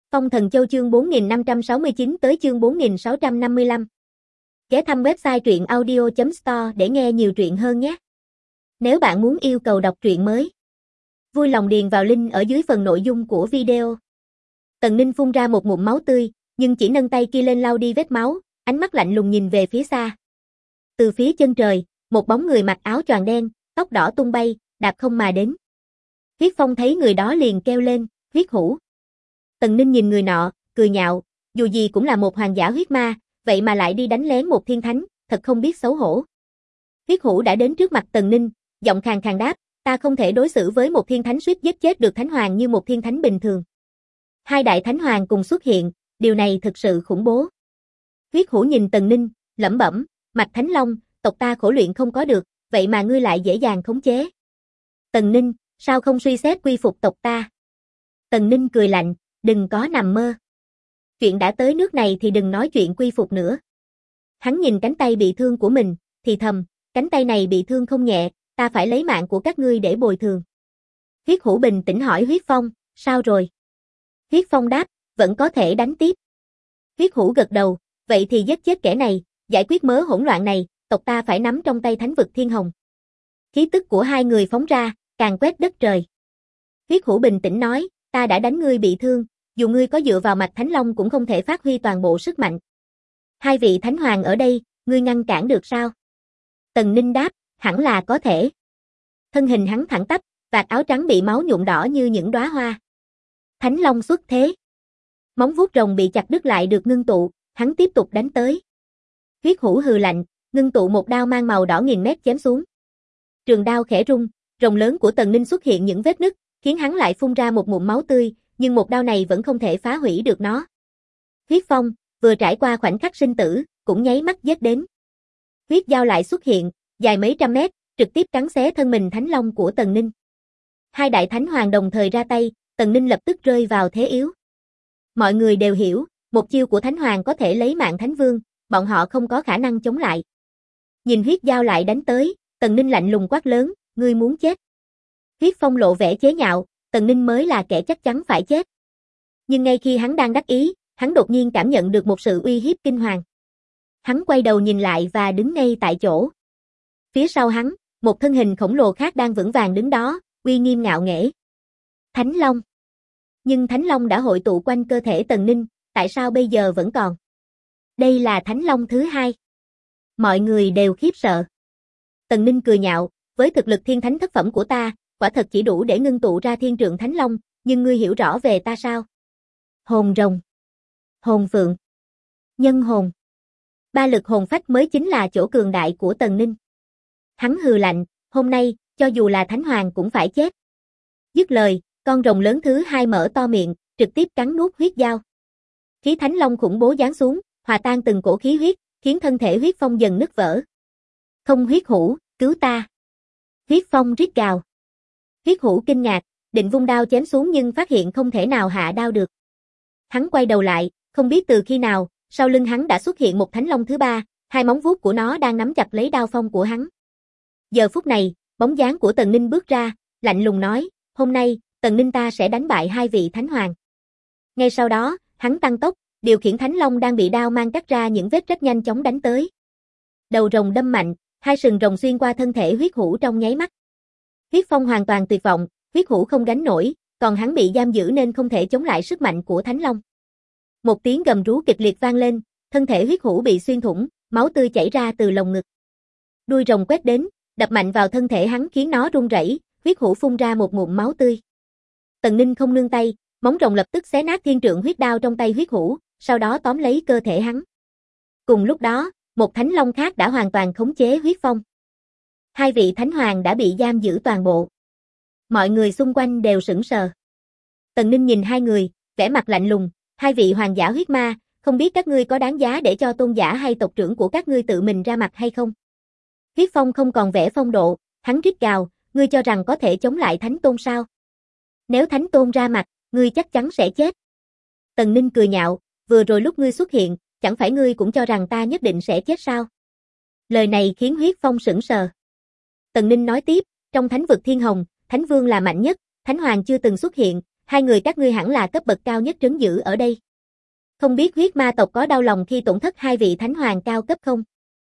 Phong Thần Châu chương 4569 tới chương 4655. Ghé thăm website truyện audio.store để nghe nhiều truyện hơn nhé. Nếu bạn muốn yêu cầu đọc truyện mới, vui lòng điền vào link ở dưới phần nội dung của video. Tần Ninh phun ra một ngụm máu tươi, nhưng chỉ nâng tay kia lên lau đi vết máu, ánh mắt lạnh lùng nhìn về phía xa. Từ phía chân trời, một bóng người mặc áo choàng đen, tóc đỏ tung bay, đạp không mà đến. Huyết Phong thấy người đó liền kêu lên, huyết hữu. Tần Ninh nhìn người nọ, cười nhạo, dù gì cũng là một hoàng giả huyết ma, vậy mà lại đi đánh lén một thiên thánh, thật không biết xấu hổ. Huyết hữu đã đến trước mặt Tần Ninh, giọng khàn khàn đáp, ta không thể đối xử với một thiên thánh suýt giết chết được thánh hoàng như một thiên thánh bình thường. Hai đại thánh hoàng cùng xuất hiện, điều này thực sự khủng bố. Huyết hữu nhìn Tần Ninh, lẩm bẩm, Mạch Thánh Long, tộc ta khổ luyện không có được, vậy mà ngươi lại dễ dàng khống chế. Tần Ninh, sao không suy xét quy phục tộc ta? Tần Ninh cười lạnh, đừng có nằm mơ. Chuyện đã tới nước này thì đừng nói chuyện quy phục nữa. Hắn nhìn cánh tay bị thương của mình, thì thầm, cánh tay này bị thương không nhẹ, ta phải lấy mạng của các ngươi để bồi thường. Huyết hữu bình tĩnh hỏi Huyết Phong, sao rồi? Huyết Phong đáp, vẫn có thể đánh tiếp. Huyết hữu gật đầu, vậy thì giết chết kẻ này, giải quyết mớ hỗn loạn này, tộc ta phải nắm trong tay thánh vực thiên hồng. Khí tức của hai người phóng ra, càng quét đất trời. Huyết hữu bình tĩnh nói, ta đã đánh ngươi bị thương, dù ngươi có dựa vào Mạch Thánh Long cũng không thể phát huy toàn bộ sức mạnh. Hai vị thánh hoàng ở đây, ngươi ngăn cản được sao? Tần Ninh đáp, hẳn là có thể. Thân hình hắn thẳng tắp, vạt áo trắng bị máu nhuộm đỏ như những đóa hoa. Thánh Long xuất thế. Móng vuốt rồng bị chặt đứt lại được ngưng tụ, hắn tiếp tục đánh tới. Huyết hữu hừ lạnh, ngưng tụ một đao mang màu đỏ nghiền nét chém xuống. Trường đao khẽ rung, rồng lớn của Tần Ninh xuất hiện những vết nứt, khiến hắn lại phun ra một ngụm máu tươi, nhưng một đao này vẫn không thể phá hủy được nó. Huyết Phong, vừa trải qua khoảnh khắc sinh tử, cũng nháy mắt giết đến. Huyết dao lại xuất hiện, dài mấy trăm mét, trực tiếp cắn xé thân mình Thánh Long của Tần Ninh. Hai đại thánh hoàng đồng thời ra tay, Tần Ninh lập tức rơi vào thế yếu. Mọi người đều hiểu, một chiêu của thánh hoàng có thể lấy mạng thánh vương, bọn họ không có khả năng chống lại. Nhìn huyết dao lại đánh tới, Tần Ninh lạnh lùng quát lớn, ngươi muốn chết. Huyết Phong lộ vẻ chế nhạo, Tần Ninh mới là kẻ chắc chắn phải chết. Nhưng ngay khi hắn đang đắc ý, hắn đột nhiên cảm nhận được một sự uy hiếp kinh hoàng. Hắn quay đầu nhìn lại và đứng ngay tại chỗ. Phía sau hắn, một thân hình khổng lồ khác đang vững vàng đứng đó, uy nghiêm ngạo nghễ. Thánh Long. Nhưng Thánh Long đã hội tụ quanh cơ thể Tần Ninh, tại sao bây giờ vẫn còn? Đây là Thánh Long thứ hai. Mọi người đều khiếp sợ. Tần Ninh cười nhạo, với thực lực thiên thánh thất phẩm của ta, quả thật chỉ đủ để ngưng tụ ra thiên trượng Thánh Long, nhưng ngươi hiểu rõ về ta sao? Hồn rồng, hồn phượng, nhân hồn. Ba lực hồn phách mới chính là chỗ cường đại của Tần Ninh. Hắn hừ lạnh, hôm nay, cho dù là Thánh Hoàng cũng phải chết. Dứt lời, con rồng lớn thứ hai mở to miệng, trực tiếp cắn nuốt huyết dao. Khí Thánh Long khủng bố giáng xuống, hòa tan từng cổ khí huyết, khiến thân thể Huyết Phong dần nứt vỡ. Không, Huyết hữu, cứu ta. Huyết Phong rít gào. Huyết hữu kinh ngạc, định vung đao chém xuống nhưng phát hiện không thể nào hạ đao được. Hắn quay đầu lại, không biết từ khi nào, sau lưng hắn đã xuất hiện một Thánh Long thứ ba, hai móng vuốt của nó đang nắm chặt lấy đao phong của hắn. Giờ phút này, bóng dáng của Tần Ninh bước ra, lạnh lùng nói, hôm nay, Tần Ninh ta sẽ đánh bại hai vị Thánh Hoàng. Ngay sau đó, hắn tăng tốc, điều khiển Thánh Long đang bị đao mang cắt ra những vết rách nhanh chóng đánh tới. Đầu rồng đâm mạnh, hai sừng rồng xuyên qua thân thể huyết hữu trong nháy mắt. Huyết Phong hoàn toàn tuyệt vọng, huyết hữu không gánh nổi, còn hắn bị giam giữ nên không thể chống lại sức mạnh của Thánh Long. Một tiếng gầm rú kịch liệt vang lên, thân thể huyết hữu bị xuyên thủng, máu tươi chảy ra từ lồng ngực. Đuôi rồng quét đến, đập mạnh vào thân thể hắn khiến nó run rẩy, huyết hữu phun ra một ngụm máu tươi. Tần Ninh không nương tay, móng rồng lập tức xé nát thiên trượng huyết đao trong tay huyết hữu, sau đó tóm lấy cơ thể hắn. Cùng lúc đó, một Thánh Long khác đã hoàn toàn khống chế Huyết Phong. Hai vị Thánh Hoàng đã bị giam giữ toàn bộ. Mọi người xung quanh đều sững sờ. Tần Ninh nhìn hai người, vẻ mặt lạnh lùng, hai vị hoàng giả huyết ma, không biết các ngươi có đáng giá để cho tôn giả hay tộc trưởng của các ngươi tự mình ra mặt hay không? Huyết Phong không còn vẻ phong độ, hắn rít gào, ngươi cho rằng có thể chống lại Thánh Tôn sao? Nếu Thánh Tôn ra mặt, ngươi chắc chắn sẽ chết. Tần Ninh cười nhạo, vừa rồi lúc ngươi xuất hiện, chẳng phải ngươi cũng cho rằng ta nhất định sẽ chết sao? Lời này khiến Huyết Phong sững sờ. Tần Ninh nói tiếp, trong Thánh vực Thiên Hồng, Thánh Vương là mạnh nhất, Thánh Hoàng chưa từng xuất hiện, hai người các ngươi hẳn là cấp bậc cao nhất trấn giữ ở đây. Không biết huyết ma tộc có đau lòng khi tổn thất hai vị thánh hoàng cao cấp không?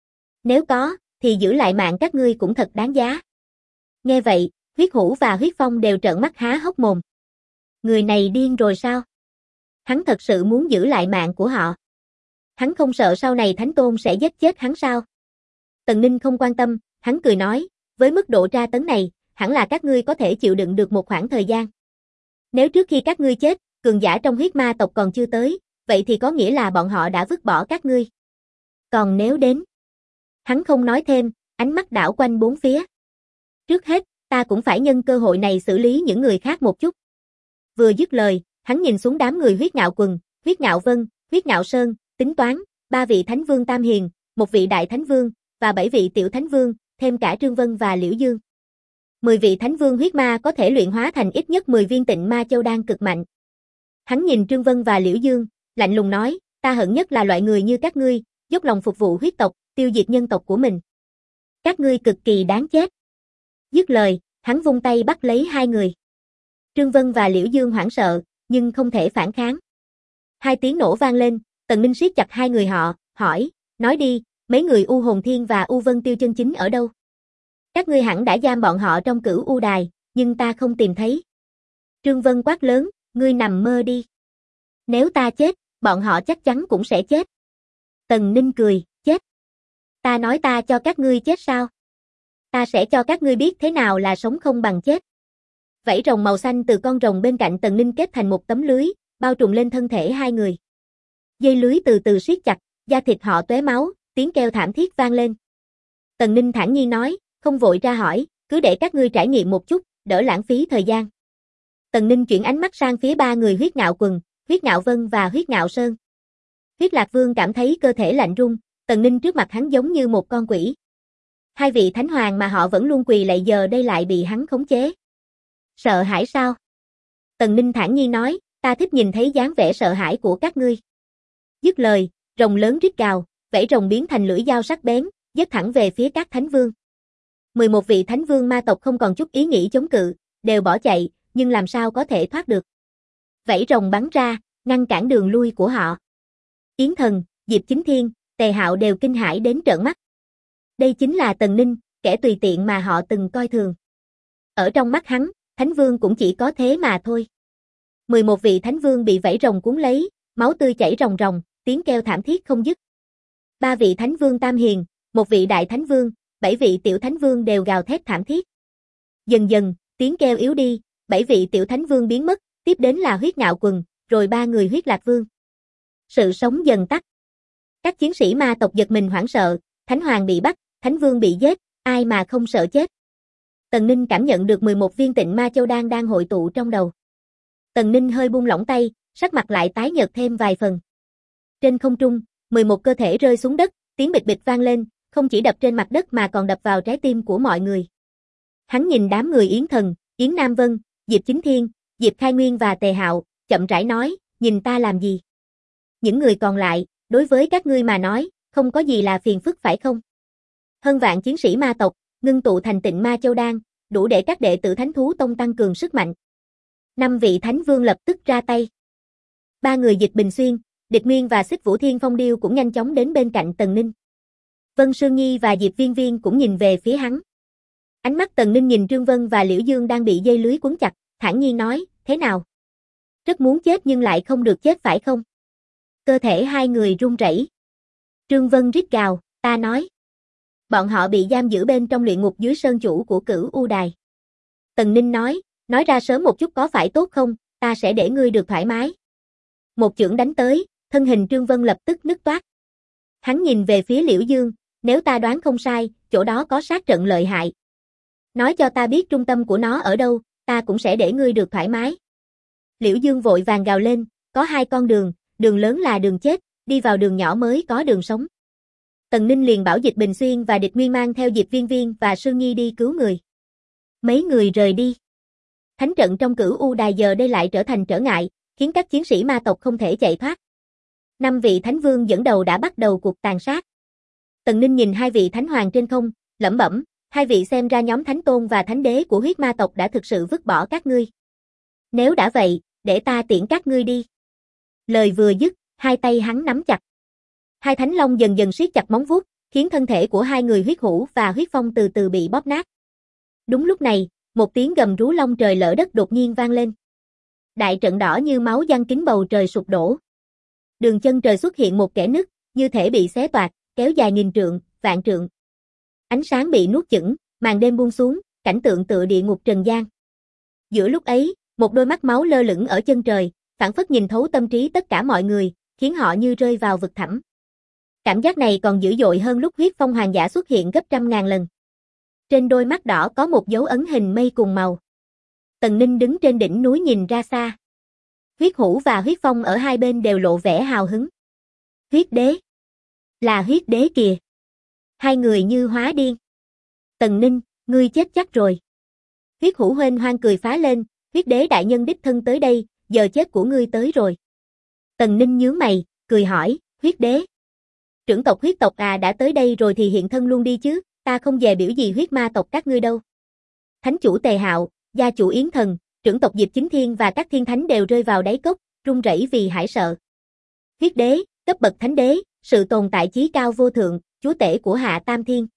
Nếu có, thì giữ lại mạng các ngươi cũng thật đáng giá. Nghe vậy, huyết hữu và huyết phong đều trợn mắt há hốc mồm. Người này điên rồi sao? Hắn thật sự muốn giữ lại mạng của họ. Hắn không sợ sau này Thánh Tôn sẽ giết chết hắn sao? Tần Ninh không quan tâm, hắn cười nói, với mức độ tra tấn này, hẳn là các ngươi có thể chịu đựng được một khoảng thời gian. Nếu trước khi các ngươi chết, cường giả trong huyết ma tộc còn chưa tới, vậy thì có nghĩa là bọn họ đã vứt bỏ các ngươi. Còn nếu đến... Hắn không nói thêm, ánh mắt đảo quanh bốn phía. Trước hết, ta cũng phải nhân cơ hội này xử lý những người khác một chút. Vừa dứt lời, hắn nhìn xuống đám người huyết ngạo quần, huyết ngạo vân, huyết ngạo sơn, tính toán, 3 vị thánh vương tam hiền, 1 vị đại thánh vương, và 7 vị tiểu thánh vương, thêm cả Trương Vân và Liễu Dương. 10 vị thánh vương huyết ma có thể luyện hóa thành ít nhất 10 viên tịnh ma châu đan cực mạnh. Hắn nhìn Trương Vân và Liễu Dương, lạnh lùng nói, ta hận nhất là loại người như các ngươi, dốc lòng phục vụ huyết tộc, tiêu diệt nhân tộc của mình. Các ngươi cực kỳ đáng chết. Dứt lời, hắn vung tay bắt lấy hai người. Trương Vân và Liễu Dương hoảng sợ, nhưng không thể phản kháng. Hai tiếng nổ vang lên, Tần Minh siết chặt hai người họ, hỏi, nói đi, mấy người U Hồn Thiên và U Vân Tiêu chân chính ở đâu? Các ngươi hẳn đã giam bọn họ trong Cửu U Đài, nhưng ta không tìm thấy. Trương Vân quát lớn, ngươi nằm mơ đi. Nếu ta chết, bọn họ chắc chắn cũng sẽ chết. Tần Ninh cười, chết. Ta nói ta cho các ngươi chết sao? Ta sẽ cho các ngươi biết thế nào là sống không bằng chết. Vảy rồng màu xanh từ con rồng bên cạnh Tần Ninh kết thành một tấm lưới, bao trùm lên thân thể hai người. Dây lưới từ từ siết chặt, da thịt họ tóe máu, tiếng kêu thảm thiết vang lên. Tần Ninh thản nhiên nói, không vội ra hỏi, cứ để các ngươi trải nghiệm một chút, đỡ lãng phí thời gian. Tần Ninh chuyển ánh mắt sang phía ba người huyết ngạo quần, huyết ngạo vân và huyết ngạo sơn. Huyết Lạc Vương cảm thấy cơ thể lạnh run, Tần Ninh trước mặt hắn giống như một con quỷ. Hai vị thánh hoàng mà họ vẫn luôn quỳ lạy giờ đây lại bị hắn khống chế. Sợ hãi sao? Tần Ninh thản nhiên nói, ta thích nhìn thấy dáng vẻ sợ hãi của các ngươi. Dứt lời, rồng lớn rít gào, vảy rồng biến thành lưỡi dao sắc bén, giết thẳng về phía các thánh vương. 11 vị thánh vương ma tộc không còn chút ý nghĩ chống cự, đều bỏ chạy, nhưng làm sao có thể thoát được. Vảy rồng bắn ra, ngăn cản đường lui của họ. Yến Thần, Diệp Chính Thiên, Tề Hạo đều kinh hãi đến trợn mắt. Đây chính là Tần Ninh, kẻ tùy tiện mà họ từng coi thường. Ở trong mắt hắn, thánh vương cũng chỉ có thế mà thôi. 11 vị thánh vương bị vảy rồng cuốn lấy, máu tươi chảy ròng ròng, tiếng kêu thảm thiết không dứt. 3 vị thánh vương tam hiền, 1 vị đại thánh vương, 7 vị tiểu thánh vương đều gào thét thảm thiết. Dần dần, tiếng kêu yếu đi, 7 vị tiểu thánh vương biến mất, tiếp đến là huyết ngạo quần, rồi 3 người huyết lạc vương. Sự sống dần tắt. Các chiến sĩ ma tộc giật mình hoảng sợ, thánh hoàng bị bắt, thánh vương bị giết, ai mà không sợ chết. Tần Ninh cảm nhận được 11 viên tịnh ma châu đan đang hội tụ trong đầu. Tần Ninh hơi buông lỏng tay, sắc mặt lại tái nhợt thêm vài phần. Trên không trung, 11 cơ thể rơi xuống đất, tiếng bịch bịch vang lên, không chỉ đập trên mặt đất mà còn đập vào trái tim của mọi người. Hắn nhìn đám người Yến Thần, Yến Nam Vân, Diệp Chính Thiên, Diệp Khai Nguyên và Tề Hạo, chậm rãi nói, nhìn ta làm gì? Những người còn lại, đối với các ngươi mà nói, không có gì là phiền phức phải không? Hơn vạn chiến sĩ ma tộc, ngưng tụ thành tịnh ma châu đan, đủ để các đệ tử Thánh Thú Tông tăng cường sức mạnh. 5 vị thánh vương lập tức ra tay. 3 người Dịch Bình Xuyên, Địch Nguyên và Xích Vũ Thiên Phong Điêu cũng nhanh chóng đến bên cạnh Tần Ninh. Vân Sương Nhi và Diệp Viên Viên cũng nhìn về phía hắn. Ánh mắt Tần Ninh nhìn Trương Vân và Liễu Dương đang bị dây lưới cuốn chặt, thản nhiên nói, thế nào? Rất muốn chết nhưng lại không được chết phải không? Cơ thể hai người run rẩy. Trương Vân rít gào, ta nói. Bọn họ bị giam giữ bên trong luyện ngục dưới sơn chủ của Cửu U Đài. Tần Ninh nói ra sớm một chút có phải tốt không, ta sẽ để ngươi được thoải mái. Một chưởng đánh tới, thân hình Trương Vân lập tức nứt toác. Hắn nhìn về phía Liễu Dương, nếu ta đoán không sai, chỗ đó có sát trận lợi hại. Nói cho ta biết trung tâm của nó ở đâu, ta cũng sẽ để ngươi được thoải mái. Liễu Dương vội vàng gào lên, có 2 con đường, đường lớn là đường chết, đi vào đường nhỏ mới có đường sống. Tần Ninh liền bảo Dịch Bình Xuyên và Địch Nguyên mang theo Diệp Viên Viên và Sương Nhi đi cứu người. Mấy người rời đi. Thánh trận trong Cửu U Đài giờ đây lại trở thành trở ngại, khiến các chiến sĩ ma tộc không thể chạy thoát. 5 vị thánh vương dẫn đầu đã bắt đầu cuộc tàn sát. Tần Ninh nhìn 2 vị thánh hoàng trên không, lẩm bẩm, 2 vị xem ra nhóm thánh tôn và thánh đế của huyết ma tộc đã thực sự vứt bỏ các ngươi. Nếu đã vậy, để ta tiễn các ngươi đi. Lời vừa dứt, hai tay hắn nắm chặt. Hai thánh long dần dần siết chặt móng vuốt, khiến thân thể của hai người Huyết Hữu và Huyết Phong từ từ bị bóp nát. Đúng lúc này, một tiếng gầm rú long trời lở đất đột nhiên vang lên. Đại trận đỏ như máu giăng kín bầu trời sụp đổ. Đường chân trời xuất hiện một kẽ nứt, như thể bị xé toạc, kéo dài nghìn trượng, vạn trượng. Ánh sáng bị nuốt chửng, màn đêm buông xuống, cảnh tượng tựa địa ngục trần gian. Giữa lúc ấy, một đôi mắt máu lơ lửng ở chân trời, phảng phất nhìn thấu tâm trí tất cả mọi người, khiến họ như rơi vào vực thẳm. Cảm giác này còn dữ dội hơn lúc huyết phong hoàng giả xuất hiện gấp trăm ngàn lần. Trên đôi mắt đỏ có một dấu ấn hình mây cùng màu. Tần Ninh đứng trên đỉnh núi nhìn ra xa. Huyết Hữu và Huyết Phong ở hai bên đều lộ vẻ hào hứng. Huyết đế. Là huyết đế kìa. Hai người như hóa điên. Tần Ninh, ngươi chết chắc rồi. Huyết Hữu huênh hoang cười phá lên, huyết đế đại nhân đích thân tới đây, giờ chết của ngươi tới rồi. Tần Ninh nhướng mày, cười hỏi, huyết đế. Trưởng tộc huyết tộc đã tới đây rồi thì hiện thân luôn đi chứ, ta không về biểu gì huyết ma tộc các ngươi đâu. Thánh chủ Tề Hạo, gia chủ Yến Thần, trưởng tộc Diệp Chính Thiên và các thiên thánh đều rơi vào đáy cốc, run rẩy vì hãi sợ. Huyết đế, cấp bậc thánh đế, sự tồn tại chí cao vô thượng, chúa tể của Hạ Tam Thiên.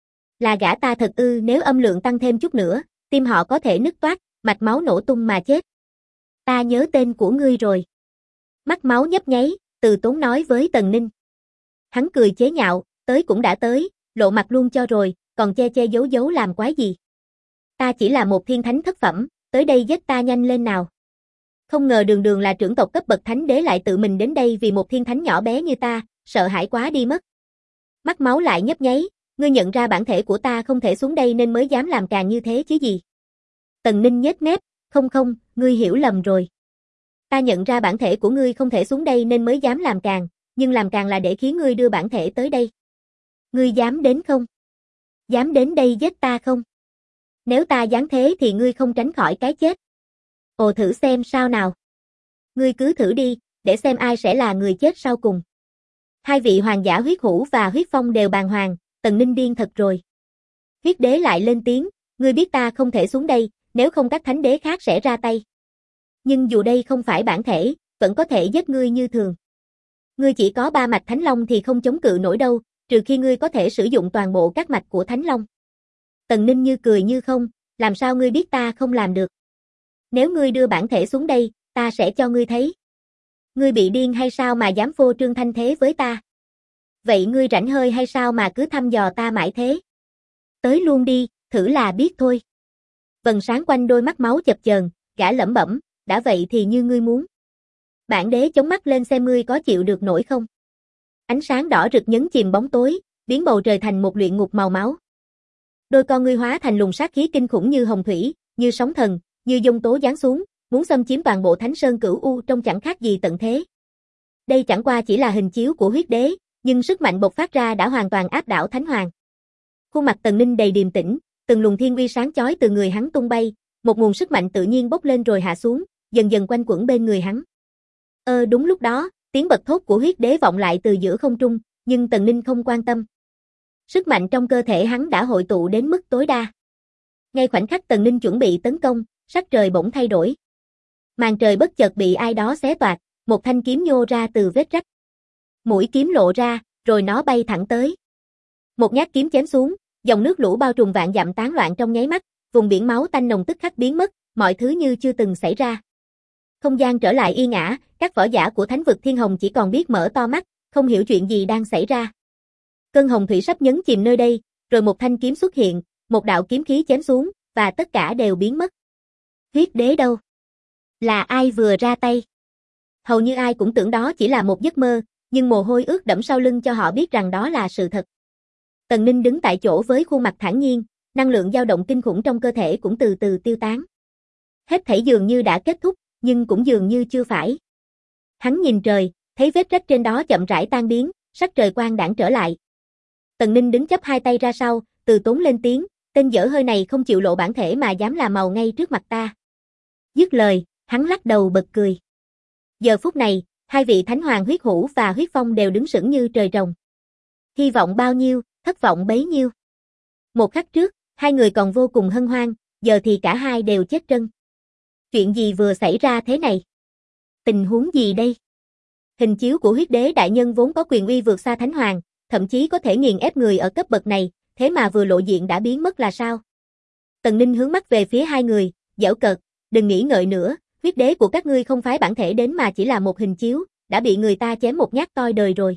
Là gã ta thật ư? Nếu âm lượng tăng thêm chút nữa, tim họ có thể nứt toát, mạch máu nổ tung mà chết. Ta nhớ tên của ngươi rồi. Mắt máu nhấp nháy, Từ Tốn nói với Tần Ninh. Hắn cười chế nhạo, tới cũng đã tới, lộ mặt luôn cho rồi, còn che che giấu giấu làm quái gì. Ta chỉ là một thiên thánh thất phẩm, tới đây giết ta nhanh lên nào. Không ngờ đường đường là trưởng tộc cấp bậc thánh đế lại tự mình đến đây vì một thiên thánh nhỏ bé như ta, sợ hãi quá đi mất. Mắt máu lại nhấp nháy, ngươi nhận ra bản thể của ta không thể xuống đây nên mới dám làm càng như thế chứ gì. Tần Ninh nhếch mép, không, ngươi hiểu lầm rồi. Ta nhận ra bản thể của ngươi không thể xuống đây nên mới dám làm càng, nhưng làm càng là để khiến ngươi đưa bản thể tới đây. Ngươi dám đến không? Dám đến đây giết ta không? Nếu ta dám thế thì ngươi không tránh khỏi cái chết. Ồ, thử xem sao nào. Ngươi cứ thử đi, để xem ai sẽ là người chết sau cùng. Hai vị hoàng giả Huyết Hữu và Huyết Phong đều bàng hoàng, Tần Ninh điên thật rồi. Huyết đế lại lên tiếng, ngươi biết ta không thể xuống đây, nếu không các thánh đế khác sẽ ra tay. Nhưng dù đây không phải bản thể, vẫn có thể giết ngươi như thường. Ngươi chỉ có 3 mạch Thánh Long thì không chống cự nổi đâu, trừ khi ngươi có thể sử dụng toàn bộ các mạch của Thánh Long. Tần Ninh như cười như không, làm sao ngươi biết ta không làm được? Nếu ngươi đưa bản thể xuống đây, ta sẽ cho ngươi thấy. Ngươi bị điên hay sao mà dám phô trương thanh thế với ta? Vậy ngươi rảnh hơi hay sao mà cứ thăm dò ta mãi thế? Tới luôn đi, thử là biết thôi. Vầng sáng quanh đôi mắt máu chập chờn, gã lẩm bẩm, đã vậy thì như ngươi muốn. Bản đế chống mắt lên xem ngươi có chịu được nổi không? Ánh sáng đỏ rực nhấn chìm bóng tối, biến bầu trời thành một luyện ngục màu máu. Đôi con ngươi hóa thành luồng sát khí kinh khủng như hồng thủy, như sóng thần, như giông tố giáng xuống, muốn xâm chiếm toàn bộ Thánh Sơn Cửu U trong chẳng khác gì tận thế. Đây chẳng qua chỉ là hình chiếu của huyết đế, nhưng sức mạnh bộc phát ra đã hoàn toàn áp đảo Thánh Hoàng. Khuôn mặt Tần Ninh đầy điềm tĩnh, từng luồng thiên uy sáng chói từ người hắn tung bay, một nguồn sức mạnh tự nhiên bốc lên rồi hạ xuống, dần dần quanh quẩn bên người hắn. Đúng lúc đó, tiếng bật thốt của huyết đế vọng lại từ giữa không trung, nhưng Tần Ninh không quan tâm. Sức mạnh trong cơ thể hắn đã hội tụ đến mức tối đa. Ngay khoảnh khắc Tần Ninh chuẩn bị tấn công, sắc trời bỗng thay đổi. Màn trời bất chợt bị ai đó xé toạc, một thanh kiếm nhô ra từ vết rách. Mũi kiếm lộ ra, rồi nó bay thẳng tới. Một nhát kiếm chém xuống, dòng nước lũ bao trùm vạn dặm tán loạn trong nháy mắt, vùng biển máu tanh nồng tức khắc biến mất, mọi thứ như chưa từng xảy ra. Không gian trở lại yên ả, các võ giả của Thánh vực Thiên Hồng chỉ còn biết mở to mắt, không hiểu chuyện gì đang xảy ra. Cơn hồng thủy sắp nhấn chìm nơi đây, rồi một thanh kiếm xuất hiện, một đạo kiếm khí chém xuống, và tất cả đều biến mất. Huyết đế đâu? Là ai vừa ra tay? Hầu như ai cũng tưởng đó chỉ là một giấc mơ, nhưng mồ hôi ướt đẫm sau lưng cho họ biết rằng đó là sự thật. Tần Ninh đứng tại chỗ với khuôn mặt thản nhiên, năng lượng dao động kinh khủng trong cơ thể cũng từ từ tiêu tán. Hết thảy dường như đã kết thúc, nhưng cũng dường như chưa phải. Hắn nhìn trời, thấy vết rách trên đó chậm rãi tan biến, sắc trời quang đãng trở lại. Tần Ninh đứng chắp hai tay ra sau, Từ Tốn lên tiếng, tên dở hơi này không chịu lộ bản thể mà dám làm màu ngay trước mặt ta. Dứt lời, hắn lắc đầu bật cười. Giờ phút này, hai vị Thánh Hoàng Huyết Hữu và Huyết Phong đều đứng sững như trời trồng. Hy vọng bao nhiêu, thất vọng bấy nhiêu. Một khắc trước, hai người còn vô cùng hân hoan, giờ thì cả hai đều chết trân. Chuyện gì vừa xảy ra thế này? Tình huống gì đây? Hình chiếu của huyết đế đại nhân vốn có quyền uy vượt xa thánh hoàng, thậm chí có thể nghiền ép người ở cấp bậc này, thế mà vừa lộ diện đã biến mất là sao? Tần Ninh hướng mắt về phía hai người, giễu cợt, đừng nghĩ ngợi nữa, huyết đế của các ngươi không phái bản thể đến mà chỉ là một hình chiếu, đã bị người ta chém một nhát toi đời rồi.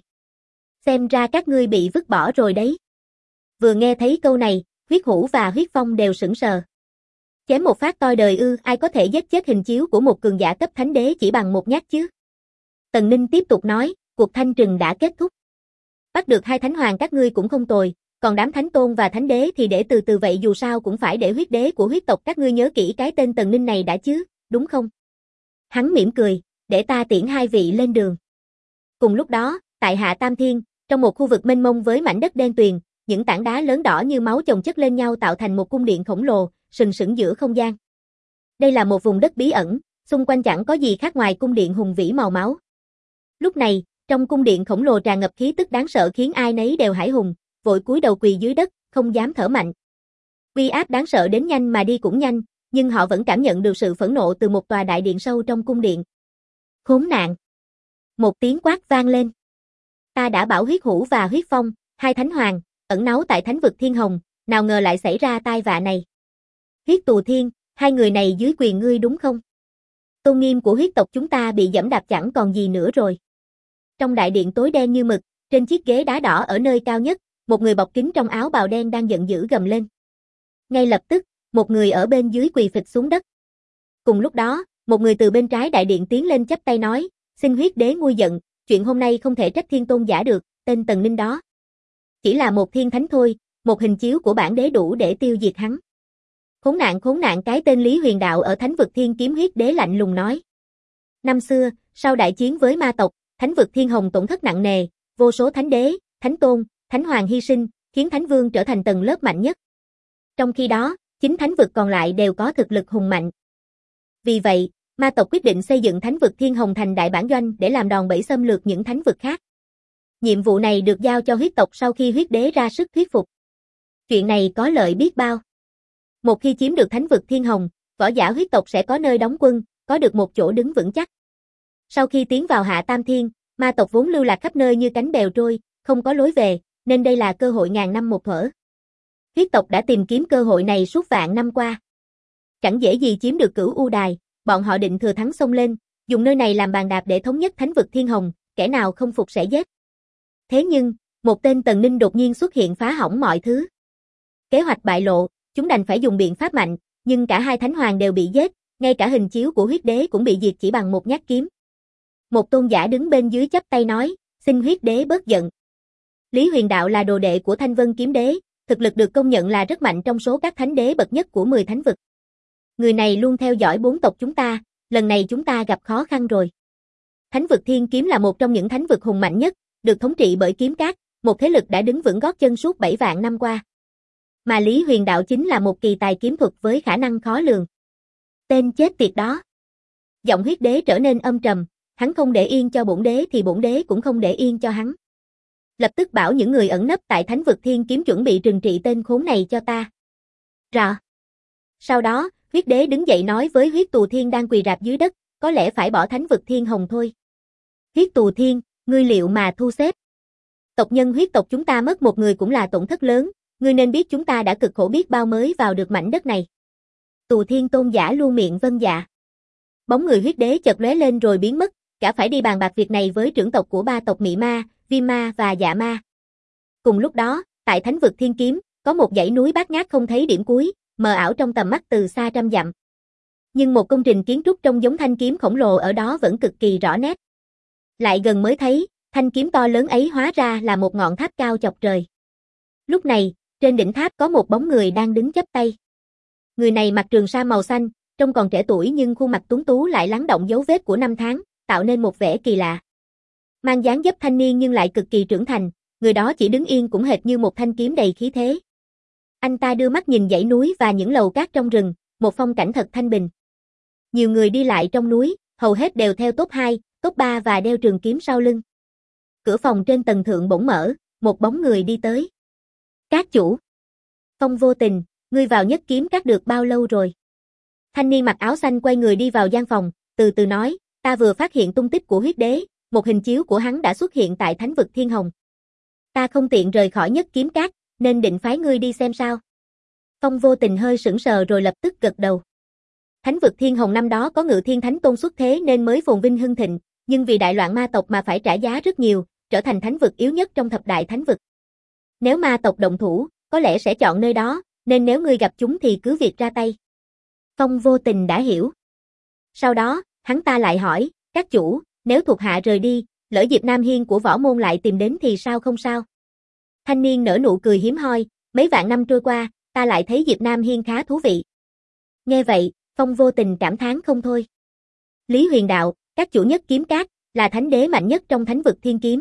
Xem ra các ngươi bị vứt bỏ rồi đấy. Vừa nghe thấy câu này, huyết hữu và huyết phong đều sững sờ. Chém một phát toi đời ư, ai có thể giết chết hình chiếu của một cường giả cấp thánh đế chỉ bằng một nhát chứ? Tần Ninh tiếp tục nói, cuộc thanh trừng đã kết thúc. Bắt được hai thánh hoàng các ngươi cũng không tồi, còn đám thánh tôn và thánh đế thì để từ từ vậy, dù sao cũng phải để huyết đế của huyết tộc các ngươi nhớ kỹ cái tên Tần Ninh này đã chứ, đúng không? Hắn mỉm cười, để ta tiễn hai vị lên đường. Cùng lúc đó, tại Hạ Tam Thiên, trong một khu vực mênh mông với mảnh đất đen tuyền, những tảng đá lớn đỏ như máu chồng chất lên nhau tạo thành một cung điện khổng lồ, sừng sững giữa không gian. Đây là một vùng đất bí ẩn, xung quanh chẳng có gì khác ngoài cung điện hùng vĩ màu máu. Lúc này, trong cung điện khổng lồ tràn ngập khí tức đáng sợ khiến ai nấy đều hãi hùng, vội cúi đầu quỳ dưới đất, không dám thở mạnh. Uy áp đáng sợ đến nhanh mà đi cũng nhanh, nhưng họ vẫn cảm nhận được sự phẫn nộ từ một tòa đại điện sâu trong cung điện. Khốn nạn! Một tiếng quát vang lên. Ta đã bảo huyết hữu và huyết phong, hai thánh hoàng, ẩn náu tại thánh vực Thiên Hồng, nào ngờ lại xảy ra tai vạ này. Huyết Tù Thiên, hai người này dưới quyền ngươi đúng không? Tôn nghiêm của huyết tộc chúng ta bị giẫm đạp chẳng còn gì nữa rồi. Trong đại điện tối đen như mực, trên chiếc ghế đá đỏ ở nơi cao nhất, một người bọc kính trong áo bào đen đang giận dữ gầm lên. Ngay lập tức, một người ở bên dưới quỳ phịch xuống đất. Cùng lúc đó, một người từ bên trái đại điện tiến lên chắp tay nói, xin huyết đế nguôi giận, chuyện hôm nay không thể trách thiên tôn giả được, tên Tần Ninh đó. Chỉ là một thiên thánh thôi, một hình chiếu của bản đế đủ để tiêu diệt hắn. Khốn nạn, cái tên Lý Huyền Đạo ở thánh vực Thiên Kiếm huyết đế lạnh lùng nói. Năm xưa, sau đại chiến với ma tộc, thánh vực Thiên Hồng tổn thất nặng nề, vô số thánh đế, thánh tôn, thánh hoàng hy sinh, khiến thánh vương trở thành tầng lớp mạnh nhất. Trong khi đó, chính thánh vực còn lại đều có thực lực hùng mạnh. Vì vậy, ma tộc quyết định xây dựng thánh vực Thiên Hồng thành đại bản doanh để làm đòn bẩy xâm lược những thánh vực khác. Nhiệm vụ này được giao cho huyết tộc sau khi huyết đế ra sức thuyết phục. Chuyện này có lợi biết bao. Một khi chiếm được thánh vực Thiên Hồng, võ giả huyết tộc sẽ có nơi đóng quân, có được một chỗ đứng vững chắc. Sau khi tiến vào Hạ Tam Thiên, ma tộc vốn lưu lạc khắp nơi như cánh bèo trôi, không có lối về, nên đây là cơ hội ngàn năm một thở. Huyết tộc đã tìm kiếm cơ hội này suốt vạn năm qua. Chẳng dễ gì chiếm được Cửu U Đài, bọn họ định thừa thắng xông lên, dùng nơi này làm bàn đạp để thống nhất thánh vực Thiên Hồng, kẻ nào không phục sẽ giết. Thế nhưng, một tên Tần Ninh đột nhiên xuất hiện phá hỏng mọi thứ. Kế hoạch bại lộ, chúng đành phải dùng biện pháp mạnh, nhưng cả hai thánh hoàng đều bị giết, ngay cả hình chiếu của huyết đế cũng bị diệt chỉ bằng một nhát kiếm. Một tôn giả đứng bên dưới chắp tay nói, xin huyết đế bớt giận. Lý Huyền Đạo là đồ đệ của Thanh Vân Kiếm Đế, thực lực được công nhận là rất mạnh trong số các thánh đế bậc nhất của 10 thánh vực. Người này luôn theo dõi bốn tộc chúng ta, lần này chúng ta gặp khó khăn rồi. Thánh vực Thiên Kiếm là một trong những thánh vực hùng mạnh nhất, được thống trị bởi Kiếm Cát, một thế lực đã đứng vững gót chân suốt 7 vạn năm qua. Mà Lý Huyền Đạo chính là một kỳ tài kiếm thuật với khả năng khó lường. Tên chết tiệt đó. Giọng huyết đế trở nên âm trầm, hắn không để yên cho bổn đế thì bổn đế cũng không để yên cho hắn. Lập tức bảo những người ẩn nấp tại thánh vực Thiên Kiếm chuẩn bị trừng trị tên khốn này cho ta. Rõ. Sau đó, huyết đế đứng dậy nói với huyết Tù Thiên đang quỳ rạp dưới đất, có lẽ phải bỏ thánh vực Thiên Hồng thôi. Huyết Tù Thiên, ngươi liệu mà thu xếp. Tộc nhân huyết tộc chúng ta mất một người cũng là tổn thất lớn, ngươi nên biết chúng ta đã cực khổ biết bao mới vào được mảnh đất này. Tù Thiên tôn giả luôn miệng vâng dạ. Bóng người huyết đế chợt lóe lên rồi biến mất, cả phải đi bàn bạc việc này với trưởng tộc của ba tộc Mị Ma, Viêm Ma và Dạ Ma. Cùng lúc đó, tại thánh vực Thiên Kiếm, có một dãy núi bát ngát không thấy điểm cuối, mờ ảo trong tầm mắt từ xa trăm dặm. Nhưng một công trình kiến trúc trông giống thanh kiếm khổng lồ ở đó vẫn cực kỳ rõ nét. Lại gần mới thấy, thanh kiếm to lớn ấy hóa ra là một ngọn tháp cao chọc trời. Lúc này, trên đỉnh tháp có một bóng người đang đứng chắp tay. Người này mặc trường sa màu xanh, trông còn trẻ tuổi nhưng khuôn mặt tuấn tú lại lắng đọng dấu vết của năm tháng, tạo nên một vẻ kỳ lạ. Mang dáng dấp thanh niên nhưng lại cực kỳ trưởng thành, người đó chỉ đứng yên cũng hệt như một thanh kiếm đầy khí thế. Anh ta đưa mắt nhìn dãy núi và những lầu cát trong rừng, một phong cảnh thật thanh bình. Nhiều người đi lại trong núi, hầu hết đều theo top 2, top 3 và đeo trường kiếm sau lưng. Cửa phòng trên tầng thượng bỗng mở, một bóng người đi tới. Cát chủ. Phong Vô Tình, ngươi vào Nhất Kiếm Các được bao lâu rồi? Thanh niên mặc áo xanh quay người đi vào gian phòng, từ từ nói, ta vừa phát hiện tung tích của huyết đế, một hình chiếu của hắn đã xuất hiện tại thánh vực Thiên Hồng. Ta không tiện rời khỏi Nhất Kiếm Các, nên định phái ngươi đi xem sao. Phong Vô Tình hơi sững sờ rồi lập tức gật đầu. Thánh vực Thiên Hồng năm đó có Ngự Thiên Thánh Tôn xuất thế nên mới phồn vinh hưng thịnh, nhưng vì đại loạn ma tộc mà phải trả giá rất nhiều, trở thành thánh vực yếu nhất trong thập đại thánh vực. Nếu ma tộc động thủ, có lẽ sẽ chọn nơi đó, nên nếu ngươi gặp chúng thì cứ việc ra tay. Phong Vô Tình đã hiểu. Sau đó, hắn ta lại hỏi, các chủ, nếu thuộc hạ rời đi, lỡ Diệp Nam Hiên của Võ Môn lại tìm đến thì sao không sao? Thanh niên nở nụ cười hiếm hoi, mấy vạn năm trôi qua, ta lại thấy Diệp Nam Hiên khá thú vị. Nghe vậy, Phong Vô Tình cảm thán không thôi. Lý Huyền Đạo, các chủ Nhất Kiếm Các, là thánh đế mạnh nhất trong thánh vực thiên kiếm.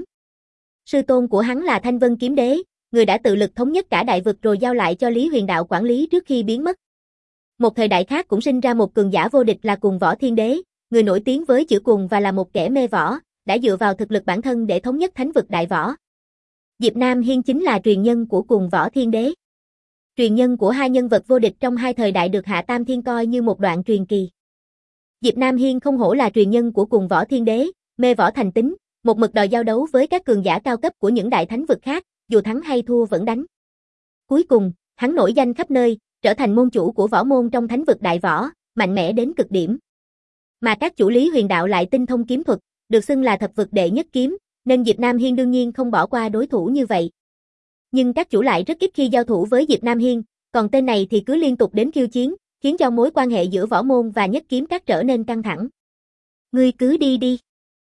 Sư tôn của hắn là Thanh Vân Kiếm Đế, người đã tự lực thống nhất cả đại vực rồi giao lại cho Lý Huyền Đạo quản lý trước khi biến mất. Một thời đại khác cũng sinh ra một cường giả vô địch là Cuồng Võ Thiên Đế, người nổi tiếng với chữ cuồng và là một kẻ mê võ, đã dựa vào thực lực bản thân để thống nhất thánh vực đại võ. Diệp Nam Hiên chính là truyền nhân của Cuồng Võ Thiên Đế. Truyền nhân của hai nhân vật vô địch trong hai thời đại được Hạ Tam Thiên coi như một đoạn truyền kỳ. Diệp Nam Hiên không hổ là truyền nhân của Cuồng Võ Thiên Đế, mê võ thành tính, một mực đòi giao đấu với các cường giả cao cấp của những đại thánh vực khác, dù thắng hay thua vẫn đánh. Cuối cùng, hắn nổi danh khắp nơi, trở thành môn chủ của võ môn trong thánh vực đại võ, mạnh mẽ đến cực điểm. Mà các chủ Lý Huyền Đạo lại tinh thông kiếm thuật, được xưng là thập vực đệ nhất kiếm, nên Diệp Nam Hiên đương nhiên không bỏ qua đối thủ như vậy. Nhưng các chủ lại rất ít khi giao thủ với Diệp Nam Hiên, còn tên này thì cứ liên tục đến khiêu chiến, khiến cho mối quan hệ giữa võ môn và Nhất Kiếm Các trở nên căng thẳng. Ngươi cứ đi đi.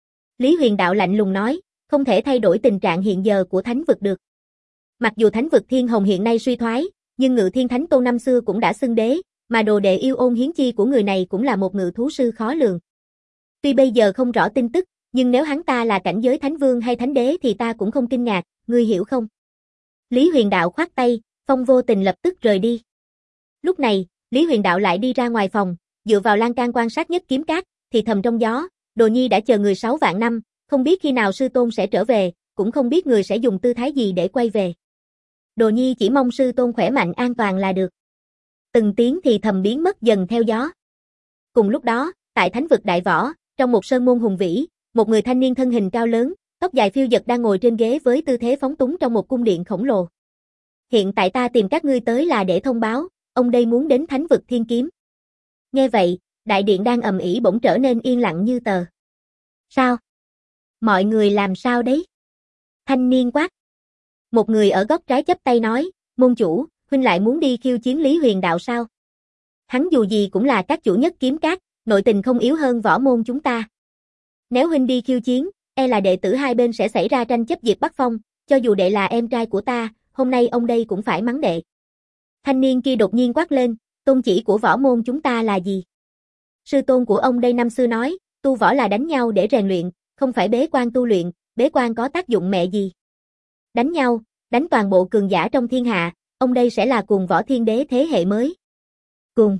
Lý Huyền Đạo lạnh lùng nói, không thể thay đổi tình trạng hiện giờ của thánh vực được. Mặc dù thánh vực Thiên Hồng hiện nay suy thoái, nhưng Ngự Thiên Thánh Tôn năm xưa cũng đã xưng đế, mà đồ đệ Yêu Ôn Hiến Chi của người này cũng là một ngự thú sư khó lường. Tuy bây giờ không rõ tin tức, nhưng nếu hắn ta là cảnh giới thánh vương hay thánh đế thì ta cũng không kinh ngạc, ngươi hiểu không? Lý Huyền Đạo khoát tay, Phong Vô Tình lập tức rời đi. Lúc này, Lý Huyền Đạo lại đi ra ngoài phòng, dựa vào lan can quan sát Nhất Kiếm Các, thì thầm trong gió, Đồ Nhi đã chờ người 6 vạn năm, không biết khi nào sư tôn sẽ trở về, cũng không biết người sẽ dùng tư thái gì để quay về. Đồ Nhi chỉ mong sư tôn khỏe mạnh an toàn là được. Từng tiếng thì thầm biến mất dần theo gió. Cùng lúc đó, tại thánh vực đại võ, trong một sơn môn hùng vĩ, một người thanh niên thân hình cao lớn, tóc dài phiêu dật đang ngồi trên ghế với tư thế phóng túng trong một cung điện khổng lồ. Hiện tại ta tìm các ngươi tới là để thông báo, ông đây muốn đến thánh vực thiên kiếm. Nghe vậy, đại điện đang ầm ĩ bỗng trở nên yên lặng như tờ. Sao? Mọi người làm sao đấy? Thanh niên quát. Một người ở góc trái chắp tay nói, môn chủ, huynh lại muốn đi khiêu chiến Lý Huyền Đạo sao? Hắn dù gì cũng là các chủ Nhất Kiếm Các, nội tình không yếu hơn võ môn chúng ta. Nếu huynh đi khiêu chiến, e là đệ tử hai bên sẽ xảy ra tranh chấp Diệp Bắc Phong, cho dù đệ là em trai của ta, hôm nay ông đây cũng phải mắng đệ. Thanh niên kia đột nhiên quát lên, tôn chỉ của võ môn chúng ta là gì? Sư tôn của ông đây năm xưa nói, tu võ là đánh nhau để rèn luyện, không phải bế quan tu luyện, bế quan có tác dụng mẹ gì? Đánh nhau, đánh toàn bộ cường giả trong thiên hạ, ông đây sẽ là Cuồng Võ Thiên Đế thế hệ mới. Cuồng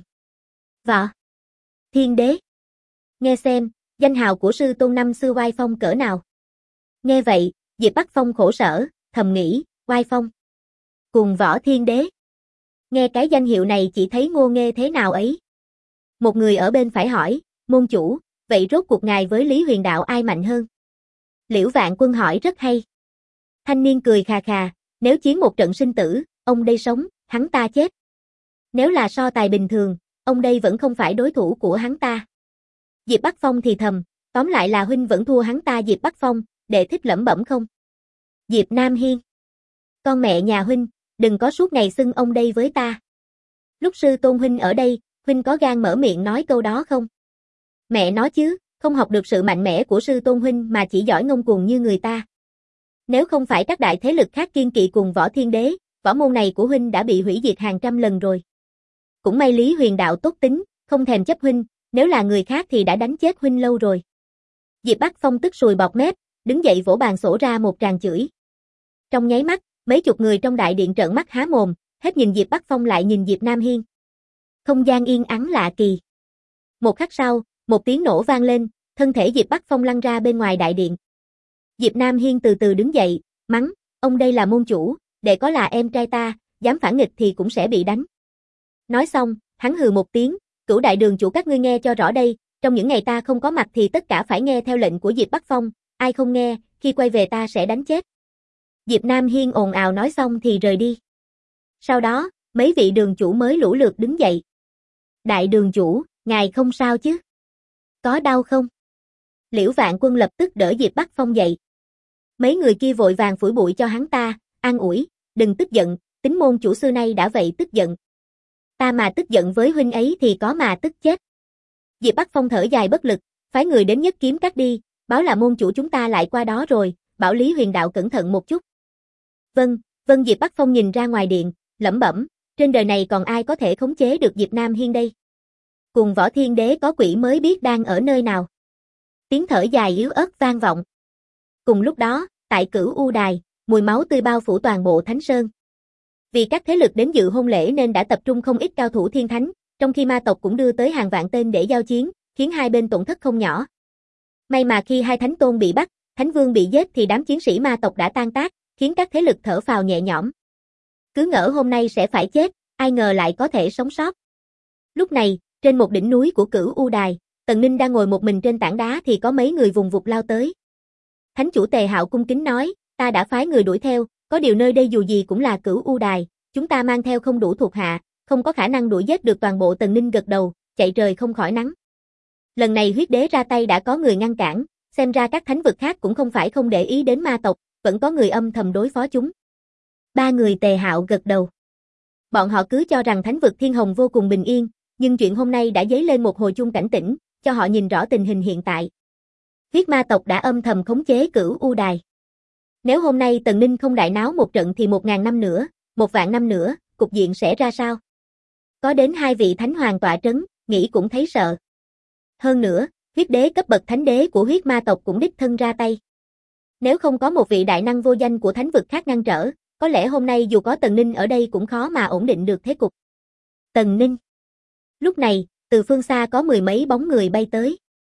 Võ Thiên Đế. Nghe xem, danh hào của sư tôn năm xưa oai phong cỡ nào. Nghe vậy, Diệp Bắc Phong khổ sở, thầm nghĩ, oai phong. Cuồng Võ Thiên Đế. Nghe cái danh hiệu này chỉ thấy ngô nghê thế nào ấy. Một người ở bên phải hỏi, môn chủ, vậy rốt cuộc ngài với Lý Huyền Đạo ai mạnh hơn? Liễu Vạn Quân hỏi rất hay. Thanh niên cười khà khà, nếu chiến một trận sinh tử, ông đây sống, hắn ta chết. Nếu là so tài bình thường, ông đây vẫn không phải đối thủ của hắn ta. Diệp Bắc Phong thì thầm, tóm lại là huynh vẫn thua hắn ta. Diệp Bắc Phong, đệ thích lẩm bẩm không? Diệp Nam Hiên. Con mẹ nhà huynh, đừng có suốt ngày xưng ông đây với ta. Lúc sư tôn huynh ở đây, huynh có gan mở miệng nói câu đó không? Mẹ nói chứ, không học được sự mạnh mẽ của sư tôn huynh mà chỉ giỏi ngông cuồng như người ta. Nếu không phải các đại thế lực khác kiên kỵ Cuồng Võ Thiên Đế, võ môn này của huynh đã bị hủy diệt hàng trăm lần rồi. Cũng may Lý Huyền Đạo tốt tính, không thèm chấp huynh, nếu là người khác thì đã đánh chết huynh lâu rồi. Diệp Bắc Phong tức sùi bọt mép, đứng dậy vỗ bàn sổ ra một tràng chửi. Trong nháy mắt, mấy chục người trong đại điện trợn mắt há mồm, hết nhìn Diệp Bắc Phong lại nhìn Diệp Nam Hiên. Không gian yên ắng lạ kỳ. Một khắc sau, một tiếng nổ vang lên, thân thể Diệp Bắc Phong lăn ra bên ngoài đại điện. Diệp Nam Hiên từ từ đứng dậy, mắng, ông đây là môn chủ, đệ có là em trai ta, dám phản nghịch thì cũng sẽ bị đánh. Nói xong, hắn hừ một tiếng, Cửu đại đường chủ các ngươi nghe cho rõ đây, trong những ngày ta không có mặt thì tất cả phải nghe theo lệnh của Diệp Bắc Phong, ai không nghe, khi quay về ta sẽ đánh chết. Diệp Nam Hiên ồn ào nói xong thì rời đi. Sau đó, mấy vị đường chủ mới lũ lượt đứng dậy. Đại đường chủ, ngài không sao chứ? Có đau không? Liễu Vạn Quân lập tức đỡ Diệp Bắc Phong dậy. Mấy người kia vội vàng phủi bụi cho hắn ta, an ủi, đừng tức giận, tính môn chủ xưa nay đã vậy tức giận. Ta mà tức giận với huynh ấy thì có mà tức chết. Diệp Bắc Phong thở dài bất lực, phái người đến Nhất Kiếm Các đi, báo là môn chủ chúng ta lại qua đó rồi, bảo Lý Huyền Đạo cẩn thận một chút. Vâng, vâng. Diệp Bắc Phong nhìn ra ngoài điện, lẩm bẩm, trên đời này còn ai có thể khống chế được Diệp Nam Hiên đây? Cùng Võ Thiên Đế có quỷ mới biết đang ở nơi nào. Tiếng thở dài yếu ớt vang vọng. Cùng lúc đó, tại Cửu U Đài, mùi máu tươi bao phủ toàn bộ Thánh Sơn. Vì các thế lực đến dự hôn lễ nên đã tập trung không ít cao thủ thiên thánh, trong khi ma tộc cũng đưa tới hàng vạn tên để giao chiến, khiến hai bên tổn thất không nhỏ. May mà khi hai thánh tôn bị bắt, thánh vương bị giết thì đám chiến sĩ ma tộc đã tan tác, khiến các thế lực thở phào nhẹ nhõm. Cứ ngỡ hôm nay sẽ phải chết, ai ngờ lại có thể sống sót. Lúc này, trên một đỉnh núi của Cửu U Đài, Tần Ninh đang ngồi một mình trên tảng đá thì có mấy người vùng vụt lao tới. Thánh chủ Tề Hạo cung kính nói, ta đã phái người đuổi theo, có điều nơi đây dù gì cũng là Cửu U Đài, chúng ta mang theo không đủ thuộc hạ, không có khả năng đuổi giết được toàn bộ. Tần Ninh gật đầu, chạy trời không khỏi nắng. Lần này huyết đế ra tay đã có người ngăn cản, xem ra các thánh vực khác cũng không phải không để ý đến ma tộc, vẫn có người âm thầm đối phó chúng. Ba người Tề Hạo gật đầu. Bọn họ cứ cho rằng thánh vực Thiên Hồng vô cùng bình yên, nhưng chuyện hôm nay đã dấy lên một hồi chuông cảnh tỉnh, cho họ nhìn rõ tình hình hiện tại. Huyết ma tộc đã âm thầm khống chế Cửu U Đài. Nếu hôm nay Tần Ninh không đại náo một trận thì 1000 năm nữa, 1 vạn năm nữa, cục diện sẽ ra sao? Có đến 2 vị thánh hoàng tọa trấn, nghĩ cũng thấy sợ. Hơn nữa, huyết đế cấp bậc thánh đế của huyết ma tộc cũng đích thân ra tay. Nếu không có một vị đại năng vô danh của thánh vực khác ngăn trở, có lẽ hôm nay dù có Tần Ninh ở đây cũng khó mà ổn định được thế cục. Tần Ninh. Lúc này, từ phương xa có 10 mấy bóng người bay tới.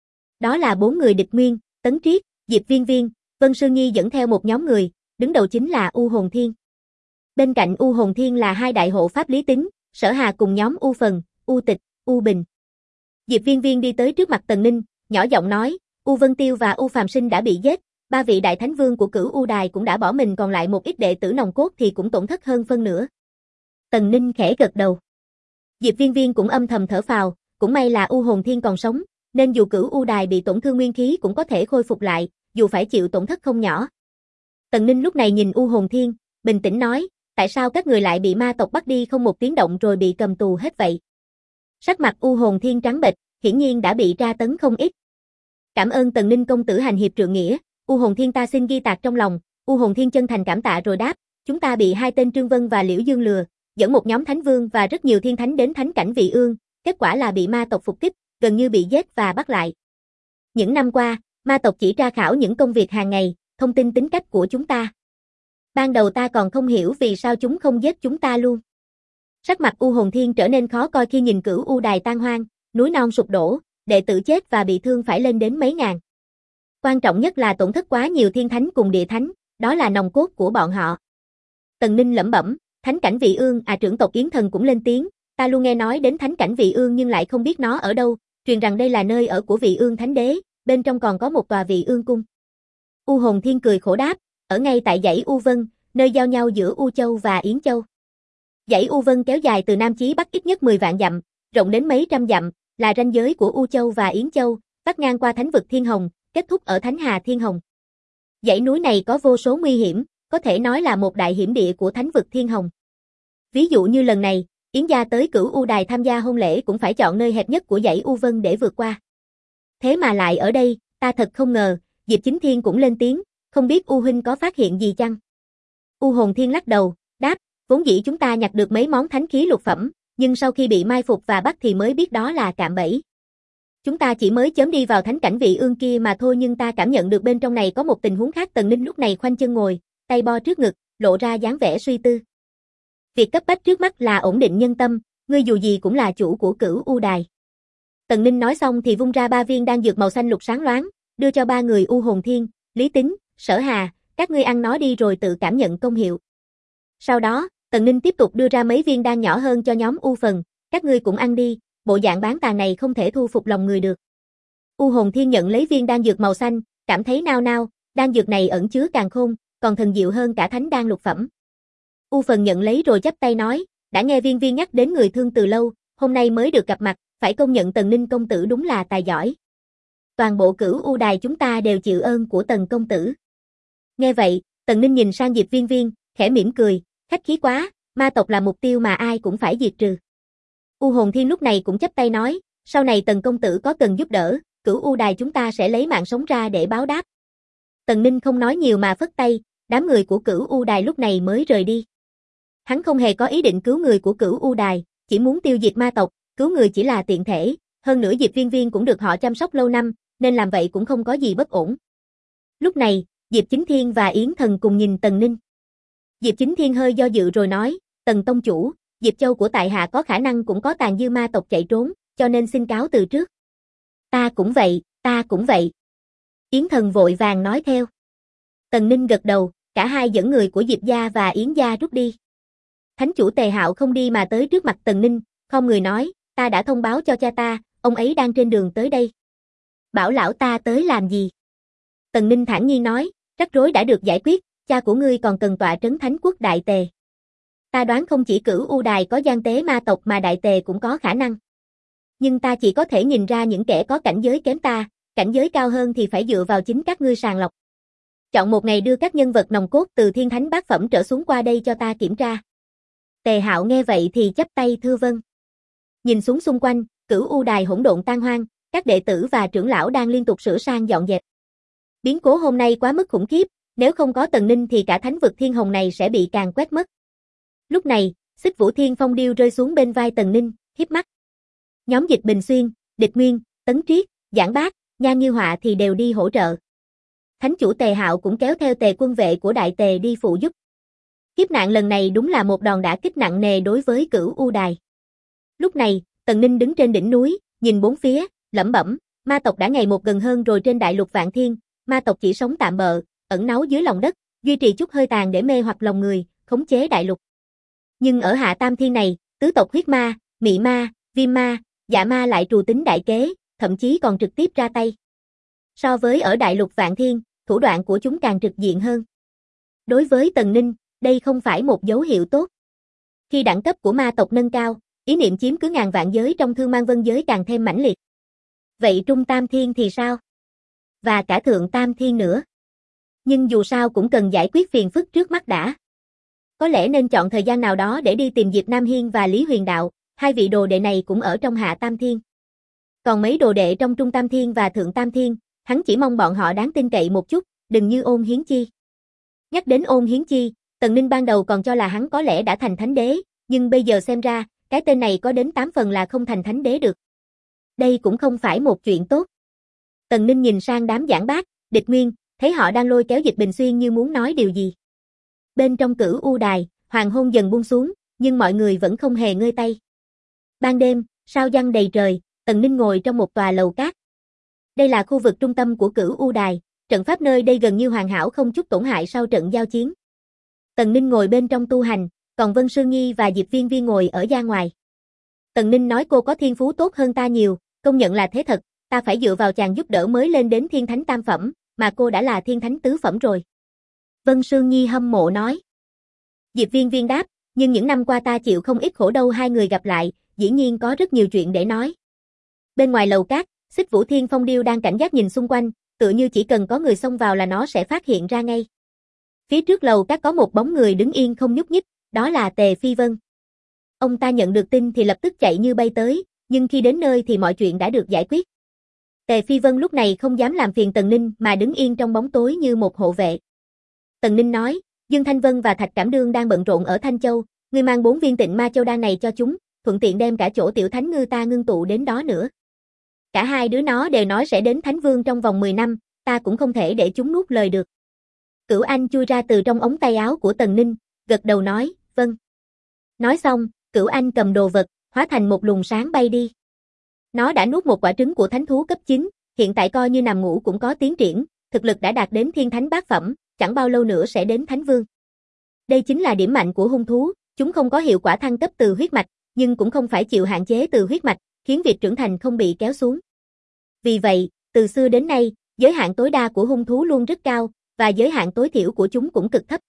Đó là 4 người địch nguyên, Tấn Triết, Diệp Viên Viên, Vân Sư Nhi dẫn theo một nhóm người, đứng đầu chính là U Hồn Thiên. Bên cạnh U Hồn Thiên là hai đại hộ pháp Lý Tính, Sở Hà cùng nhóm U Phần, U Tịch, U Bình. Diệp Viên Viên đi tới trước mặt Tần Ninh, nhỏ giọng nói, U Vân Tiêu và U Phàm Sinh đã bị giết, 3 vị đại thánh vương của Cửu U Đài cũng đã bỏ mình, còn lại một ít đệ tử nòng cốt thì cũng tổn thất hơn phân nửa. Tần Ninh khẽ gật đầu. Diệp Viên Viên cũng âm thầm thở phào, cũng may là U Hồn Thiên còn sống, nên dù Cửu U Đài bị tổn thương nguyên khí cũng có thể khôi phục lại, dù phải chịu tổn thất không nhỏ. Tần Ninh lúc này nhìn U Hồn Thiên, bình tĩnh nói, tại sao các người lại bị ma tộc bắt đi không một tiếng động rồi bị cầm tù hết vậy? Sắc mặt U Hồn Thiên trắng bệch, hiển nhiên đã bị tra tấn không ít. Cảm ơn Tần Ninh công tử hành hiệp trượng nghĩa, U Hồn Thiên ta xin ghi tạc trong lòng. U Hồn Thiên chân thành cảm tạ rồi đáp, chúng ta bị 2 tên Trương Vân và Liễu Dương lừa, dẫn một nhóm thánh vương và rất nhiều thiên thánh đến thánh cảnh Vị Ương, kết quả là bị ma tộc phục kích, gần như bị giết và bắt lại. Những năm qua, ma tộc chỉ tra khảo những công việc hàng ngày, thông tin tính cách của chúng ta. Ban đầu ta còn không hiểu vì sao chúng không giết chúng ta luôn. Sắc mặt U Hồn Thiên trở nên khó coi khi nhìn Cửu U Đài tan hoang, núi non sụp đổ, đệ tử chết và bị thương phải lên đến mấy ngàn. Quan trọng nhất là tổn thất quá nhiều thiên thánh cùng địa thánh, đó là nòng cốt của bọn họ. Tần Ninh lẩm bẩm, thánh cảnh Vị Ương trưởng tộc Yến Thần cũng lên tiếng, ta luôn nghe nói đến thánh cảnh Vị Ương nhưng lại không biết nó ở đâu, truyền rằng đây là nơi ở của Vị Ương Thánh Đế, bên trong còn có một tòa Vị Ương cung. U Hồn Thiên cười khổ đáp, ở ngay tại dãy U Vân, nơi giao nhau giữa U Châu và Yến Châu. Dãy U Vân kéo dài từ Nam chí Bắc ít nhất 10 vạn dặm, rộng đến mấy trăm dặm, là ranh giới của U Châu và Yến Châu, vắt ngang qua thánh vực Thiên Hồng, kết thúc ở Thánh Hà Thiên Hồng. Dãy núi này có vô số nguy hiểm, có thể nói là một đại hiểm địa của thánh vực Thiên Hồng. Ví dụ như lần này, Yến gia tới Cửu U Đài tham gia hôn lễ cũng phải chọn nơi hẹp nhất của dãy U Vân để vượt qua. Thế mà lại ở đây, ta thật không ngờ. Diệp Chính Thiên cũng lên tiếng, không biết U huynh có phát hiện gì chăng? U Hồn Thiên lắc đầu, đáp, vốn dĩ chúng ta nhặt được mấy món thánh khí lục phẩm, nhưng sau khi bị mai phục và bắt thì mới biết đó là cạm bẫy. Chúng ta chỉ mới chớm đi vào thánh cảnh Vị Ương kia mà thôi, nhưng ta cảm nhận được bên trong này có một tình huống khác. Tần Ninh lúc này khoanh chân ngồi, tay bo trước ngực, lộ ra dáng vẻ suy tư. Việc cấp bách trước mắt là ổn định nhân tâm, ngươi dù gì cũng là chủ của Cửu U Đài. Tần Ninh nói xong thì vung ra 3 viên đan dược màu xanh lục sáng loáng, đưa cho 3 người U Hồn Thiên, Lý Tính, Sở Hà, các ngươi ăn nó đi rồi tự cảm nhận công hiệu. Sau đó, Tần Ninh tiếp tục đưa ra mấy viên đan nhỏ hơn cho nhóm U Phần, các ngươi cũng ăn đi, bộ dạng bán tàn này không thể thu phục lòng người được. U Hồn Thiên nhận lấy viên đan dược màu xanh, cảm thấy nao nao, đan dược này ẩn chứa càn khôn, còn thần diệu hơn cả thánh đan lục phẩm. U Phần nhận lấy rồi chắp tay nói, đã nghe Viên Viên nhắc đến người thương từ lâu, hôm nay mới được gặp mặt, phải công nhận Tần Ninh công tử đúng là tài giỏi. Toàn bộ Cửu U đài chúng ta đều chịu ơn của Tần công tử. Nghe vậy, Tần Ninh nhìn sang Diệp Viên Viên, khẽ mỉm cười, khách khí quá, ma tộc là mục tiêu mà ai cũng phải diệt trừ. U Hồn Thiên lúc này cũng chắp tay nói, sau này Tần công tử có cần giúp đỡ, Cửu U đài chúng ta sẽ lấy mạng sống ra để báo đáp. Tần Ninh không nói nhiều mà phất tay, đám người của Cửu U đài lúc này mới rời đi. Hắn không hề có ý định cứu người của Cửu U đài, chỉ muốn tiêu diệt ma tộc, cứu người chỉ là tiện thể, hơn nữa Diệp Viên Viên cũng được họ chăm sóc lâu năm, nên làm vậy cũng không có gì bất ổn. Lúc này, Diệp Chính Thiên và Yến Thần cùng nhìn Tần Ninh. Diệp Chính Thiên hơi do dự rồi nói, Tần tông chủ, Diệp Châu của tại hạ có khả năng cũng có tàn dư ma tộc chạy trốn, cho nên xin cáo từ trước. Ta cũng vậy, ta cũng vậy. Yến Thần vội vàng nói theo. Tần Ninh gật đầu, cả hai dẫn người của Diệp gia và Yến gia rút đi. Thánh chủ Tề Hạo không đi mà tới trước mặt Tần Ninh, không người nói, ta đã thông báo cho cha ta, ông ấy đang trên đường tới đây. Bảo lão ta tới làm gì? Tần Ninh thản nhiên nói, rắc rối đã được giải quyết, cha của ngươi còn cần tọa trấn Thánh quốc Đại Tề. Ta đoán không chỉ Cửu U đài có gian tế ma tộc mà Đại Tề cũng có khả năng. Nhưng ta chỉ có thể nhìn ra những kẻ có cảnh giới kém ta, cảnh giới cao hơn thì phải dựa vào chính các ngươi sàng lọc. Chọn một ngày đưa các nhân vật nòng cốt từ Thiên Thánh bát phẩm trở xuống qua đây cho ta kiểm tra. Tề Hạo nghe vậy thì chắp tay thưa vâng. Nhìn xuống xung quanh, Cửu U đài hỗn độn tan hoang, các đệ tử và trưởng lão đang liên tục sửa sang dọn dẹp. Biến cố hôm nay quá mức khủng khiếp, nếu không có Tần Ninh thì cả thánh vực Thiên Hồng này sẽ bị càn quét mất. Lúc này, Xích Vũ Thiên Phong điêu rơi xuống bên vai Tần Ninh, híp mắt. Nhóm Dịch Bình Xuyên, Địch Nguyên, Tấn Triết, Giảng Bác, Nha Như Họa thì đều đi hỗ trợ. Thánh chủ Tề Hạo cũng kéo theo Tề quân vệ của Đại Tề đi phụ giúp. Kiếp nạn lần này đúng là một đòn đả kích nặng nề đối với Cửu U đài. Lúc này, Tần Ninh đứng trên đỉnh núi, nhìn bốn phía, lẩm bẩm, ma tộc đã ngày một gần hơn rồi trên đại lục Vạn Thiên, ma tộc chỉ sống tạm bợ, ẩn náu dưới lòng đất, duy trì chút hơi tàn để mê hoặc lòng người, khống chế đại lục. Nhưng ở Hạ Tam Thiên này, tứ tộc huyết ma, mị ma, viêm ma, dạ ma lại trù tính đại kế, thậm chí còn trực tiếp ra tay. So với ở đại lục Vạn Thiên, thủ đoạn của chúng càng trực diện hơn. Đối với Tần Ninh, đây không phải một dấu hiệu tốt. Khi đẳng cấp của ma tộc nâng cao, ý niệm chiếm cứ ngàn vạn giới trong Thương Mang Vân giới càng thêm mãnh liệt. Vậy Trung Tam Thiên thì sao? Và cả Thượng Tam Thiên nữa. Nhưng dù sao cũng cần giải quyết phiền phức trước mắt đã. Có lẽ nên chọn thời gian nào đó để đi tìm Diệp Nam Hiên và Lý Huyền Đạo, hai vị đồ đệ này cũng ở trong Hạ Tam Thiên. Còn mấy đồ đệ trong Trung Tam Thiên và Thượng Tam Thiên, hắn chỉ mong bọn họ đáng tin cậy một chút, đừng như Ôn Hiến Chi. Nhắc đến Ôn Hiến Chi, Tần Ninh ban đầu còn cho là hắn có lẽ đã thành thánh đế, nhưng bây giờ xem ra, cái tên này có đến 8 phần là không thành thánh đế được. Đây cũng không phải một chuyện tốt. Tần Ninh nhìn sang đám Giảng Bác, Địch Nguyên, thấy họ đang lôi kéo Dịch Bình Xuyên như muốn nói điều gì. Bên trong Cửu U đài, hoàng hôn dần buông xuống, nhưng mọi người vẫn không hề ngơi tay. Ban đêm, sao giăng đầy trời, Tần Ninh ngồi trong một tòa lầu cát. Đây là khu vực trung tâm của Cửu U đài, trận pháp nơi đây gần như hoàn hảo không chút tổn hại sau trận giao chiến. Tần Ninh ngồi bên trong tu hành, còn Vân Sương Nhi và Diệp Viên Viên ngồi ở gia ngoài. Tần Ninh nói cô có thiên phú tốt hơn ta nhiều, công nhận là thế thật, ta phải dựa vào chàng giúp đỡ mới lên đến Thiên Thánh Tam Phẩm, mà cô đã là Thiên Thánh Tứ Phẩm rồi. Vân Sương Nhi hâm mộ nói. Diệp Viên Viên đáp, nhưng những năm qua ta chịu không ít khổ đâu. Hai người gặp lại, dĩ nhiên có rất nhiều chuyện để nói. Bên ngoài lầu cát, Xích Vũ Thiên Phong điêu đang cảnh giác nhìn xung quanh, tựa như chỉ cần có người xông vào là nó sẽ phát hiện ra ngay. Phía trước lầu cát có một bóng người đứng yên không nhúc nhích, đó là Tề Phi Vân. Ông ta nhận được tin thì lập tức chạy như bay tới, nhưng khi đến nơi thì mọi chuyện đã được giải quyết. Tề Phi Vân lúc này không dám làm phiền Tần Ninh mà đứng yên trong bóng tối như một hộ vệ. Tần Ninh nói, Dương Thanh Vân và Thạch Cảm Đương đang bận rộn ở Thanh Châu, ngươi mang 4 viên Tịnh Ma Châu đan này cho chúng, thuận tiện đem cả chỗ tiểu thánh ngư ta ngưng tụ đến đó nữa. Cả hai đứa nó đều nói sẽ đến Thánh Vương trong vòng 10 năm, ta cũng không thể để chúng nuốt lời được. Cửu Anh chui ra từ trong ống tay áo của Tần Ninh, gật đầu nói, vâng. Nói xong, Cửu Anh cầm đồ vật, hóa thành một luồng sáng bay đi. Nó đã nuốt một quả trứng của thánh thú cấp 9, hiện tại coi như nằm ngủ cũng có tiến triển, thực lực đã đạt đến Thiên Thánh bát phẩm, chẳng bao lâu nữa sẽ đến Thánh Vương. Đây chính là điểm mạnh của hung thú, chúng không có hiệu quả thăng cấp từ huyết mạch, nhưng cũng không phải chịu hạn chế từ huyết mạch, khiến việc trưởng thành không bị kéo xuống. Vì vậy, Từ xưa đến nay, giới hạn tối đa của hung thú luôn rất cao, và giới hạn tối thiểu của chúng cũng cực thấp.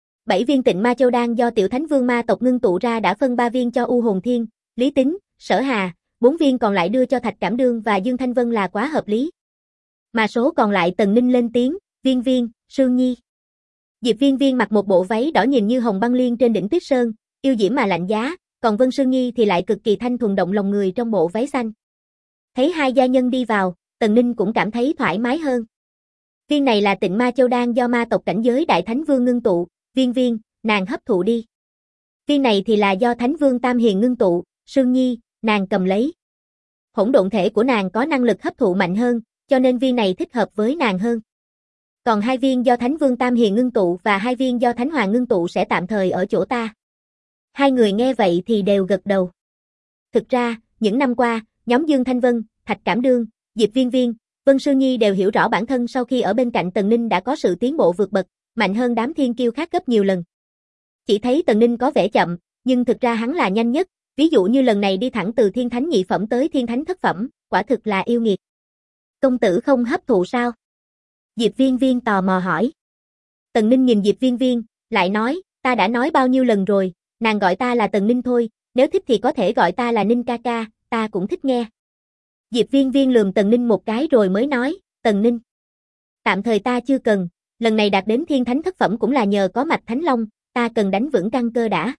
7 viên Tịnh Ma Châu Đan do Tiểu Thánh Vương ma tộc ngưng tụ ra đã phân 3 viên cho U Hồn Thiên, Lý Tính, Sở Hà, 4 viên còn lại đưa cho Thạch Cảm Đương và Dương Thanh Vân là quá hợp lý. Mà số còn lại Tần Ninh lên tiếng, Viên Viên, Sương Nhi. Diệp Viên Viên mặc một bộ váy đỏ nhìn như hồng băng liên trên đỉnh tuyết sơn, yêu diễm mà lạnh giá, còn Vân Sương Nhi thì lại cực kỳ thanh thuần động lòng người trong bộ váy xanh. Thấy hai gia nhân đi vào, Tần Ninh cũng cảm thấy thoải mái hơn. Viên này là Tịnh Ma Châu Đan do ma tộc cảnh giới Đại Thánh Vương ngưng tụ, Viên Viên, nàng hấp thụ đi. Viên này thì là do Thánh Vương Tam Hiền ngưng tụ, Sương Nhi, nàng cầm lấy. Hỗn độn thể của nàng có năng lực hấp thụ mạnh hơn, cho nên viên này thích hợp với nàng hơn. Còn 2 viên do Thánh Vương Tam Hiền ngưng tụ và 2 viên do Thánh Hoàng ngưng tụ sẽ tạm thời ở chỗ ta. Hai người nghe vậy thì đều gật đầu. Thực ra, những năm qua, nhóm Dương Thanh Vân, Thạch Cảm Đương, Diệp Viên Viên, Vân Sương Nhi đều hiểu rõ bản thân sau khi ở bên cạnh Tần Ninh đã có sự tiến bộ vượt bậc, mạnh hơn đám thiên kiêu khác gấp nhiều lần. Chỉ thấy Tần Ninh có vẻ chậm, nhưng thực ra hắn là nhanh nhất, ví dụ như lần này đi thẳng từ thiên thánh nhị phẩm tới thiên thánh thất phẩm, quả thực là yêu nghiệt. Công tử không hấp thụ sao? Diệp Viên Viên tò mò hỏi. Tần Ninh nhìn Diệp Viên Viên, lại nói, ta đã nói bao nhiêu lần rồi, nàng gọi ta là Tần Ninh thôi, nếu thích thì có thể gọi ta là Ninh ca ca, ta cũng thích nghe. Diệp Viên Viên lườm Tần Ninh một cái rồi mới nói, Tần Ninh. Tạm thời ta chưa cần, lần này đạt đến thiên thánh thất phẩm cũng là nhờ có mạch Thánh Long, ta cần đánh vững căn cơ đã.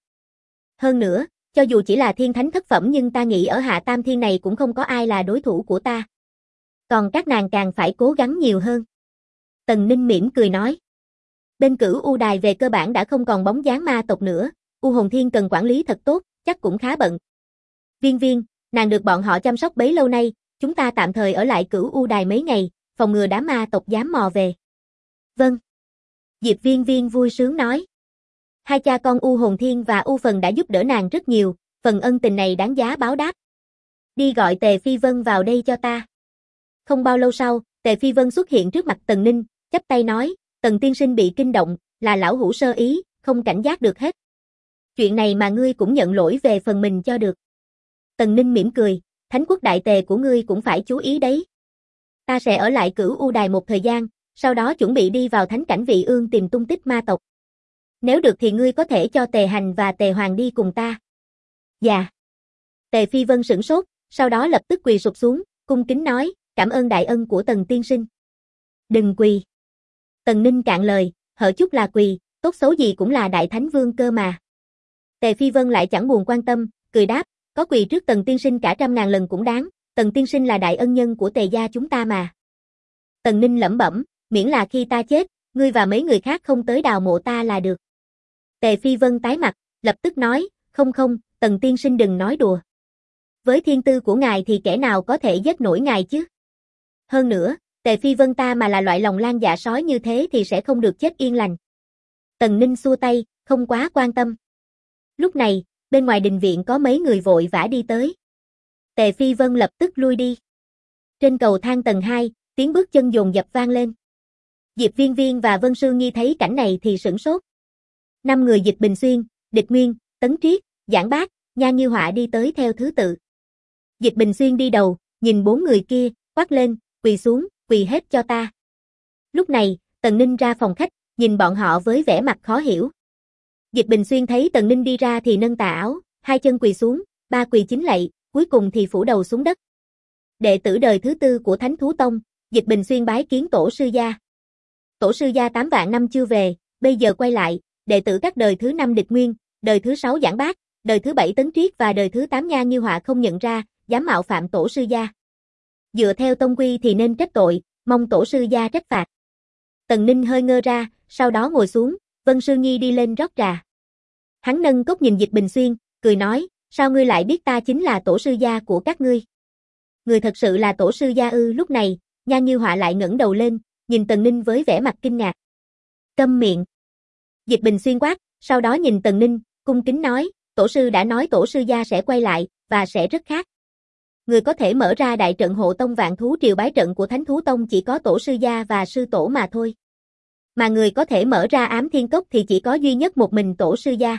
Hơn nữa, cho dù chỉ là thiên thánh thất phẩm nhưng ta nghĩ ở hạ tam thiên này cũng không có ai là đối thủ của ta. Còn các nàng càng phải cố gắng nhiều hơn. Tần Ninh mỉm cười nói. Bên Cửu U Đài về cơ bản đã không còn bóng dáng ma tộc nữa, U Hồn Thiên cần quản lý thật tốt, chắc cũng khá bận. Viên Viên, nàng được bọn họ chăm sóc bấy lâu nay, chúng ta tạm thời ở lại Cửu U Đài mấy ngày, phòng ngừa đám ma tộc dám mò về. Vâng. Diệp Viên Viên vui sướng nói. Hai cha con U Hồn Thiên và U Phần đã giúp đỡ nàng rất nhiều, phần ân tình này đáng giá báo đáp. Đi gọi Tề Phi Vân vào đây cho ta. Không bao lâu sau, Tề Phi Vân xuất hiện trước mặt Tần Ninh, chắp tay nói, Tần tiên sinh bị kinh động, là lão hữu sơ ý, không cảnh giác được hết. Chuyện này mà ngươi cũng nhận lỗi về phần mình cho được. Tần Ninh mỉm cười, Thánh quốc đại tề của ngươi cũng phải chú ý đấy. Ta sẽ ở lại Cửu U Đài một thời gian, sau đó chuẩn bị đi vào thánh cảnh Vị Ương tìm tung tích ma tộc. Nếu được thì ngươi có thể cho Tề Hành và Tề Hoàng đi cùng ta. Dạ. Tề Phi Vân sửng sốt, sau đó lập tức quỳ sụp xuống, cung kính nói, cảm ơn đại ân của Tần tiên sinh. Đừng quỳ. Tần Ninh cạn lời, hở chút là quỳ, tốt xấu gì cũng là đại thánh vương cơ mà. Tề Phi Vân lại chẳng buồn quan tâm, cười đáp, có quỳ trước Tần tiên sinh cả 100.000 lần cũng đáng, Tần tiên sinh là đại ân nhân của Tề gia chúng ta mà. Tần Ninh lẩm bẩm, miễn là khi ta chết, ngươi và mấy người khác không tới đào mộ ta là được. Tề Phi Vân tái mặt, lập tức nói, không không, Tần tiên sinh đừng nói đùa. Với thiên tư của ngài thì kẻ nào có thể giết nổi ngài chứ? Hơn nữa, Tề Phi Vân ta mà là loại lòng lang dạ sói như thế thì sẽ không được chết yên lành. Tần Ninh xua tay, không quá quan tâm. Lúc này, bên ngoài đình viện có mấy người vội vã đi tới. Tề Phi Vân lập tức lui đi. Trên cầu thang tầng 2, tiếng bước chân dồn dập vang lên. Diệp Viên Viên và Vân Sương Nhi thấy cảnh này thì sửng sốt. 5 người Dịch Bình Xuyên, Địch Nguyên, Tấn Triết, Giảng Bác, Nha Như Họa đi tới theo thứ tự. Dịch Bình Xuyên đi đầu, nhìn 4 người kia, quát lên, quỳ xuống, quỳ hết cho ta. Lúc này, Tần Ninh ra phòng khách, nhìn bọn họ với vẻ mặt khó hiểu. Dịch Bình Xuyên thấy Tần Ninh đi ra thì nâng tà áo, 2 chân quỳ xuống, 3 quỳ chính lạy, cuối cùng thì phủ đầu xuống đất. Đệ tử đời thứ 4 của Thánh Thú Tông, Dịch Bình Xuyên bái kiến tổ sư gia. Tổ sư gia 8 vạn năm chưa về, bây giờ quay lại, đệ tử các đời thứ 5 Địch Nguyên, đời thứ 6 Giảng Bác, đời thứ 7 Tấn Triết và đời thứ 8 Nha Như Họa không nhận ra, dám mạo phạm tổ sư gia. Dựa theo tông quy thì nên trách tội, mong tổ sư gia trách phạt. Tần Ninh hơi ngơ ra, sau đó ngồi xuống, Vân Sương Nhi đi lên rót trà. Hắn nâng cốc nhìn Dịch Bình Xuyên, cười nói, sao ngươi lại biết ta chính là tổ sư gia của các ngươi? Người thật sự là tổ sư gia ư? Lúc này, Nha Như Họa lại ngẩng đầu lên, nhìn Tần Ninh với vẻ mặt kinh ngạc. Câm miệng. Dịch Bình Xuyên quát, sau đó nhìn Tần Ninh, cung kính nói, tổ sư đã nói tổ sư gia sẽ quay lại, và sẽ rất khác. Người có thể mở ra đại trận hộ tông vạn thú triều bái trận của Thánh Thú Tông chỉ có tổ sư gia và sư tổ mà thôi. Mà người có thể mở ra ám thiên cốc thì chỉ có duy nhất một mình tổ sư gia.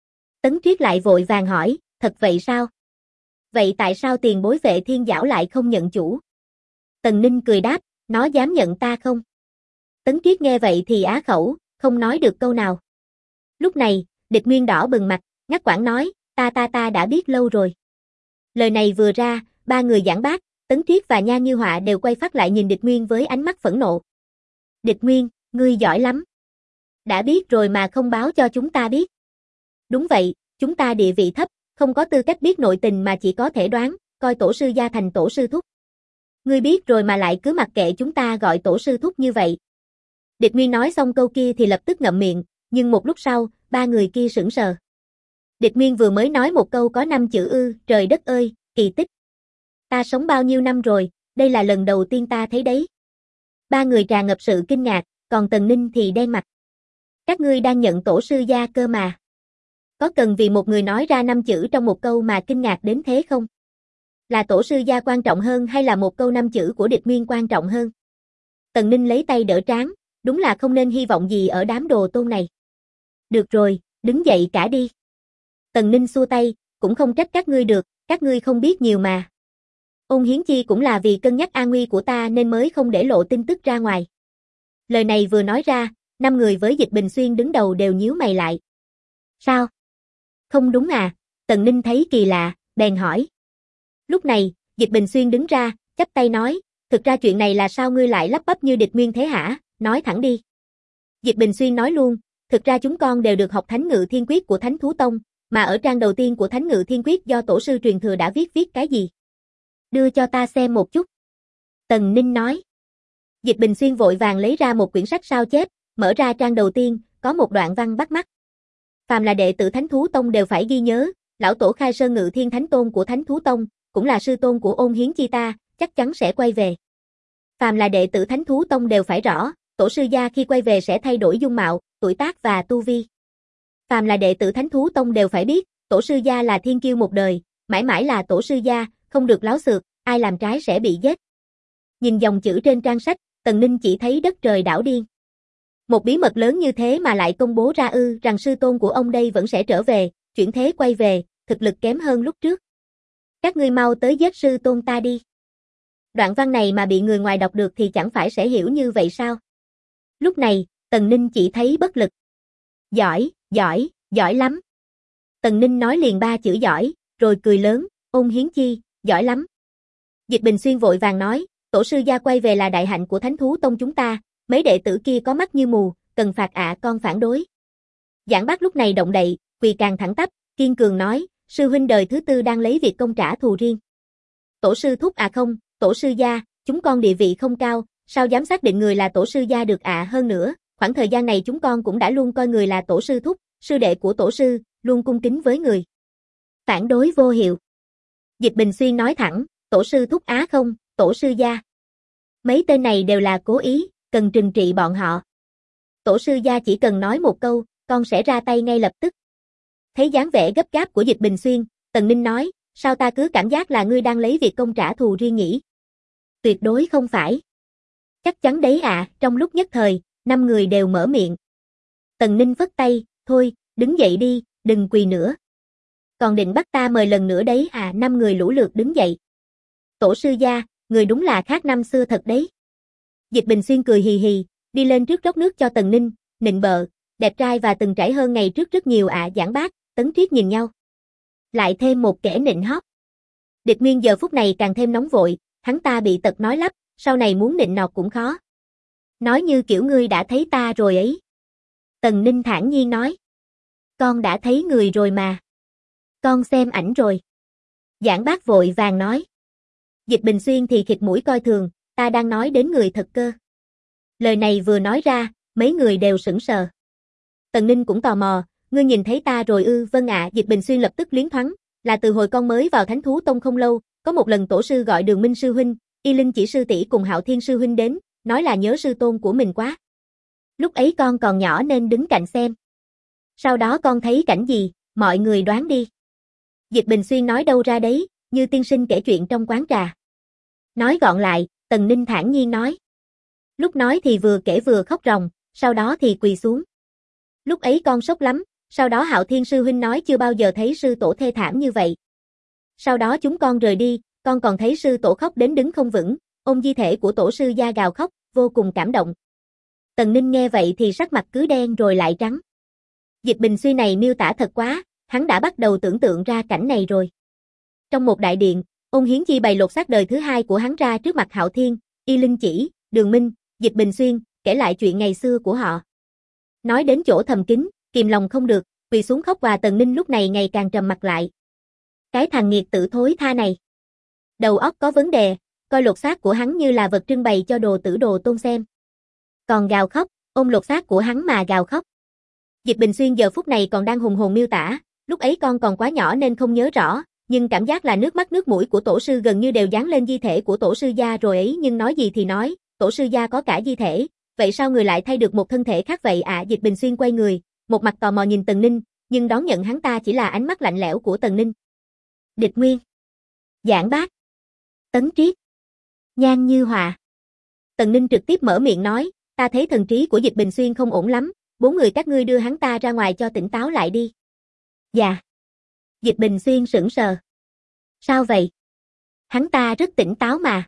Tấn Triết lại vội vàng hỏi, thật vậy sao? Vậy tại sao tiền bối Vệ Thiên Giảo lại không nhận chủ? Tần Ninh cười đáp, nó dám nhận ta không? Tấn Triết nghe vậy thì á khẩu, không nói được câu nào. Lúc này, Địch Nguyên đỏ bừng mặt, ngắt quãng nói, ta đã biết lâu rồi. Lời này vừa ra, ba người Giảng Bác, Tấn Triết và Nha Như Họa đều quay phát lại nhìn Địch Nguyên với ánh mắt phẫn nộ. Địch Nguyên, ngươi giỏi lắm. Đã biết rồi mà không báo cho chúng ta biết. Đúng vậy, chúng ta địa vị thấp, không có tư cách biết nội tình mà chỉ có thể đoán, coi tổ sư gia thành tổ sư thúc. Ngươi biết rồi mà lại cứ mặc kệ chúng ta gọi tổ sư thúc như vậy. Địch Nguyên nói xong câu kia thì lập tức ngậm miệng, nhưng một lúc sau, ba người kia sững sờ. Địch Nguyên vừa mới nói một câu có 5 chữ trời đất ơi, kỳ tích. Ta sống bao nhiêu năm rồi, đây là lần đầu tiên ta thấy đấy. Ba người tràn ngập sự kinh ngạc, còn Tần Ninh thì đen mặt. Các ngươi đang nhận tổ sư gia cơ mà. Có cần vì một người nói ra 5 chữ trong một câu mà kinh ngạc đến thế không? Là tổ sư gia quan trọng hơn hay là một câu 5 chữ của Địch Nguyên quan trọng hơn? Tần Ninh lấy tay đỡ trán, đúng là không nên hy vọng gì ở đám đồ tôn này. Được rồi, đứng dậy cả đi. Tần Ninh xua tay, cũng không trách các ngươi được, các ngươi không biết nhiều mà. Ôn Hiến Chi cũng là vì cân nhắc an nguy của ta nên mới không để lộ tin tức ra ngoài. Lời này vừa nói ra, 5 người với Dịch Bình Xuyên đứng đầu đều nhíu mày lại. Sao? Không đúng à? Tần Ninh thấy kỳ lạ, bèn hỏi. Lúc này, Dịch Bình Xuyên đứng ra, chắp tay nói, thực ra chuyện này là sao ngươi lại lắp bắp như Địch Nguyên thế hả? Nói thẳng đi. Dịch Bình Xuyên nói luôn, thực ra chúng con đều được học Thánh Ngự Thiên Quyết của Thánh Thú Tông, mà ở trang đầu tiên của Thánh Ngự Thiên Quyết do tổ sư truyền thừa đã viết cái gì? Đưa cho ta xem một chút. Tần Ninh nói. Dịch Bình Xuyên vội vàng lấy ra một quyển sách sao chép, mở ra trang đầu tiên, có một đoạn văn bắt mắt. Phàm là đệ tử Thánh Thú Tông đều phải ghi nhớ, lão tổ Khai Sơn Ngự Thiên Thánh Tôn của Thánh Thú Tông, cũng là sư tôn của Ôn Hiến Chi ta, chắc chắn sẽ quay về. Phàm là đệ tử Thánh Thú Tông đều phải rõ, tổ sư gia khi quay về sẽ thay đổi dung mạo, tuổi tác và tu vi. Phàm là đệ tử Thánh Thú Tông đều phải biết, tổ sư gia là thiên kiêu một đời, mãi mãi là tổ sư gia, không được láo xược, ai làm trái sẽ bị giết. Nhìn dòng chữ trên trang sách, Tần Ninh chỉ thấy đất trời đảo điên. Một bí mật lớn như thế mà lại công bố ra rằng sư tôn của ông đây vẫn sẽ trở về, chuyển thế quay về, thực lực kém hơn lúc trước. Các ngươi mau tới giết sư tôn ta đi. Đoạn văn này mà bị người ngoài đọc được thì chẳng phải sẽ hiểu như vậy sao? Lúc này, Tần Ninh chỉ thấy bất lực. Giỏi, giỏi, giỏi lắm. Tần Ninh nói liền 3 chữ giỏi, rồi cười lớn, Ôn Hiến Chi, giỏi lắm. Dịch Bình Xuyên vội vàng nói, tổ sư gia quay về là đại hạnh của Thánh Thú Tông chúng ta, mấy đệ tử kia có mắt như mù, cần phạt con phản đối. Giảng Bác lúc này động đậy, quỳ càng thẳng tắp, kiên cường nói, sư huynh đời thứ tư đang lấy việc công trả thù riêng. Tổ sư thúc không, tổ sư gia, chúng con địa vị không cao, sao dám xác định người là tổ sư gia được hơn nữa, khoảng thời gian này chúng con cũng đã luôn coi người là tổ sư thúc, sư đệ của tổ sư, luôn cung kính với người. Phản đối vô hiệu. Dịch Bình Xuyên nói thẳng, tổ sư thúc không, tổ sư gia. Mấy tên này đều là cố ý, cần trừng trị bọn họ. Tổ sư gia chỉ cần nói một câu, con sẽ ra tay ngay lập tức. Thấy dáng vẻ gấp gáp của Dịch Bình Xuyên, Tần Ninh nói, sao ta cứ cảm giác là ngươi đang lấy việc công trả thù riêng nhỉ? Tuyệt đối không phải. Chắc chắn đấy trong lúc nhất thời, 5 người đều mở miệng. Tần Ninh phất tay, thôi, đứng dậy đi, đừng quỳ nữa. Còn định bắt ta mời lần nữa đấy 5 người lũ lượt đứng dậy. Tổ sư gia, người đúng là khác năm xưa thật đấy. Dịch Bình Xuyên cười hì hì, đi lên trước rót nước cho Tần Ninh, nịnh bợ, đẹp trai và từng trải hơn ngày trước rất nhiều Giảng Bác, Tấn Triết nhìn nhau. Lại thêm một kẻ nịnh hót. Địch Nguyên giờ phút này càng thêm nóng vội, hắn ta bị tật nói lắp, sau này muốn nịnh nọt cũng khó. Nói như kiểu ngươi đã thấy ta rồi ấy. Tần Ninh thản nhiên nói. Con đã thấy người rồi mà. Con xem ảnh rồi. Giảng Bác vội vàng nói. Dịch Bình Xuyên thì khịt mũi coi thường, ta đang nói đến người thật cơ. Lời này vừa nói ra, mấy người đều sững sờ. Tần Ninh cũng tò mò, ngươi nhìn thấy ta rồi vâng Dịch Bình Xuyên lập tức liến thoáng, là từ hồi con mới vào Thánh Thú Tông không lâu, có một lần tổ sư gọi Đường Minh sư huynh, Y Linh Chỉ sư tỷ cùng Hạo Thiên sư huynh đến, nói là nhớ sư tôn của mình quá. Lúc ấy con còn nhỏ nên đứng cạnh xem. Sau đó con thấy cảnh gì, mọi người đoán đi. Dịch Bình Xuyên nói đâu ra đấy, như tiên sinh kể chuyện trong quán trà. Nói gọn lại, Tần Ninh thản nhiên nói. Lúc nói thì vừa kể vừa khóc ròng, sau đó thì quỳ xuống. Lúc ấy con sốc lắm, sau đó Hạo Thiên sư huynh nói chưa bao giờ thấy sư tổ thê thảm như vậy. Sau đó chúng con rời đi, con còn thấy sư tổ khóc đến đứng không vững, ôm di thể của tổ sư gia gào khóc, vô cùng cảm động. Tần Ninh nghe vậy thì sắc mặt cứ đen rồi lại trắng. Dịch Bình Xuyên này miêu tả thật quá, hắn đã bắt đầu tưởng tượng ra cảnh này rồi. Trong một đại điện, Ôn Hiến Chi bày lột xác đời thứ hai của hắn ra trước mặt Hạo Thiên, Y Linh Chỉ, Đường Minh, Dịch Bình Xuyên, kể lại chuyện ngày xưa của họ. Nói đến chỗ thầm kín, kìm lòng không được, quỳ xuống khóc và Tần Ninh lúc này ngày càng trầm mặt lại. Cái thằng nghiệt tử thối tha này. Đầu óc có vấn đề, coi lột xác của hắn như là vật trưng bày cho đồ tử đồ tôn xem. Còn gào khóc, ôm lột xác của hắn mà gào khóc. Dịch Bình Xuyên giờ phút này còn đang hùng hồn miêu tả, lúc ấy con còn quá nhỏ nên không nhớ rõ, nhưng cảm giác là nước mắt nước mũi của tổ sư gần như đều dán lên di thể của tổ sư gia rồi ấy, nhưng nói gì thì nói, tổ sư gia có cả di thể, vậy sao người lại thay được một thân thể khác vậy ạ? Dịch Bình Xuyên quay người, một mặt tò mò nhìn Tần Ninh, nhưng đón nhận hắn ta chỉ là ánh mắt lạnh lẽo của Tần Ninh. Địch Nguyên, Giảng Bác, Tấn Triết, Nhan Như Hòa. Tần Ninh trực tiếp mở miệng nói, ta thấy thần trí của Dịch Bình Xuyên không ổn lắm, 4 người các ngươi đưa hắn ta ra ngoài cho tỉnh táo lại đi. Dạ. Dịch Bình Xuyên sững sờ. Sao vậy? Hắn ta rất tỉnh táo mà.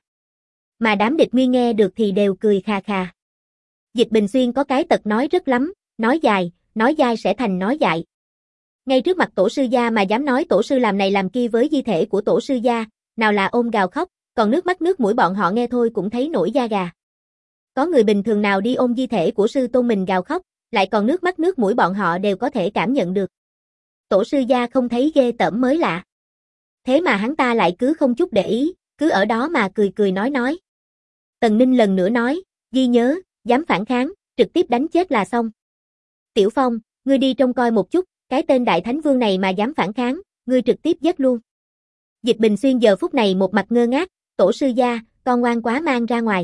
Mà đám địch nguyên nghe được thì đều cười khà khà. Dịch Bình Xuyên có cái tật nói rất lắm, nói dai sẽ thành nói dại. Ngay trước mặt tổ sư gia mà dám nói tổ sư làm này làm kia với di thể của tổ sư gia, nào là ôm gào khóc, còn nước mắt nước mũi bọn họ nghe thôi cũng thấy nổi da gà. Có người bình thường nào đi ôm di thể của sư tôn mình gào khóc, lại còn nước mắt nước mũi bọn họ đều có thể cảm nhận được. Tổ sư gia không thấy ghê tởm mới lạ. Thế mà hắn ta lại cứ không chút để ý, cứ ở đó mà cười cười nói. Tần Ninh lần nữa nói, ghi nhớ, dám phản kháng, trực tiếp đánh chết là xong. Tiểu Phong, ngươi đi trông coi một chút, cái tên đại thánh vương này mà dám phản kháng, ngươi trực tiếp giết luôn. Dịch Bình Xuyên giờ phút này một mặt ngơ ngác, tổ sư gia, con ngoan quá mang ra ngoài.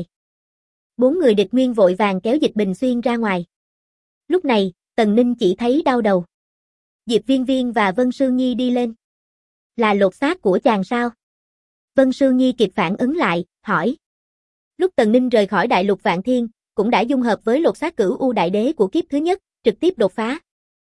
4 người địch nguyên vội vàng kéo Dịch Bình Xuyên ra ngoài. Lúc này, Tần Ninh chỉ thấy đau đầu. Diệp Viên Viên và Vân Sương Nhi đi lên. Là lột xác của chàng sao? Vân Sương Nhi kịp phản ứng lại, hỏi. Lúc Tần Ninh rời khỏi đại lục Vạn Thiên, cũng đã dung hợp với lột xác Cửu U Đại Đế của kiếp thứ nhất, trực tiếp đột phá.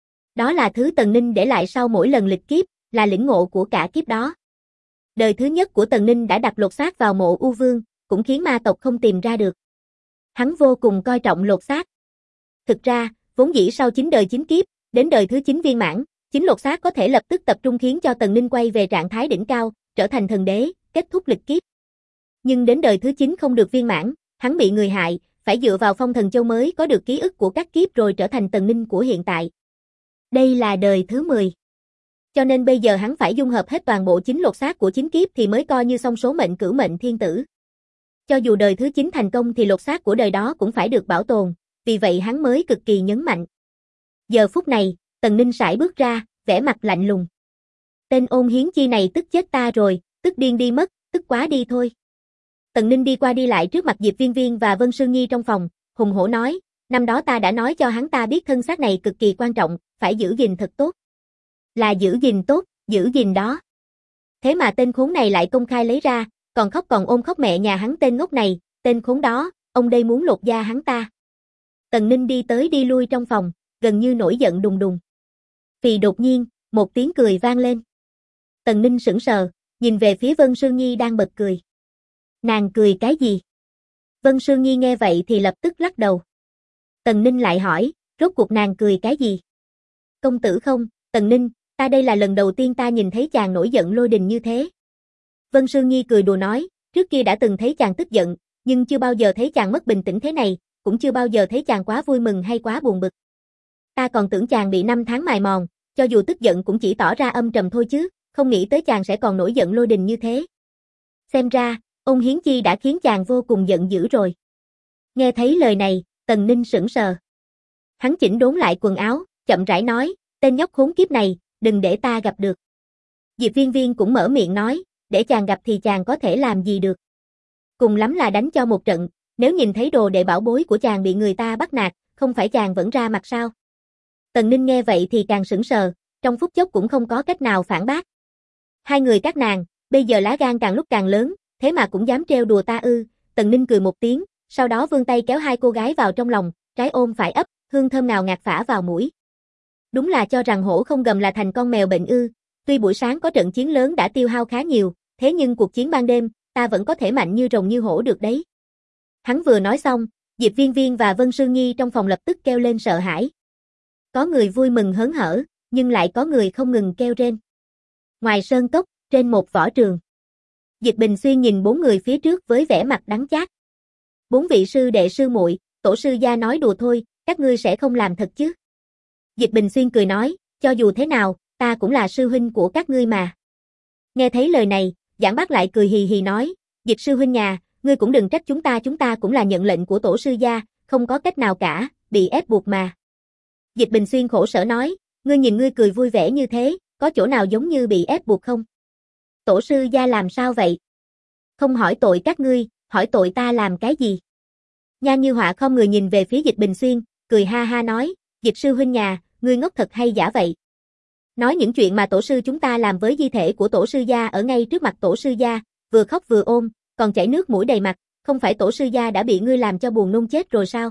Đó là thứ Tần Ninh để lại sau mỗi lần lịch kiếp, là lĩnh ngộ của cả kiếp đó. Đời thứ nhất của Tần Ninh đã đặt lột xác vào mộ U Vương, cũng khiến ma tộc không tìm ra được. Hắn vô cùng coi trọng lột xác. Thực ra, vốn dĩ sau 9 đời 9 kiếp, đến đời thứ 9 viên mãn, 9 lột xác có thể lập tức tập trung khiến cho Tần Ninh quay về trạng thái đỉnh cao, trở thành thần đế, kết thúc lịch kiếp. Nhưng đến đời thứ 9 không được viên mãn, hắn bị người hại, phải dựa vào Phong Thần Châu mới có được ký ức của các kiếp rồi trở thành Tần Ninh của hiện tại. Đây là đời thứ 10. Cho nên bây giờ hắn phải dung hợp hết toàn bộ 9 lột xác của 9 kiếp thì mới coi như xong số mệnh cửu mệnh thiên tử. Cho dù đời thứ 9 thành công thì lột xác của đời đó cũng phải được bảo tồn, vì vậy hắn mới cực kỳ nhấn mạnh. Giờ phút này, Tần Ninh sải bước ra, vẻ mặt lạnh lùng. Tên Ôn Hiến Chi này tức chết ta rồi, tức điên đi mất, tức quá đi thôi. Tần Ninh đi qua đi lại trước mặt Diệp Viên Viên và Vân Sương Nhi trong phòng, hùng hổ nói, năm đó ta đã nói cho hắn ta biết thân xác này cực kỳ quan trọng, phải giữ gìn thật tốt. Là giữ gìn tốt, giữ gìn đó. Thế mà tên khốn này lại công khai lấy ra, còn khóc còn ôm khóc mẹ nhà hắn tên ngốc này, tên khốn đó, ông đây muốn lột da hắn ta. Tần Ninh đi tới đi lui trong phòng, gần như nổi giận đùng đùng. Vì đột nhiên, một tiếng cười vang lên. Tần Ninh sững sờ, nhìn về phía Vân Sương Nhi đang bật cười. Nàng cười cái gì? Vân Sương Nhi nghe vậy thì lập tức lắc đầu. Tần Ninh lại hỏi, rốt cuộc nàng cười cái gì? Công tử không, Tần Ninh, ta đây là lần đầu tiên ta nhìn thấy chàng nổi giận lôi đình như thế. Vân Sương Nhi cười đùa nói, trước kia đã từng thấy chàng tức giận, nhưng chưa bao giờ thấy chàng mất bình tĩnh thế này, cũng chưa bao giờ thấy chàng quá vui mừng hay quá buồn bực. Ta còn tưởng chàng bị 5 tháng mài mòn, cho dù tức giận cũng chỉ tỏ ra âm trầm thôi chứ, không nghĩ tới chàng sẽ còn nổi giận lôi đình như thế. Xem ra, Ôn Hiến Chi đã khiến chàng vô cùng giận dữ rồi. Nghe thấy lời này, Tần Ninh sững sờ. Hắn chỉnh đốn lại quần áo, chậm rãi nói, tên nhóc khốn kiếp này, đừng để ta gặp được. Diệp Viên Viên cũng mở miệng nói, để chàng gặp thì chàng có thể làm gì được. Cùng lắm là đánh cho một trận, nếu nhìn thấy đồ đệ bảo bối của chàng bị người ta bắt nạt, không phải chàng vẫn ra mặt sao. Tần Ninh nghe vậy thì càng sững sờ, trong phút chốc cũng không có cách nào phản bác. Hai người các nàng, bây giờ lá gan càng lúc càng lớn, thế mà cũng dám trêu đùa ta ư? Tần Ninh cười một tiếng, sau đó vươn tay kéo hai cô gái vào trong lòng, trái ôm phải ấp, hương thơm nào ngạt phả vào mũi. Đúng là cho rằng hổ không gầm là thành con mèo bệnh ư? Tuy buổi sáng có trận chiến lớn đã tiêu hao khá nhiều, thế nhưng cuộc chiến ban đêm, ta vẫn có thể mạnh như rồng như hổ được đấy. Hắn vừa nói xong, Diệp Viên Viên và Vân Sương Nhi trong phòng lập tức kêu lên sợ hãi. Có người vui mừng hớn hở, nhưng lại có người không ngừng kêu rên. Ngoài sơn cốc, trên một võ trường. Dịch Bình Xuyên nhìn 4 người phía trước với vẻ mặt đắng chát. 4 vị sư đệ sư muội, tổ sư gia nói đùa thôi, các ngươi sẽ không làm thật chứ? Dịch Bình Xuyên cười nói, cho dù thế nào, ta cũng là sư huynh của các ngươi mà. Nghe thấy lời này, Giảng Bác lại cười hì hì nói, Dịch sư huynh nhà, ngươi cũng đừng trách chúng ta cũng là nhận lệnh của tổ sư gia, không có cách nào cả, bị ép buộc mà. Dịch Bình Xuyên khổ sở nói, ngươi nhìn ngươi cười vui vẻ như thế, có chỗ nào giống như bị ép buộc không? Tổ sư gia làm sao vậy? Không hỏi tội các ngươi, hỏi tội ta làm cái gì? Nhan Như Họa không người nhìn về phía Dịch Bình Xuyên, cười ha ha nói, Dịch sư huynh nhà, ngươi ngốc thật hay giả vậy? Nói những chuyện mà tổ sư chúng ta làm với di thể của tổ sư gia ở ngay trước mặt tổ sư gia, vừa khóc vừa ôm, còn chảy nước mũi đầy mặt, không phải tổ sư gia đã bị ngươi làm cho buồn nôn chết rồi sao?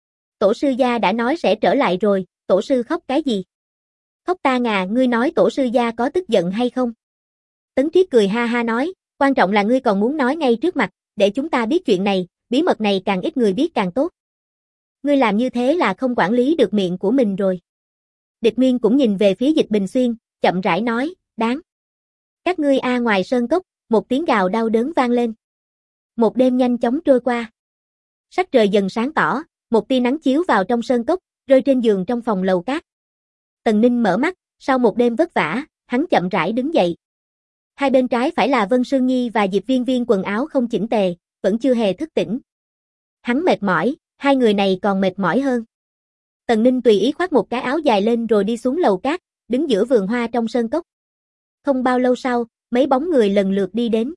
Tổ sư gia đã nói sẽ trở lại rồi, tổ sư khóc cái gì? Khóc ta ngà, ngươi nói tổ sư gia có tức giận hay không? Tấn Triết cười ha ha nói, quan trọng là ngươi còn muốn nói ngay trước mặt, để chúng ta biết chuyện này, bí mật này càng ít người biết càng tốt. Ngươi làm như thế là không quản lý được miệng của mình rồi. Địch Nguyên cũng nhìn về phía Dịch Bình Xuyên, chậm rãi nói, đáng. Các ngươi ngoài sơn cốc, một tiếng gào đau đớn vang lên. Một đêm nhanh chóng trôi qua. Sắc trời dần sáng tỏ, một tia nắng chiếu vào trong sơn cốc, rơi trên giường trong phòng lầu cát. Tần Ninh mở mắt, sau một đêm vất vả, hắn chậm rãi đứng dậy. Hai bên trái phải là Vân Sương Nhi và Diệp Viên Viên quần áo không chỉnh tề, vẫn chưa hề thức tỉnh. Hắn mệt mỏi, hai người này còn mệt mỏi hơn. Tần Ninh tùy ý khoác một cái áo dài lên rồi đi xuống lầu cát, đứng giữa vườn hoa trong sơn cốc. Không bao lâu sau, mấy bóng người lần lượt đi đến.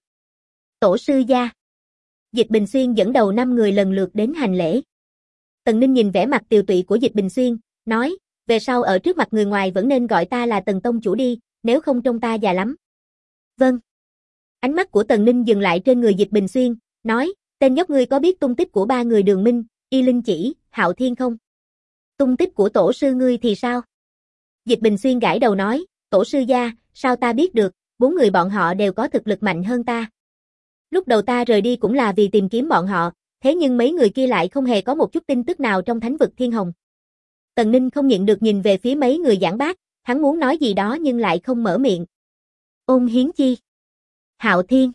Tổ sư gia. Dịch Bình Xuyên dẫn đầu 5 người lần lượt đến hành lễ. Tần Ninh nhìn vẻ mặt tiều tụy của Dịch Bình Xuyên, nói, về sau ở trước mặt người ngoài vẫn nên gọi ta là Tần tông chủ đi, nếu không trông ta già lắm. Vâng. Ánh mắt của Tần Ninh dừng lại trên người Dịch Bình Xuyên, nói, tên nhóc ngươi có biết tung tích của 3 người Đường Minh, Y Linh Chỉ, Hạo Thiên không? Tung tích của tổ sư ngươi thì sao? Dịch Bình Xuyên gãi đầu nói, tổ sư gia, sao ta biết được, 4 người bọn họ đều có thực lực mạnh hơn ta. Lúc đầu ta rời đi cũng là vì tìm kiếm bọn họ, thế nhưng mấy người kia lại không hề có một chút tin tức nào trong thánh vực Thiên Hồng. Tần Ninh không nhịn được nhìn về phía mấy người Giảng Bác, hắn muốn nói gì đó nhưng lại không mở miệng. Ôn Hiến Chi, Hạo Thiên,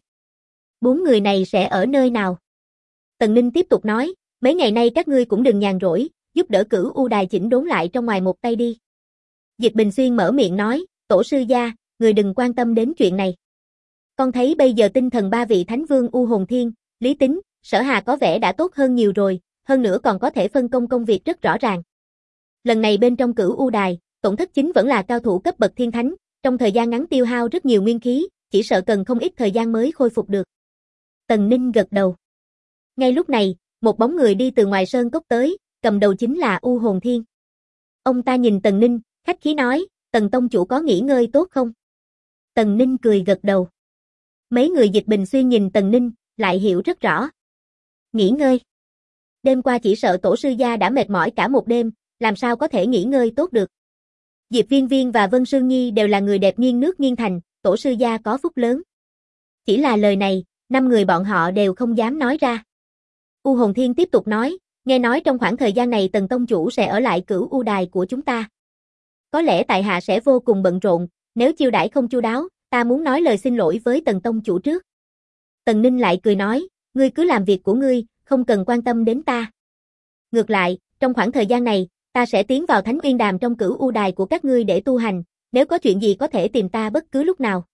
4 người này sẽ ở nơi nào? Tần Ninh tiếp tục nói, mấy ngày nay các ngươi cũng đừng nhàn rỗi, giúp đỡ Cửu U Đài chỉnh đốn lại trong ngoài một tay đi. Dịch Bình Xuyên mở miệng nói, tổ sư gia, người đừng quan tâm đến chuyện này. Con thấy bây giờ tinh thần 3 vị Thánh Vương U Hồn Thiên, Lý Tính, Sở Hà có vẻ đã tốt hơn nhiều rồi, hơn nữa còn có thể phân công công việc rất rõ ràng. Lần này bên trong Cửu U Đài, tổn thất chính vẫn là cao thủ cấp bậc Thiên Thánh, trong thời gian ngắn tiêu hao rất nhiều nguyên khí, chỉ sợ cần không ít thời gian mới khôi phục được. Tần Ninh gật đầu. Ngay lúc này, một bóng người đi từ ngoài sơn cốc tới, cầm đầu chính là U Hồn Thiên. Ông ta nhìn Tần Ninh, khách khí nói, Tần tông chủ có nghỉ ngơi tốt không? Tần Ninh cười gật đầu. Mấy người Dịch Bình Xuyên nhìn Tần Ninh, lại hiểu rất rõ. Nghỉ ngơi. Đêm qua chỉ sợ tổ sư gia đã mệt mỏi cả một đêm, làm sao có thể nghỉ ngơi tốt được. Diệp Viên Viên và Vân Sương Nhi đều là người đẹp nghiêng nước nghiêng thành, tổ sư gia có phúc lớn. Chỉ là lời này, 5 người bọn họ đều không dám nói ra. U Hồn Thiên tiếp tục nói, nghe nói trong khoảng thời gian này Tần tông chủ sẽ ở lại Cửu U Đài của chúng ta. Có lẽ tại hạ sẽ vô cùng bận rộn, nếu chiêu đãi không chu đáo, ta muốn nói lời xin lỗi với Tần tông chủ trước. Tần Ninh lại cười nói, ngươi cứ làm việc của ngươi, không cần quan tâm đến ta. Ngược lại, trong khoảng thời gian này, ta sẽ tiến vào Thánh Uyên Đàm trong Cửu U Đài của các ngươi để tu hành, nếu có chuyện gì có thể tìm ta bất cứ lúc nào.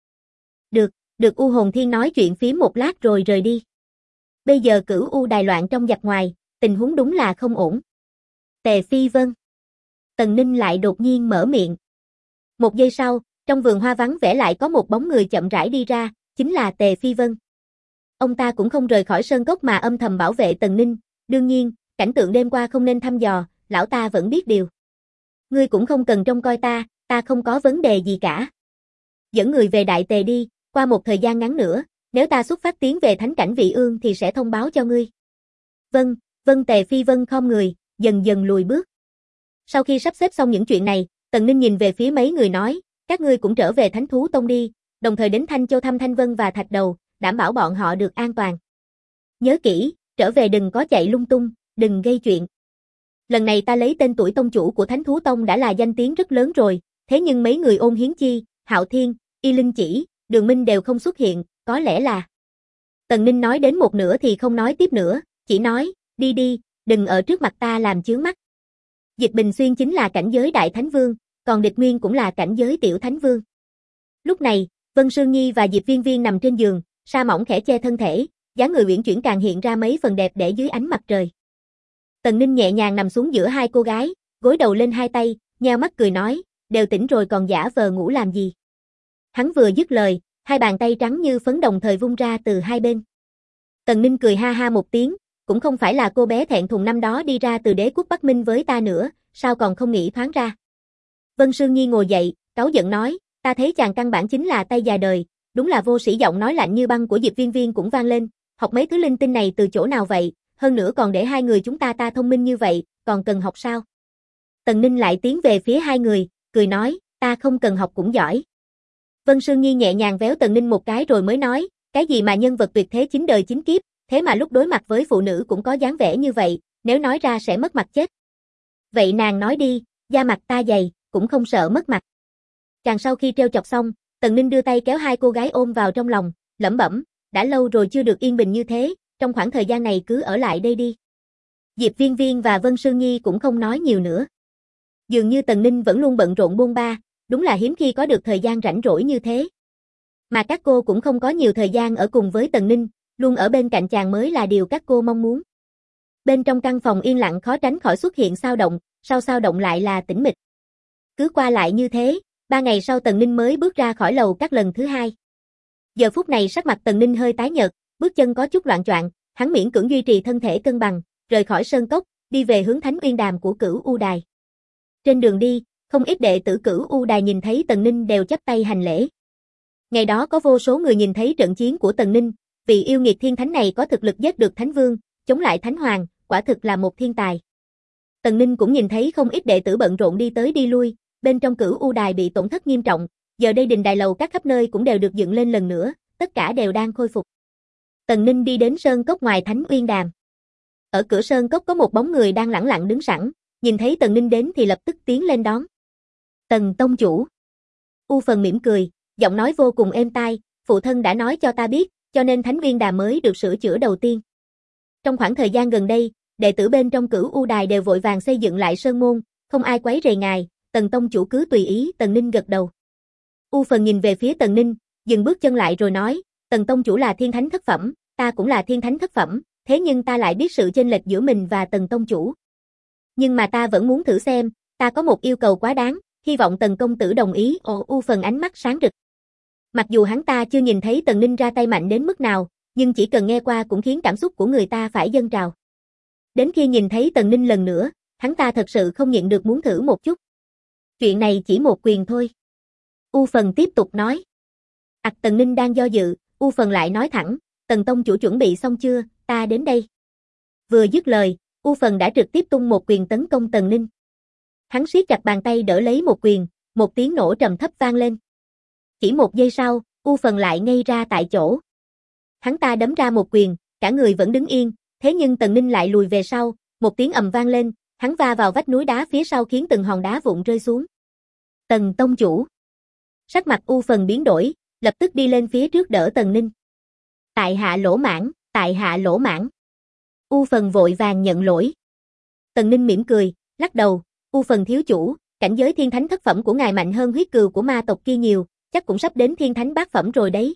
Được U Hồn Thiên nói chuyện phím một lát rồi rời đi. Bây giờ Cửu U Đài loạn trong giặc ngoài, tình huống đúng là không ổn. Tề Phi Vân. Tần Ninh lại đột nhiên mở miệng. Một giây sau, trong vườn hoa vắng vẻ lại có một bóng người chậm rãi đi ra, chính là Tề Phi Vân. Ông ta cũng không rời khỏi sơn cốc mà âm thầm bảo vệ Tần Ninh, đương nhiên, cảnh tượng đêm qua không nên thăm dò, lão ta vẫn biết điều. Ngươi cũng không cần trông coi ta không có vấn đề gì cả. Dẫn người về Đại Tề đi, qua một thời gian ngắn nữa, nếu ta xuất phát tiến về thánh cảnh Vị Ương thì sẽ thông báo cho ngươi. Vâng, Tề Phi Vân khom người, dần dần lùi bước. Sau khi sắp xếp xong những chuyện này, Tần Ninh nhìn về phía mấy người nói, các ngươi cũng trở về Thánh Thú Tông đi, đồng thời đến Thanh Châu thăm Thanh Vân và Thạch Đầu, đảm bảo bọn họ được an toàn. Nhớ kỹ, trở về đừng có chạy lung tung, đừng gây chuyện. Lần này ta lấy tên tuổi tông chủ của Thánh Thú Tông đã là danh tiếng rất lớn rồi, thế nhưng mấy người Ôn Hiến Chi, Hạo Thiên, Y Linh Chỉ, Đường Minh đều không xuất hiện, có lẽ là... Tần Ninh nói đến một nửa thì không nói tiếp nữa, chỉ nói, đi đi, đừng ở trước mặt ta làm chướng mắt. Dịch Bình Xuyên chính là cảnh giới Đại Thánh Vương, còn Địch Nguyên cũng là cảnh giới Tiểu Thánh Vương. Lúc này, Vân Sương Nhi và Diệp Viên Viên nằm trên giường, sa mỏng khẽ che thân thể, dáng người uyển chuyển càng hiện ra mấy phần đẹp để dưới ánh mặt trời. Tần Ninh nhẹ nhàng nằm xuống giữa hai cô gái, gối đầu lên hai tay, nheo mắt cười nói, đều tỉnh rồi còn giả vờ ngủ làm gì. Hắn vừa dứt lời, hai bàn tay trắng như phấn đồng thời vung ra từ hai bên. Tần Ninh cười ha ha một tiếng, cũng không phải là cô bé thẹn thùng năm đó đi ra từ Đế quốc Bắc Minh với ta nữa, sao còn không nghĩ thoáng ra. Vân Sương Nhi ngồi dậy, cáu giận nói, ta thấy chàng căn bản chính là tay già đời, đúng là vô sĩ. Giọng nói lạnh như băng của Diệp Viên Viên cũng vang lên, học mấy thứ linh tinh này từ chỗ nào vậy, hơn nữa còn để hai người chúng ta thông minh như vậy, còn cần học sao? Tần Ninh lại tiến về phía hai người, cười nói, ta không cần học cũng giỏi. Vân Sương Nhi nhẹ nhàng véo Tần Ninh một cái rồi mới nói, cái gì mà nhân vật tuyệt thế 9 đời 9 kiếp, thế mà lúc đối mặt với phụ nữ cũng có dáng vẻ như vậy, nếu nói ra sẽ mất mặt chết. Vậy nàng nói đi, da mặt ta dày, cũng không sợ mất mặt. Càng sau khi trêu chọc xong, Tần Ninh đưa tay kéo hai cô gái ôm vào trong lòng, lẩm bẩm, đã lâu rồi chưa được yên bình như thế, trong khoảng thời gian này cứ ở lại đây đi. Diệp Viên Viên và Vân Sương Nhi cũng không nói nhiều nữa. Dường như Tần Ninh vẫn luôn bận rộn bôn ba, đúng là hiếm khi có được thời gian rảnh rỗi như thế. Mà các cô cũng không có nhiều thời gian ở cùng với Tần Ninh, luôn ở bên cạnh chàng mới là điều các cô mong muốn. Bên trong căn phòng yên lặng khó tránh khỏi xuất hiện xao động, sau xao động lại là tĩnh mịch. Cứ qua lại như thế, 3 ngày sau Tần Ninh mới bước ra khỏi lầu các lần thứ hai. Giờ phút này sắc mặt Tần Ninh hơi tái nhợt, bước chân có chút loạng choạng, hắn miễn cưỡng duy trì thân thể cân bằng, rời khỏi sơn cốc, đi về hướng Thánh Uyên Đàm của Cửu U Đài. Trên đường đi, không ít đệ tử Cửu U Đài nhìn thấy Tần Ninh đều chắp tay hành lễ. Ngày đó có vô số người nhìn thấy trận chiến của Tần Ninh, vị yêu nghiệt thiên thánh này có thực lực giết được Thánh Vương, chống lại Thánh Hoàng, quả thực là một thiên tài. Tần Ninh cũng nhìn thấy không ít đệ tử bận rộn đi tới đi lui, bên trong Cửu U Đài bị tổn thất nghiêm trọng, giờ đây đình đài lầu các khắp nơi cũng đều được dựng lên lần nữa, tất cả đều đang khôi phục. Tần Ninh đi đến sơn cốc ngoài Thánh Uyên Đàm. Ở cửa sơn cốc có một bóng người đang lẳng lặng đứng sẵn, nhìn thấy Tần Ninh đến thì lập tức tiến lên đón. Tần tông chủ. U Phần mỉm cười, giọng nói vô cùng êm tai, phụ thân đã nói cho ta biết, cho nên Thánh Uyên Đàm mới được sửa chữa đầu tiên. Trong khoảng thời gian gần đây, đệ tử bên trong Cửu U Đài đều vội vàng xây dựng lại sơn môn, không ai quấy rầy ngài, Tần tông chủ cứ tùy ý. Tần Ninh gật đầu. U Phần nhìn về phía Tần Ninh, dừng bước chân lại rồi nói, Tần tông chủ là thiên thánh thất phẩm, ta cũng là thiên thánh thất phẩm, thế nhưng ta lại biết sự chênh lệch giữa mình và Tần tông chủ. Nhưng mà ta vẫn muốn thử xem, ta có một yêu cầu quá đáng, hy vọng Tần công tử đồng ý. U Phần ánh mắt sáng rực. Mặc dù hắn ta chưa nhìn thấy Tần Ninh ra tay mạnh đến mức nào, nhưng chỉ cần nghe qua cũng khiến cảm xúc của người ta phải dâng trào. Đến khi nhìn thấy Tần Ninh lần nữa, hắn ta thật sự không nhịn được muốn thử một chút. Chuyện này chỉ một quyền thôi. U Phần tiếp tục nói. Tần Ninh đang do dự, U Phần lại nói thẳng, Tần tông chủ chuẩn bị xong chưa, ta đến đây. Vừa dứt lời, U Phần đã trực tiếp tung một quyền tấn công Tần Ninh. Hắn siết chặt bàn tay đỡ lấy một quyền, một tiếng nổ trầm thấp vang lên. Chỉ một giây sau, U Phần lại ngây ra tại chỗ. Hắn ta đấm ra một quyền, cả người vẫn đứng yên, thế nhưng Tần Ninh lại lùi về sau, một tiếng ầm vang lên, hắn va vào vách núi đá phía sau khiến từng hòn đá vụn rơi xuống. Tần tông chủ. Sắc mặt U Phần biến đổi, lập tức đi lên phía trước đỡ Tần Ninh. Tại hạ lỗ mãn, tại hạ lỗ mãn. U Phần vội vàng nhận lỗi. Tần Ninh mỉm cười, lắc đầu, U Phần thiếu chủ, cảnh giới thiên thánh thất phẩm của ngài mạnh hơn huyết cừu của ma tộc kia nhiều, chắc cũng sắp đến thiên thánh bát phẩm rồi đấy.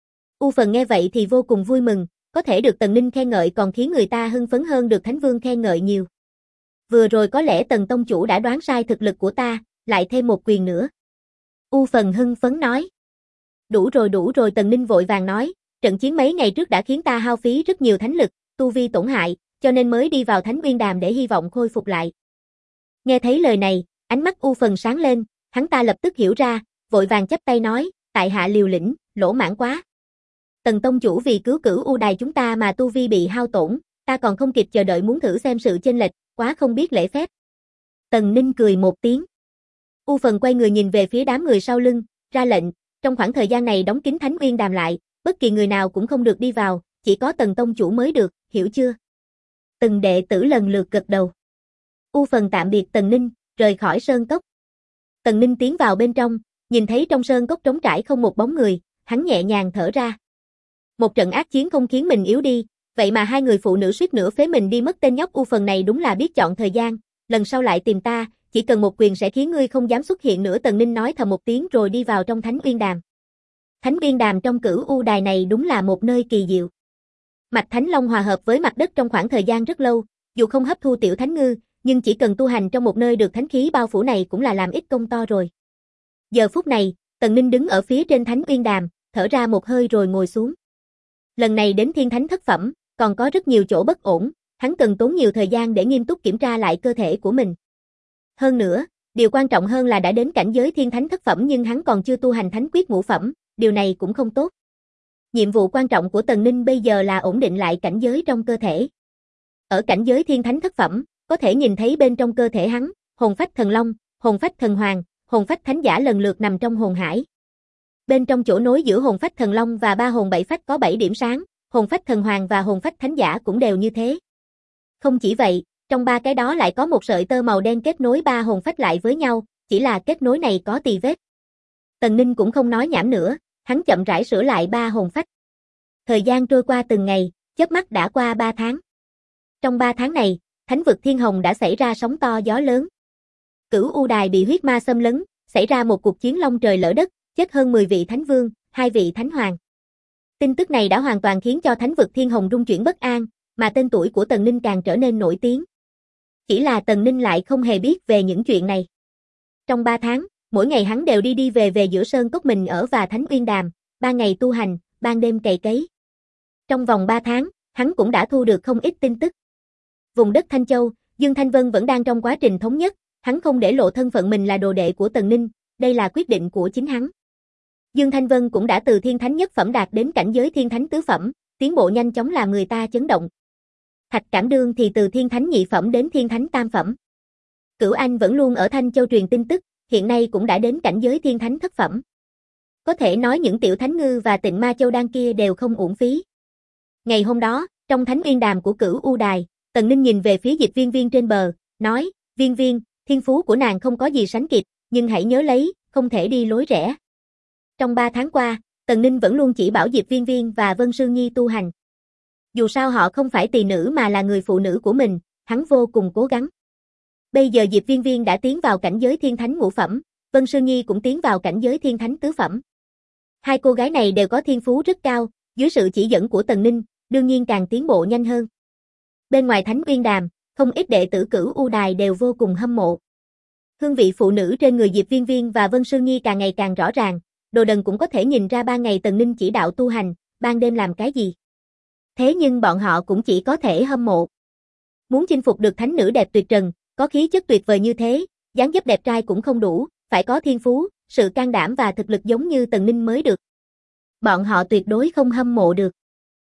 U Phần nghe vậy thì vô cùng vui mừng, có thể được Tần Ninh khen ngợi còn khiến người ta hưng phấn hơn được Thánh Vương khen ngợi nhiều. Vừa rồi có lẽ Tần tông chủ đã đoán sai thực lực của ta, lại thêm một quyền nữa. U Phần hưng phấn nói. Đủ rồi. Tần Ninh vội vàng nói, trận chiến mấy ngày trước đã khiến ta hao phí rất nhiều thánh lực, tu vi tổn hại, cho nên mới đi vào Thánh Uyên Đàm để hy vọng khôi phục lại. Nghe thấy lời này, ánh mắt U Phần sáng lên, hắn ta lập tức hiểu ra, vội vàng chắp tay nói, tại hạ liều lĩnh, lỗ mãn quá. Tần tông chủ vì cứu Cửu U Đài chúng ta mà tu vi bị hao tổn, ta còn không kịp chờ đợi muốn thử xem sự chênh lệch, quá không biết lễ phép. Tần Ninh cười một tiếng. U Phần quay người nhìn về phía đám người sau lưng, ra lệnh, trong khoảng thời gian này đóng kín Thánh Uyên Đàm lại, bất kỳ người nào cũng không được đi vào, chỉ có Tần tông chủ mới được, hiểu chưa? Từng đệ tử lần lượt gật đầu. U Phần tạm biệt Tần Ninh, rời khỏi sơn cốc. Tần Ninh tiến vào bên trong, nhìn thấy trong sơn cốc trống trải không một bóng người, hắn nhẹ nhàng thở ra. Một trận ác chiến không khiến mình yếu đi, vậy mà hai người phụ nữ suýt nữa phế mình đi mất. Tên nhóc U Phần này đúng là biết chọn thời gian, lần sau lại tìm ta, chỉ cần một quyền sẽ khiến ngươi không dám xuất hiện nữa. Tần Ninh nói thầm một tiếng rồi đi vào trong Thánh Uyên Đàm. Thánh Uyên Đàm trong Cửu U Đài này đúng là một nơi kỳ diệu. Mạch Thánh Long hòa hợp với mặt đất trong khoảng thời gian rất lâu, dù không hấp thu tiểu thánh ngư, nhưng chỉ cần tu hành trong một nơi được thánh khí bao phủ này cũng là làm ít công to rồi. Giờ phút này, Tần Ninh đứng ở phía trên Thánh Uyên Đàm, thở ra một hơi rồi ngồi xuống. Lần này đến Thiên Thánh thất phẩm, còn có rất nhiều chỗ bất ổn, hắn cần tốn nhiều thời gian để nghiêm túc kiểm tra lại cơ thể của mình. Hơn nữa, điều quan trọng hơn là đã đến cảnh giới Thiên Thánh thất phẩm nhưng hắn còn chưa tu hành Thánh Quyết ngũ phẩm, điều này cũng không tốt. Nhiệm vụ quan trọng của Tần Ninh bây giờ là ổn định lại cảnh giới trong cơ thể. Ở cảnh giới Thiên Thánh thất phẩm, có thể nhìn thấy bên trong cơ thể hắn, hồn phách thần long, hồn phách thần hoàng, hồn phách thánh giả lần lượt nằm trong hồn hải. Bên trong chỗ nối giữa hồn phách thần long và ba hồn bảy phách có 7 điểm sáng, hồn phách thần hoàng và hồn phách thánh giả cũng đều như thế. Không chỉ vậy, trong ba cái đó lại có một sợi tơ màu đen kết nối ba hồn phách lại với nhau, chỉ là kết nối này có tì vết. Tần Ninh cũng không nói nhảm nữa, hắn chậm rãi sửa lại ba hồn phách. Thời gian trôi qua từng ngày, chớp mắt đã qua 3 tháng. Trong 3 tháng này, Thánh vực Thiên Hồng đã xảy ra sóng to gió lớn. Cửu U Đài bị huyết ma xâm lấn, xảy ra một cuộc chiến long trời lở đất, chết hơn 10 vị thánh vương, 2 vị thánh hoàng. Tin tức này đã hoàn toàn khiến cho Thánh vực Thiên Hồng rung chuyển bất an, mà tên tuổi của Tần Ninh càng trở nên nổi tiếng. Chỉ là Tần Ninh lại không hề biết về những chuyện này. Trong 3 tháng, mỗi ngày hắn đều đi đi về về giữa sơn cốc mình ở và Thánh Uyên Đàm, ban ngày tu hành, ban đêm cày cấy. Trong vòng 3 tháng, hắn cũng đã thu được không ít tin tức. Vùng đất Thanh Châu, Dương Thanh Vân vẫn đang trong quá trình thống nhất, hắn không để lộ thân phận mình là đồ đệ của Tần Ninh, đây là quyết định của chính hắn. Dương Thanh Vân cũng đã từ Thiên Thánh nhất phẩm đạt đến cảnh giới Thiên Thánh tứ phẩm, tiến bộ nhanh chóng làm người ta chấn động. Thạch Cảm Đương thì từ Thiên Thánh nhị phẩm đến Thiên Thánh tam phẩm. Cửu Anh vẫn luôn ở Thanh Châu truyền tin tức, hiện nay cũng đã đến cảnh giới Thiên Thánh thất phẩm. Có thể nói những tiểu thánh ngư và Tịnh Ma Châu đan kia đều không uổng phí. Ngày hôm đó, trong Thánh Uyên Đàm của Cửu U Đài, Tần Ninh nhìn về phía Diệp Viên Viên trên bờ, nói, Viên Viên, thiên phú của nàng không có gì sánh kịp, nhưng hãy nhớ lấy, không thể đi lối rẽ. Trong 3 tháng qua, Tần Ninh vẫn luôn chỉ bảo Diệp Viên Viên và Vân Sương Nhi tu hành. Dù sao họ không phải tỳ nữ mà là người phụ nữ của mình, hắn vô cùng cố gắng. Bây giờ Diệp Viên Viên đã tiến vào cảnh giới Thiên Thánh ngũ phẩm, Vân Sương Nhi cũng tiến vào cảnh giới Thiên Thánh tứ phẩm. Hai cô gái này đều có thiên phú rất cao, dưới sự chỉ dẫn của Tần Ninh, đương nhiên càng tiến bộ nhanh hơn. Bên ngoài Thánh Uyên Đàm, không ít đệ tử Cửu U Đài đều vô cùng hâm mộ. Hương vị phụ nữ trên người Diệp Viên Viên và Vân Sương Nhi càng ngày càng rõ ràng, Đồ Đần cũng có thể nhìn ra ban ngày Tần Ninh chỉ đạo tu hành, ban đêm làm cái gì. Thế nhưng bọn họ cũng chỉ có thể hâm mộ. Muốn chinh phục được thánh nữ đẹp tuyệt trần, có khí chất tuyệt vời như thế, dáng dấp đẹp trai cũng không đủ, phải có thiên phú, sự can đảm và thực lực giống như Tần Ninh mới được. Bọn họ tuyệt đối không hâm mộ được.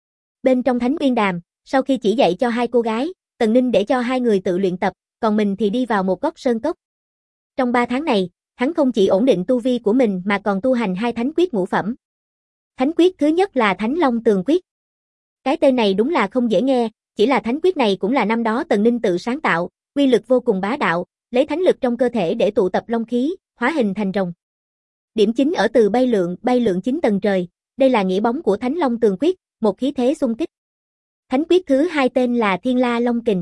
Bên trong Thánh Uyên Đàm, sau khi chỉ dạy cho hai cô gái, Tần Ninh để cho hai người tự luyện tập, còn mình thì đi vào một góc sơn cốc. Trong 3 tháng này, hắn không chỉ ổn định tu vi của mình mà còn tu hành 2 thánh quyết ngũ phẩm. Thánh quyết thứ nhất là Thánh Long Tường Quyết. Cái tên này đúng là không dễ nghe, chỉ là thánh quyết này cũng là năm đó Tần Ninh tự sáng tạo, uy lực vô cùng bá đạo, lấy thánh lực trong cơ thể để tụ tập long khí, hóa hình thành rồng. Điểm chính ở từ bay lượn 9 tầng trời, đây là nghĩa bóng của Thánh Long Tường Quyết, một khí thế xung kích. Thánh quyết thứ hai tên là Thiên La Long Kình.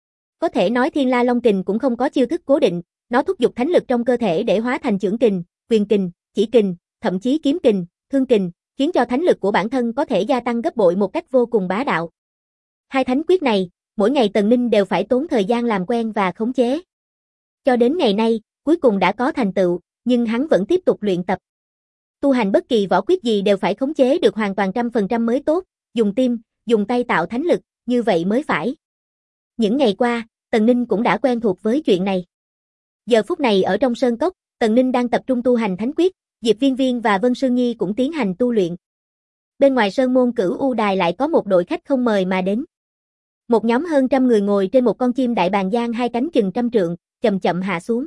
Có thể nói Thiên La Long Kình cũng không có chiêu thức cố định, nó thúc giục thánh lực trong cơ thể để hóa thành chưởng kình, quyền kình, chỉ kình, thậm chí kiếm kình, thương kình, khiến cho thánh lực của bản thân có thể gia tăng gấp bội một cách vô cùng bá đạo. Hai thánh quyết này, mỗi ngày Tần Ninh đều phải tốn thời gian làm quen và khống chế. Cho đến ngày nay, cuối cùng đã có thành tựu, nhưng hắn vẫn tiếp tục luyện tập. Tu hành bất kỳ võ quyết gì đều phải khống chế được hoàn toàn 100% mới tốt, dùng tim, dùng tay tạo thánh lực, như vậy mới phải. Những ngày qua, Tần Ninh cũng đã quen thuộc với chuyện này. Giờ phút này ở trong sơn cốc, Tần Ninh đang tập trung tu hành thánh quyết, Diệp Viên Viên và Vân Sương Nhi cũng tiến hành tu luyện. Bên ngoài sơn môn Cửu U Đài lại có một đội khách không mời mà đến. Một nhóm hơn 100 người ngồi trên một con chim đại bàng giang hai cánh chừng 100 trượng, chậm chậm hạ xuống.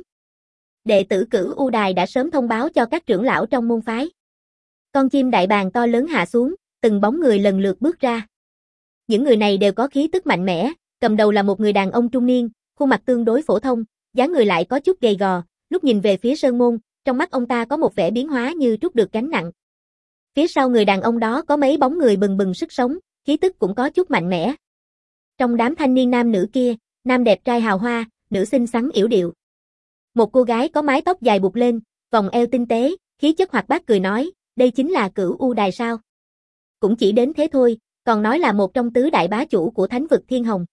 Đệ tử Cửu U Đài đã sớm thông báo cho các trưởng lão trong môn phái. Con chim đại bàng to lớn hạ xuống, từng bóng người lần lượt bước ra. Những người này đều có khí tức mạnh mẽ, cầm đầu là một người đàn ông trung niên, khuôn mặt tương đối phổ thông, dáng người lại có chút gầy gò, lúc nhìn về phía Sơn Môn, trong mắt ông ta có một vẻ biến hóa như trút được gánh nặng. Phía sau người đàn ông đó có mấy bóng người bừng bừng sức sống, khí tức cũng có chút mạnh mẽ. Trong đám thanh niên nam nữ kia, nam đẹp trai hào hoa, nữ xinh xắn yểu điệu. Một cô gái có mái tóc dài buộc lên, vòng eo tinh tế, khí chất hoạt bát cười nói, đây chính là Cửu U Đài sao? Cũng chỉ đến thế thôi, còn nói là một trong tứ đại bá chủ của thánh vực Thiên Hồng.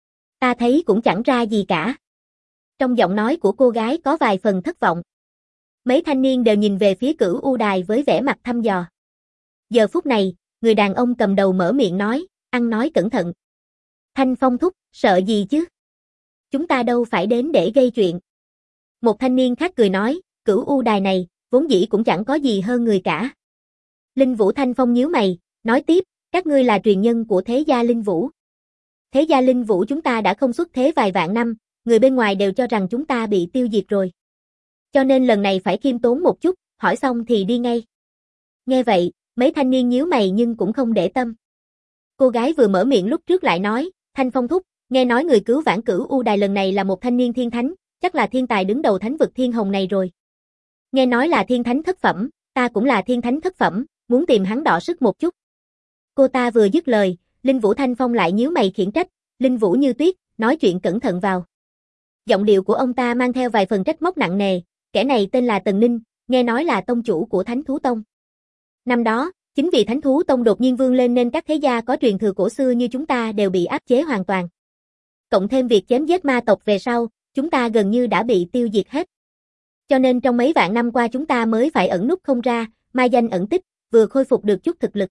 Ta thấy cũng chẳng ra gì cả. Trong giọng nói của cô gái có vài phần thất vọng. Mấy thanh niên đều nhìn về phía Cửu U Đài với vẻ mặt thăm dò. Giờ phút này, người đàn ông cầm đầu mở miệng nói, ăn nói cẩn thận. Thanh Phong thúc, sợ gì chứ? Chúng ta đâu phải đến để gây chuyện. Một thanh niên khác cười nói, Cửu U Đài này, vốn dĩ cũng chẳng có gì hơn người cả. Linh Vũ Thanh Phong nhíu mày, nói tiếp, các ngươi là truyền nhân của thế gia Linh Vũ. Thế gia Linh Vũ chúng ta đã không xuất thế vài vạn năm, người bên ngoài đều cho rằng chúng ta bị tiêu diệt rồi. Cho nên lần này phải khiêm tốn một chút, hỏi xong thì đi ngay. Nghe vậy, mấy thanh niên nhíu mày nhưng cũng không để tâm. Cô gái vừa mở miệng lúc trước lại nói, Thanh Phong thúc, nghe nói người cứu vãn Cửu U Đài lần này là một thanh niên thiên thánh, chắc là thiên tài đứng đầu thánh vực Thiên Hồng này rồi. Nghe nói là thiên thánh thất phẩm, ta cũng là thiên thánh thất phẩm, muốn tìm hắn đọ sức một chút. Cô ta vừa dứt lời, Linh Vũ Thanh Phong lại nhíu mày khiển trách, Linh Vũ Như Tuyết, nói chuyện cẩn thận vào. Giọng điệu của ông ta mang theo vài phần trách móc nặng nề, kẻ này tên là Tần Ninh, nghe nói là tông chủ của Thánh Thú Tông. Năm đó, chính vì Thánh Thú Tông đột nhiên vươn lên nên các thế gia có truyền thừa cổ xưa như chúng ta đều bị áp chế hoàn toàn. Cộng thêm việc chém giết ma tộc về sau, chúng ta gần như đã bị tiêu diệt hết. Cho nên trong mấy vạn năm qua chúng ta mới phải ẩn núp không ra, mai danh ẩn tích, vừa khôi phục được chút thực lực.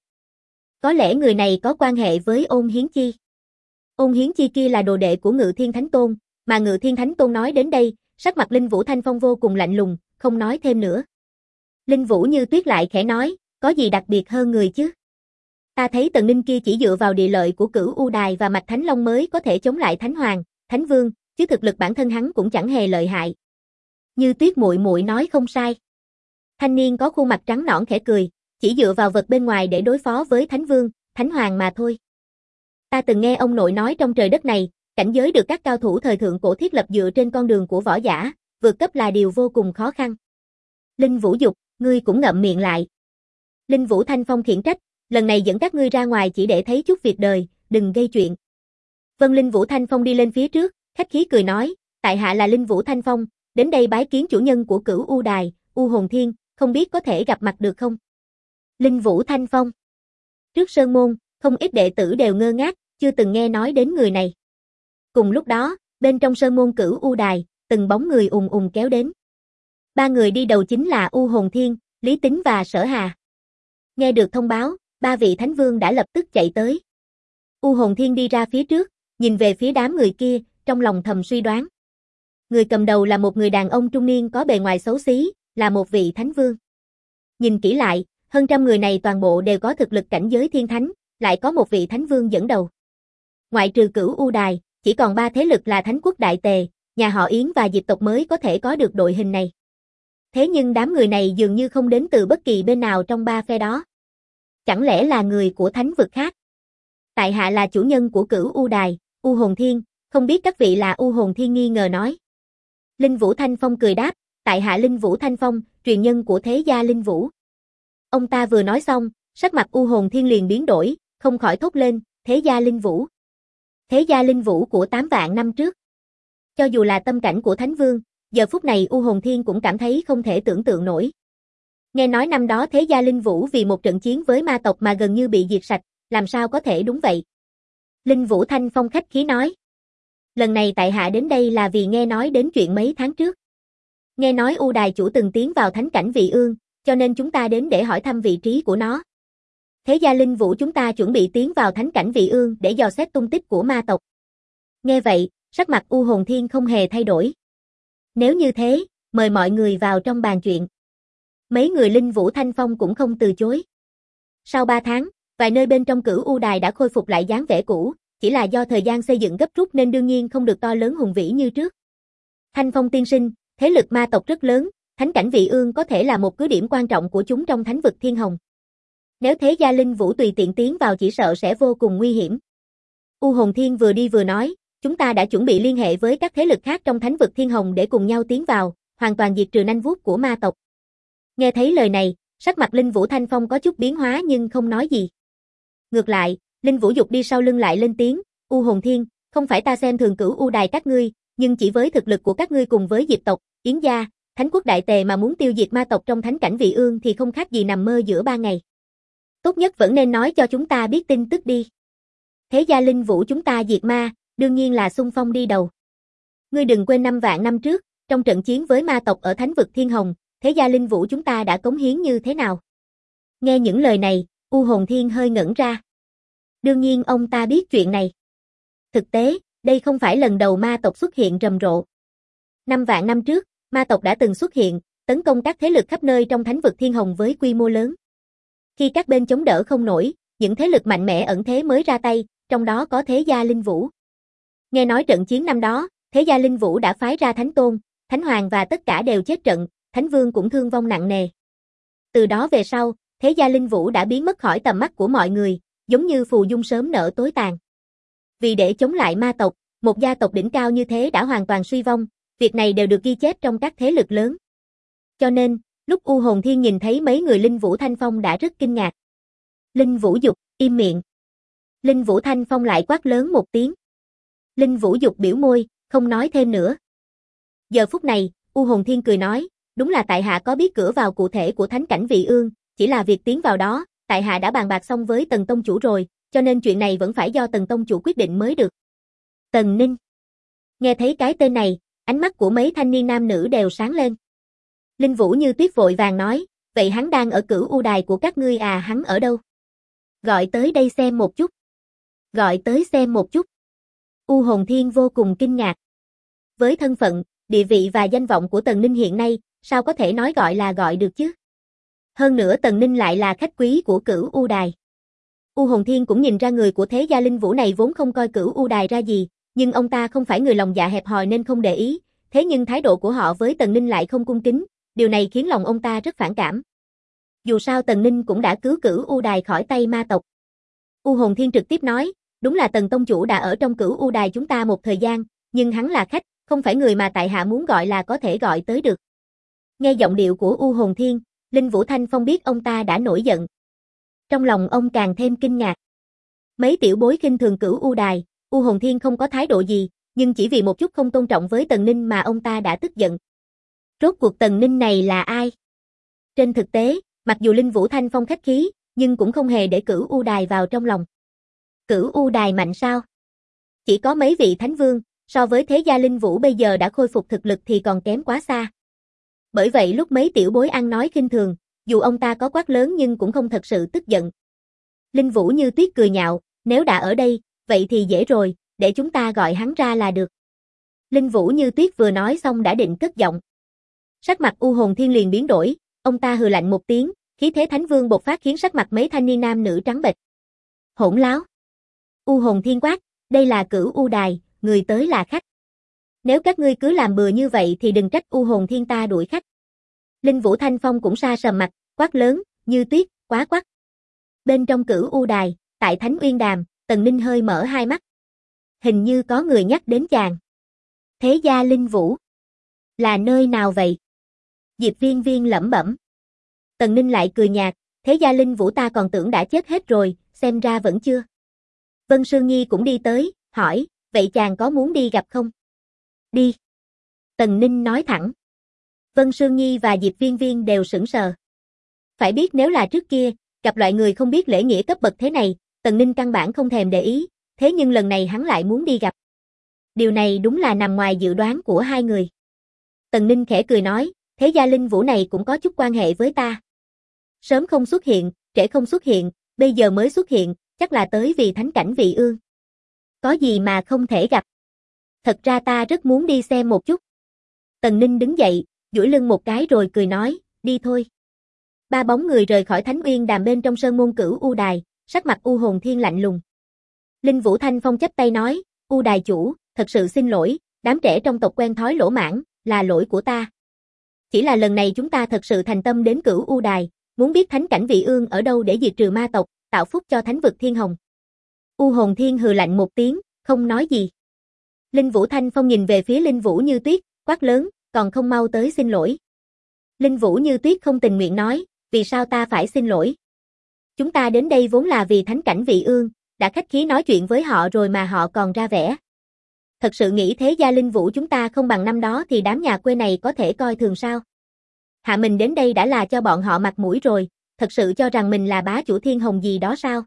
Có lẽ người này có quan hệ với Ôn Hiến Chi. Ôn Hiến Chi kia là đồ đệ của Ngự Thiên Thánh Tôn, mà Ngự Thiên Thánh Tôn nói đến đây, sắc mặt Linh Vũ Thanh Phong vô cùng lạnh lùng, không nói thêm nữa. Linh Vũ Như Tuyết lại khẽ nói, có gì đặc biệt hơn người chứ? Ta thấy Tần Ninh kia chỉ dựa vào địa lợi của Cửu U Đài và Mạch Thánh Long mới có thể chống lại Thánh Hoàng, Thánh Vương, chứ thực lực bản thân hắn cũng chẳng hề lợi hại. Như Tuyết muội muội nói không sai. Thanh niên có khuôn mặt trắng nõn khẽ cười, chỉ dựa vào vật bên ngoài để đối phó với Thánh Vương, Thánh Hoàng mà thôi. Ta từng nghe ông nội nói trong trời đất này, cảnh giới được các cao thủ thời thượng cổ thiết lập dựa trên con đường của võ giả, vượt cấp là điều vô cùng khó khăn. Linh Vũ Dục, ngươi cũng ngậm miệng lại. Linh Vũ Thanh Phong khiển trách, lần này dẫn các ngươi ra ngoài chỉ để thấy chút việc đời, đừng gây chuyện. Vân Linh Vũ Thanh Phong đi lên phía trước, khách khí cười nói, tại hạ là Linh Vũ Thanh Phong, đến đây bái kiến chủ nhân của Cửu U Đài, U Hồn Thiên, không biết có thể gặp mặt được không? Linh Vũ Thanh Phong. Trước sơn môn, không ít đệ tử đều ngơ ngác, chưa từng nghe nói đến người này. Cùng lúc đó, bên trong sơn môn Cửu U Đài, từng bóng người ùn ùn kéo đến. Ba người đi đầu chính là U Hồn Thiên, Lý Tính và Sở Hà. Nghe được thông báo, ba vị thánh vương đã lập tức chạy tới. U Hồn Thiên đi ra phía trước, nhìn về phía đám người kia, trong lòng thầm suy đoán. Người cầm đầu là một người đàn ông trung niên có bề ngoài xấu xí, là một vị thánh vương. Nhìn kỹ lại, hơn trăm người này toàn bộ đều có thực lực cảnh giới thiên thánh, lại có một vị thánh vương dẫn đầu. Ngoại trừ Cửu U Đài, chỉ còn ba thế lực là Thánh Quốc Đại Tề, nhà họ Yến và Diệp tộc mới có thể có được đội hình này. Thế nhưng đám người này dường như không đến từ bất kỳ bên nào trong ba phe đó. Chẳng lẽ là người của thánh vực khác? Tại hạ là chủ nhân của Cửu U Đài, U Hồn Thiên, không biết các vị là U Hồn Thiên nghi ngờ nói. Linh Vũ Thanh Phong cười đáp, tại hạ Linh Vũ Thanh Phong, truyền nhân của thế gia Linh Vũ. Ông ta vừa nói xong, sắc mặt U Hồn Thiên liền biến đổi, không khỏi thốt lên, thế gia Linh Vũ. Thế gia Linh Vũ của 8 vạn năm trước. Cho dù là tâm cảnh của Thánh Vương, giờ phút này U Hồn Thiên cũng cảm thấy không thể tưởng tượng nổi. Nghe nói năm đó thế gia Linh Vũ vì một trận chiến với ma tộc mà gần như bị diệt sạch, làm sao có thể đúng vậy? Linh Vũ Thanh Phong khách khí nói. Lần này tại hạ đến đây là vì nghe nói đến chuyện mấy tháng trước. Nghe nói U Đài chủ từng tiến vào thánh cảnh Vị Ương, cho nên chúng ta đến để hỏi thăm vị trí của nó. Thế gia Linh Vũ chúng ta chuẩn bị tiến vào thánh cảnh Vị Ương để dò xét tung tích của ma tộc. Nghe vậy, sắc mặt U Hồn Thiên không hề thay đổi. Nếu như thế, mời mọi người vào trong bàn chuyện. Mấy người Linh Vũ Thanh Phong cũng không từ chối. Sau 3 tháng, vài nơi bên trong Cửu U Đài đã khôi phục lại dáng vẻ cũ, chỉ là do thời gian xây dựng gấp rút nên đương nhiên không được to lớn hùng vĩ như trước. Thanh Phong tiên sinh, thế lực ma tộc rất lớn, thánh cảnh Vị Ương có thể là một cứ điểm quan trọng của chúng trong thánh vực Thiên Hồng. Nếu thế gia linh vũ tùy tiện tiến vào chỉ sợ sẽ vô cùng nguy hiểm. U Hồn Thiên vừa đi vừa nói, chúng ta đã chuẩn bị liên hệ với các thế lực khác trong thánh vực Thiên Hồng để cùng nhau tiến vào, hoàn toàn diệt trừ nanh vuốt của ma tộc. Nghe thấy lời này, sắc mặt Linh Vũ Thanh Phong có chút biến hóa nhưng không nói gì. Ngược lại, Linh Vũ Dục đi sau lưng lại lên tiếng, U Hồn Thiên, không phải ta xem thường Cửu U Đài các ngươi, nhưng chỉ với thực lực của các ngươi cùng với Diệp tộc, Yến gia, Thánh quốc Đại Tề mà muốn tiêu diệt ma tộc trong thánh cảnh Vị Ương thì không khác gì nằm mơ giữa ban ngày. Tốt nhất vẫn nên nói cho chúng ta biết tin tức đi. Thế gia Linh Vũ chúng ta diệt ma, đương nhiên là xung phong đi đầu. Ngươi đừng quên 5 vạn năm trước, trong trận chiến với ma tộc ở thánh vực Thiên Hồng, thế gia Linh Vũ chúng ta đã cống hiến như thế nào? Nghe những lời này, U Hồn Thiên hơi ngẩn ra. Đương nhiên ông ta biết chuyện này. Thực tế, đây không phải lần đầu ma tộc xuất hiện rầm rộ. 5 vạn năm trước, ma tộc đã từng xuất hiện, tấn công các thế lực khắp nơi trong thánh vực Thiên Hồng với quy mô lớn. Khi các bên chống đỡ không nổi, những thế lực mạnh mẽ ẩn thế mới ra tay, trong đó có thế gia Linh Vũ. Nghe nói trận chiến năm đó, thế gia Linh Vũ đã phái ra Thánh Tôn, Thánh Hoàng và tất cả đều chết trận, Thánh Vương cũng thương vong nặng nề. Từ đó về sau, thế gia Linh Vũ đã biến mất khỏi tầm mắt của mọi người, giống như phù dung sớm nở tối tàn. Vì để chống lại ma tộc, một gia tộc đỉnh cao như thế đã hoàn toàn suy vong, việc này đều được ghi chép trong các thế lực lớn. Cho nên, lúc U Hồn Thiên nhìn thấy mấy người Linh Vũ Thanh Phong đã rất kinh ngạc. Linh Vũ Dục, im miệng. Linh Vũ Thanh Phong lại quát lớn một tiếng. Linh Vũ Dục biểu môi, không nói thêm nữa. Giờ phút này, U Hồn Thiên cười nói, đúng là tại hạ có biết cửa vào cụ thể của thánh cảnh Vị Ương, chỉ là việc tiến vào đó, tại hạ đã bàn bạc xong với Tần tông chủ rồi, cho nên chuyện này vẫn phải do Tần tông chủ quyết định mới được. Tần Ninh. Nghe thấy cái tên này, ánh mắt của mấy thanh niên nam nữ đều sáng lên. Linh Vũ Như Tuyết vội vàng nói, vậy hắn đang ở Cửu U Đài của các ngươi à, hắn ở đâu? Gọi tới đây xem một chút. Gọi tới xem một chút. U Hồn Thiên vô cùng kinh ngạc. Với thân phận, địa vị và danh vọng của Tần Ninh hiện nay, sao có thể nói gọi là gọi được chứ? Hơn nữa Tần Ninh lại là khách quý của Cửu U Đài. U Hồn Thiên cũng nhìn ra người của thế gia Linh Vũ này vốn không coi Cửu U Đài ra gì, nhưng ông ta không phải người lòng dạ hẹp hòi nên không để ý, thế nhưng thái độ của họ với Tần Ninh lại không cung kính, điều này khiến lòng ông ta rất phản cảm. Dù sao Tần Ninh cũng đã cứu Cửu U Đài khỏi tay ma tộc. U Hồn Thiên trực tiếp nói, đúng là Tần tông chủ đã ở trong Cửu U Đài chúng ta một thời gian, nhưng hắn là khách, không phải người mà tại hạ muốn gọi là có thể gọi tới được. Nghe giọng điệu của U Hồn Thiên, Linh Vũ Thanh Phong biết ông ta đã nổi giận. Trong lòng ông càng thêm kinh ngạc. Mấy tiểu bối khinh thường Cửu U Đài, U Hồn Thiên không có thái độ gì, nhưng chỉ vì một chút không tôn trọng với Tần Ninh mà ông ta đã tức giận. Rốt cuộc Tần Ninh này là ai? Trên thực tế, mặc dù Linh Vũ Thanh Phong khách khí, nhưng cũng không hề để Cửu U Đài vào trong lòng. Cửu U Đài mạnh sao? Chỉ có mấy vị thánh vương, so với thế gia Linh Vũ bây giờ đã khôi phục thực lực thì còn kém quá xa. Bởi vậy lúc mấy tiểu bối ăn nói khinh thường, dù ông ta có quát lớn nhưng cũng không thật sự tức giận. Linh Vũ Như Tuyết cười nhạo, nếu đã ở đây, vậy thì dễ rồi, để chúng ta gọi hắn ra là được. Linh Vũ Như Tuyết vừa nói xong đã định cất giọng. Sắc mặt U Hồn Thiên liền biến đổi, ông ta hừ lạnh một tiếng, khí thế thánh vương bộc phát khiến sắc mặt mấy thanh niên nam nữ trắng bệch. Hỗn láo. U Hồn Thiên quát, đây là Cửu U Đài, người tới là khách. Nếu các ngươi cứ làm bừa như vậy thì đừng trách U Hồn Thiên ta đuổi khách. Linh Vũ Thanh Phong cũng sa sầm mặt, quát lớn, Như Tuyết, quá quát. Bên trong Cửu U Đài, tại Thánh Uyên Đàm, Tần Ninh hơi mở hai mắt. Hình như có người nhắc đến chàng. Thế gia Linh Vũ. Là nơi nào vậy? Diệp Viên Viên lẩm bẩm. Tần Ninh lại cười nhạt, thế gia Linh Vũ ta còn tưởng đã chết hết rồi, xem ra vẫn chưa. Vân Sương Nhi cũng đi tới, hỏi, vậy chàng có muốn đi gặp không? Đi. Tần Ninh nói thẳng. Vân Sương Nhi và Diệp Viên Viên đều sững sờ. Phải biết nếu là trước kia, gặp loại người không biết lễ nghĩa cấp bậc thế này, Tần Ninh căn bản không thèm để ý, thế nhưng lần này hắn lại muốn đi gặp. Điều này đúng là nằm ngoài dự đoán của hai người. Tần Ninh khẽ cười nói, thế gia Linh Vũ này cũng có chút quan hệ với ta. Sớm không xuất hiện, trễ không xuất hiện, bây giờ mới xuất hiện, chắc là tới vì thánh cảnh Vị Ương. Có gì mà không thể gặp. Thật ra ta rất muốn đi xem một chút. Tần Ninh đứng dậy, duỗi lưng một cái rồi cười nói, đi thôi. Ba bóng người rời khỏi Thánh Uyên Đàm bên trong sơn môn Cửu U Đài, sắc mặt U Hồn Thiên lạnh lùng. Linh Vũ Thanh Phong chắp tay nói, U Đài chủ, thật sự xin lỗi, đám trẻ trong tộc quen thói lỗ mãng, là lỗi của ta. Chỉ là lần này chúng ta thật sự thành tâm đến Cửu U Đài, muốn biết thánh cảnh vị ương ở đâu để diệt trừ ma tộc, tạo phúc cho thánh vực Thiên Hồng. U Hồn Thiên hừ lạnh một tiếng, không nói gì. Linh Vũ Thanh Phong nhìn về phía Linh Vũ Như Tuyết, quát lớn, còn không mau tới xin lỗi. Linh Vũ Như Tuyết không tình nguyện nói, vì sao ta phải xin lỗi? Chúng ta đến đây vốn là vì thánh cảnh vị ương, đã khách khí nói chuyện với họ rồi mà họ còn ra vẻ. Thật sự nghĩ thế gia Linh Vũ chúng ta không bằng năm đó thì đám nhà quê này có thể coi thường sao? Hạ mình đến đây đã là cho bọn họ mặt mũi rồi, thật sự cho rằng mình là bá chủ Thiên Hồng gì đó sao?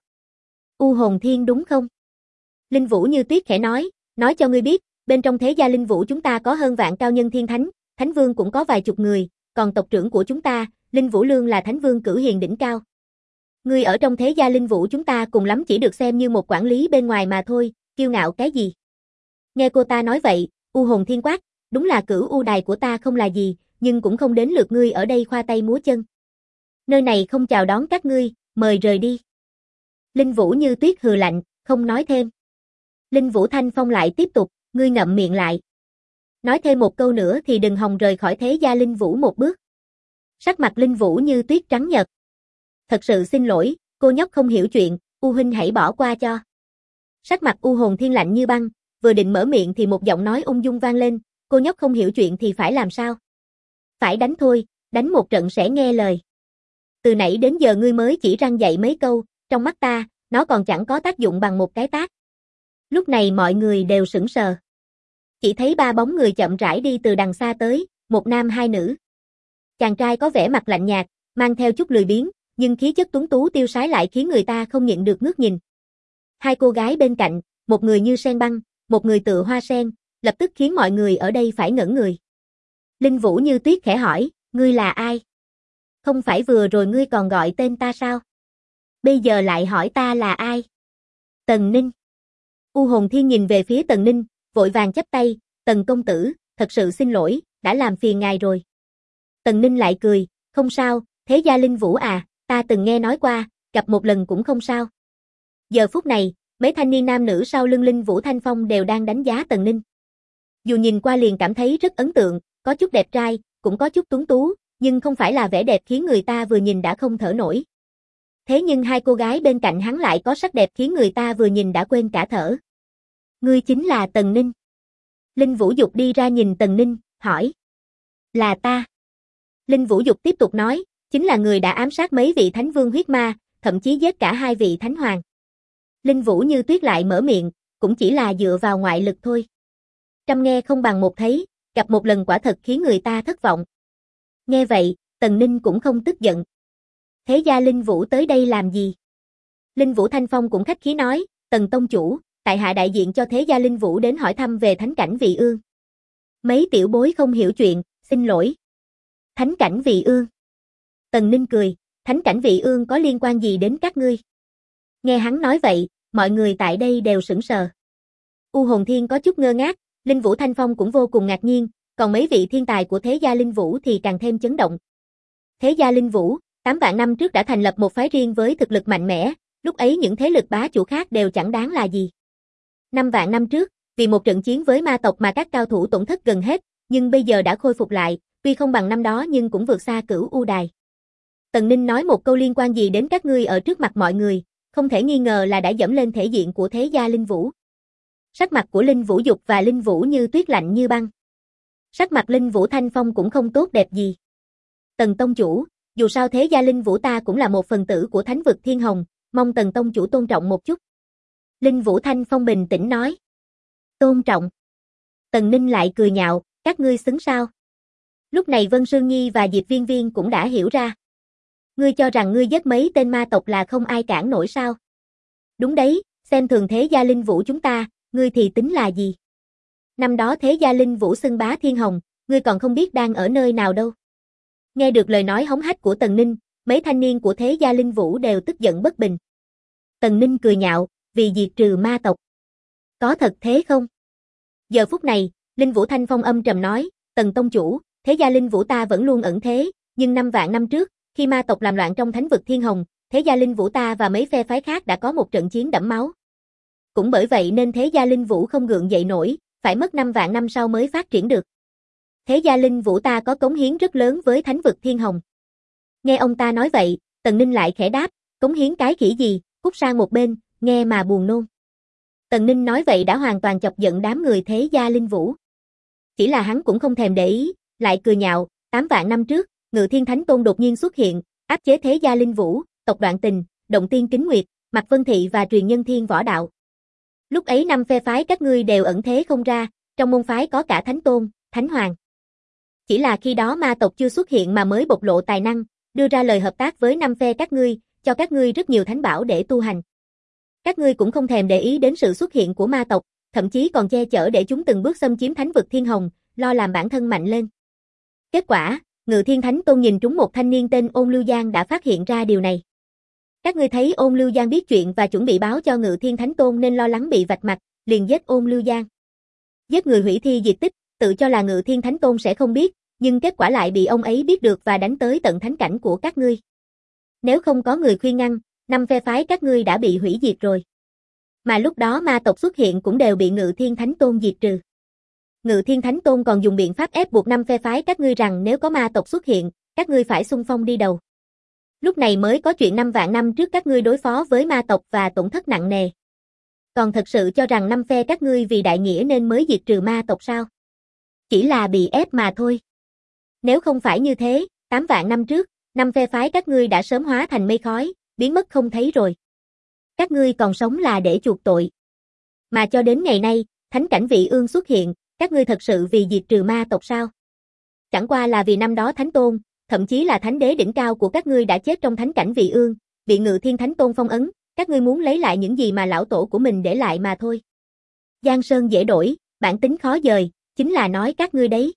U Hồn Thiên đúng không? Linh Vũ Như Tuyết khẽ nói cho ngươi biết, bên trong thế gia Linh Vũ chúng ta có hơn vạn cao nhân thiên thánh, thánh vương cũng có vài chục người, còn tộc trưởng của chúng ta, Linh Vũ Lương là thánh vương cửu hiền đỉnh cao. Ngươi ở trong thế gia Linh Vũ chúng ta cùng lắm chỉ được xem như một quản lý bên ngoài mà thôi, kiêu ngạo cái gì? Nghe cô ta nói vậy, U Hồn Thiên quát, đúng là cửu u đài của ta không là gì, nhưng cũng không đến lượt ngươi ở đây khoa tay múa chân. Nơi này không chào đón các ngươi, mời rời đi. Linh Vũ Như Tuyết hừ lạnh, không nói thêm. Linh Vũ Thanh Phong lại tiếp tục, ngươi ngậm miệng lại. Nói thêm một câu nữa thì đừng hòng rời khỏi thế gia Linh Vũ một bước. Sắc mặt Linh Vũ Như Tuyết trắng nhợt. Thật sự xin lỗi, cô nhóc không hiểu chuyện, U huynh hãy bỏ qua cho. Sắc mặt U Hồn Thiên lạnh như băng, vừa định mở miệng thì một giọng nói ung dung vang lên, cô nhóc không hiểu chuyện thì phải làm sao? Phải đánh thôi, đánh một trận sẽ nghe lời. Từ nãy đến giờ ngươi mới chỉ răng dạy mấy câu, trong mắt ta, nó còn chẳng có tác dụng bằng một cái tát. Lúc này mọi người đều sững sờ. Chỉ thấy ba bóng người chậm rãi đi từ đằng xa tới, một nam hai nữ. Chàng trai có vẻ mặt lạnh nhạt, mang theo chút lười biếng, nhưng khí chất tuấn tú tiêu sái lại khiến người ta không nhịn được ngước nhìn. Hai cô gái bên cạnh, một người như sen băng, một người tựa hoa sen, lập tức khiến mọi người ở đây phải ngẩn người. Linh Vũ Như Tuyết khẽ hỏi, ngươi là ai? Không phải vừa rồi ngươi còn gọi tên ta sao? Bây giờ lại hỏi ta là ai? Tần Ninh. U Hồn Thiên nhìn về phía Tần Ninh, vội vàng chắp tay, Tần công tử, thật sự xin lỗi, đã làm phiền ngài rồi. Tần Ninh lại cười, không sao, thế gia Linh Vũ à, ta từng nghe nói qua, gặp một lần cũng không sao. Giờ phút này, mấy thanh niên nam nữ sau lưng Linh Vũ Thanh Phong đều đang đánh giá Tần Ninh. Dù nhìn qua liền cảm thấy rất ấn tượng, có chút đẹp trai, cũng có chút tuấn tú, nhưng không phải là vẻ đẹp khiến người ta vừa nhìn đã không thở nổi. Thế nhưng hai cô gái bên cạnh hắn lại có sắc đẹp khiến người ta vừa nhìn đã quên cả thở. Ngươi chính là Tần Ninh. Linh Vũ Dục đi ra nhìn Tần Ninh, hỏi. Là ta. Linh Vũ Dục tiếp tục nói, chính là người đã ám sát mấy vị thánh vương huyết ma, thậm chí giết cả hai vị thánh hoàng. Linh Vũ Như Tuyết lại mở miệng, cũng chỉ là dựa vào ngoại lực thôi. Trăm nghe không bằng một thấy, gặp một lần quả thật khiến người ta thất vọng. Nghe vậy, Tần Ninh cũng không tức giận. Thế gia Linh Vũ tới đây làm gì? Linh Vũ Thanh Phong cũng khách khí nói, Tần tông chủ, tại hạ đại diện cho thế gia Linh Vũ đến hỏi thăm về thánh cảnh vị ương. Mấy tiểu bối không hiểu chuyện, xin lỗi. Thánh cảnh vị ương. Tần Ninh cười, thánh cảnh vị ương có liên quan gì đến các ngươi? Nghe hắn nói vậy, mọi người tại đây đều sững sờ. U Hồn Thiên có chút ngơ ngác, Linh Vũ Thanh Phong cũng vô cùng ngạc nhiên, còn mấy vị thiên tài của thế gia Linh Vũ thì càng thêm chấn động. Thế gia Linh Vũ, 8 vạn năm trước đã thành lập một phái riêng với thực lực mạnh mẽ, lúc ấy những thế lực bá chủ khác đều chẳng đáng là gì. 5 vạn năm trước, vì một trận chiến với ma tộc mà các cao thủ tổn thất gần hết, nhưng bây giờ đã khôi phục lại, tuy không bằng năm đó nhưng cũng vượt xa cửu u đài. Tần Ninh nói một câu liên quan gì đến các ngươi ở trước mặt mọi người, không thể nghi ngờ là đã dẫm lên thể diện của thế gia Linh Vũ. Sắc mặt của Linh Vũ Dục và Linh Vũ Như Tuyết lạnh như băng. Sắc mặt Linh Vũ Thanh Phong cũng không tốt đẹp gì. Tần tông chủ, dù sao thế gia Linh Vũ ta cũng là một phần tử của thánh vực Thiên Hồng, mong Tần tông chủ tôn trọng một chút. Linh Vũ Thanh Phong bình tĩnh nói. Tôn trọng. Tần Ninh lại cười nhạo, các ngươi xứng sao? Lúc này Vân Sương Nhi và Diệp Viên Viên cũng đã hiểu ra. Ngươi cho rằng ngươi giết mấy tên ma tộc là không ai cản nổi sao? Đúng đấy, xem thường thế gia Linh Vũ chúng ta, ngươi thì tính là gì? Năm đó thế gia Linh Vũ xưng bá Thiên Hồng, ngươi còn không biết đang ở nơi nào đâu. Nghe được lời nói hống hách của Tần Ninh, mấy thanh niên của thế gia Linh Vũ đều tức giận bất bình. Tần Ninh cười nhạo, vì diệt trừ ma tộc. Có thật thế không? Giờ phút này, Linh Vũ Thanh Phong âm trầm nói, Tần tông chủ, thế gia Linh Vũ ta vẫn luôn ẩn thế, nhưng 5 vạn năm trước, khi ma tộc làm loạn trong thánh vực Thiên Hồng, thế gia Linh Vũ ta và mấy phe phái khác đã có một trận chiến đẫm máu. Cũng bởi vậy nên thế gia Linh Vũ không gượng dậy nổi, phải mất 5 vạn năm sau mới phát triển được. Thế gia Linh Vũ ta có cống hiến rất lớn với thánh vực Thiên Hồng. Nghe ông ta nói vậy, Tần Ninh lại khẽ đáp, cống hiến cái khỉ gì, cút sang một bên, nghe mà buồn nôn. Tần Ninh nói vậy đã hoàn toàn chọc giận đám người Thế Gia Linh Vũ. Chỉ là hắn cũng không thèm để ý, lại cười nhạo, 8 vạn năm trước, Ngự Thiên Thánh Tôn đột nhiên xuất hiện, áp chế Thế Gia Linh Vũ, tộc Đoạn Tình, Động Tiên Kính Nguyệt, Mạc Vân Thị và truyền nhân Thiên Võ Đạo. Lúc ấy 5 phe phái các ngươi đều ẩn thế không ra, trong môn phái có cả Thánh Tôn, Thánh Hoàng. Chỉ là khi đó ma tộc chưa xuất hiện mà mới bộc lộ tài năng, đưa ra lời hợp tác với 5 phe các ngươi, cho các ngươi rất nhiều thánh bảo để tu hành. Các ngươi cũng không thèm để ý đến sự xuất hiện của ma tộc, thậm chí còn che chở để chúng từng bước xâm chiếm thánh vực Thiên Hồng, lo làm bản thân mạnh lên. Kết quả, Ngự Thiên Thánh Tôn nhìn trúng một thanh niên tên Ôn Lưu Giang đã phát hiện ra điều này. Các ngươi thấy Ôn Lưu Giang biết chuyện và chuẩn bị báo cho Ngự Thiên Thánh Tôn nên lo lắng bị vạch mặt, liền giết Ôn Lưu Giang. Giết người hủy thi diệt tích, tự cho là Ngự Thiên Thánh Tôn sẽ không biết, nhưng kết quả lại bị ông ấy biết được và đánh tới tận thánh cảnh của các ngươi. Nếu không có người khuyên ngăn, 5 phe phái các ngươi đã bị hủy diệt rồi. Mà lúc đó ma tộc xuất hiện cũng đều bị Ngự Thiên Thánh Tôn diệt trừ. Ngự Thiên Thánh Tôn còn dùng biện pháp ép buộc 5 phe phái các ngươi rằng nếu có ma tộc xuất hiện, các ngươi phải xung phong đi đầu. Lúc này mới có chuyện 5 vạn năm trước các ngươi đối phó với ma tộc và tổn thất nặng nề. Còn thật sự cho rằng 5 phe các ngươi vì đại nghĩa nên mới diệt trừ ma tộc sao? Chỉ là bị ép mà thôi. Nếu không phải như thế, 8 vạn năm trước, 5 phe phái các ngươi đã sớm hóa thành mây khói, biến mất không thấy rồi. Các ngươi còn sống là để chuộc tội. Mà cho đến ngày nay, thánh cảnh Vị Ương xuất hiện, các ngươi thật sự vì diệt trừ ma tộc sao? Chẳng qua là vì năm đó Thánh Tôn, thậm chí là Thánh Đế đỉnh cao của các ngươi đã chết trong thánh cảnh Vị Ương, bị Ngự Thiên Thánh Tôn phong ấn, các ngươi muốn lấy lại những gì mà lão tổ của mình để lại mà thôi. Giang sơn dễ đổi, bản tính khó dời, chính là nói các ngươi đấy.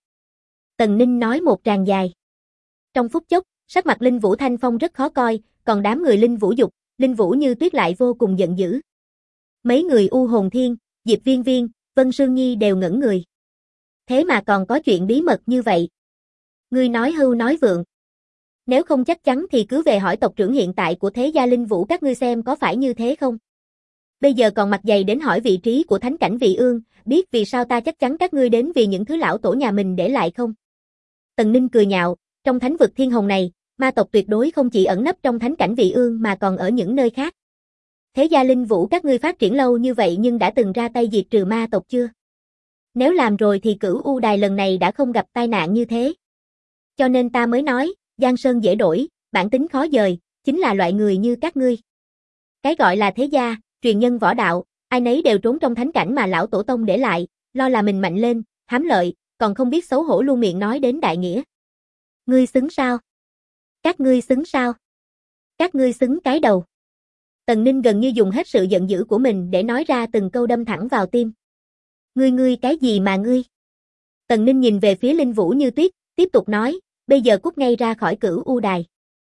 Tần Ninh nói một tràng dài. Trong phút chốc, sắc mặt Linh Vũ Thanh Phong rất khó coi, còn đám người Linh Vũ Dục, Linh Vũ Như Tuyết lại vô cùng giận dữ. Mấy người U Hồn Thiên, Diệp Viên Viên, Vân Sương Nhi đều ngẩn người. Thế mà còn có chuyện bí mật như vậy. Ngươi nói hưu nói vượng. Nếu không chắc chắn thì cứ về hỏi tộc trưởng hiện tại của Thế Gia Linh Vũ các ngươi xem có phải như thế không. Bây giờ còn mặt dày đến hỏi vị trí của thánh cảnh Vị Ương, biết vì sao ta chắc chắn các ngươi đến vì những thứ lão tổ nhà mình để lại không? Tần Ninh cười nhạo, trong thánh vực Thiên Hồng này, ma tộc tuyệt đối không chỉ ẩn nấp trong thánh cảnh Vị Ương mà còn ở những nơi khác. Thế Gia Linh Vũ các ngươi phát triển lâu như vậy nhưng đã từng ra tay diệt trừ ma tộc chưa? Nếu làm rồi thì Cửu U Đài lần này đã không gặp tai nạn như thế. Cho nên ta mới nói, giang sơn dễ đổi, bản tính khó dời, chính là loại người như các ngươi. Cái gọi là thế gia, truyền nhân võ đạo, ai nấy đều trốn trong thánh cảnh mà lão tổ tông để lại, lo là mình mạnh lên, hám lợi, còn không biết xấu hổ luôn miệng nói đến đại nghĩa. Ngươi xứng sao? Các ngươi xứng sao? Các ngươi xứng cái đầu. Tần Ninh gần như dùng hết sự giận dữ của mình để nói ra từng câu đâm thẳng vào tim. Ngươi cái gì mà ngươi? Tần Ninh nhìn về phía Linh Vũ Như Tuyết, tiếp tục nói, bây giờ cút ngay ra khỏi Cửu U Đài.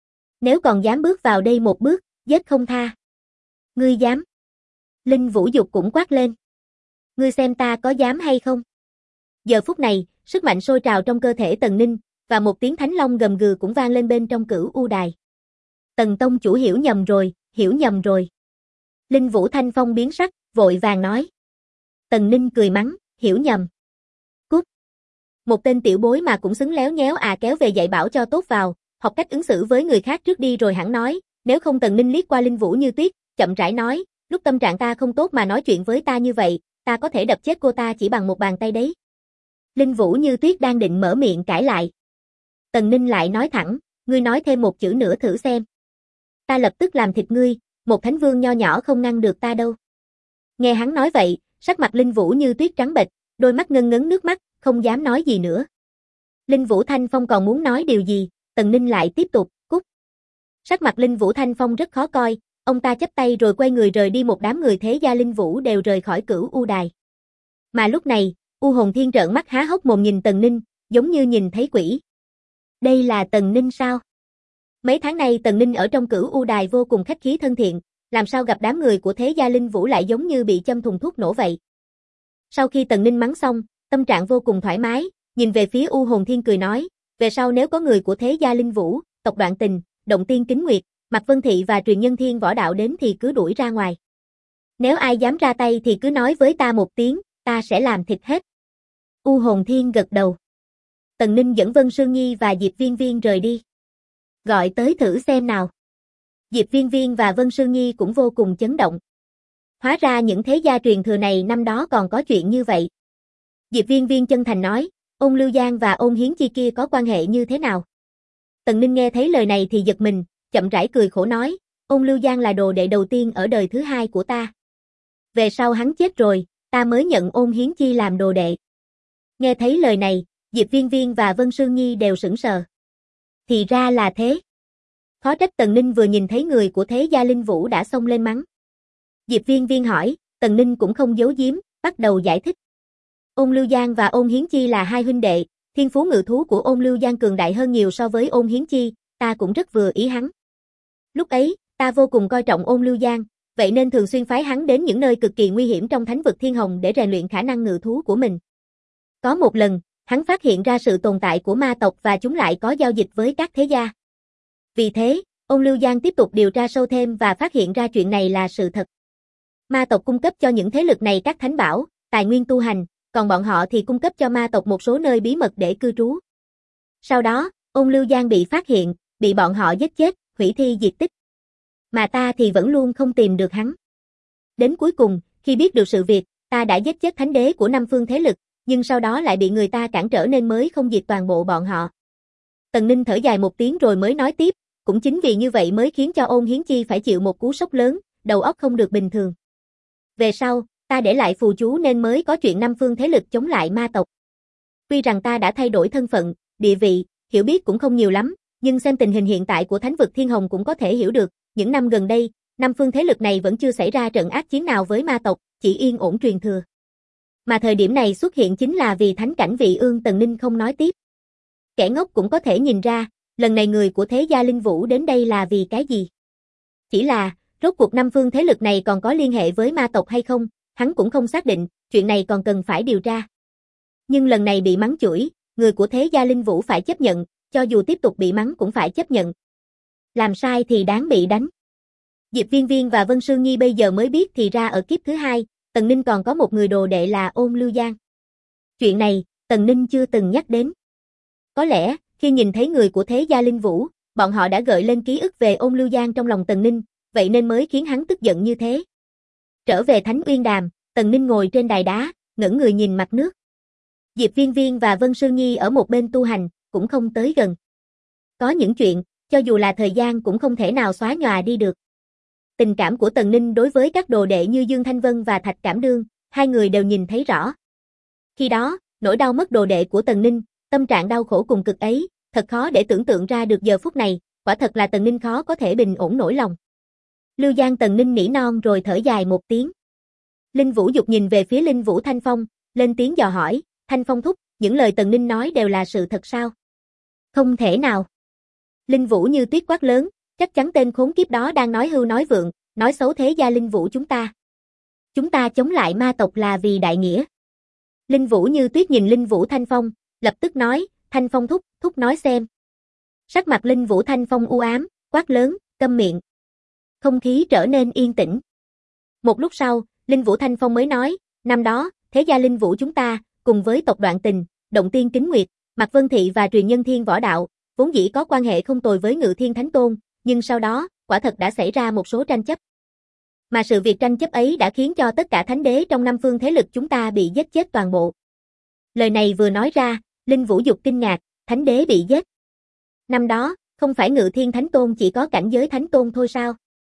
Nếu còn dám bước vào đây một bước, giết không tha. Ngươi dám? Linh Vũ Dục cũng quát lên. Ngươi xem ta có dám hay không? Giờ phút này, sức mạnh sôi trào trong cơ thể Tần Ninh, và một tiếng thánh long gầm gừ cũng vang lên bên trong Cửu U Đài. Tần tông chủ hiểu nhầm rồi, hiểu nhầm rồi. Linh Vũ Thanh Phong biến sắc, vội vàng nói. Tần Ninh cười mắng, hiểu nhầm. Cút. Một tên tiểu bối mà cũng xứng léo nhéo kéo về dạy bảo cho tốt vào, học cách ứng xử với người khác trước đi rồi hẳn nói, nếu không. Tần Ninh liếc qua Linh Vũ Như Tuyết, chậm rãi nói, lúc tâm trạng ta không tốt mà nói chuyện với ta như vậy, ta có thể đập chết cô ta chỉ bằng một bàn tay đấy. Linh Vũ Như Tuyết đang định mở miệng cãi lại. Tần Ninh lại nói thẳng, ngươi nói thêm một chữ nữa thử xem. Ta lập tức làm thịt ngươi, một thánh vương nho nhỏ không ngăn được ta đâu. Nghe hắn nói vậy, sắc mặt Linh Vũ Như Tuyết trắng bệch, đôi mắt ngân ngấn nước mắt, không dám nói gì nữa. Linh Vũ Thanh Phong còn muốn nói điều gì, Tần Ninh lại tiếp tục, cút. Sắc mặt Linh Vũ Thanh Phong rất khó coi, ông ta chắp tay rồi quay người rời đi. Một đám người Thế Gia Linh Vũ đều rời khỏi Cửu U Đài. Mà lúc này, U Hồn Thiên trợn mắt há hốc mồm nhìn Tần Ninh, giống như nhìn thấy quỷ. Đây là Tần Ninh sao? Mấy tháng nay Tần Ninh ở trong Cửu U Đài vô cùng khách khí thân thiện, làm sao gặp đám người của Thế Gia Linh Vũ lại giống như bị châm thùng thuốc nổ vậy. Sau khi Tần Ninh mắng xong, tâm trạng vô cùng thoải mái, nhìn về phía U Hồn Thiên cười nói, về sau nếu có người của Thế Gia Linh Vũ, tộc Đoạn Tình, Động Tiên Kính Nguyệt, Mạc Vân Thị và truyền nhân Thiên Võ Đạo đến thì cứ đuổi ra ngoài. Nếu ai dám ra tay thì cứ nói với ta một tiếng, ta sẽ làm thịt hết. U Hồn Thiên gật đầu. Tần Ninh dẫn Vân Sương Nhi và Diệp Viên Viên rời đi. Gọi tới thử xem nào. Diệp Viên Viên và Vân Sương Nhi cũng vô cùng chấn động. Hóa ra những thế gia truyền thừa này năm đó còn có chuyện như vậy. Diệp Viên Viên chân thành nói, Ôn Lưu Giang và Ôn Hiến Chi kia có quan hệ như thế nào? Tần Ninh nghe thấy lời này thì giật mình, chậm rãi cười khổ nói, Ôn Lưu Giang là đồ đệ đầu tiên ở đời thứ hai của ta. Về sau hắn chết rồi, ta mới nhận Ôn Hiến Chi làm đồ đệ. Nghe thấy lời này, Diệp Viên Viên và Vân Sương Nhi đều sững sờ. Thì ra là thế. Khó trách Tần Ninh vừa nhìn thấy người của thế gia Linh Vũ đã xông lên mắng. Diệp Viên Viên hỏi, Tần Ninh cũng không giấu giếm, bắt đầu giải thích. Ôn Lưu Giang và Ôn Hiến Chi là hai huynh đệ, thiên phú ngự thú của Ôn Lưu Giang cường đại hơn nhiều so với Ôn Hiến Chi, ta cũng rất vừa ý hắn. Lúc ấy, ta vô cùng coi trọng Ôn Lưu Giang, vậy nên thường xuyên phái hắn đến những nơi cực kỳ nguy hiểm trong thánh vực Thiên Hồng để rèn luyện khả năng ngự thú của mình. Có một lần, hắn phát hiện ra sự tồn tại của ma tộc và chúng lại có giao dịch với các thế gia. Vì thế, Ôn Lưu Giang tiếp tục điều tra sâu thêm và phát hiện ra chuyện này là sự thật. Ma tộc cung cấp cho những thế lực này các thánh bảo, tài nguyên tu hành, còn bọn họ thì cung cấp cho ma tộc một số nơi bí mật để cư trú. Sau đó, Ôn Lưu Giang bị phát hiện, bị bọn họ giết chết, hủy thi diệt tích. Mà ta thì vẫn luôn không tìm được hắn. Đến cuối cùng, khi biết được sự việc, ta đã giết chết thánh đế của năm phương thế lực, nhưng sau đó lại bị người ta cản trở nên mới không diệt toàn bộ bọn họ. Tần Ninh thở dài một tiếng rồi mới nói tiếp, cũng chính vì như vậy mới khiến cho Ôn Hiến Chi phải chịu một cú sốc lớn, đầu óc không được bình thường. Về sau, ta để lại phù chú nên mới có chuyện năm phương thế lực chống lại ma tộc. Tuy rằng ta đã thay đổi thân phận, địa vị, hiểu biết cũng không nhiều lắm, nhưng xem tình hình hiện tại của thánh vực Thiên Hồng cũng có thể hiểu được, những năm gần đây, năm phương thế lực này vẫn chưa xảy ra trận ác chiến nào với ma tộc, chỉ yên ổn truyền thừa. Mà thời điểm này xuất hiện chính là vì thánh cảnh vị ương. Tần Ninh không nói tiếp. Kẻ ngốc cũng có thể nhìn ra, lần này người của thế gia Linh Vũ đến đây là vì cái gì. Chỉ là, rốt cuộc năm phương thế lực này còn có liên hệ với ma tộc hay không, hắn cũng không xác định, chuyện này còn cần phải điều tra. Nhưng lần này bị mắng chửi, người của thế gia Linh Vũ phải chấp nhận, cho dù tiếp tục bị mắng cũng phải chấp nhận. Làm sai thì đáng bị đánh. Diệp Viên Viên và Vân Sương Nhi bây giờ mới biết thì ra ở kiếp thứ hai, Tần Ninh còn có một người đồ đệ là Ôn Lưu Giang. Chuyện này, Tần Ninh chưa từng nhắc đến. Có lẽ, khi nhìn thấy người của thế gia Linh Vũ, bọn họ đã gợi lên ký ức về Ôn Lưu Giang trong lòng Tần Ninh, vậy nên mới khiến hắn tức giận như thế. Trở về Thánh Uyên Đàm, Tần Ninh ngồi trên đài đá, ngẩng người nhìn mặt nước. Diệp Viên Viên và Vân Sương Nhi ở một bên tu hành, cũng không tới gần. Có những chuyện, cho dù là thời gian cũng không thể nào xóa nhòa đi được. Tình cảm của Tần Ninh đối với các đồ đệ như Dương Thanh Vân và Thạch Cảm Đương, hai người đều nhìn thấy rõ. Khi đó, nỗi đau mất đồ đệ của Tần Ninh, tâm trạng đau khổ cùng cực ấy, thật khó để tưởng tượng ra được giờ phút này, quả thật là Tần Ninh khó có thể bình ổn nổi lòng. Lưu Giang. Tần Ninh nỉ non rồi thở dài một tiếng. Linh Vũ Dục nhìn về phía Linh Vũ Thanh Phong, lên tiếng dò hỏi, Thanh Phong thúc, những lời Tần Ninh nói đều là sự thật sao? Không thể nào. Linh Vũ như tuyết quát lớn, chắc chắn tên khốn kiếp đó đang nói hưu nói vượng, nói xấu thế gia Linh Vũ chúng ta. Chúng ta chống lại ma tộc là vì đại nghĩa. Linh Vũ như tuyết nhìn Linh Vũ Thanh Phong, lập tức nói, Thanh Phong thúc, thúc nói xem. Sắc mặt Linh Vũ Thanh Phong u ám, quát lớn, câm miệng. Không khí trở nên yên tĩnh. Một lúc sau, Linh Vũ Thanh Phong mới nói, năm đó, thế gia Linh Vũ chúng ta, cùng với tộc Đoạn Tình, Động Tiên Kính Nguyệt, Mạc Vân Thị và truyền nhân Thiên Võ Đạo, vốn dĩ có quan hệ không tồi với Ngự Thiên Thánh Tôn, nhưng sau đó, quả thật đã xảy ra một số tranh chấp. Mà sự việc tranh chấp ấy đã khiến cho tất cả thánh đế trong năm phương thế lực chúng ta bị giết chết toàn bộ. Lời này vừa nói ra, Linh Vũ Dục kinh ngạc, thánh đế bị giết. Năm đó, không phải Ngự Thiên Thánh Tôn chỉ có cảnh giới Thánh Tôn thôi sao?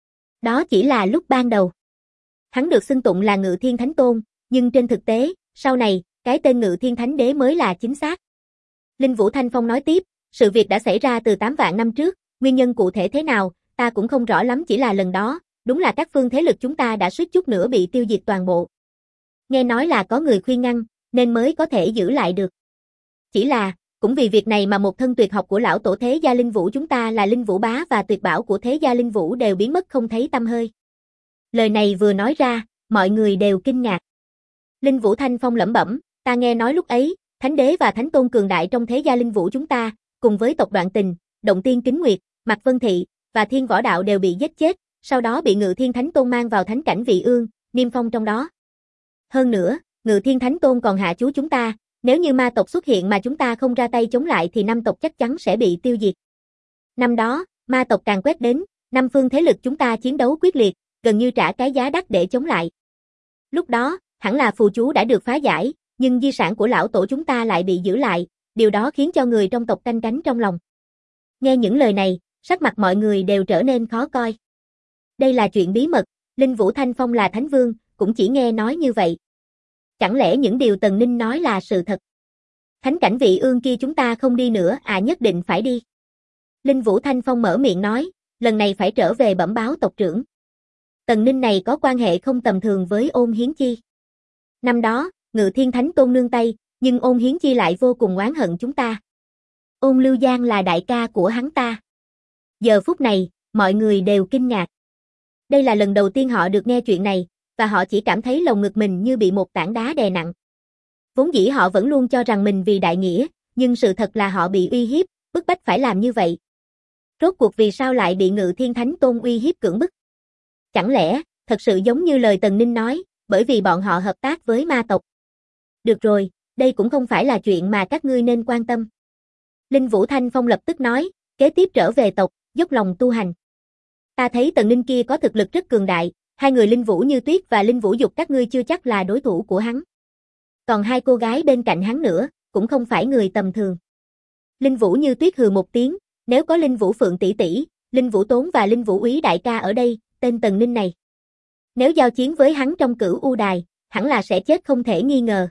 Đó chỉ là lúc ban đầu. Hắn được xưng tụng là Ngự Thiên Thánh Tôn, nhưng trên thực tế, sau này, cái tên Ngự Thiên Thánh Đế mới là chính xác. Linh Vũ Thanh Phong nói tiếp, sự việc đã xảy ra từ 8 vạn năm trước, nguyên nhân cụ thể thế nào, ta cũng không rõ lắm, chỉ là lần đó, đúng là các phương thế lực chúng ta đã suýt chút nữa bị tiêu diệt toàn bộ. Nghe nói là có người khuyên ngăn, nên mới có thể giữ lại được. Chỉ là, cũng vì việc này mà một thân tuyệt học của lão tổ thế gia Linh Vũ chúng ta là Linh Vũ Bá và tuyệt bảo của thế gia Linh Vũ đều biến mất không thấy tăm hơi. Lời này vừa nói ra, mọi người đều kinh ngạc. Linh Vũ Thanh Phong lẩm bẩm, ta nghe nói lúc ấy, Thánh Đế và Thánh Tôn cường đại trong thế gia Linh Vũ chúng ta, cùng với tộc Đoạn Tình, Động Tiên Kính Nguyệt, Mạc Vân Thị và Thiên Võ Đạo đều bị giết chết, sau đó bị Ngự Thiên Thánh Tôn mang vào thánh cảnh vị ương, niêm phong trong đó. Hơn nữa, Ngự Thiên Thánh Tôn còn hạ chú chúng ta, nếu như ma tộc xuất hiện mà chúng ta không ra tay chống lại thì năm tộc chắc chắn sẽ bị tiêu diệt. Năm đó, ma tộc càng quét đến, năm phương thế lực chúng ta chiến đấu quyết liệt, gần như trả cái giá đắt để chống lại. Lúc đó, hẳn là phù chú đã được phá giải, nhưng di sản của lão tổ chúng ta lại bị giữ lại, điều đó khiến cho người trong tộc canh cánh trong lòng. Nghe những lời này, sắc mặt mọi người đều trở nên khó coi. Đây là chuyện bí mật, Linh Vũ Thanh Phong là Thánh Vương, cũng chỉ nghe nói như vậy. Chẳng lẽ những điều Tần Ninh nói là sự thật? Thánh cảnh vị ương kia chúng ta không đi nữa à? Nhất định phải đi. Linh Vũ Thanh Phong mở miệng nói, lần này phải trở về bẩm báo tộc trưởng. Tần Ninh này có quan hệ không tầm thường với Ôn Hiến Chi. Năm đó, Ngự Thiên Thánh Tôn nương tay, nhưng Ôn Hiến Chi lại vô cùng oán hận chúng ta. Ôn Lưu Giang là đại ca của hắn ta. Giờ phút này, mọi người đều kinh ngạc. Đây là lần đầu tiên họ được nghe chuyện này, và họ chỉ cảm thấy lồng ngực mình như bị một tảng đá đè nặng. Vốn dĩ họ vẫn luôn cho rằng mình vì đại nghĩa, nhưng sự thật là họ bị uy hiếp, bức bách phải làm như vậy. Rốt cuộc vì sao lại bị Ngự Thiên Thánh Tôn uy hiếp cưỡng bức? Chẳng lẽ, thật sự giống như lời Tần Ninh nói, bởi vì bọn họ hợp tác với ma tộc? Được rồi, đây cũng không phải là chuyện mà các ngươi nên quan tâm. Linh Vũ Thanh Phong lập tức nói, kế tiếp trở về tộc, dốc lòng tu hành. Ta thấy Tần Ninh kia có thực lực rất cường đại, hai người Linh Vũ Như Tuyết và Linh Vũ Dục các ngươi chưa chắc là đối thủ của hắn. Còn hai cô gái bên cạnh hắn nữa, cũng không phải người tầm thường. Linh Vũ Như Tuyết hừ một tiếng, nếu có Linh Vũ Phượng tỷ tỷ, Linh Vũ Tốn và Linh Vũ Úy đại ca ở đây, tên Tần Ninh này, nếu giao chiến với hắn trong Cửu U Đài, hẳn là sẽ chết không thể nghi ngờ.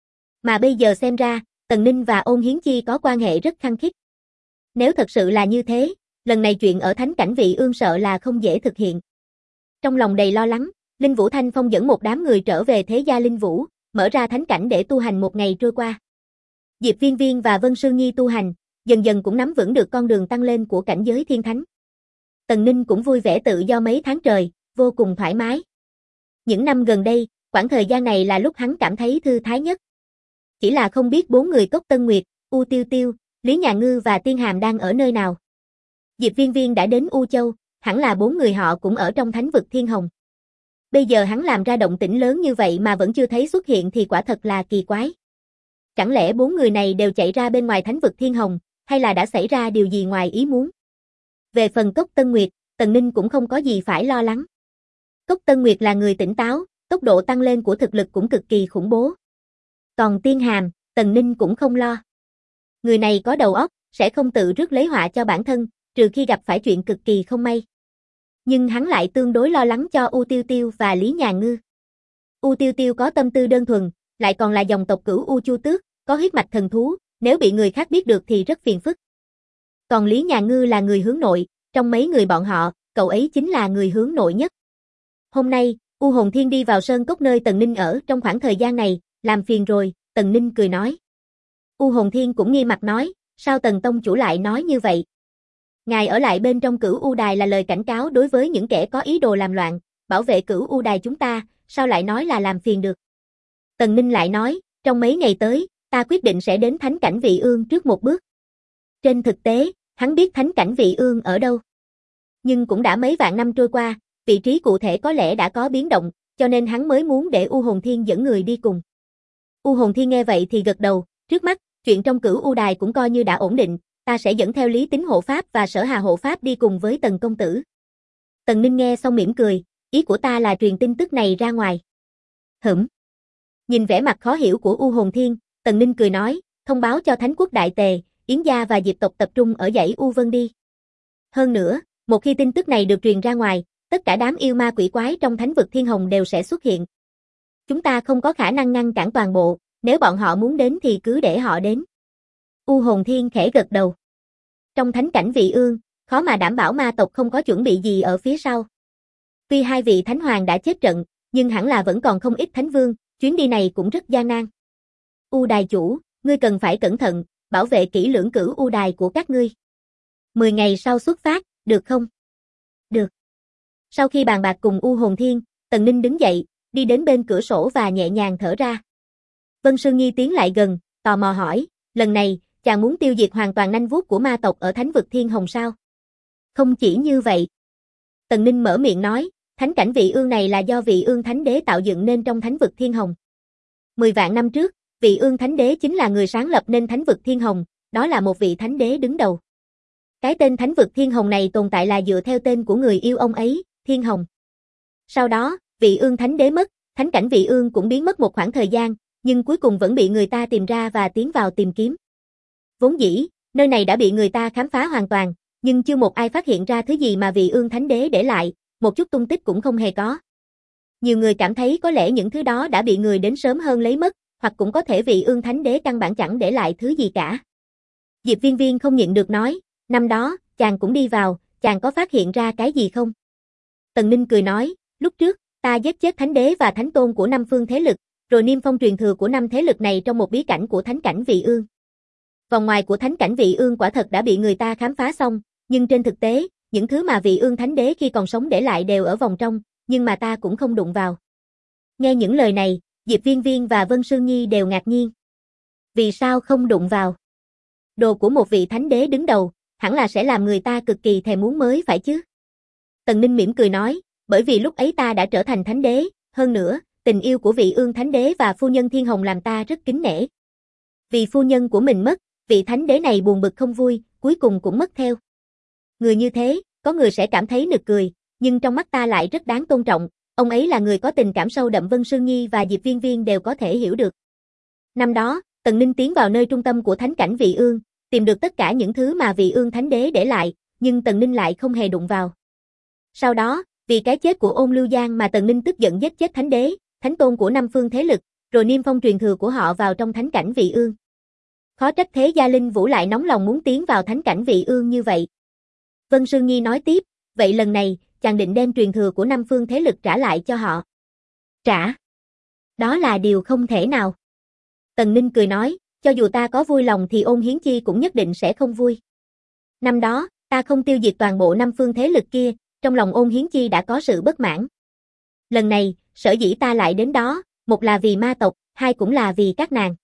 Mà bây giờ xem ra, Tần Ninh và Ôn Hiến Chi có quan hệ rất khăng khít. Nếu thật sự là như thế, lần này chuyện ở Thánh Cảnh Vị Ương sợ là không dễ thực hiện. Trong lòng đầy lo lắng, Linh Vũ Thanh Phong dẫn một đám người trở về thế gia Linh Vũ, mở ra thánh cảnh để tu hành một ngày trôi qua. Diệp Viên Viên và Vân Sương Nhi tu hành, dần dần cũng nắm vững được con đường tăng lên của cảnh giới thiên thánh. Tần Ninh cũng vui vẻ tự do mấy tháng trời, vô cùng thoải mái. Những năm gần đây, khoảng thời gian này là lúc hắn cảm thấy thư thái nhất. Chỉ là không biết bốn người Cốc Tân Nguyệt, U Tiêu Tiêu, Lý Nhà Ngư và Tiên Hàm đang ở nơi nào. Diệp Viên Viên đã đến U Châu, hẳn là bốn người họ cũng ở trong thánh vực Thiên Hồng. Bây giờ hắn làm ra động tĩnh lớn như vậy mà vẫn chưa thấy xuất hiện thì quả thật là kỳ quái. Chẳng lẽ bốn người này đều chạy ra bên ngoài thánh vực Thiên Hồng, hay là đã xảy ra điều gì ngoài ý muốn? Về phần Cốc Tân Nguyệt, Tần Ninh cũng không có gì phải lo lắng. Cốc Tân Nguyệt là người tỉnh táo, tốc độ tăng lên của thực lực cũng cực kỳ khủng bố. Còn Tiên Hàm, Tần Ninh cũng không lo. Người này có đầu óc, sẽ không tự rước lấy họa cho bản thân, trừ khi gặp phải chuyện cực kỳ không may. Nhưng hắn lại tương đối lo lắng cho U Tiêu Tiêu và Lý Nhà Ngư. U Tiêu Tiêu có tâm tư đơn thuần, lại còn là dòng tộc Cửu U Chu Tước, có huyết mạch thần thú, nếu bị người khác biết được thì rất phiền phức. Còn Lý Nhà Ngư là người hướng nội, trong mấy người bọn họ, cậu ấy chính là người hướng nội nhất. Hôm nay, U Hồn Thiên đi vào sơn cốc nơi Tần Ninh ở trong khoảng thời gian này, làm phiền rồi, Tần Ninh cười nói. U Hồn Thiên cũng nghi mặt nói, sao Tần Tông chủ lại nói như vậy? Ngài ở lại bên trong Cửu U Đài là lời cảnh cáo đối với những kẻ có ý đồ làm loạn, bảo vệ Cửu U Đài chúng ta, sao lại nói là làm phiền được? Tần Ninh lại nói, trong mấy ngày tới, ta quyết định sẽ đến Thánh Cảnh Vị Ương trước một bước. Trên thực tế, hắn biết Thánh Cảnh Vị Ương ở đâu. Nhưng cũng đã mấy vạn năm trôi qua, vị trí cụ thể có lẽ đã có biến động, cho nên hắn mới muốn để U Hồn Thiên dẫn người đi cùng. U Hồn Thiên nghe vậy thì gật đầu, trước mắt, chuyện trong Cửu U Đài cũng coi như đã ổn định, ta sẽ dẫn theo Lý Tính hộ pháp và Sở Hà hộ pháp đi cùng với Tần công tử. Tần Ninh nghe xong mỉm cười, ý của ta là truyền tin tức này ra ngoài. Nhìn vẻ mặt khó hiểu của U Hồn Thiên, Tần Ninh cười nói, thông báo cho Thánh Quốc Đại Tề, Yến gia và Diệp tộc tập trung ở dãy U Vân đi. Hơn nữa, một khi tin tức này được truyền ra ngoài, tất cả đám yêu ma quỷ quái trong Thánh vực Thiên Hồng đều sẽ xuất hiện. Chúng ta không có khả năng ngăn cản toàn bộ, nếu bọn họ muốn đến thì cứ để họ đến. U Hồn Thiên khẽ gật đầu. Trong Thánh Cảnh Vị Ương, khó mà đảm bảo ma tộc không có chuẩn bị gì ở phía sau. Tuy hai vị Thánh Hoàng đã chết trận, nhưng hẳn là vẫn còn không ít Thánh Vương, chuyến đi này cũng rất gian nan. U Đài chủ, ngươi cần phải cẩn thận, bảo vệ kỹ lưỡng Cửu U Đài của các ngươi. 10 ngày sau xuất phát, được không? Được. Sau khi bàn bạc cùng U Hồn Thiên, Tần Ninh đứng dậy, đi đến bên cửa sổ và nhẹ nhàng thở ra. Vân Sương Nhi tiến lại gần, tò mò hỏi, lần này, chàng muốn tiêu diệt hoàn toàn nanh vuốt của ma tộc ở Thánh vực Thiên Hồng sao? Không chỉ như vậy. Tần Ninh mở miệng nói, Thánh Cảnh Vị Ương này là do Vị Ương Thánh Đế tạo dựng nên trong Thánh vực Thiên Hồng. 10 vạn năm trước, Vị Ương Thánh Đế chính là người sáng lập nên Thánh vực Thiên Hồng, đó là một vị Thánh Đế đứng đầu. Cái tên thánh vực Thiên Hồng này tồn tại là dựa theo tên của người yêu ông ấy, Thiên Hồng. Sau đó, Vị Ương Thánh Đế mất, thánh cảnh Vị Ương cũng biến mất một khoảng thời gian, nhưng cuối cùng vẫn bị người ta tìm ra và tiến vào tìm kiếm. Vốn dĩ, nơi này đã bị người ta khám phá hoàn toàn, nhưng chưa một ai phát hiện ra thứ gì mà Vị Ương Thánh Đế để lại, một chút tung tích cũng không hề có. Nhiều người cảm thấy có lẽ những thứ đó đã bị người đến sớm hơn lấy mất, hoặc cũng có thể Vị Ương Thánh Đế căn bản chẳng để lại thứ gì cả. Diệp Viên Viên không nhịn được nói, năm đó, chàng cũng đi vào, chàng có phát hiện ra cái gì không? Tần Ninh cười nói, lúc trước, ta giết chết Thánh Đế và Thánh Tôn của 5 phương thế lực, rồi niêm phong truyền thừa của 5 thế lực này trong một bí cảnh của Thánh cảnh Vị Ương. Vòng ngoài của Thánh cảnh Vị Ương quả thật đã bị người ta khám phá xong, nhưng trên thực tế, những thứ mà Vị Ương Thánh Đế khi còn sống để lại đều ở vòng trong, nhưng mà ta cũng không đụng vào. Nghe những lời này, Diệp Viên Viên và Vân Sương Nhi đều ngạc nhiên. Vì sao không đụng vào? Đồ của một vị Thánh Đế đứng đầu, hẳn là sẽ làm người ta cực kỳ thèm muốn mới phải chứ? Tần Ninh mỉm cười nói, bởi vì lúc ấy ta đã trở thành Thánh Đế, hơn nữa, tình yêu của Vị Ương Thánh Đế và phu nhân Thiên Hồng làm ta rất kính nể. Vì phu nhân của mình mất, vị Thánh Đế này buồn bực không vui, cuối cùng cũng mất theo. Người như thế, có người sẽ cảm thấy nực cười, nhưng trong mắt ta lại rất đáng tôn trọng, ông ấy là người có tình cảm sâu đậm. Vân Sương Nhi và Diệp Viên Viên đều có thể hiểu được. Năm đó, Tần Ninh tiến vào nơi trung tâm của thánh cảnh Vị Ương, tìm được tất cả những thứ mà Vị Ương Thánh Đế để lại, nhưng Tần Ninh lại không hề đụng vào. Sau đó, vì cái chết của Ôn Lưu Giang mà Tần Ninh tức giận giết chết Thánh Đế, Thánh Tôn của 5 phương thế lực, rồi niêm phong truyền thừa của họ vào trong thánh cảnh Vị Ương. Khó trách thế Gia Linh Vũ lại nóng lòng muốn tiến vào thánh cảnh Vị Ương như vậy. Vân Sương Nhi nói tiếp, vậy lần này, chàng định đem truyền thừa của 5 phương thế lực trả lại cho họ. Trả? Đó là điều không thể nào. Tần Ninh cười nói, cho dù ta có vui lòng thì Ôn Hiến Chi cũng nhất định sẽ không vui. Năm đó, ta không tiêu diệt toàn bộ 5 phương thế lực kia, trong lòng Ôn Hiến Chi đã có sự bất mãn. Lần này, sở dĩ ta lại đến đó, một là vì ma tộc, hai cũng là vì các nàng.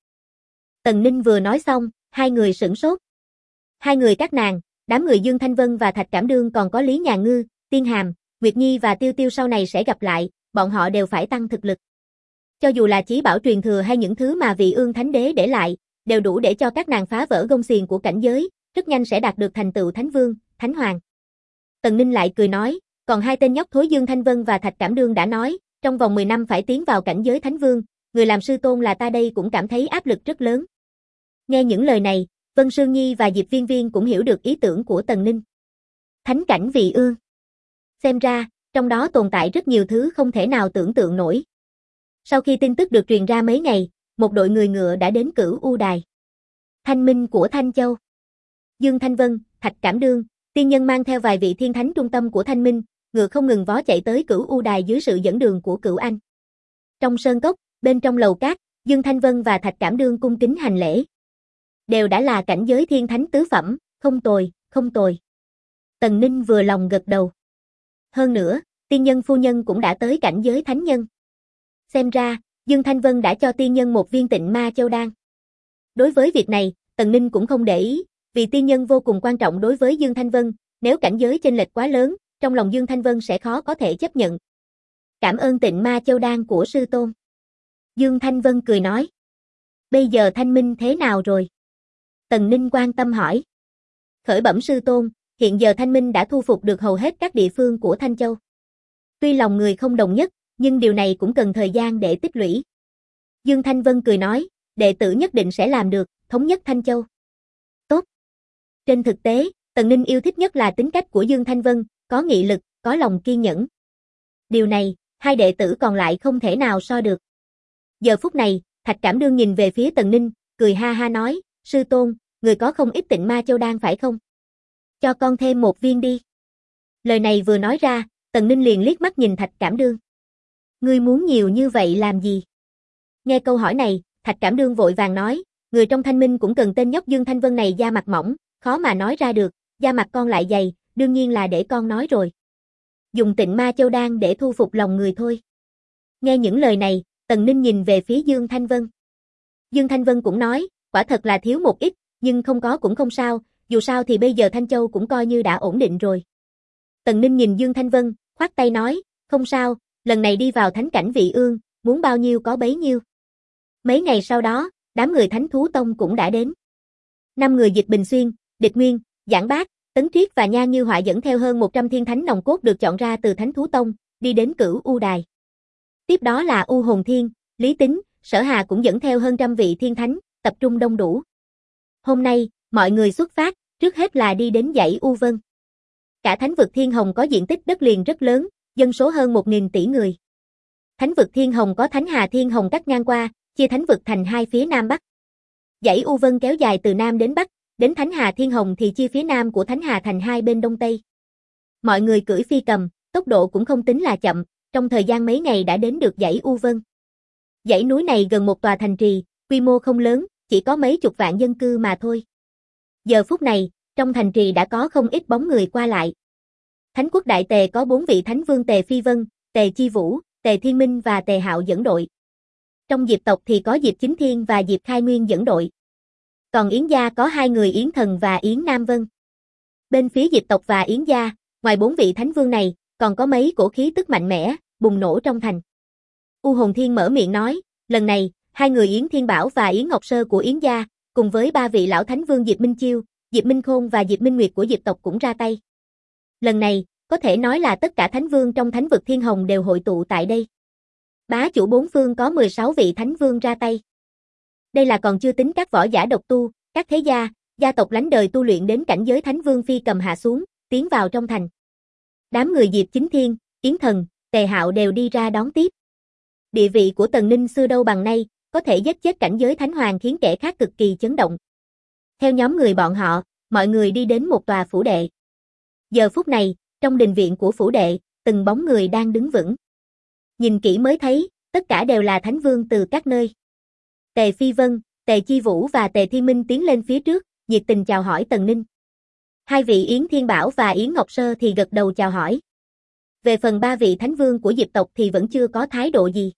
Tần Ninh vừa nói xong, hai người sửng sốt. Hai người các nàng, đám người Dương Thanh Vân và Thạch Cảm Đương còn có Lý Nhà Ngư, Tiên Hàm, Nguyệt Nhi và Tiêu Tiêu sau này sẽ gặp lại, bọn họ đều phải tăng thực lực. Cho dù là chí bảo truyền thừa hay những thứ mà Vị Ương Thánh Đế để lại, đều đủ để cho các nàng phá vỡ gông xiềng của cảnh giới, rất nhanh sẽ đạt được thành tựu Thánh Vương, Thánh Hoàng. Tần Ninh lại cười nói, còn hai tên nhóc thối Dương Thanh Vân và Thạch Cảm Đương đã nói, trong vòng 10 năm phải tiến vào cảnh giới Thánh Vương, người làm sư tôn là ta đây cũng cảm thấy áp lực rất lớn. Nghe những lời này, Vân Sương Nhi và Diệp Viên Viên cũng hiểu được ý tưởng của Tần Ninh. Thánh cảnh Vị Ương. Xem ra, trong đó tồn tại rất nhiều thứ không thể nào tưởng tượng nổi. Sau khi tin tức được truyền ra mấy ngày, một đội người ngựa đã đến Cửu U Đài. Thanh minh của Thanh Châu. Dương Thanh Vân, Thạch Cảm Đương, tiên nhân mang theo vài vị thiên thánh trung tâm của Thanh Minh, ngựa không ngừng vó chạy tới Cửu U Đài dưới sự dẫn đường của Cửu Anh. Trong sơn cốc, bên trong lầu cát, Dương Thanh Vân và Thạch Cảm Đương cung kính hành lễ. Đều đã là cảnh giới thiên thánh tứ phẩm, không tồi, không tồi. Tần Ninh vừa lòng gật đầu. Hơn nữa, tiên nhân phu nhân cũng đã tới cảnh giới thánh nhân. Xem ra, Dương Thanh Vân đã cho tiên nhân một viên Tịnh Ma Châu Đan. Đối với việc này, Tần Ninh cũng không để ý, vì tiên nhân vô cùng quan trọng đối với Dương Thanh Vân, nếu cảnh giới chênh lệch quá lớn, trong lòng Dương Thanh Vân sẽ khó có thể chấp nhận. Cảm ơn Tịnh Ma Châu Đan của sư tôn. Dương Thanh Vân cười nói. Bây giờ Thanh Minh thế nào rồi? Tần Ninh quan tâm hỏi. Khởi bẩm sư tôn, hiện giờ Thanh Minh đã thu phục được hầu hết các địa phương của Thanh Châu. Tuy lòng người không đồng nhất, nhưng điều này cũng cần thời gian để tích lũy. Dương Thanh Vân cười nói, đệ tử nhất định sẽ làm được, thống nhất Thanh Châu. Tốt. Trên thực tế, Tần Ninh yêu thích nhất là tính cách của Dương Thanh Vân, có nghị lực, có lòng kiên nhẫn. Điều này, hai đệ tử còn lại không thể nào so được. Giờ phút này, Thạch Cảm Đương nhìn về phía Tần Ninh, cười ha ha nói, sư tôn, người có không ít Tịnh Ma Châu Đan phải không? Cho con thêm một viên đi. Lời này vừa nói ra, Tần Ninh liền liếc mắt nhìn Thạch Cảm Đương. Ngươi muốn nhiều như vậy làm gì? Nghe câu hỏi này, Thạch Cảm Đương vội vàng nói, người trong Thanh Minh cũng cần tên nhóc Dương Thanh Vân này da mặt mỏng, khó mà nói ra được, da mặt con lại dày, đương nhiên là để con nói rồi. Dùng Tịnh Ma Châu Đan để thu phục lòng người thôi. Nghe những lời này, Tần Ninh nhìn về phía Dương Thanh Vân. Dương Thanh Vân cũng nói, quả thật là thiếu một ít, nhưng không có cũng không sao, dù sao thì bây giờ Thanh Châu cũng coi như đã ổn định rồi. Tần Ninh nhìn Dương Thanh Vân, khoát tay nói, không sao, lần này đi vào thánh cảnh Vị Ương, muốn bao nhiêu có bấy nhiêu. Mấy ngày sau đó, đám người Thánh Thú Tông cũng đã đến. 5 người Dịch Bình Xuyên, Địch Nguyên, Giảng Bác, Tấn Triết và Nha Như Họa dẫn theo hơn 100 thiên thánh nòng cốt được chọn ra từ Thánh Thú Tông, đi đến Cửu U Đài. Tiếp đó là U Hồn Thiên, Lý Tính, Sở Hà cũng dẫn theo hơn trăm vị thiên thánh, tập trung đông đủ. Hôm nay, mọi người xuất phát, trước hết là đi đến dãy U Vân. Cả thánh vực Thiên Hồng có diện tích đất liền rất lớn, dân số hơn 1.000 tỷ người. Thánh vực Thiên Hồng có Thánh Hà Thiên Hồng cắt ngang qua, chia thánh vực thành hai phía Nam Bắc. Dãy U Vân kéo dài từ Nam đến Bắc, đến Thánh Hà Thiên Hồng thì chia phía Nam của Thánh Hà thành hai bên Đông Tây. Mọi người cưỡi phi cầm, tốc độ cũng không tính là chậm, trong thời gian mấy ngày đã đến được dãy U Vân. Dãy núi này gần một tòa thành trì, quy mô không lớn, chỉ có mấy chục vạn dân cư mà thôi. Giờ phút này, trong thành trì đã có không ít bóng người qua lại. Thánh quốc Đại Tề có 4 vị thánh vương Tề Phi Vân, Tề Chi Vũ, Tề Thiên Minh và Tề Hạo dẫn đội. Trong Diệp tộc thì có Diệp Chính Thiên và Diệp Khai Nguyên dẫn đội. Còn Yến gia có 2 người Yến Thần và Yến Nam Vân. Bên phía Diệp tộc và Yến gia, ngoài 4 vị thánh vương này, còn có mấy cổ khí tức mạnh mẽ, bùng nổ trong thành. U Hồn Thiên mở miệng nói, lần này, 2 người Yến Thiên Bảo và Yến Ngọc Sơ của Yến gia, cùng với 3 vị lão thánh vương Diệp Minh Chiêu, Diệp Minh Khôn và Diệp Minh Nguyệt của Diệp tộc cũng ra tay. Lần này, có thể nói là tất cả thánh vương trong thánh vực Thiên Hồng đều hội tụ tại đây. Bá chủ 4 phương có 16 vị thánh vương ra tay. Đây là còn chưa tính các võ giả độc tu, các thế gia, gia tộc lánh đời tu luyện đến cảnh giới thánh vương phi cầm hạ xuống, tiến vào trong thành. Đám người Diệp Chính Thiên, Yến Thần, Tề Hạo đều đi ra đón tiếp. Địa vị của Tần Ninh xưa đâu bằng nay, có thể giết chết cảnh giới thánh hoàng khiến kẻ khác cực kỳ chấn động. Theo nhóm người bọn họ, mọi người đi đến một tòa phủ đệ. Giờ phút này, trong đình viện của phủ đệ, từng bóng người đang đứng vững. Nhìn kỹ mới thấy, tất cả đều là thánh vương từ các nơi. Tề Phi Vân, Tề Chi Vũ và Tề Thiên Minh tiến lên phía trước, nhiệt tình chào hỏi Tần Ninh. 2 vị Yến Thiên Bảo và Yến Ngọc Sơ thì gật đầu chào hỏi. Về phần 3 vị thánh vương của Diệp tộc thì vẫn chưa có thái độ gì.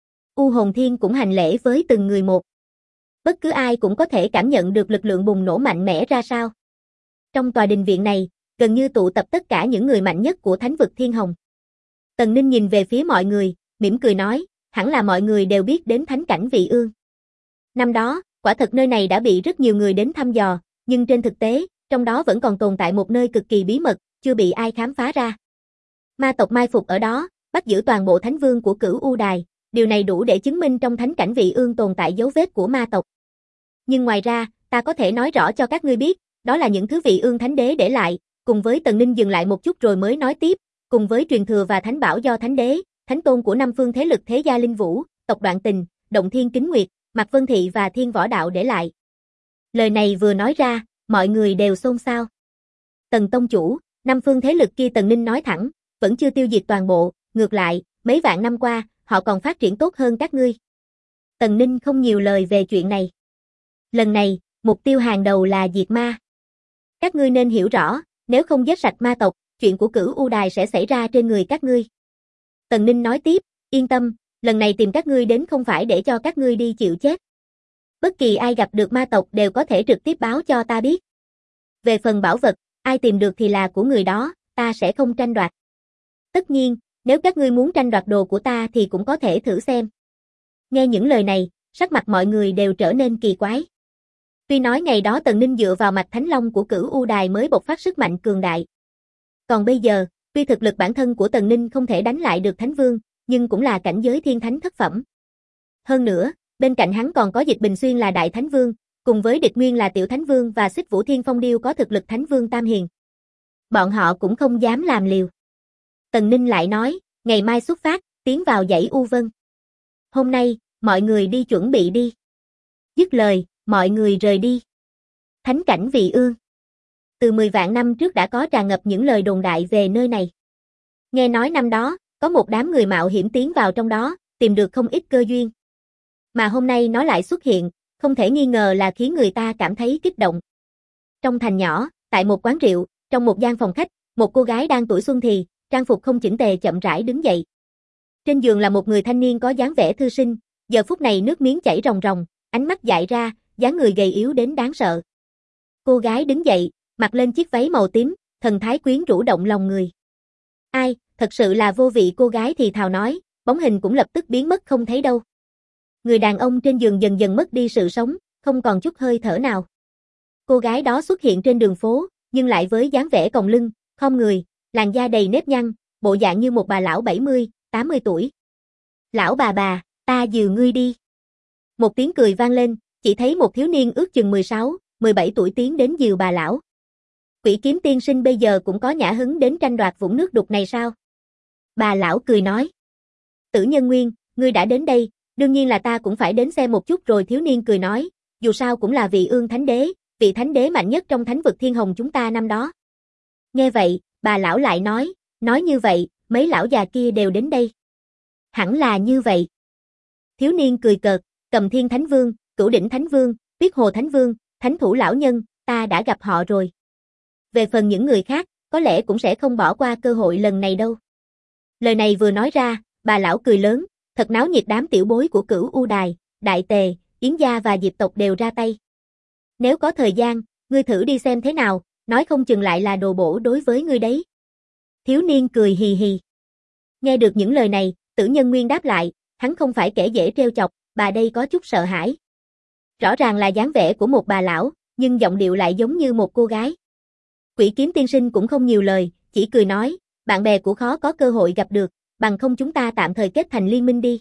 U Hồn Thiên cũng hành lễ với từng người một. Bất cứ ai cũng có thể cảm nhận được lực lượng bùng nổ mạnh mẽ ra sao. Trong tòa đình viện này, gần như tụ tập tất cả những người mạnh nhất của thánh vực Thiên Hồng. Tần Ninh nhìn về phía mọi người, mỉm cười nói, hẳn là mọi người đều biết đến thánh cảnh Vị Ương. Năm đó, quả thật nơi này đã bị rất nhiều người đến thăm dò, nhưng trên thực tế, trong đó vẫn còn tồn tại một nơi cực kỳ bí mật, chưa bị ai khám phá ra. Ma tộc mai phục ở đó, bắt giữ toàn bộ thánh vương của Cửu U Đài, điều này đủ để chứng minh trong thánh cảnh Vị Ương tồn tại dấu vết của ma tộc. Nhưng ngoài ra, ta có thể nói rõ cho các ngươi biết, đó là những thứ Vị Ương Thánh Đế để lại, cùng với Tần Ninh dừng lại một chút rồi mới nói tiếp, cùng với truyền thừa và thánh bảo do Thánh Đế, Thánh Tôn của 5 phương thế lực Thế Gia Linh Vũ, tộc Đoạn Tình, Động Thiên Kính Nguyệt, Mạc Vân Thị và Thiên Võ Đạo để lại. Lời này vừa nói ra, mọi người đều xôn xao. Tần Tông Chủ, 5 phương thế lực kia Tần Ninh nói thẳng, vẫn chưa tiêu diệt toàn bộ, ngược lại, mấy vạn năm qua, họ còn phát triển tốt hơn các ngươi. Tần Ninh không nhiều lời về chuyện này. Lần này, mục tiêu hàng đầu là diệt ma. Các ngươi nên hiểu rõ, nếu không giết sạch ma tộc, chuyện của Cửu U Đài sẽ xảy ra trên người các ngươi. Tần Ninh nói tiếp, yên tâm, lần này tìm các ngươi đến không phải để cho các ngươi đi chịu chết. Bất kỳ ai gặp được ma tộc đều có thể trực tiếp báo cho ta biết. Về phần bảo vật, ai tìm được thì là của người đó, ta sẽ không tranh đoạt. Tất nhiên, nếu các ngươi muốn tranh đoạt đồ của ta thì cũng có thể thử xem. Nghe những lời này, sắc mặt mọi người đều trở nên kỳ quái. Tuy nói ngày đó Tần Ninh dựa vào mạch Thánh Long của Cửu U Đài mới bộc phát sức mạnh cường đại. Còn bây giờ, tuy thực lực bản thân của Tần Ninh không thể đánh lại được Thánh Vương, nhưng cũng là cảnh giới thiên thánh thất phẩm. Hơn nữa, bên cạnh hắn còn có Dịch Bình Xuyên là Đại Thánh Vương, cùng với Địch Nguyên là Tiểu Thánh Vương và Xích Vũ Thiên Phong Điêu có thực lực Thánh Vương Tam Hiền. Bọn họ cũng không dám làm liều. Tần Ninh lại nói, ngày mai xuất phát, tiến vào dãy U Vân. Hôm nay, mọi người đi chuẩn bị đi. Dứt lời, mọi người rời đi. Thánh cảnh Vị Ương. Từ 10 vạn năm trước đã có tràn ngập những lời đồn đại về nơi này. Nghe nói năm đó, có một đám người mạo hiểm tiến vào trong đó, tìm được không ít cơ duyên. Mà hôm nay nó lại xuất hiện, không thể nghi ngờ là khiến người ta cảm thấy kích động. Trong thành nhỏ, tại một quán rượu, trong một gian phòng khách, một cô gái đang tuổi xuân thì, trang phục không chỉnh tề chậm rãi đứng dậy. Trên giường là một người thanh niên có dáng vẻ thư sinh, giờ phút này nước miếng chảy ròng ròng, ánh mắt dại ra, dáng người gầy yếu đến đáng sợ. Cô gái đứng dậy, mặc lên chiếc váy màu tím, thần thái quyến rũ động lòng người. Ai, thật sự là vô vị, cô gái thì thào nói, bóng hình cũng lập tức biến mất không thấy đâu. Người đàn ông trên giường dần dần mất đi sự sống, không còn chút hơi thở nào. Cô gái đó xuất hiện trên đường phố, nhưng lại với dáng vẻ còng lưng, khom người, làn da đầy nếp nhăn, bộ dạng như một bà lão 70, 80 tuổi. Lão bà, ta dìu ngươi đi. Một tiếng cười vang lên, chỉ thấy một thiếu niên ước chừng 16, 17 tuổi tiến đến dìu bà lão. Quỷ kiếm tiên sinh bây giờ cũng có nhã hứng đến tranh đoạt vũng nước đục này sao? Bà lão cười nói. Tử Nhân Nguyên, ngươi đã đến đây, đương nhiên là ta cũng phải đến xem một chút rồi. Thiếu niên cười nói, dù sao cũng là vị Ương Thánh Đế, vị Thánh Đế mạnh nhất trong thánh vực Thiên Hồng chúng ta năm đó. Nghe vậy, bà lão lại nói như vậy, mấy lão già kia đều đến đây. Hẳn là như vậy. Thiếu niên cười cợt, Cầm Thiên Thánh Vương, Cửu Đỉnh Thánh Vương, Tuyết Hồ Thánh Vương, Thánh Thủ Lão Nhân, ta đã gặp họ rồi. Về phần những người khác, có lẽ cũng sẽ không bỏ qua cơ hội lần này đâu. Lời này vừa nói ra, bà lão cười lớn, thật náo nhiệt, đám tiểu bối của Cửu U Đài, Đại Tề, Yến Gia và Diệp tộc đều ra tay. Nếu có thời gian, ngươi thử đi xem thế nào, nói không chừng lại là đồ bổ đối với ngươi đấy. Thiếu niên cười hì hì. Nghe được những lời này, Tử Nhân Nguyên đáp lại, hắn không phải kẻ dễ trêu chọc, bà đây có chút sợ hãi. Rõ ràng là dáng vẻ của một bà lão, nhưng giọng điệu lại giống như một cô gái. Quỷ kiếm tiên sinh cũng không nhiều lời, chỉ cười nói, bạn bè của khó có cơ hội gặp được, bằng không chúng ta tạm thời kết thành liên minh đi.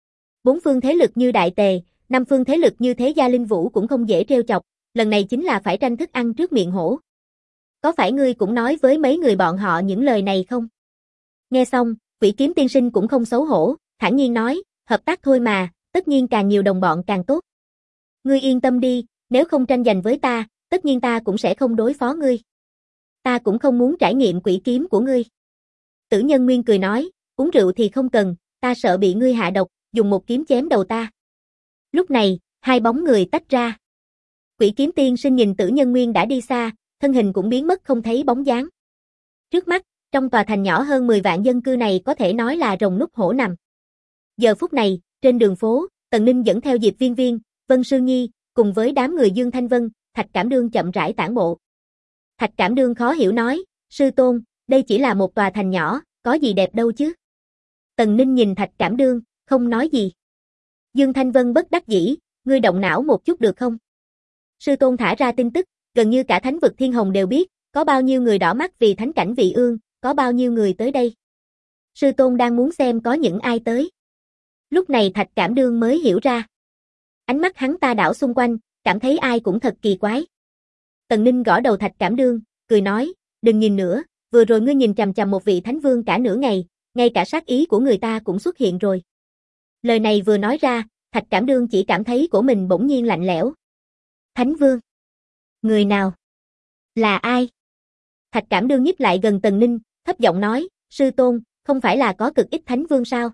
4 phương thế lực như Đại Tề, 5 phương thế lực như Thế Gia Linh Vũ cũng không dễ trêu chọc, lần này chính là phải tranh thức ăn trước miệng hổ. Có phải ngươi cũng nói với mấy người bọn họ những lời này không? Nghe xong, quỷ kiếm tiên sinh cũng không xấu hổ, thản nhiên nói, hợp tác thôi mà, tất nhiên càng nhiều đồng bọn càng tốt. Ngươi yên tâm đi, nếu không tranh giành với ta, tất nhiên ta cũng sẽ không đối phó ngươi. Ta cũng không muốn trải nghiệm quỷ kiếm của ngươi. Tử Nhân Nguyên cười nói, uống rượu thì không cần, ta sợ bị ngươi hạ độc, dùng một kiếm chém đầu ta. Lúc này, hai bóng người tách ra. Quỷ kiếm tiên sinh nhìn Tử Nhân Nguyên đã đi xa, thân hình cũng biến mất không thấy bóng dáng. Trước mắt, trong tòa thành nhỏ hơn 10 vạn dân cư này có thể nói là rồng núp hổ nằm. Giờ phút này, trên đường phố, Tần Ninh dẫn theo Diệp Viên Viên, Vân Sương Nhi, cùng với đám người Dương Thanh Vân, Thạch Cảm Đương chậm rãi tản bộ. Thạch Cảm Đương khó hiểu nói, sư tôn, đây chỉ là một tòa thành nhỏ, có gì đẹp đâu chứ. Tần Ninh nhìn Thạch Cảm Đương, không nói gì. Dương Thanh Vân bất đắc dĩ, ngươi động não một chút được không? Sư tôn thả ra tin tức, gần như cả thánh vực Thiên Hồng đều biết, có bao nhiêu người đỏ mắt vì thánh cảnh Vị Ương, có bao nhiêu người tới đây. Sư tôn đang muốn xem có những ai tới. Lúc này Thạch Cảm Đương mới hiểu ra. Ánh mắt hắn ta đảo xung quanh, cảm thấy ai cũng thật kỳ quái. Tần Ninh gõ đầu Thạch Cảm Đương, cười nói, đừng nhìn nữa, vừa rồi ngươi nhìn chằm chằm một vị thánh vương cả nửa ngày, ngay cả sát ý của người ta cũng xuất hiện rồi. Lời này vừa nói ra, Thạch Cảm Đương chỉ cảm thấy cổ mình bỗng nhiên lạnh lẽo. Thánh vương? Người nào? Là ai? Thạch Cảm Đương nhích lại gần Tần Ninh, thấp giọng nói, sư tôn, không phải là có cực ít thánh vương sao?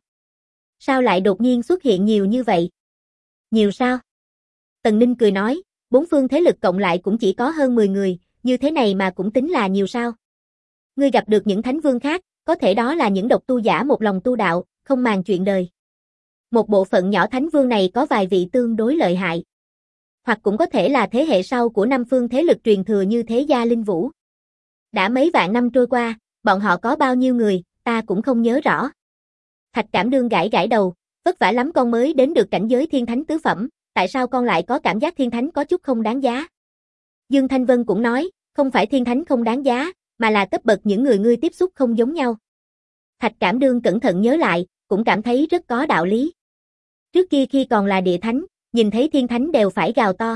Sao lại đột nhiên xuất hiện nhiều như vậy? Nhiều sao? Tần Ninh cười nói, 4 phương thế lực cộng lại cũng chỉ có hơn 10 người, như thế này mà cũng tính là nhiều sao? Ngươi gặp được những thánh vương khác, có thể đó là những độc tu giả một lòng tu đạo, không màng chuyện đời. Một bộ phận nhỏ thánh vương này có vài vị tương đối lợi hại. Hoặc cũng có thể là thế hệ sau của 5 phương thế lực truyền thừa như Thế Gia Linh Vũ. Đã mấy vạn năm trôi qua, bọn họ có bao nhiêu người, ta cũng không nhớ rõ. Thạch Cảm Đương gãi gãi đầu, vất vả lắm con mới đến được cảnh giới thiên thánh tứ phẩm, tại sao con lại có cảm giác thiên thánh có chút không đáng giá? Dương Thanh Vân cũng nói, không phải thiên thánh không đáng giá, mà là cấp bậc những người ngươi tiếp xúc không giống nhau. Thạch Cảm Đương cẩn thận nhớ lại, cũng cảm thấy rất có đạo lý. Trước kia khi còn là địa thánh, nhìn thấy thiên thánh đều phải gào to.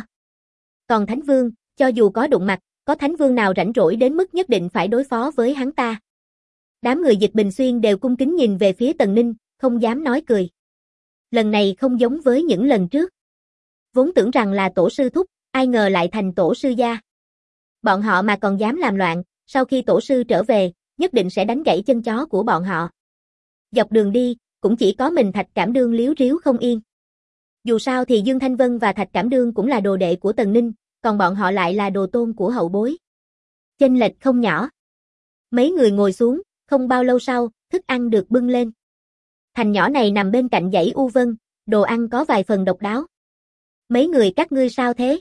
Còn thánh vương, cho dù có đụng mặt, có thánh vương nào rảnh rỗi đến mức nhất định phải đối phó với hắn ta. Đám người Dịch Bình Xuyên đều cung kính nhìn về phía Tần Ninh, không dám nói cười. Lần này không giống với những lần trước. Vốn tưởng rằng là tổ sư thúc, ai ngờ lại thành tổ sư gia. Bọn họ mà còn dám làm loạn, sau khi tổ sư trở về, nhất định sẽ đánh gãy chân chó của bọn họ. Dọc đường đi, cũng chỉ có mình Thạch Cảm Đương líu ríu không yên. Dù sao thì Dương Thanh Vân và Thạch Cảm Đương cũng là đồ đệ của Tần Ninh, còn bọn họ lại là đồ tôn của hậu bối. Chênh lệch không nhỏ. Mấy người ngồi xuống, không bao lâu sau, thức ăn được bưng lên. Thành nhỏ này nằm bên cạnh dãy U Vân, đồ ăn có vài phần độc đáo. Mấy người các ngươi sao thế?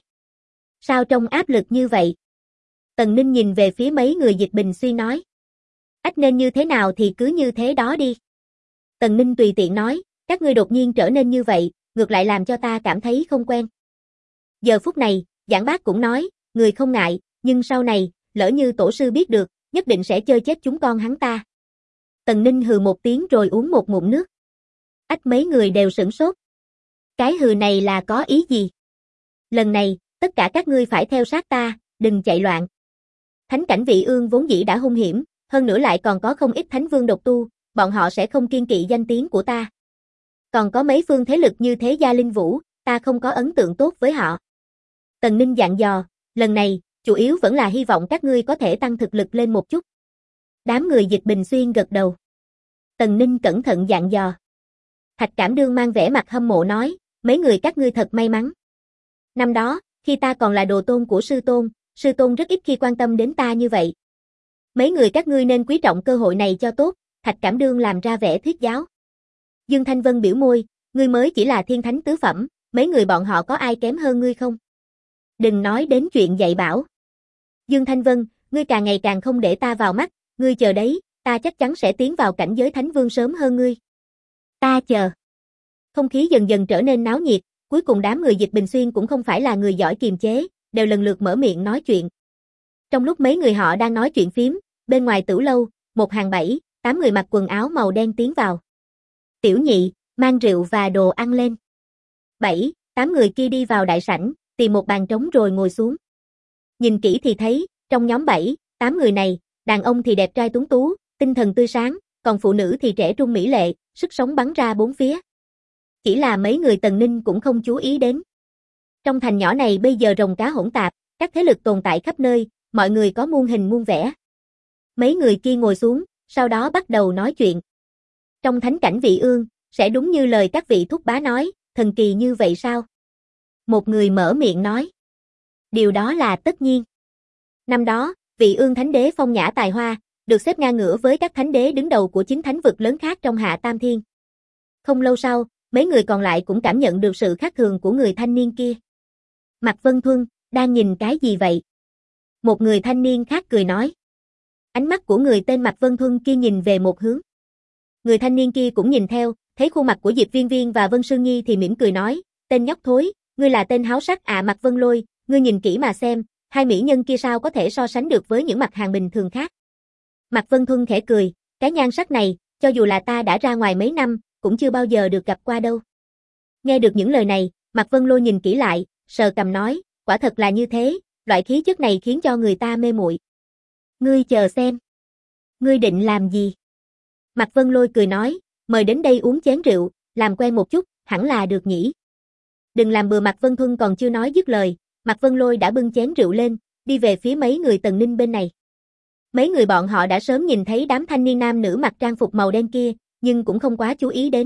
Sao trông áp lực như vậy? Tần Ninh nhìn về phía mấy người Dịch Bình Xuyên nói. Ách nên như thế nào thì cứ như thế đó đi. Tần Ninh tùy tiện nói, các ngươi đột nhiên trở nên như vậy, ngược lại làm cho ta cảm thấy không quen. Giờ phút này, Giảng Bác cũng nói, người không ngại, nhưng sau này, lỡ như tổ sư biết được, nhất định sẽ chơi chết chúng con hắn ta. Tần Ninh hừ một tiếng rồi uống một ngụm nước. Ách, mấy người đều sửng sốt. Cái hừ này là có ý gì? Lần này, tất cả các ngươi phải theo sát ta, đừng chạy loạn. Thánh cảnh Vị Ương vốn dĩ đã hung hiểm, hơn nữa lại còn có không ít thánh vương độc tu, bọn họ sẽ không kiêng kỵ danh tiếng của ta. Còn có mấy phương thế lực như Thế Gia Linh Vũ, ta không có ấn tượng tốt với họ. Tần Ninh dặn dò, lần này, chủ yếu vẫn là hy vọng các ngươi có thể tăng thực lực lên một chút. Đám người Dịch Bình Xuyên gật đầu. Tần Ninh cẩn thận dặn dò. Thạch Cảm Đương mang vẻ mặt hâm mộ nói, mấy người các ngươi thật may mắn. Năm đó, khi ta còn là đồ tôn của sư tôn rất ít khi quan tâm đến ta như vậy. Mấy người các ngươi nên quý trọng cơ hội này cho tốt, Thạch Cảm Đương làm ra vẻ thuyết giáo. Dương Thanh Vân biểu môi, ngươi mới chỉ là thiên thánh tứ phẩm, mấy người bọn họ có ai kém hơn ngươi không? Đừng nói đến chuyện dạy bảo. Dương Thanh Vân, ngươi càng ngày càng không để ta vào mắt, ngươi chờ đấy, ta chắc chắn sẽ tiến vào cảnh giới thánh vương sớm hơn ngươi. Ta chờ. Không khí dần dần trở nên náo nhiệt, cuối cùng đám người Dịch Bình Xuyên cũng không phải là người giỏi kiềm chế, đều lần lượt mở miệng nói chuyện. Trong lúc mấy người họ đang nói chuyện phím, bên ngoài tửu lâu, một hàng 7, 8 người mặc quần áo màu đen tiến vào. Tiểu Nhị, mang rượu và đồ ăn lên. 7, 8 người kia đi vào đại sảnh, tìm một bàn trống rồi ngồi xuống. Nhìn kỹ thì thấy, trong nhóm 7, 8 người này, đàn ông thì đẹp trai tuấn tú, tinh thần tươi sáng, còn phụ nữ thì trẻ trung mỹ lệ, sức sống bắn ra bốn phía. Chỉ là mấy người Tần Ninh cũng không chú ý đến. Trong thành nhỏ này bây giờ rồng cá hỗn tạp, các thế lực tồn tại khắp nơi, mọi người có muôn hình muôn vẻ. Mấy người kia ngồi xuống, sau đó bắt đầu nói chuyện. Trong thánh cảnh Vị Ương, sẽ đúng như lời các vị thúc bá nói, thần kỳ như vậy sao? Một người mở miệng nói. Điều đó là tất nhiên. Năm đó, Vị Ương Thánh Đế phong nhã tài hoa, được xếp ngang ngửa với các thánh đế đứng đầu của 9 thánh vực lớn khác trong Hạ Tam Thiên. Không lâu sau, mấy người còn lại cũng cảm nhận được sự khác thường của người thanh niên kia. Mạc Vân Thuân, đang nhìn cái gì vậy? Một người thanh niên khác cười nói. Ánh mắt của người tên Mạc Vân Thuân kia nhìn về một hướng. Người thanh niên kia cũng nhìn theo, thấy khuôn mặt của Diệp Viên Viên và Vân Sương Nhi thì mỉm cười nói, tên nhóc thối, ngươi là tên háo sắc à? Mạc Vân Lôi, ngươi nhìn kỹ mà xem, hai mỹ nhân kia sao có thể so sánh được với những mặt hàng bình thường khác. Mạc Vân Thuân khẽ cười, cái nhan sắc này, cho dù là ta đã ra ngoài mấy năm, cũng chưa bao giờ được gặp qua đâu. Nghe được những lời này, Mạc Vân Lôi nhìn kỹ lại, sờ cằm nói, quả thật là như thế, loại khí chất này khiến cho người ta mê muội. Ngươi chờ xem. Ngươi định làm gì? Mạc Vân Lôi cười nói, mời đến đây uống chén rượu, làm quen một chút, hẳn là được nhỉ. Đừng làm bừa. Mạc Vân Thuân còn chưa nói dứt lời, Mạc Vân Lôi đã bưng chén rượu lên, đi về phía mấy người Tần Ninh bên này. Mấy người bọn họ đã sớm nhìn thấy đám thanh niên nam nữ mặc trang phục màu đen kia, nhưng cũng không quá chú ý đến.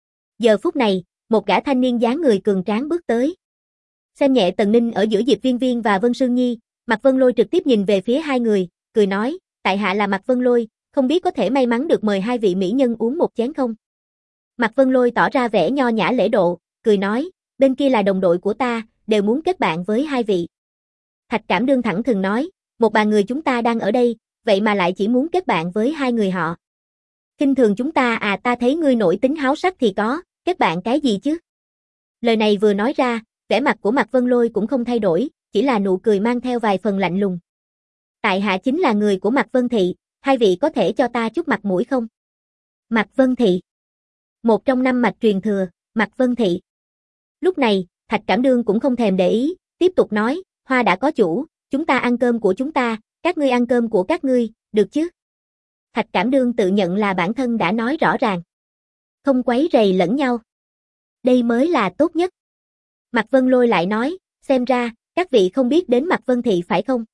Giờ phút này, một gã thanh niên dáng người cường tráng bước tới. Xem nhẹ Tần Ninh ở giữa Diệp Viên Viên và Vân Sương Nhi, Mạc Vân Lôi trực tiếp nhìn về phía hai người, cười nói, tại hạ là Mạc Vân Lôi, không biết có thể may mắn được mời hai vị mỹ nhân uống một chén không? Mạc Vân Lôi tỏ ra vẻ nho nhã lễ độ, cười nói, bên kia là đồng đội của ta, đều muốn kết bạn với hai vị. Thạch Cảm Đương thẳng thừng nói, một bàn người chúng ta đang ở đây, vậy mà lại chỉ muốn kết bạn với hai người họ. Khinh thường chúng ta à? Ta thấy ngươi nổi tính háo sắc thì có, kết bạn cái gì chứ? Lời này vừa nói ra, vẻ mặt của Mạc Vân Lôi cũng không thay đổi, chỉ là nụ cười mang theo vài phần lạnh lùng. Tại hạ chính là người của Mạc Vân Thị, hai vị có thể cho ta chút mặt mũi không? Mạc Vân Thị. Một trong 5 mạch truyền thừa, Mạc Vân Thị. Lúc này, Thạch Cảm Đương cũng không thèm để ý, tiếp tục nói, hoa đã có chủ, chúng ta ăn cơm của chúng ta, các ngươi ăn cơm của các ngươi, được chứ? Thạch Cảm Đương tự nhận là bản thân đã nói rõ ràng. Không quấy rầy lẫn nhau. Đây mới là tốt nhất. Mạc Vân Lôi lại nói, xem ra, các vị không biết đến Mạc Vân Thị phải không?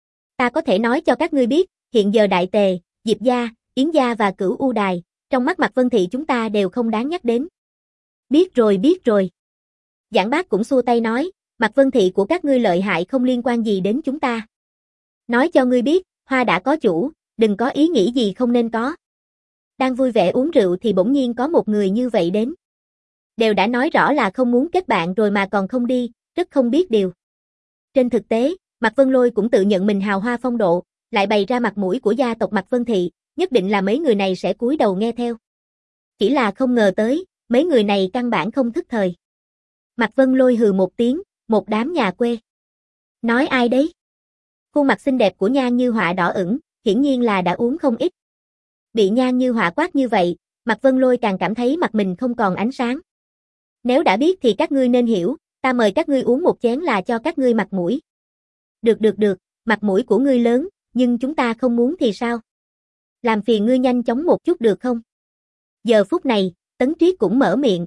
Ta có thể nói cho các ngươi biết, hiện giờ Đại Tề, Diệp Gia, Yến Gia và Cửu U Đài, trong mắt Mạc Vân Thị chúng ta đều không đáng nhắc đến. Biết rồi biết rồi. Giảng Bác cũng xua tay nói, Mạc Vân Thị của các ngươi lợi hại không liên quan gì đến chúng ta. Nói cho ngươi biết, hoa đã có chủ, đừng có ý nghĩ gì không nên có. Đang vui vẻ uống rượu thì bỗng nhiên có một người như vậy đến. Đều đã nói rõ là không muốn kết bạn rồi mà còn không đi, rất không biết điều. Trên thực tế, Mạc Vân Lôi cũng tự nhận mình hào hoa phong độ, lại bày ra mặt mũi của gia tộc Mạc Vân Thị, nhất định là mấy người này sẽ cúi đầu nghe theo. Chỉ là không ngờ tới, mấy người này căn bản không thức thời. Mạc Vân Lôi hừ một tiếng, một đám nhà quê. Nói ai đấy? Khuôn mặt xinh đẹp của Nhan Như Họa đỏ ửng, hiển nhiên là đã uống không ít. Bị Nhan Như Họa quát như vậy, Mạc Vân Lôi càng cảm thấy mặt mình không còn ánh sáng. Nếu đã biết thì các ngươi nên hiểu, ta mời các ngươi uống một chén là cho các ngươi mặt mũi. Được, mặt mũi của ngươi lớn, nhưng chúng ta không muốn thì sao? Làm phiền ngươi nhanh chóng một chút được không? Giờ phút này, Tấn Triết cũng mở miệng.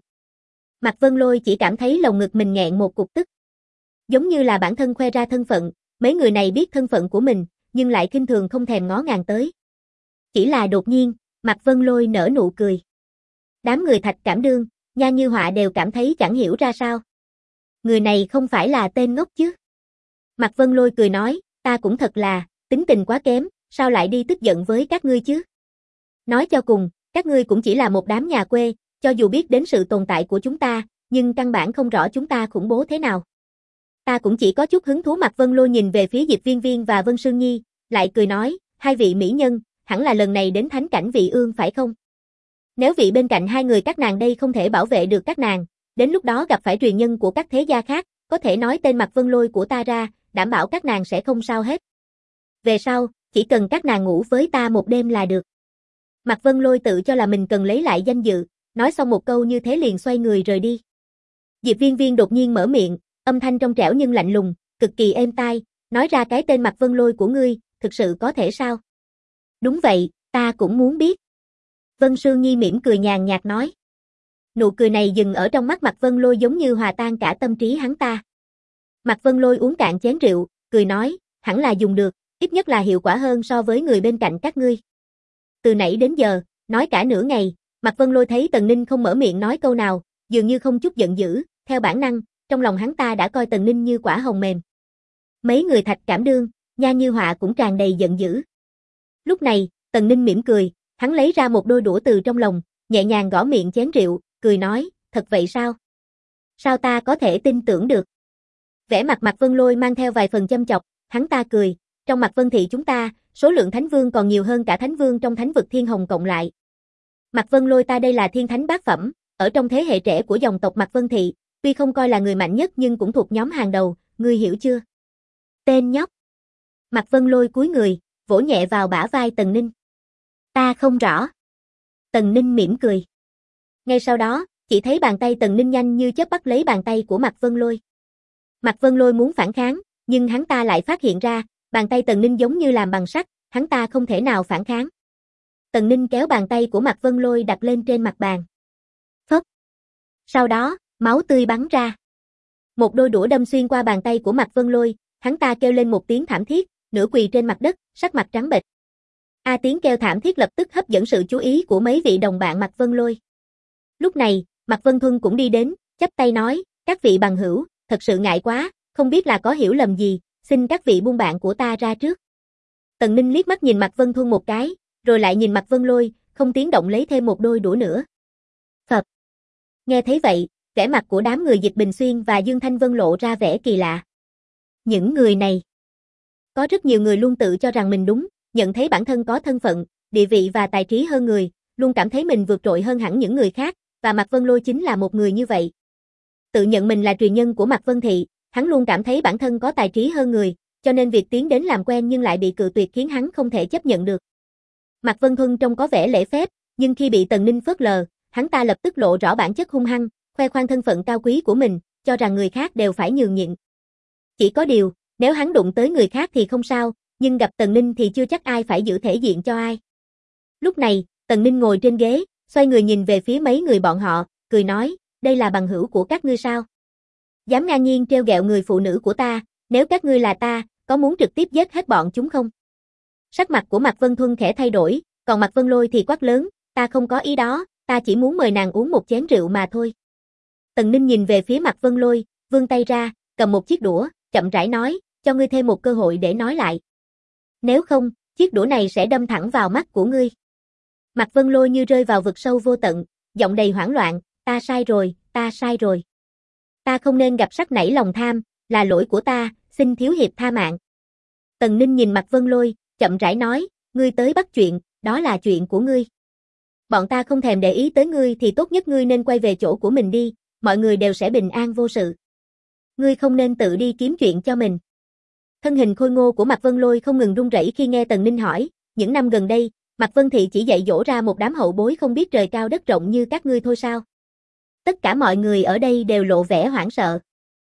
Mạc Vân Lôi chỉ cảm thấy lồng ngực mình nghẹn một cục tức. Giống như là bản thân khoe ra thân phận, mấy người này biết thân phận của mình, nhưng lại khinh thường không thèm ngó ngàng tới. Chỉ là đột nhiên, Mạc Vân Lôi nở nụ cười. Đám người Thạch Cảm Đương, Nhan Như Họa đều cảm thấy chẳng hiểu ra sao. Người này không phải là tên ngốc chứ? Mạc Vân Lôi cười nói, ta cũng thật là, tính tình quá kém, sao lại đi tức giận với các ngươi chứ? Nói cho cùng, các ngươi cũng chỉ là một đám nhà quê, cho dù biết đến sự tồn tại của chúng ta, nhưng căn bản không rõ chúng ta khủng bố thế nào. Ta cũng chỉ có chút hứng thú. Mạc Vân Lôi nhìn về phía Diệp Viên Viên và Vân Sương Nhi, lại cười nói, hai vị mỹ nhân, hẳn là lần này đến thánh cảnh Vị Ương phải không? Nếu vị bên cạnh hai người các nàng đây không thể bảo vệ được các nàng, đến lúc đó gặp phải truyền nhân của các thế gia khác, có thể nói tên Mạc Vân Lôi của ta ra, đảm bảo các nàng sẽ không sao hết. Về sau, chỉ cần các nàng ngủ với ta một đêm là được. Mạc Vân Lôi tự cho là mình cần lấy lại danh dự, nói xong một câu như thế liền xoay người rời đi. Diệp Viên Viên đột nhiên mở miệng, âm thanh trong trẻo nhưng lạnh lùng, cực kỳ êm tai, nói ra cái tên Mạc Vân Lôi của ngươi, thực sự có thể sao? Đúng vậy, ta cũng muốn biết. Vân Sương Nhi mỉm cười nhàn nhạt nói. Nụ cười này dừng ở trong mắt Mạc Vân Lôi giống như hòa tan cả tâm trí hắn ta. Mạc Vân Lôi uống cạn chén rượu, cười nói, hẳn là dùng được, ít nhất là hiệu quả hơn so với người bên cạnh các ngươi. Từ nãy đến giờ, nói cả nửa ngày, Mạc Vân Lôi thấy Tần Ninh không mở miệng nói câu nào, dường như không chút giận dữ, theo bản năng, trong lòng hắn ta đã coi Tần Ninh như quả hồng mềm. Mấy người Thạch Cảm Đương, Nhan Như Họa cũng tràn đầy giận dữ. Lúc này, Tần Ninh mỉm cười, hắn lấy ra một đôi đũa từ trong lòng, nhẹ nhàng gõ miệng chén rượu, cười nói, thật vậy sao? Sao ta có thể tin tưởng được? Vẻ mặt Mạc Vân Lôi mang theo vài phần châm chọc, hắn ta cười, trong Mạc Vân thị chúng ta, số lượng thánh vương còn nhiều hơn cả thánh vương trong thánh vực Thiên Hồng cộng lại. Mạc Vân Lôi ta đây là thiên thánh bát phẩm, ở trong thế hệ trẻ của dòng tộc Mạc Vân thị, tuy không coi là người mạnh nhất nhưng cũng thuộc nhóm hàng đầu, ngươi hiểu chưa? Tên nhóc. Mạc Vân Lôi cúi người, vỗ nhẹ vào bả vai Tần Ninh. Ta không rõ. Tần Ninh mỉm cười. Ngay sau đó, chỉ thấy bàn tay Tần Ninh nhanh như chớp bắt lấy bàn tay của Mạc Vân Lôi. Mạc Vân Lôi muốn phản kháng, nhưng hắn ta lại phát hiện ra, bàn tay Tần Ninh giống như làm bằng sắt, hắn ta không thể nào phản kháng. Tần Ninh kéo bàn tay của Mạc Vân Lôi đặt lên trên mặt bàn. Phốc. Sau đó, máu tươi bắn ra. Một đôi đũa đâm xuyên qua bàn tay của Mạc Vân Lôi, hắn ta kêu lên một tiếng thảm thiết, nửa quỳ trên mặt đất, sắc mặt trắng bệch. Tiếng kêu thảm thiết lập tức hấp dẫn sự chú ý của mấy vị đồng bạn Mạc Vân Lôi. Lúc này, Mạc Vân Thuân cũng đi đến, chắp tay nói, các vị bằng hữu, thật sự ngại quá, không biết là có hiểu lầm gì, xin các vị buông bạn của ta ra trước. Tần Ninh liếc mắt nhìn Mạc Vân Thuân một cái, rồi lại nhìn Mạc Vân Lôi, không tiếng động lấy thêm một đôi đũa nữa. Phập. Nghe thấy vậy, vẻ mặt của đám người Dịch Bình Xuyên và Dương Thanh Vân lộ ra vẻ kỳ lạ. Những người này. Có rất nhiều người luôn tự cho rằng mình đúng, nhận thấy bản thân có thân phận, địa vị và tài trí hơn người, luôn cảm thấy mình vượt trội hơn hẳn những người khác, và Mạc Vân Lôi chính là một người như vậy. Tự nhận mình là truyền nhân của Mạc Vân thị, hắn luôn cảm thấy bản thân có tài trí hơn người, cho nên việc tiến đến làm quen nhưng lại bị cự tuyệt khiến hắn không thể chấp nhận được. Mạc Vân Thuân trông có vẻ lễ phép, nhưng khi bị Tần Ninh phớt lờ, hắn ta lập tức lộ rõ bản chất hung hăng, khoe khoang thân phận cao quý của mình, cho rằng người khác đều phải nhường nhịn. Chỉ có điều, nếu hắn đụng tới người khác thì không sao, nhưng gặp Tần Ninh thì chưa chắc ai phải giữ thể diện cho ai. Lúc này, Tần Ninh ngồi trên ghế, xoay người nhìn về phía mấy người bọn họ, cười nói, đây là bằng hữu của các ngươi sao? Dám ngang nhiên trêu ghẹo người phụ nữ của ta, nếu các ngươi là ta, có muốn trực tiếp giết hết bọn chúng không? Sắc mặt của Mạc Vân Thuân khẽ thay đổi, còn Mạc Vân Lôi thì quát lớn, ta không có ý đó, ta chỉ muốn mời nàng uống một chén rượu mà thôi. Tần Ninh nhìn về phía Mạc Vân Lôi, vươn tay ra, cầm một chiếc đũa, chậm rãi nói, cho ngươi thêm một cơ hội để nói lại. Nếu không, chiếc đũa này sẽ đâm thẳng vào mắt của ngươi. Mạc Vân Lôi như rơi vào vực sâu vô tận, giọng đầy hoảng loạn, ta sai rồi, ta sai rồi. Ta không nên gặp sắc nảy lòng tham, là lỗi của ta, xin thiếu hiệp tha mạng. Tần Ninh nhìn Mạc Vân Lôi, chậm rãi nói, ngươi tới bắt chuyện, đó là chuyện của ngươi. Bọn ta không thèm để ý tới ngươi thì tốt nhất ngươi nên quay về chỗ của mình đi, mọi người đều sẽ bình an vô sự. Ngươi không nên tự đi kiếm chuyện cho mình. Thân hình khôi ngô của Mạc Vân Lôi không ngừng run rẩy khi nghe Tần Ninh hỏi, những năm gần đây, Mạc Vân Thị chỉ dạy dỗ ra một đám hậu bối không biết trời cao đất rộng như các ngươi thôi sao? Tất cả mọi người ở đây đều lộ vẻ hoảng sợ.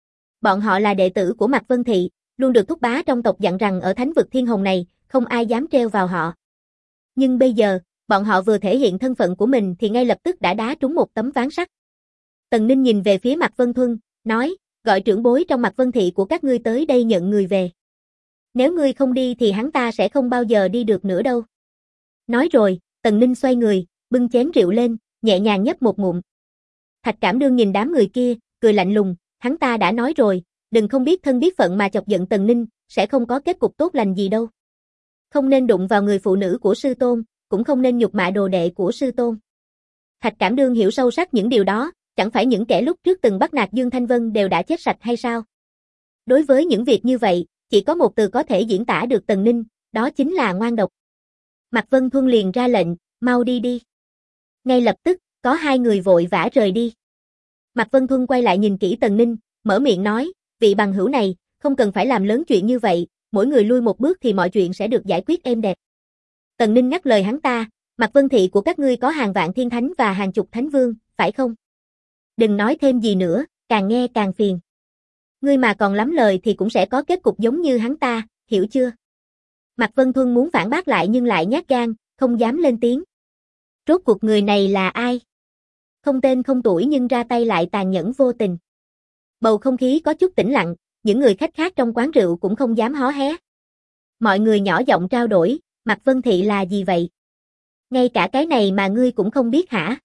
Bọn họ là đệ tử của Mạc Vân Thị, luôn được thúc bá trong tộc dặn rằng ở thánh vực Thiên Hồng này, không ai dám trêu vào họ. Nhưng bây giờ, bọn họ vừa thể hiện thân phận của mình thì ngay lập tức đã đá trúng một tấm ván sắt. Tần Ninh nhìn về phía Mạc Vân Thuân, nói, gọi trưởng bối trong Mạc Vân Thị của các ngươi tới đây nhận người về. Nếu ngươi không đi thì hắn ta sẽ không bao giờ đi được nữa đâu. Nói rồi, Tần Ninh xoay người, bưng chén rượu lên, nhẹ nhàng nhấp một ngụm. Thạch Cảm Đương nhìn đám người kia, cười lạnh lùng, hắn ta đã nói rồi, đừng không biết thân biết phận mà chọc giận Tần Ninh, sẽ không có kết cục tốt lành gì đâu. Không nên đụng vào người phụ nữ của sư tôn, cũng không nên nhục mạ đồ đệ của sư tôn. Thạch Cảm Đương hiểu sâu sắc những điều đó, chẳng phải những kẻ lúc trước từng bắt nạt Dương Thanh Vân đều đã chết sạch hay sao? Đối với những việc như vậy, chỉ có một từ có thể diễn tả được Tần Ninh, đó chính là ngoan độc. Mạc Vân Thuân liền ra lệnh, mau đi đi. Ngay lập tức, có hai người vội vã rời đi. Mạc Vân Thuân quay lại nhìn kỹ Tần Ninh, mở miệng nói, vị bằng hữu này, không cần phải làm lớn chuyện như vậy, mỗi người lui một bước thì mọi chuyện sẽ được giải quyết êm đẹp. Tần Ninh ngắt lời hắn ta, Mạc Vân Thị của các ngươi có hàng vạn thiên thánh và hàng chục thánh vương, phải không? Đừng nói thêm gì nữa, càng nghe càng phiền. Ngươi mà còn lắm lời thì cũng sẽ có kết cục giống như hắn ta, hiểu chưa? Mạc Vân Thuân muốn phản bác lại nhưng lại nhát gan, không dám lên tiếng. Rốt cuộc người này là ai? Không tên không tuổi nhưng ra tay lại tàn nhẫn vô tình. Bầu không khí có chút tĩnh lặng, những người khách khác trong quán rượu cũng không dám hó hé. Mọi người nhỏ giọng trao đổi, Mạc Vân Thị là gì vậy? Ngay cả cái này mà ngươi cũng không biết hả?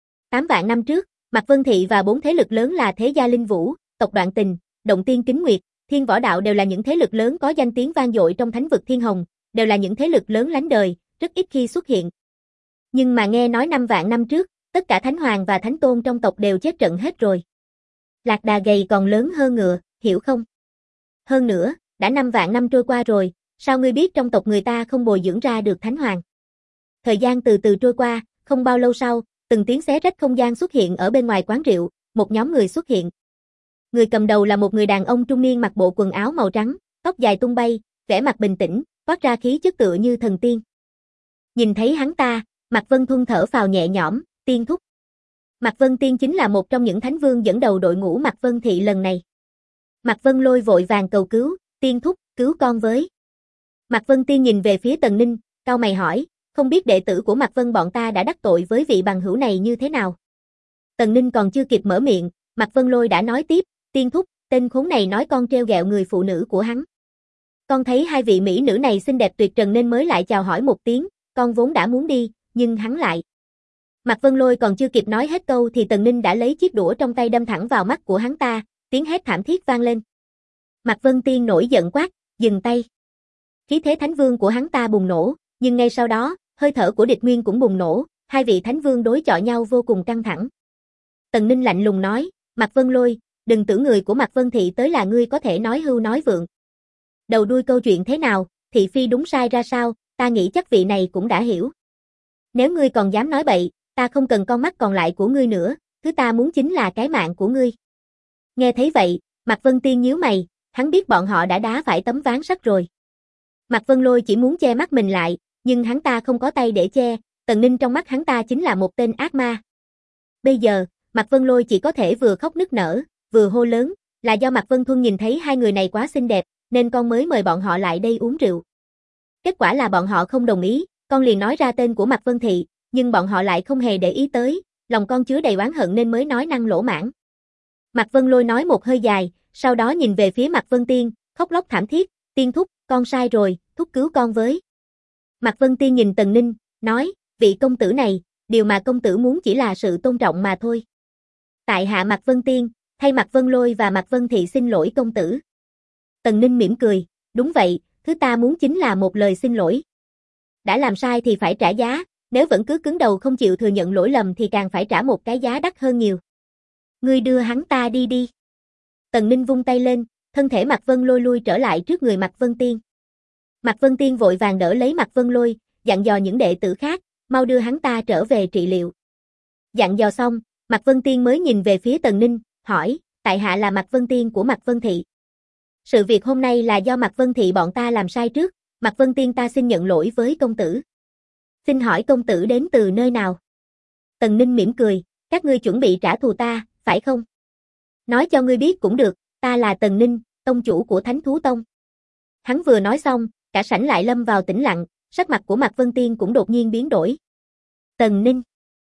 8 vạn năm trước, Mạc Vân Thị và 4 thế lực lớn là Thế Gia Linh Vũ, tộc Đoạn Tình, Động Tiên Kính Nguyệt, Thiên Võ Đạo đều là những thế lực lớn có danh tiếng vang dội trong thánh vực Thiên Hồng, đều là những thế lực lớn lánh đời, rất ít khi xuất hiện. Nhưng mà nghe nói 5 vạn năm trước, tất cả thánh hoàng và thánh tôn trong tộc đều chết trận hết rồi. Lạc đà gầy còn lớn hơn ngựa, hiểu không? Hơn nữa, đã 5 vạn năm trôi qua rồi, sao ngươi biết trong tộc người ta không bồi dưỡng ra được thánh hoàng? Thời gian từ từ trôi qua, không bao lâu sau, từng tiếng xé rách không gian xuất hiện ở bên ngoài quán rượu, một nhóm người xuất hiện. Người cầm đầu là một người đàn ông trung niên mặc bộ quần áo màu trắng, tóc dài tung bay, vẻ mặt bình tĩnh, toát ra khí chất tựa như thần tiên. Nhìn thấy hắn ta, Mạc Vân Thuân thở phào nhẹ nhõm, Tiên thúc. Mạc Vân Tiên chính là một trong những thánh vương dẫn đầu đội ngũ Mạc Vân Thị lần này. Mạc Vân Lôi vội vàng cầu cứu, Tiên thúc, cứu con với. Mạc Vân Tiên nhìn về phía Tần Ninh, cau mày hỏi, không biết đệ tử của Mạc Vân bọn ta đã đắc tội với vị bằng hữu này như thế nào? Tần Ninh còn chưa kịp mở miệng, Mạc Vân Lôi đã nói tiếp, Tiên thúc, tên khốn này nói con trêu ghẹo người phụ nữ của hắn. Con thấy hai vị mỹ nữ này xinh đẹp tuyệt trần nên mới lại chào hỏi một tiếng, con vốn đã muốn đi, nhưng hắn lại. Mạc Vân Lôi còn chưa kịp nói hết câu thì Tần Ninh đã lấy chiếc đũa trong tay đâm thẳng vào mắt của hắn ta, tiếng hét thảm thiết vang lên. Mạc Vân Tiên nổi giận quát, dừng tay. Khí thế thánh vương của hắn ta bùng nổ, nhưng ngay sau đó, hơi thở của địch nguyên cũng bùng nổ, hai vị thánh vương đối chọi nhau vô cùng căng thẳng. Tần Ninh lạnh lùng nói, Mạc Vân Lôi, đừng tưởng người của Mạc Vân Thị tới là ngươi có thể nói hưu nói vượng. Đầu đuôi câu chuyện thế nào, thị phi đúng sai ra sao, ta nghĩ chắc vị này cũng đã hiểu. Nếu ngươi còn dám nói bậy, ta không cần con mắt còn lại của ngươi nữa, thứ ta muốn chính là cái mạng của ngươi. Nghe thấy vậy, Mạc Vân Tiên nhíu mày, hắn biết bọn họ đã đá phải tấm ván sắt rồi. Mạc Vân Lôi chỉ muốn che mắt mình lại, nhưng hắn ta không có tay để che, Tần Ninh trong mắt hắn ta chính là một tên ác ma. Bây giờ, Mạc Vân Lôi chỉ có thể vừa khóc nức nở, vừa hô lớn, là do Mạc Vân Thuân nhìn thấy hai người này quá xinh đẹp, nên con mới mời bọn họ lại đây uống rượu. Kết quả là bọn họ không đồng ý, con liền nói ra tên của Mạc Vân Thị, nhưng bọn họ lại không hề để ý tới, lòng con chứa đầy oán hận nên mới nói năng lỗ mãng. Mạc Vân Lôi nói một hơi dài, sau đó nhìn về phía Mạc Vân Tiên, khóc lóc thảm thiết, Tiên thúc, con sai rồi, thúc cứu con với. Mạc Vân Tiên nhìn Tần Ninh, nói, vị công tử này, điều mà công tử muốn chỉ là sự tôn trọng mà thôi. Tại hạ Mạc Vân Tiên, thay Mạc Vân Lôi và Mạc Vân Thị xin lỗi công tử. Tần Ninh mỉm cười, đúng vậy, thứ ta muốn chính là một lời xin lỗi. Đã làm sai thì phải trả giá, nếu vẫn cứ cứng đầu không chịu thừa nhận lỗi lầm thì càng phải trả một cái giá đắt hơn nhiều. Ngươi đưa hắn ta đi đi. Tần Ninh vung tay lên, thân thể Mạc Vân Lôi lui trở lại trước người Mạc Vân Tiên. Mạc Vân Tiên vội vàng đỡ lấy Mạc Vân Lôi, dặn dò những đệ tử khác, mau đưa hắn ta trở về trị liệu. Dặn dò xong, Mạc Vân Tiên mới nhìn về phía Tần Ninh, hỏi, tại hạ là Mạc Vân Tiên của Mạc Vân Thị. Sự việc hôm nay là do Mạc Vân Thị bọn ta làm sai trước, Mạc Vân Tiên ta xin nhận lỗi với công tử. Xin hỏi công tử đến từ nơi nào? Tần Ninh mỉm cười, các ngươi chuẩn bị trả thù ta, phải không? Nói cho ngươi biết cũng được, ta là Tần Ninh, tông chủ của Thánh Thú Tông. Hắn vừa nói xong, cả sảnh lại lâm vào tĩnh lặng, sắc mặt của Mạc Vân Tiên cũng đột nhiên biến đổi. Tần Ninh?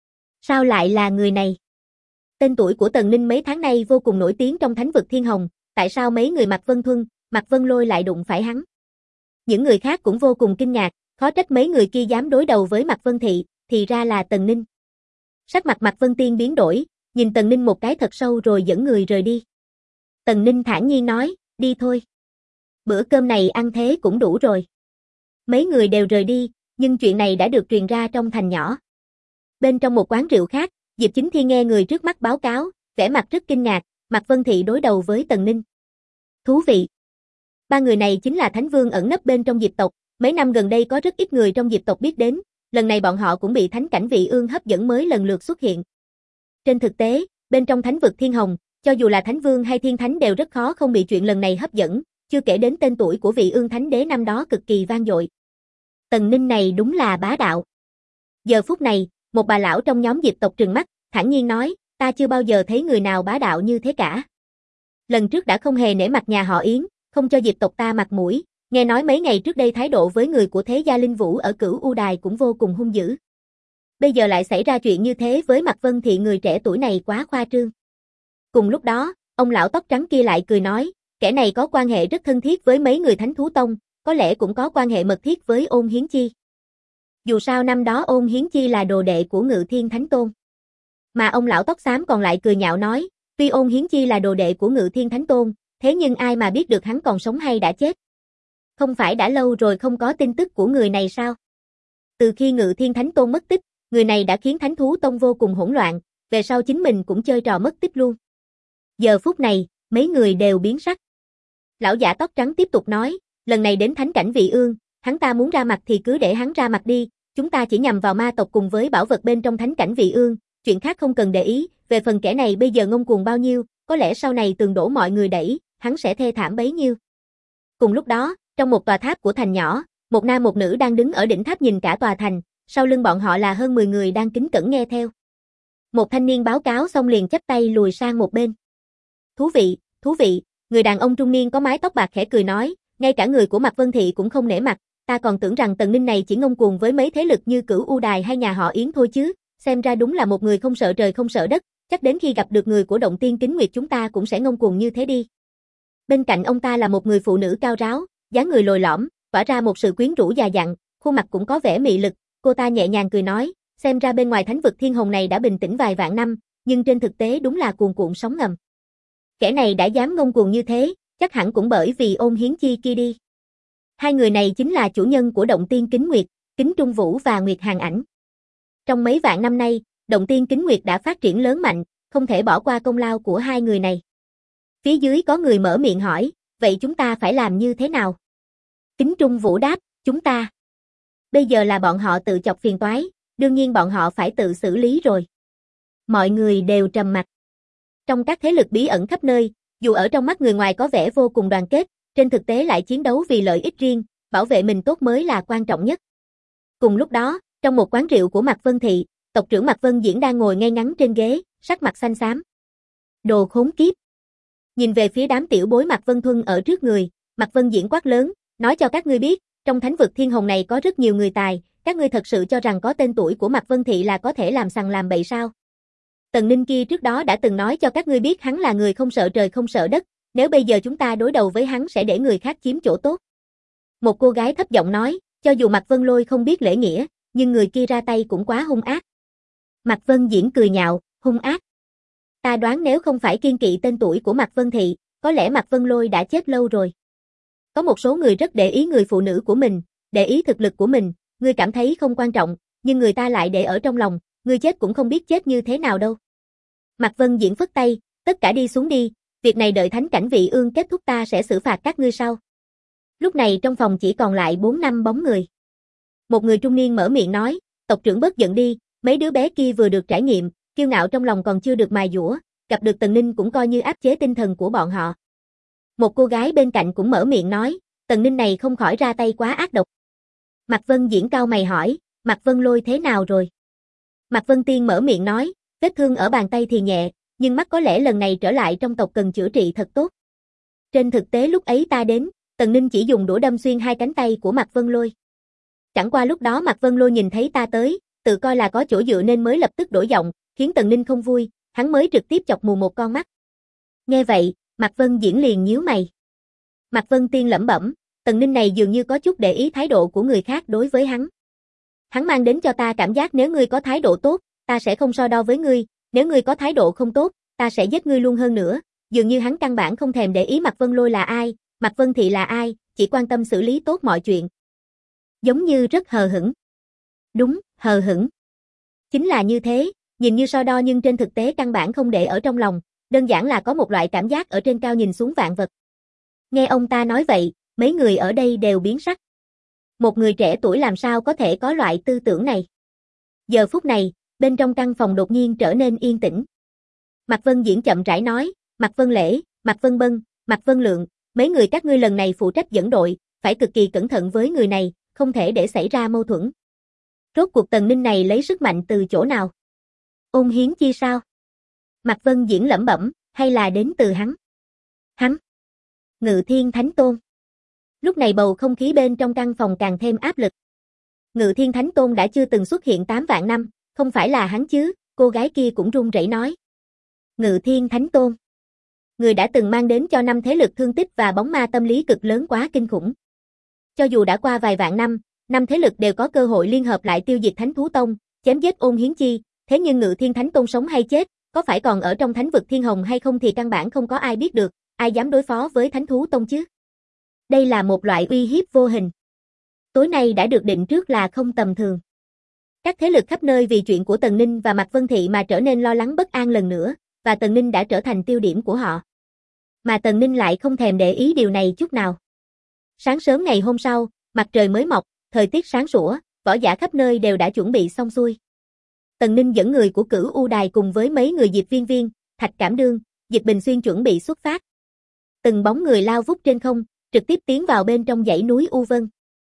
Sao lại là người này? Tên tuổi của Tần Ninh mấy tháng nay vô cùng nổi tiếng trong thánh vực Thiên Hồng, tại sao mấy người Mạc Vân Thuân, Mạc Vân Lôi lại đụng phải hắn? Những người khác cũng vô cùng kinh ngạc, khó trách mấy người kia dám đối đầu với Mạc Vân Thị, thì ra là Tần Ninh. Sắc mặt Mạc Vân Tiên biến đổi, nhìn Tần Ninh một cái thật sâu rồi dẫn người rời đi. Tần Ninh thản nhiên nói, đi thôi. Bữa cơm này ăn thế cũng đủ rồi. Mấy người đều rời đi, nhưng chuyện này đã được truyền ra trong thành nhỏ. Bên trong một quán rượu khác, Diệp Chính Thiên nghe người trước mắt báo cáo, vẻ mặt rất kinh ngạc, Mạc Vân Thị đối đầu với Tần Ninh. Thú vị. Ba người này chính là Thánh Vương ẩn nấp bên trong Diệp tộc, mấy năm gần đây có rất ít người trong Diệp tộc biết đến, lần này bọn họ cũng bị Thánh cảnh Vị Ương hấp dẫn mới lần lượt xuất hiện. Trên thực tế, bên trong thánh vực Thiên Hồng, cho dù là Thánh Vương hay Thiên Thánh đều rất khó không bị chuyện lần này hấp dẫn, chưa kể đến tên tuổi của Vị Ương Thánh Đế năm đó cực kỳ vang dội. Tần Ninh này đúng là bá đạo. Giờ phút này, một bà lão trong nhóm Diệp tộc trừng mắt, thản nhiên nói, ta chưa bao giờ thấy người nào bá đạo như thế cả. Lần trước đã không hề nể mặt nhà họ Yến, không cho Diệp tộc ta mặt mũi, nghe nói mấy ngày trước đây thái độ với người của thế gia Linh Vũ ở Cửu U Đài cũng vô cùng hung dữ. Bây giờ lại xảy ra chuyện như thế với Mạc Vân Thị, người trẻ tuổi này quá khoa trương. Cùng lúc đó, ông lão tóc trắng kia lại cười nói, kẻ này có quan hệ rất thân thiết với mấy người Thánh Thú Tông, có lẽ cũng có quan hệ mật thiết với Ôn Hiến Chi. Dù sao năm đó Ôn Hiến Chi là đồ đệ của Ngự Thiên Thánh Tôn. Mà ông lão tóc xám còn lại cười nhạo nói, tuy Ôn Hiến Chi là đồ đệ của Ngự Thiên Thánh Tôn, thế nhưng ai mà biết được hắn còn sống hay đã chết. Không phải đã lâu rồi không có tin tức của người này sao? Từ khi Ngự Thiên Thánh Tôn mất tích, người này đã khiến Thánh Thú Tông vô cùng hỗn loạn, về sau chính mình cũng chơi trò mất tích luôn. Giờ phút này, mấy người đều biến sắc. Lão giả tóc trắng tiếp tục nói, lần này đến Thánh cảnh Vị Ương, hắn ta muốn ra mặt thì cứ để hắn ra mặt đi, chúng ta chỉ nhằm vào ma tộc cùng với bảo vật bên trong Thánh cảnh Vị Ương, chuyện khác không cần để ý, về phần kẻ này bây giờ ngông cuồng bao nhiêu, có lẽ sau này tường đổ mọi người đẩy, hắn sẽ thê thảm bấy nhiêu. Cùng lúc đó, trong một tòa tháp của thành nhỏ, một nam một nữ đang đứng ở đỉnh tháp nhìn cả tòa thành, sau lưng bọn họ là hơn 10 người đang kính cẩn nghe theo. Một thanh niên báo cáo xong liền chắp tay lùi sang một bên. Thú vị, người đàn ông trung niên có mái tóc bạc khẽ cười nói, ngay cả người của Mạc Vân Thị cũng không nể mặt, ta còn tưởng rằng Tần Ninh này chỉ ngông cuồng với mấy thế lực như Cửu U Đài hay nhà họ Yến thôi chứ, xem ra đúng là một người không sợ trời không sợ đất, chắc đến khi gặp được người của Động Tiên Kính Nguyệt chúng ta cũng sẽ ngông cuồng như thế đi. Bên cạnh ông ta là một người phụ nữ cao ráo, dáng người lồi lõm, tỏa ra một sự quyến rũ già dặn, khuôn mặt cũng có vẻ mị lực, cô ta nhẹ nhàng cười nói, xem ra bên ngoài thánh vực Thiên Hồng này đã bình tĩnh vài vạn năm, nhưng trên thực tế đúng là cuồn cuộn sóng ngầm. Kẻ này đã dám ngông cuồng như thế, chắc hẳn cũng bởi vì Ôn Hiến Chi kia đi. Hai người này chính là chủ nhân của Động Tiên Kính Nguyệt, Kính Trung Vũ và Nguyệt Hàn Ảnh. Trong mấy vạn năm nay, Động Tiên Kính Nguyệt đã phát triển lớn mạnh, không thể bỏ qua công lao của hai người này. Phía dưới có người mở miệng hỏi, vậy chúng ta phải làm như thế nào? Kính Trung Vũ đáp, chúng ta. Bây giờ là bọn họ tự chọc phiền toái, đương nhiên bọn họ phải tự xử lý rồi. Mọi người đều trầm mặc. Trong các thế lực bí ẩn khắp nơi, dù ở trong mắt người ngoài có vẻ vô cùng đoàn kết, trên thực tế lại chiến đấu vì lợi ích riêng, bảo vệ mình tốt mới là quan trọng nhất. Cùng lúc đó, trong một quán rượu của Mạc Vân Thị, tộc trưởng Mạc Vân Diễn đang ngồi ngay ngắn trên ghế, sắc mặt xanh xám. Đồ khốn kiếp. Nhìn về phía đám tiểu bối Mạc Vân Thuân ở trước người, Mạc Vân Diễn quát lớn, nói cho các ngươi biết, trong thánh vực Thiên Hồng này có rất nhiều người tài, các ngươi thật sự cho rằng có tên tuổi của Mạc Vân Thị là có thể làm sằng làm bậy sao? Tần Ninh kia trước đó đã từng nói cho các ngươi biết hắn là người không sợ trời không sợ đất, nếu bây giờ chúng ta đối đầu với hắn sẽ để người khác chiếm chỗ tốt. Một cô gái thấp giọng nói, cho dù Mạc Vân Lôi không biết lễ nghĩa, nhưng người kia ra tay cũng quá hung ác. Mạc Vân Diễn cười nhạo, hung ác. Ta đoán nếu không phải kiêng kỵ tên tuổi của Mạc Vân Thị, có lẽ Mạc Vân Lôi đã chết lâu rồi. Có một số người rất để ý người phụ nữ của mình, để ý thực lực của mình, ngươi cảm thấy không quan trọng, nhưng người ta lại để ở trong lòng, ngươi chết cũng không biết chết như thế nào đâu. Mạc Vân Diễn phất tay, tất cả đi xuống đi, việc này đợi thánh cảnh Vị Ương kết thúc ta sẽ xử phạt các ngươi sau. Lúc này trong phòng chỉ còn lại 4-5 bóng người. Một người trung niên mở miệng nói, tộc trưởng bớt giận đi, mấy đứa bé kia vừa được trải nghiệm, kiêu ngạo trong lòng còn chưa được mài dũa, gặp được Tần Ninh cũng coi như áp chế tinh thần của bọn họ. Một cô gái bên cạnh cũng mở miệng nói, Tần Ninh này không khỏi ra tay quá ác độc. Mạc Vân Diễn cau mày hỏi, Mạc Vân Lôi thế nào rồi? Mạc Vân Tiên mở miệng nói, vết thương ở bàn tay thì nhẹ, nhưng mắt có lẽ lần này trở lại trong tộc cần chữa trị thật tốt. Trên thực tế lúc ấy ta đến, Tần Ninh chỉ dùng đũa đâm xuyên hai cánh tay của Mạc Vân Lôi. Chẳng qua lúc đó Mạc Vân Lôi nhìn thấy ta tới, tự coi là có chỗ dựa nên mới lập tức đổi giọng, khiến Tần Ninh không vui, hắn mới trực tiếp chọc mù một con mắt. Nghe vậy, Mạc Vân Diễn liền nhíu mày. Mạc Vân Tiên lẩm bẩm, Tần Ninh này dường như có chút để ý thái độ của người khác đối với hắn. Hắn mang đến cho ta cảm giác nếu ngươi có thái độ tốt, ta sẽ không so đo với ngươi, nếu ngươi có thái độ không tốt, ta sẽ giết ngươi luôn hơn nữa. Dường như hắn căn bản không thèm để ý Mạc Vân Lôi là ai, Mạc Vân Thị là ai, chỉ quan tâm xử lý tốt mọi chuyện. Giống như rất hờ hững. Đúng, hờ hững. Chính là như thế, nhìn như so đo nhưng trên thực tế căn bản không để ở trong lòng, đơn giản là có một loại cảm giác ở trên cao nhìn xuống vạn vật. Nghe ông ta nói vậy, mấy người ở đây đều biến sắc. Một người trẻ tuổi làm sao có thể có loại tư tưởng này? Giờ phút này, bên trong căn phòng đột nhiên trở nên yên tĩnh. Mạc Vân Diễn chậm rãi nói, Mạc Vân Lễ, Mạc Vân Bân, Mạc Vân Lượng, mấy người các ngươi lần này phụ trách dẫn đội, phải cực kỳ cẩn thận với người này, không thể để xảy ra mâu thuẫn. Rốt cuộc Tần Ninh này lấy sức mạnh từ chỗ nào? Ôn Hiến Chi sao? Mạc Vân Diễn lẩm bẩm, hay là đến từ hắn? Hắn? Ngự Thiên Thánh Tôn. Lúc này bầu không khí bên trong căn phòng càng thêm áp lực. Ngự Thiên Thánh Tôn đã chưa từng xuất hiện 8 vạn năm, không phải là hắn chứ, cô gái kia cũng run rẩy nói. Ngự Thiên Thánh Tôn. Người đã từng mang đến cho 5 thế lực thương tích và bóng ma tâm lý cực lớn quá kinh khủng. Cho dù đã qua vài vạn năm, 5 thế lực đều có cơ hội liên hợp lại tiêu diệt Thánh Thú Tông, chém giết Ôn Hiến Chi, thế nhưng Ngự Thiên Thánh Tôn sống hay chết, có phải còn ở trong Thánh vực Thiên Hồng hay không thì căn bản không có ai biết được, ai dám đối phó với Thánh Thú Tông chứ? Đây là một loại uy hiếp vô hình. Tối nay đã được định trước là không tầm thường. Các thế lực khắp nơi vì chuyện của Tần Ninh và Mạc Vân Thị mà trở nên lo lắng bất an lần nữa, và Tần Ninh đã trở thành tiêu điểm của họ. Mà Tần Ninh lại không thèm để ý điều này chút nào. Sáng sớm ngày hôm sau, mặt trời mới mọc, thời tiết sáng sủa, võ giả khắp nơi đều đã chuẩn bị xong xuôi. Tần Ninh dẫn người của Cửu U Đài cùng với mấy người Diệp Viên Viên, Thạch Cảm Đương, Dịch Bình Xuyên chuẩn bị xuất phát. Từng bóng người lao vút trên không, trực tiếp tiến vào bên trong dãy núi U Vân.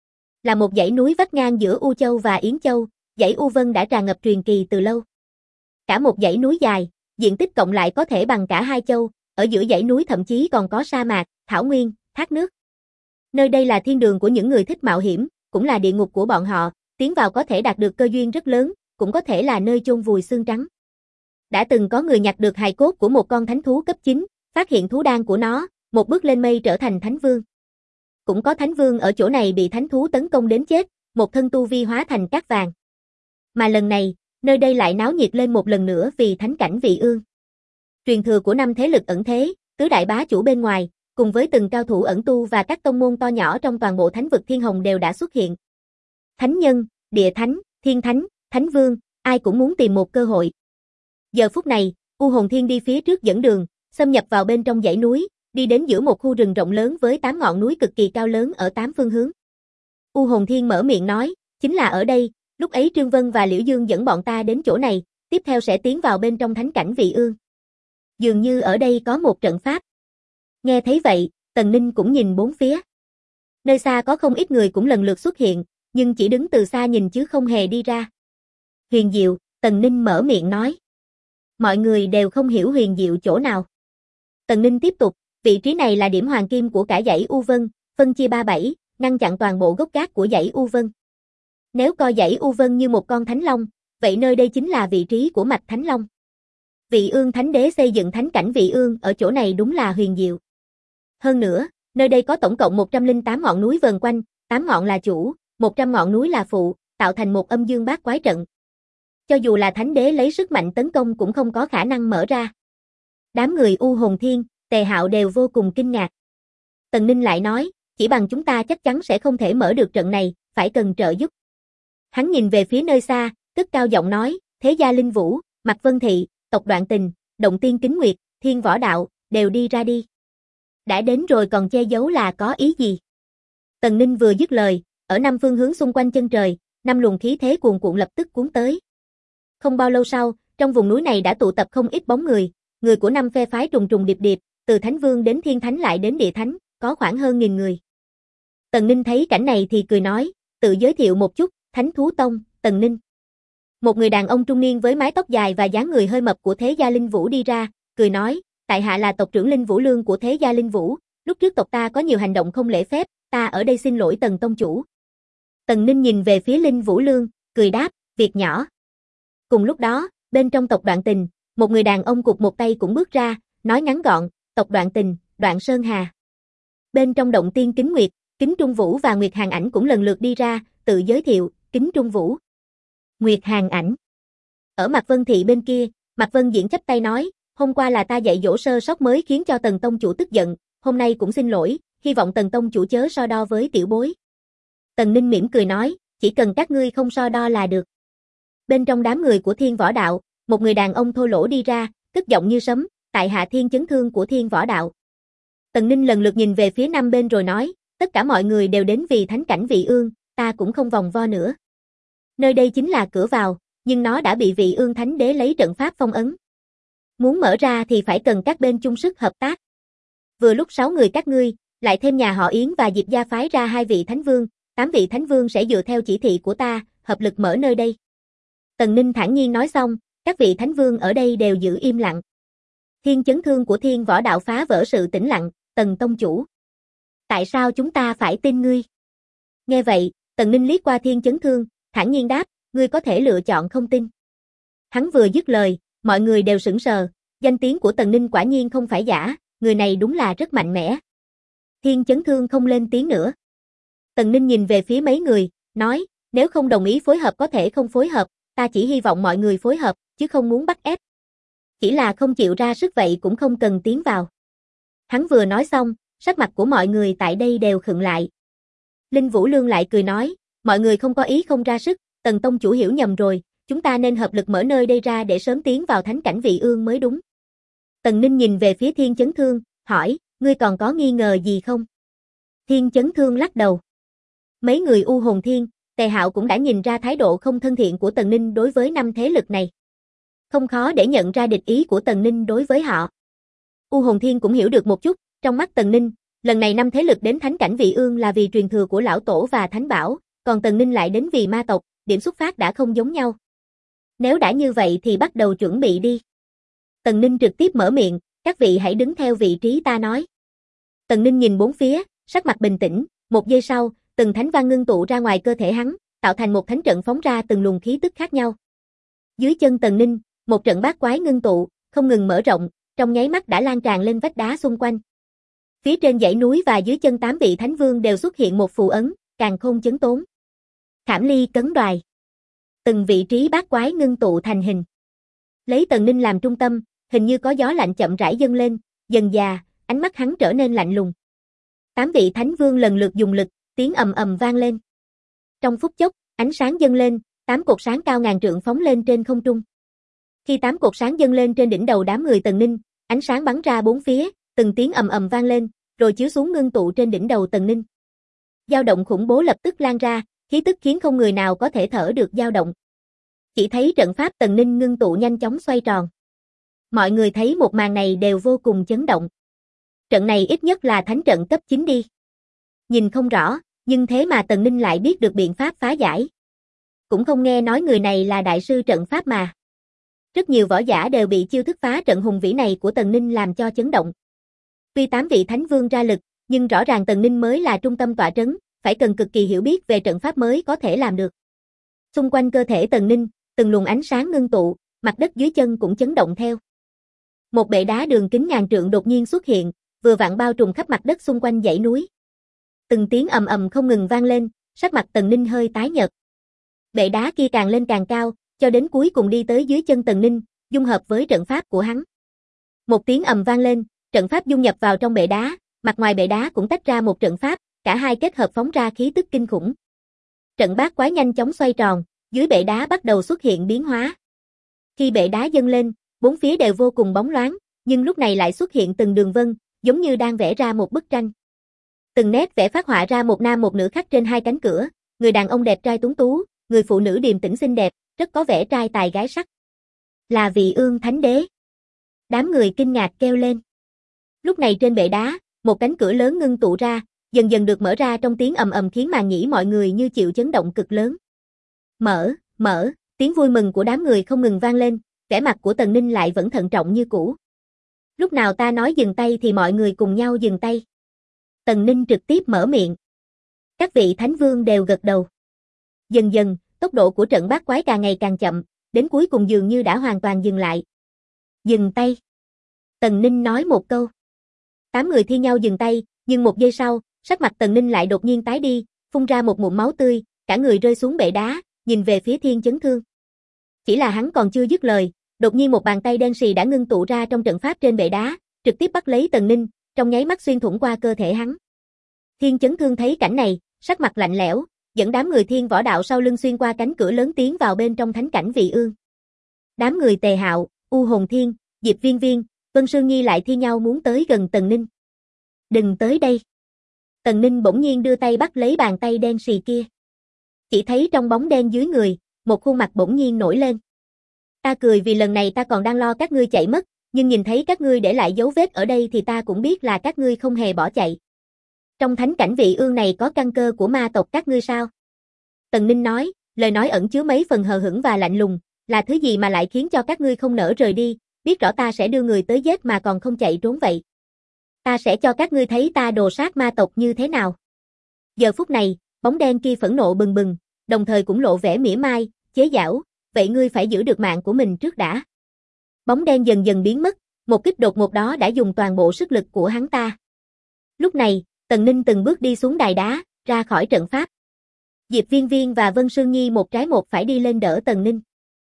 Là một dãy núi vách ngang giữa U Châu và Yến Châu, dãy U Vân đã tràn ngập truyền kỳ từ lâu. Cả một dãy núi dài, diện tích cộng lại có thể bằng cả hai châu, ở giữa dãy núi thậm chí còn có sa mạc, thảo nguyên, thác nước. Nơi đây là thiên đường của những người thích mạo hiểm, cũng là địa ngục của bọn họ, tiến vào có thể đạt được cơ duyên rất lớn, cũng có thể là nơi chôn vùi xương trắng. Đã từng có người nhặt được hài cốt của một con thánh thú cấp 9, phát hiện thú đan của nó, một bước lên mây trở thành thánh vương. Cũng có thánh vương ở chỗ này bị thánh thú tấn công đến chết, một thân tu vi hóa thành cát vàng. Mà lần này, nơi đây lại náo nhiệt lên một lần nữa vì thánh cảnh Vị Ương. Truyền thừa của 5 thế lực ẩn thế, tứ đại bá chủ bên ngoài, cùng với từng cao thủ ẩn tu và các tông môn to nhỏ trong toàn bộ thánh vực Thiên Hồng đều đã xuất hiện. Thánh nhân, địa thánh, thiên thánh, thánh vương, ai cũng muốn tìm một cơ hội. Giờ phút này, U Hồn Thiên đi phía trước dẫn đường, xâm nhập vào bên trong dãy núi, đi đến giữa một khu rừng rộng lớn với 8 ngọn núi cực kỳ cao lớn ở 8 phương hướng. U Hồn Thiên mở miệng nói, chính là ở đây, lúc ấy Trương Vân và Liễu Dương dẫn bọn ta đến chỗ này, tiếp theo sẽ tiến vào bên trong thánh cảnh Vị Ương. Dường như ở đây có một trận pháp. Nghe thấy vậy, Tần Ninh cũng nhìn bốn phía. Nơi xa có không ít người cũng lần lượt xuất hiện, nhưng chỉ đứng từ xa nhìn chứ không hề đi ra. Huyền diệu, Tần Ninh mở miệng nói. Mọi người đều không hiểu huyền diệu chỗ nào. Tần Ninh tiếp tục, vị trí này là điểm hoàng kim của cả dãy U Vân, phân chia 3/7, ngăn chặn toàn bộ gốc gác của dãy U Vân. Nếu coi dãy U Vân như một con thánh long, vậy nơi đây chính là vị trí của mạch thánh long. Vị Ương Thánh Đế xây dựng thánh cảnh Vị Ương ở chỗ này đúng là huyền diệu. Hơn nữa, nơi đây có tổng cộng 108 ngọn núi vờn quanh, 8 ngọn là chủ, 100 ngọn núi là phụ, tạo thành một âm dương bát quái trận. Cho dù là Thánh Đế lấy sức mạnh tấn công cũng không có khả năng mở ra. Đám người U Hồn Thiên, Tề Hạo đều vô cùng kinh ngạc. Tần Ninh lại nói, chỉ bằng chúng ta chắc chắn sẽ không thể mở được trận này, phải cần trợ giúp. Hắn nhìn về phía nơi xa, cất cao giọng nói, Thế Gia Linh Vũ, Mạc Vân Thị, tộc Đoạn Tình, Động Tiên Kính Nguyệt, Thiên Võ Đạo, đều đi ra đi. Đã đến rồi còn che giấu là có ý gì? Tần Ninh vừa dứt lời, ở 5 phương hướng xung quanh chân trời, 5 luồng khí thế cuồn cuộn lập tức cuốn tới. Không bao lâu sau, trong vùng núi này đã tụ tập không ít bóng người, người của 5 phe phái trùng trùng điệp điệp, từ Thánh Vương đến Thiên Thánh lại đến Địa Thánh, có khoảng hơn 1000 người. Tần Ninh thấy cảnh này thì cười nói, tự giới thiệu một chút, Thánh Thú Tông, Tần Ninh. Một người đàn ông trung niên với mái tóc dài và dáng người hơi mập của Thế Gia Linh Vũ đi ra, cười nói, tại hạ là tộc trưởng Linh Vũ Lương của Thế Gia Linh Vũ, lúc trước tộc ta có nhiều hành động không lễ phép, ta ở đây xin lỗi Tần tông chủ. Tần Ninh nhìn về phía Linh Vũ Lương, cười đáp, việc nhỏ. Cùng lúc đó, bên trong tộc Đoạn Tình, một người đàn ông cụt một tay cũng bước ra, nói ngắn gọn, tộc Đoạn Tình, Đoạn Sơn Hà. Bên trong động tiên Kính Nguyệt, Kính Trung Vũ và Nguyệt Hàn Ảnh cũng lần lượt đi ra, tự giới thiệu, Kính Trung Vũ, Nguyệt Hàn Ảnh. Ở Mạc Vân Thị bên kia, Mạc Vân Diễn chắp tay nói, hôm qua là ta dạy dỗ sơ sót mới khiến cho Tần tông chủ tức giận, hôm nay cũng xin lỗi, hy vọng Tần tông chủ chớ so đo với tiểu bối. Tần Ninh mỉm cười nói, chỉ cần các ngươi không so đo là được. Bên trong đám người của Thiên Võ Đạo, một người đàn ông thô lỗ đi ra, cất giọng như sấm, tại hạ Thiên Chấn Thương của Thiên Võ Đạo. Tần Ninh lần lượt nhìn về phía năm bên rồi nói, tất cả mọi người đều đến vì thánh cảnh Vị Ương, ta cũng không vòng vo nữa. Nơi đây chính là cửa vào, nhưng nó đã bị Vị Ương Thánh Đế lấy trận pháp phong ấn. Muốn mở ra thì phải cần các bên chung sức hợp tác. Vừa lúc 6 người các ngươi, lại thêm nhà họ Yến và Diệp gia phái ra 2 vị thánh vương, 8 vị thánh vương sẽ dựa theo chỉ thị của ta, hợp lực mở nơi đây. Tần Ninh thản nhiên nói xong, các vị thánh vương ở đây đều giữ im lặng. Thiên Chấn Thương của Thiên Võ Đạo phá vỡ sự tĩnh lặng, Tần tông chủ. Tại sao chúng ta phải tin ngươi? Nghe vậy, Tần Ninh liếc qua Thiên Chấn Thương, thản nhiên đáp, ngươi có thể lựa chọn không tin. Hắn vừa dứt lời, mọi người đều sững sờ, danh tiếng của Tần Ninh quả nhiên không phải giả, người này đúng là rất mạnh mẽ. Thiên Chấn Thương không lên tiếng nữa. Tần Ninh nhìn về phía mấy người, nói, nếu không đồng ý phối hợp có thể không phối hợp, ta chỉ hy vọng mọi người phối hợp, chứ không muốn bắt ép. Chỉ là không chịu ra sức vậy cũng không cần tiến vào. Hắn vừa nói xong, sắc mặt của mọi người tại đây đều khựng lại. Linh Vũ Lương lại cười nói, mọi người không có ý không ra sức, Tần tông chủ hiểu nhầm rồi, chúng ta nên hợp lực mở nơi đây ra để sớm tiến vào thánh cảnh Vị Ương mới đúng. Tần Ninh nhìn về phía Thiên Chấn Thương, hỏi, ngươi còn có nghi ngờ gì không? Thiên Chấn Thương lắc đầu. Mấy người U Hồn Thiên, Tề Hạo cũng đã nhìn ra thái độ không thân thiện của Tần Ninh đối với 5 thế lực này. Không khó để nhận ra địch ý của Tần Ninh đối với họ. U Hồn Thiên cũng hiểu được một chút, trong mắt Tần Ninh, lần này 5 thế lực đến thánh cảnh Vị Ương là vì truyền thừa của lão tổ và thánh bảo, còn Tần Ninh lại đến vì ma tộc, điểm xuất phát đã không giống nhau. Nếu đã như vậy thì bắt đầu chuẩn bị đi. Tần Ninh trực tiếp mở miệng, các vị hãy đứng theo vị trí ta nói. Tần Ninh nhìn bốn phía, sắc mặt bình tĩnh, một giây sau, từng thánh văn ngưng tụ ra ngoài cơ thể hắn, tạo thành một thánh trận phóng ra từng luồng khí tức khác nhau. Dưới chân Tần Ninh, một trận bát quái ngưng tụ, không ngừng mở rộng, trong nháy mắt đã lan tràn lên vách đá xung quanh. Phía trên dãy núi và dưới chân 8 vị thánh vương đều xuất hiện một phù ấn, càn khôn chấn tốn. Khảm ly cấn đoài. Từng vị trí bát quái ngưng tụ thành hình. Lấy Tần Ninh làm trung tâm, hình như có gió lạnh chậm rãi dâng lên, dần dà, ánh mắt hắn trở nên lạnh lùng. 8 vị thánh vương lần lượt dùng lực, tiếng ầm ầm vang lên. Trong phút chốc, ánh sáng dâng lên, 8 cột sáng cao ngàn trượng phóng lên trên không trung. Khi 8 cột sáng dâng lên trên đỉnh đầu đám người Tần Ninh, ánh sáng bắn ra bốn phía, từng tiếng ầm ầm vang lên, rồi chiếu xuống ngưng tụ trên đỉnh đầu Tần Ninh. Dao động khủng bố lập tức lan ra, khí tức khiến không người nào có thể thở được dao động. Chỉ thấy trận pháp Tần Ninh ngưng tụ nhanh chóng xoay tròn. Mọi người thấy một màn này đều vô cùng chấn động. Trận này ít nhất là thánh trận cấp 9 đi. Nhìn không rõ, nhưng thế mà Tần Ninh lại biết được biện pháp phá giải. Cũng không nghe nói người này là đại sư trận pháp mà. Rất nhiều võ giả đều bị chiêu thức phá trận hùng vĩ này của Tần Ninh làm cho chấn động. Tuy 8 vị thánh vương ra lực, nhưng rõ ràng Tần Ninh mới là trung tâm tọa trấn, phải cần cực kỳ hiểu biết về trận pháp mới có thể làm được. Xung quanh cơ thể Tần Ninh, từng luồng ánh sáng ngưng tụ, mặt đất dưới chân cũng chấn động theo. Một bệ đá đường kính ngàn trượng đột nhiên xuất hiện, vừa vặn bao trùm khắp mặt đất xung quanh dãy núi. Từng tiếng ầm ầm không ngừng vang lên, sắc mặt Tần Ninh hơi tái nhợt. Bệ đá kia càng lên càng cao, cho đến cuối cùng đi tới dưới chân Tần Ninh, dung hợp với trận pháp của hắn. Một tiếng ầm vang lên, trận pháp dung nhập vào trong bệ đá, mặt ngoài bệ đá cũng tách ra một trận pháp, cả hai kết hợp phóng ra khí tức kinh khủng. Trận bát quái nhanh chóng xoay tròn, dưới bệ đá bắt đầu xuất hiện biến hóa. Khi bệ đá dâng lên, bốn phía đều vô cùng bóng loáng, nhưng lúc này lại xuất hiện từng đường vân, giống như đang vẽ ra một bức tranh. Từng nét vẽ phác họa ra một nam một nữ khắc trên hai cánh cửa, người đàn ông đẹp trai tuấn tú, người phụ nữ điềm tĩnh xinh đẹp, rất có vẻ trai tài gái sắc. Là Vị Ương Thánh Đế. Đám người kinh ngạc kêu lên. Lúc này trên bệ đá, một cánh cửa lớn ngưng tụ ra, dần dần được mở ra trong tiếng ầm ầm khiến màn nhĩ mọi người như chịu chấn động cực lớn. Mở, tiếng vui mừng của đám người không ngừng vang lên, vẻ mặt của Tần Ninh lại vẫn thận trọng như cũ. Lúc nào ta nói dừng tay thì mọi người cùng nhau dừng tay. Tần Ninh trực tiếp mở miệng. Các vị thánh vương đều gật đầu. Dần dần, tốc độ của trận bát quái càng ngày càng chậm, đến cuối cùng dường như đã hoàn toàn dừng lại. Dừng tay. Tần Ninh nói một câu. 8 người thi nhau dừng tay, nhưng một giây sau, sắc mặt Tần Ninh lại đột nhiên tái đi, phun ra một ngụm máu tươi, cả người rơi xuống bệ đá, nhìn về phía Thiên Chấn Thương. Chỉ là hắn còn chưa dứt lời, đột nhiên một bàn tay đen sì đã ngưng tụ ra trong trận pháp trên bệ đá, trực tiếp bắt lấy Tần Ninh, trong nháy mắt xuyên thủng qua cơ thể hắn. Thiên Chấn Thương thấy cảnh này, sắc mặt lạnh lẽo, dẫn đám người Thiên Võ Đạo sau lưng xuyên qua cánh cửa lớn tiến vào bên trong thánh cảnh Vị Ương. Đám người Tề Hạo, U Hồn Thiên, Diệp Viên Viên, Vân Sương Nhi lại thi nhau muốn tới gần Tần Ninh. Đừng tới đây. Tần Ninh bỗng nhiên đưa tay bắt lấy bàn tay đen sì kia. Chỉ thấy trong bóng đen dưới người, một khuôn mặt bỗng nhiên nổi lên. Ta cười vì lần này ta còn đang lo các ngươi chạy mất, nhưng nhìn thấy các ngươi để lại dấu vết ở đây thì ta cũng biết là các ngươi không hề bỏ chạy. Trong thánh cảnh Vị Ương này có căn cơ của ma tộc các ngươi sao? Tần Ninh nói, lời nói ẩn chứa mấy phần hờ hững và lạnh lùng, là thứ gì mà lại khiến cho các ngươi không nỡ rời đi, biết rõ ta sẽ đưa người tới giết mà còn không chạy trốn vậy. Ta sẽ cho các ngươi thấy ta đồ sát ma tộc như thế nào. Giờ phút này, bóng đen kia phẫn nộ bừng bừng, đồng thời cũng lộ vẻ mỉa mai, chế giễu, vậy ngươi phải giữ được mạng của mình trước đã. Bóng đen dần dần biến mất, một kích đột ngột đó đã dùng toàn bộ sức lực của hắn ta. Lúc này, Tần Ninh từng bước đi xuống đài đá, ra khỏi trận pháp. Diệp Viên Viên và Vân Sương Nhi một trái một phải đi lên đỡ Tần Ninh.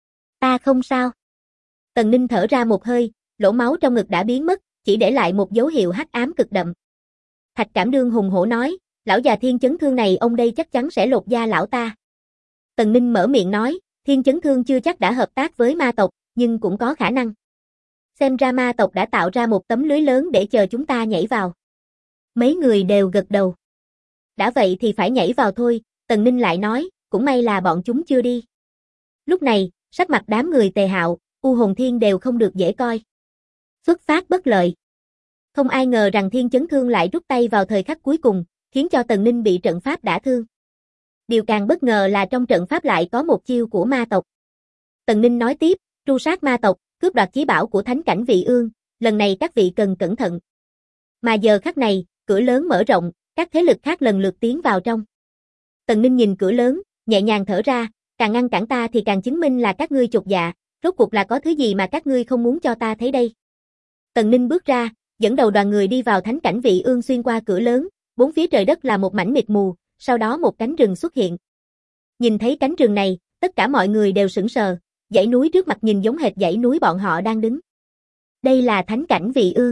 Ta không sao. Tần Ninh thở ra một hơi, lỗ máu trong ngực đã biến mất, chỉ để lại một dấu hiệu hắc ám cực đậm. Thạch Cảm Đương hùng hổ nói, lão già Thiên Chấn Thương này ông đây chắc chắn sẽ lột da lão ta. Tần Ninh mở miệng nói, Thiên Chấn Thương chưa chắc đã hợp tác với ma tộc, nhưng cũng có khả năng. Xem ra ma tộc đã tạo ra một tấm lưới lớn để chờ chúng ta nhảy vào. Mấy người đều gật đầu. Đã vậy thì phải nhảy vào thôi, Tần Ninh lại nói, cũng may là bọn chúng chưa đi. Lúc này, sắc mặt đám người Tề Hạo, U Hồn Thiên đều không được dễ coi. Xuất phát bất lợi. Không ai ngờ rằng Thiên Chấn Thương lại rút tay vào thời khắc cuối cùng, khiến cho Tần Ninh bị trận pháp đả thương. Điều càng bất ngờ là trong trận pháp lại có một chiêu của ma tộc. Tần Ninh nói tiếp, tru sát ma tộc, cướp đoạt chí bảo của thánh cảnh Vị Ương, lần này các vị cần cẩn thận. Mà giờ khắc này, cửa lớn mở rộng, các thế lực khác lần lượt tiến vào trong. Tần Ninh nhìn cửa lớn, nhẹ nhàng thở ra, càng ngăn cản ta thì càng chứng minh là các ngươi chột dạ, rốt cuộc là có thứ gì mà các ngươi không muốn cho ta thấy đây. Tần Ninh bước ra, dẫn đầu đoàn người đi vào thánh cảnh Vị Ương xuyên qua cửa lớn, bốn phía trời đất là một mảnh mịt mù, sau đó một cánh rừng xuất hiện. Nhìn thấy cánh rừng này, tất cả mọi người đều sững sờ, dãy núi trước mặt nhìn giống hệt dãy núi bọn họ đang đứng. Đây là thánh cảnh Vị Ương.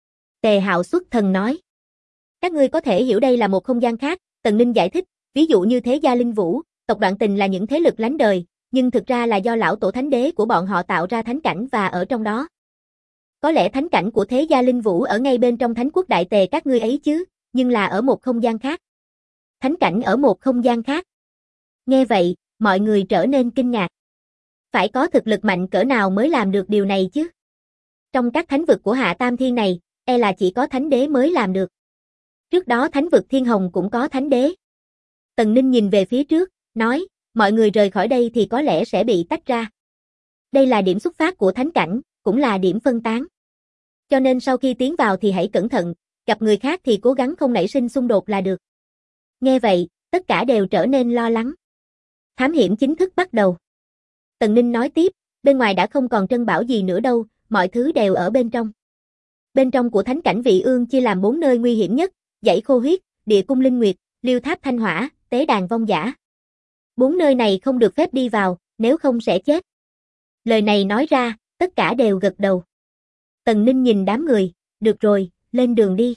Tề Hạo xuất thần nói. Các ngươi có thể hiểu đây là một không gian khác, Tần Ninh giải thích, ví dụ như Thế Gia Linh Vũ, tộc Đoạn Tình là những thế lực lánh đời, nhưng thực ra là do lão tổ thánh đế của bọn họ tạo ra thánh cảnh và ở trong đó. Có lẽ thánh cảnh của Thế Gia Linh Vũ ở ngay bên trong Thánh Quốc Đại Tề các ngươi ấy chứ, nhưng là ở một không gian khác. Thánh cảnh ở một không gian khác. Nghe vậy, mọi người trở nên kinh ngạc. Phải có thực lực mạnh cỡ nào mới làm được điều này chứ? Trong các thánh vực của Hạ Tam Thiên này, e là chỉ có thánh đế mới làm được. Trước đó thánh vực Thiên Hồng cũng có thánh đế. Tần Ninh nhìn về phía trước, nói, mọi người rời khỏi đây thì có lẽ sẽ bị tách ra. Đây là điểm xuất phát của thánh cảnh, cũng là điểm phân tán. Cho nên sau khi tiến vào thì hãy cẩn thận, gặp người khác thì cố gắng không nảy sinh xung đột là được. Nghe vậy, tất cả đều trở nên lo lắng. Thám hiểm chính thức bắt đầu. Tần Ninh nói tiếp, bên ngoài đã không còn trân bảo gì nữa đâu, mọi thứ đều ở bên trong. Bên trong của thánh cảnh Vị Ương chia làm 4 nơi nguy hiểm nhất, dãy Khô Huyết, Địa Cung Linh Nguyệt, Liêu Tháp Thanh Hỏa, Tế Đàn Vong Giả. 4 nơi này không được phép đi vào, nếu không sẽ chết. Lời này nói ra, tất cả đều gật đầu. Tần Ninh nhìn đám người, được rồi, lên đường đi.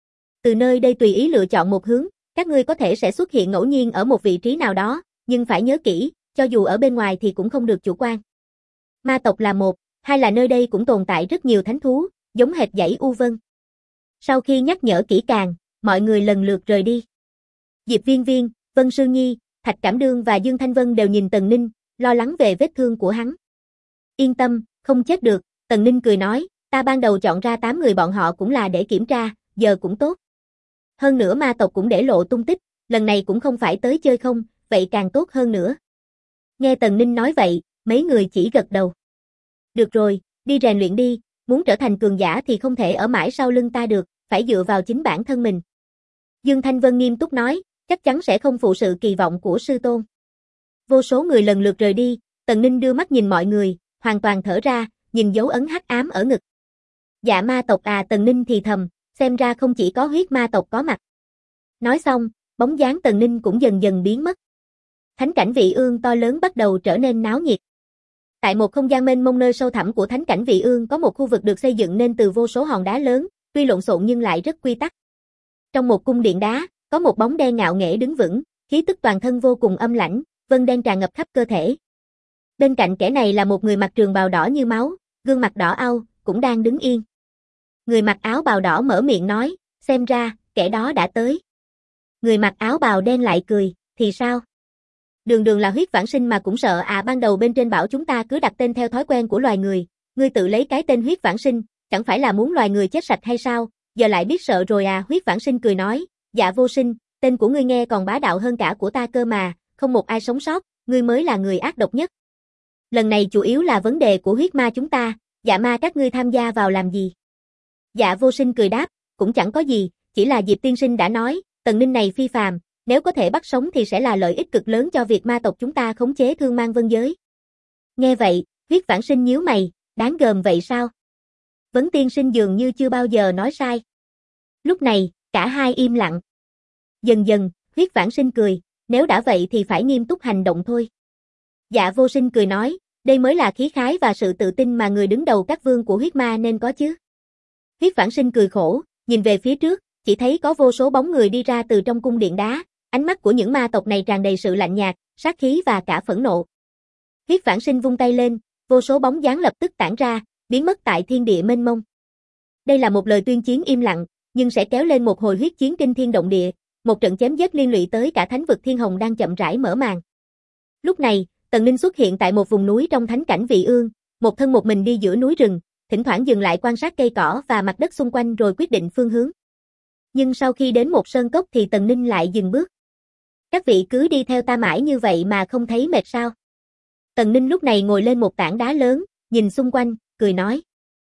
Từ nơi đây tùy ý lựa chọn một hướng, các ngươi có thể sẽ xuất hiện ngẫu nhiên ở một vị trí nào đó, nhưng phải nhớ kỹ, cho dù ở bên ngoài thì cũng không được chủ quan. Ma tộc là một, hai là nơi đây cũng tồn tại rất nhiều thánh thú, giống hệt dãy U Vân. Sau khi nhắc nhở kỹ càng, mọi người lần lượt rời đi. Diệp Viên Viên, Vân Sương Nhi, Thạch Cảm Đương và Dương Thanh Vân đều nhìn Tần Ninh, lo lắng về vết thương của hắn. Yên tâm, không chết được, Tần Ninh cười nói, Ta ban đầu chọn ra 8 người bọn họ cũng là để kiểm tra, giờ cũng tốt. Hơn nữa ma tộc cũng để lộ tung tích, lần này cũng không phải tới chơi không, vậy càng tốt hơn nữa. Nghe Tần Ninh nói vậy, mấy người chỉ gật đầu. Được rồi, đi rèn luyện đi, muốn trở thành cường giả thì không thể ở mãi sau lưng ta được, phải dựa vào chính bản thân mình. Dương Thanh Vân nghiêm túc nói, chắc chắn sẽ không phụ sự kỳ vọng của sư tôn. Vô số người lần lượt rời đi, Tần Ninh đưa mắt nhìn mọi người, hoàn toàn thở ra, nhìn dấu ấn hắc ám ở ngực. Dạ ma tộc à, Tần Ninh thì thầm, xem ra không chỉ có huyết ma tộc có mặt. Nói xong, bóng dáng Tần Ninh cũng dần dần biến mất. Thánh cảnh Vị Ương to lớn bắt đầu trở nên náo nhiệt. Tại một không gian mênh mông nơi sâu thẳm của Thánh cảnh Vị Ương có một khu vực được xây dựng nên từ vô số hòn đá lớn, tuy lộn xộn nhưng lại rất quy tắc. Trong một cung điện đá, có một bóng đen ngạo nghễ đứng vững, khí tức toàn thân vô cùng âm lãnh, vân đen tràn ngập khắp cơ thể. Bên cạnh kẻ này là một người mặc trường bào đỏ như máu, gương mặt đỏ au, cũng đang đứng yên. Người mặc áo bào đỏ mở miệng nói, xem ra, kẻ đó đã tới. Người mặc áo bào đen lại cười, thì sao? Đường đường là huyết vãng sinh mà cũng sợ à, ban đầu bên trên bảo chúng ta cứ đặt tên theo thói quen của loài người, ngươi tự lấy cái tên huyết vãng sinh, chẳng phải là muốn loài người chết sạch hay sao, giờ lại biết sợ rồi à, huyết vãng sinh cười nói, dạ vô sinh, tên của ngươi nghe còn bá đạo hơn cả của ta cơ mà, không một ai sống sót, ngươi mới là người ác độc nhất. Lần này chủ yếu là vấn đề của huyết ma chúng ta, dạ ma các ngươi tham gia vào làm gì? Dạ vô sinh cười đáp, cũng chẳng có gì, chỉ là Diệp tiên sinh đã nói, Tần Ninh này phi phàm, nếu có thể bắt sống thì sẽ là lợi ích cực lớn cho việc ma tộc chúng ta khống chế Thương Mang Vân giới. Nghe vậy, huyết vãng sinh nhíu mày, đáng gờm vậy sao? Vấn tiên sinh dường như chưa bao giờ nói sai. Lúc này, cả hai im lặng. Dần dần, huyết vãng sinh cười, nếu đã vậy thì phải nghiêm túc hành động thôi. Dạ vô sinh cười nói, đây mới là khí khái và sự tự tin mà người đứng đầu các vương của huyết ma nên có chứ. Huyết vãng sinh cười khổ, nhìn về phía trước, chỉ thấy có vô số bóng người đi ra từ trong cung điện đá, ánh mắt của những ma tộc này tràn đầy sự lạnh nhạt, sát khí và cả phẫn nộ. Huyết vãng sinh vung tay lên, vô số bóng dáng lập tức tản ra, biến mất tại thiên địa mênh mông. Đây là một lời tuyên chiến im lặng, nhưng sẽ kéo lên một hồi huyết chiến kinh thiên động địa, một trận chém giết liên lụy tới cả thánh vực thiên hồng đang chậm rãi mở màn. Lúc này, Tần Ninh xuất hiện tại một vùng núi trong thánh cảnh Vị Ương, một thân một mình đi giữa núi rừng, thỉnh thoảng dừng lại quan sát cây cỏ và mặt đất xung quanh rồi quyết định phương hướng. Nhưng sau khi đến một sơn cốc thì Tần Ninh lại dừng bước. Các vị cứ đi theo ta mãi như vậy mà không thấy mệt sao? Tần Ninh lúc này ngồi lên một tảng đá lớn, nhìn xung quanh, cười nói.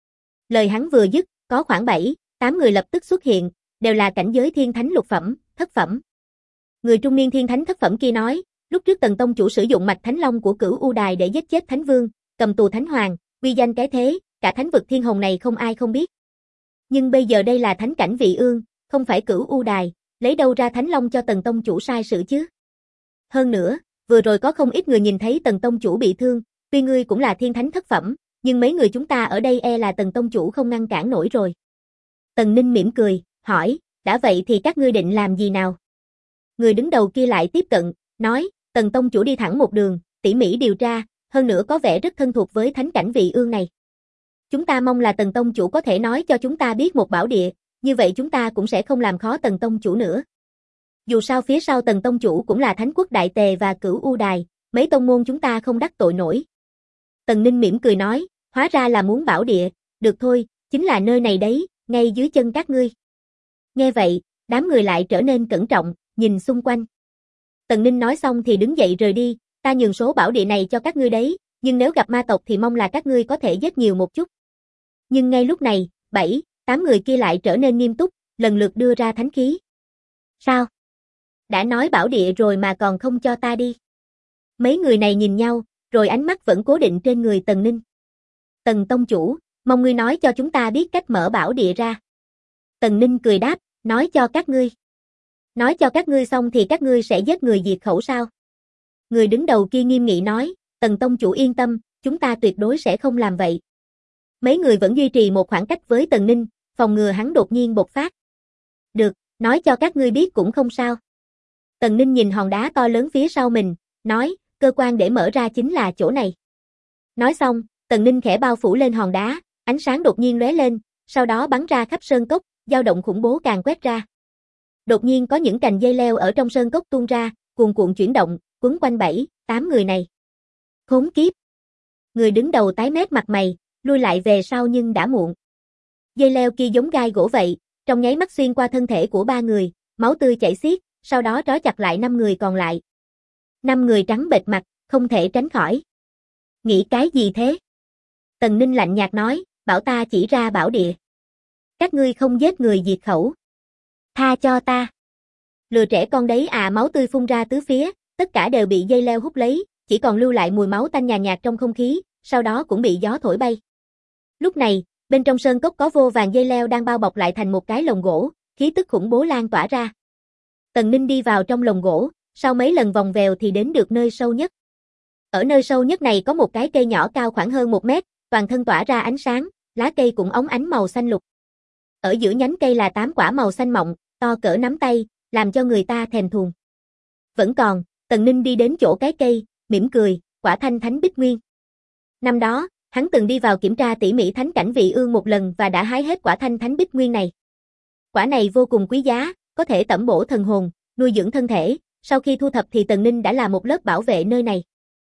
Lời hắn vừa dứt, có khoảng 7-8 người lập tức xuất hiện, đều là cảnh giới thiên thánh lục phẩm, thất phẩm. Người trung niên thiên thánh thất phẩm kia nói, lúc trước Tần tông chủ sử dụng mạch thánh long của Cửu U Đài để giết chết thánh vương, cầm tù thánh hoàng, uy danh cái thế, cả thánh vực thiên hồng này không ai không biết. Nhưng bây giờ đây là thánh cảnh Vị Ương, không phải Cửu U Đài, lấy đâu ra thánh long cho Tần tông chủ sai sự chứ? Hơn nữa, vừa rồi có không ít người nhìn thấy Tần tông chủ bị thương, tuy ngươi cũng là thiên thánh thất phẩm, nhưng mấy người chúng ta ở đây e là Tần tông chủ không ngăn cản nổi rồi. Tần Ninh mỉm cười, hỏi, đã vậy thì các ngươi định làm gì nào? Người đứng đầu kia lại tiếp cận, nói, Tần tông chủ đi thẳng một đường, tỉ mỉ điều tra, hơn nữa có vẻ rất thân thuộc với thánh cảnh Vị Ương này. Chúng ta mong là Tần tông chủ có thể nói cho chúng ta biết một bảo địa, như vậy chúng ta cũng sẽ không làm khó Tần tông chủ nữa. Dù sao phía sau Tần tông chủ cũng là Thánh quốc Đại Tề và Cửu U Đài, mấy tông môn chúng ta không đắc tội nổi. Tần Ninh mỉm cười nói, hóa ra là muốn bảo địa, được thôi, chính là nơi này đấy, ngay dưới chân các ngươi. Nghe vậy, đám người lại trở nên cẩn trọng, nhìn xung quanh. Tần Ninh nói xong thì đứng dậy rời đi, ta nhường số bảo địa này cho các ngươi đấy, nhưng nếu gặp ma tộc thì mong là các ngươi có thể giết nhiều một chút. Nhưng ngay lúc này, 7-8 người kia lại trở nên nghiêm túc, lần lượt đưa ra thánh khí. Sao? Đã nói bảo địa rồi mà còn không cho ta đi. Mấy người này nhìn nhau, rồi ánh mắt vẫn cố định trên người Tần Ninh. Tần tông chủ, mong ngươi nói cho chúng ta biết cách mở bảo địa ra. Tần Ninh cười đáp, nói cho các ngươi. Nói cho các ngươi xong thì các ngươi sẽ giết người diệt khẩu sao? Người đứng đầu kia nghiêm nghị nói, Tần tông chủ yên tâm, chúng ta tuyệt đối sẽ không làm vậy. Mấy người vẫn duy trì một khoảng cách với Tần Ninh, phòng ngừa hắn đột nhiên bộc phát. Được, nói cho các ngươi biết cũng không sao. Tần Ninh nhìn hòn đá to lớn phía sau mình, nói, cơ quan để mở ra chính là chỗ này. Nói xong, Tần Ninh khẽ bao phủ lên hòn đá, ánh sáng đột nhiên lóe lên, sau đó bắn ra khắp sơn cốc, dao động khủng bố càng quét ra. Đột nhiên có những cành dây leo ở trong sơn cốc tuôn ra, cuồn cuộn chuyển động, quấn quanh 7-8 người này. Khốn kiếp! Người đứng đầu tái mét mặt mày, lui lại về sau nhưng đã muộn. Dây leo kia giống gai gỗ vậy, trong nháy mắt xuyên qua thân thể của 3 người, máu tươi chảy xiết, sau đó trói chặt lại 5 người còn lại. 5 người trắng bệch mặt, không thể tránh khỏi. Nghĩ cái gì thế? Tần Ninh lạnh nhạt nói, bảo ta chỉ ra bảo địa. Các ngươi không giết người diệt khẩu. Tha cho ta. Lừa trẻ con đấy à, máu tươi phun ra tứ phía, tất cả đều bị dây leo hút lấy, chỉ còn lưu lại mùi máu tanh nhàn nhạt trong không khí, sau đó cũng bị gió thổi bay. Lúc này, bên trong sơn cốc có vô vàn dây leo đang bao bọc lại thành một cái lồng gỗ, khí tức khủng bố lan tỏa ra. Tần Ninh đi vào trong lồng gỗ, sau mấy lần vòng vèo thì đến được nơi sâu nhất. Ở nơi sâu nhất này có một cái cây nhỏ cao khoảng hơn 1 mét, toàn thân tỏa ra ánh sáng, lá cây cũng óng ánh màu xanh lục. Ở giữa nhánh cây là 8 quả màu xanh mọng, to cỡ nắm tay, làm cho người ta thèm thuồng. Vẫn còn, Tần Ninh đi đến chỗ cái cây, mỉm cười, quả thanh thánh bích nguyên. Năm đó, hắn từng đi vào kiểm tra tỉ mỉ thánh cảnh Vị Ương một lần và đã hái hết quả thanh thánh bích nguyên này. Quả này vô cùng quý giá, có thể tẩm bổ thần hồn, nuôi dưỡng thân thể, sau khi thu thập thì Tần Ninh đã là một lớp bảo vệ nơi này.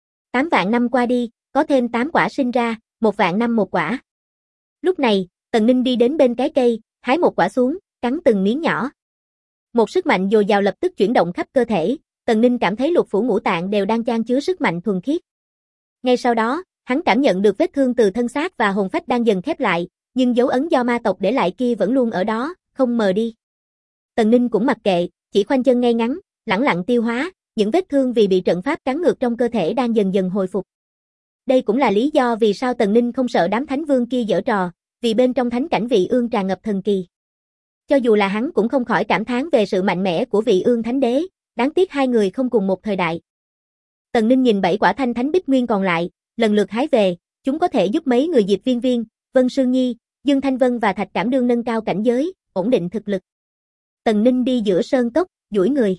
8 vạn năm qua đi, có thêm 8 quả sinh ra, 1 vạn năm một quả. Lúc này, Tần Ninh đi đến bên cái cây, hái một quả xuống, cắn từng miếng nhỏ. Một sức mạnh dồi dào lập tức chuyển động khắp cơ thể, Tần Ninh cảm thấy lục phủ ngũ tạng đều đang chan chứa sức mạnh thuần khiết. Ngay sau đó, hắn cảm nhận được vết thương từ thân xác và hồn phách đang dần khép lại, nhưng dấu ấn do ma tộc để lại kia vẫn luôn ở đó, không mờ đi. Tần Ninh cũng mặc kệ, chỉ khoanh chân ngay ngắn, lẳng lặng tiêu hóa, những vết thương vì bị trận pháp cắn ngược trong cơ thể đang dần dần hồi phục. Đây cũng là lý do vì sao Tần Ninh không sợ đám thánh vương kia giở trò, vì bên trong thánh cảnh Vị Ương tràn ngập thần kỳ. Cho dù là hắn cũng không khỏi cảm thán về sự mạnh mẽ của Vị Ương Thánh Đế, đáng tiếc hai người không cùng một thời đại. Tần Ninh nhìn 7 quả thanh thánh bích nguyên còn lại, lần lượt hái về, chúng có thể giúp mấy người Diệp Viên Viên, Vân Sương Nhi, Dương Thanh Vân và Thạch Cảm Đương nâng cao cảnh giới, ổn định thực lực. Tần Ninh đi giữa sơn cốc, duỗi người.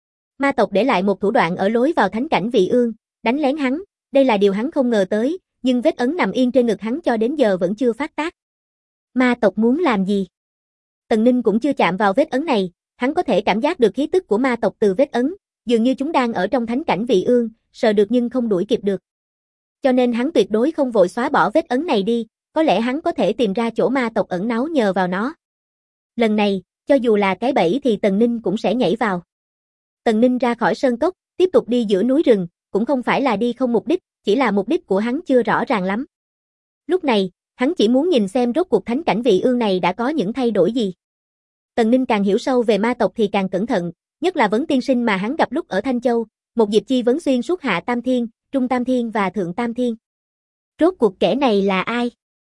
Ma tộc để lại một thủ đoạn ở lối vào thánh cảnh Vị Ương, đánh lén hắn, đây là điều hắn không ngờ tới, nhưng vết ấn nằm yên trên ngực hắn cho đến giờ vẫn chưa phát tác. Ma tộc muốn làm gì? Tần Ninh cũng chưa chạm vào vết ấn này, hắn có thể cảm giác được khí tức của ma tộc từ vết ấn, dường như chúng đang ở trong thánh cảnh Vị Ương, sờ được nhưng không đuổi kịp được. Cho nên hắn tuyệt đối không vội xóa bỏ vết ấn này đi, có lẽ hắn có thể tìm ra chỗ ma tộc ẩn náu nhờ vào nó. Lần này, cho dù là cái bẫy thì Tần Ninh cũng sẽ nhảy vào. Tần Ninh ra khỏi sơn cốc, tiếp tục đi giữa núi rừng, cũng không phải là đi không mục đích, chỉ là mục đích của hắn chưa rõ ràng lắm. Lúc này, hắn chỉ muốn nhìn xem rốt cuộc thánh cảnh Vị Ương này đã có những thay đổi gì. Tần Ninh càng hiểu sâu về ma tộc thì càng cẩn thận, nhất là Vấn Tiên Sinh mà hắn gặp lúc ở Thanh Châu, một diệp chi vấn xuyên suốt hạ tam thiên, trung tam thiên và thượng tam thiên. Rốt cuộc kẻ này là ai?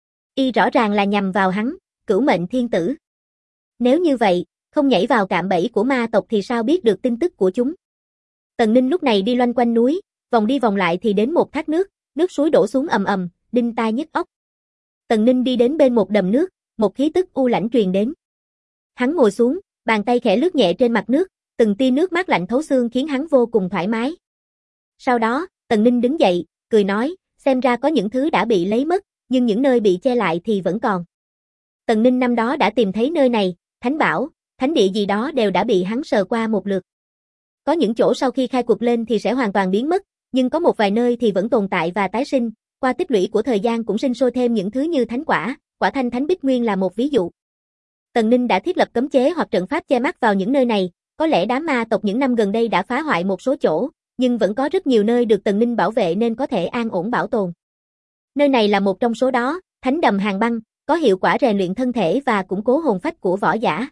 Y rõ ràng là nhằm vào hắn, Cửu Mệnh Thiên Tử. Nếu như vậy, không nhảy vào cạm bẫy của ma tộc thì sao biết được tin tức của chúng? Tần Ninh lúc này đi loanh quanh núi, vòng đi vòng lại thì đến một thác nước, nước suối đổ xuống ầm ầm, đinh tai nhức óc. Tần Ninh đi đến bên một đầm nước, một khí tức u lãnh truyền đến. Hắn ngồi xuống, bàn tay khẽ lướt nhẹ trên mặt nước, từng tia nước mát lạnh thấu xương khiến hắn vô cùng thoải mái. Sau đó, Tần Ninh đứng dậy, cười nói, xem ra có những thứ đã bị lấy mất, nhưng những nơi bị che lại thì vẫn còn. Tần Ninh năm đó đã tìm thấy nơi này, thánh bảo, thánh địa gì đó đều đã bị hắn sờ qua một lượt. Có những chỗ sau khi khai cuộc lên thì sẽ hoàn toàn biến mất, nhưng có một vài nơi thì vẫn tồn tại và tái sinh, qua tích lũy của thời gian cũng sinh sôi thêm những thứ như thánh quả, quả thanh thánh bích nguyên là một ví dụ. Tần Ninh đã thiết lập cấm chế hoặc trận pháp che mắt vào những nơi này, có lẽ đám ma tộc những năm gần đây đã phá hoại một số chỗ, nhưng vẫn có rất nhiều nơi được Tần Ninh bảo vệ nên có thể an ổn bảo tồn. Nơi này là một trong số đó, Thánh Đầm Hàng Băng, có hiệu quả rèn luyện thân thể và củng cố hồn phách của võ giả.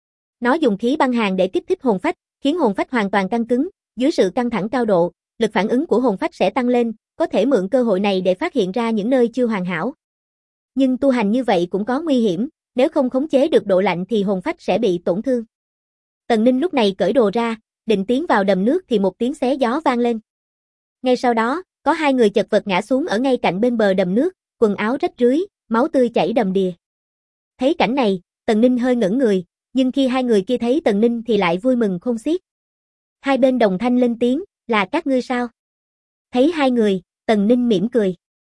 Nó dùng khí băng hàn để kích thích hồn phách, khiến hồn phách hoàn toàn căng cứng, dưới sự căng thẳng cao độ, lực phản ứng của hồn phách sẽ tăng lên, có thể mượn cơ hội này để phát hiện ra những nơi chưa hoàn hảo. Nhưng tu hành như vậy cũng có nguy hiểm, nếu không khống chế được độ lạnh thì hồn phách sẽ bị tổn thương. Tần Ninh lúc này cởi đồ ra, định tiến vào đầm nước thì một tiếng xé gió vang lên. Ngay sau đó, có hai người chật vật ngã xuống ở ngay cạnh bên bờ đầm nước, quần áo rách rưới, máu tươi chảy đầm đìa. Thấy cảnh này, Tần Ninh hơi ngẩn người, nhưng khi hai người kia thấy Tần Ninh thì lại vui mừng khôn xiết. Hai bên đồng thanh lên tiếng, là các ngươi sao? Thấy hai người, Tần Ninh mỉm cười.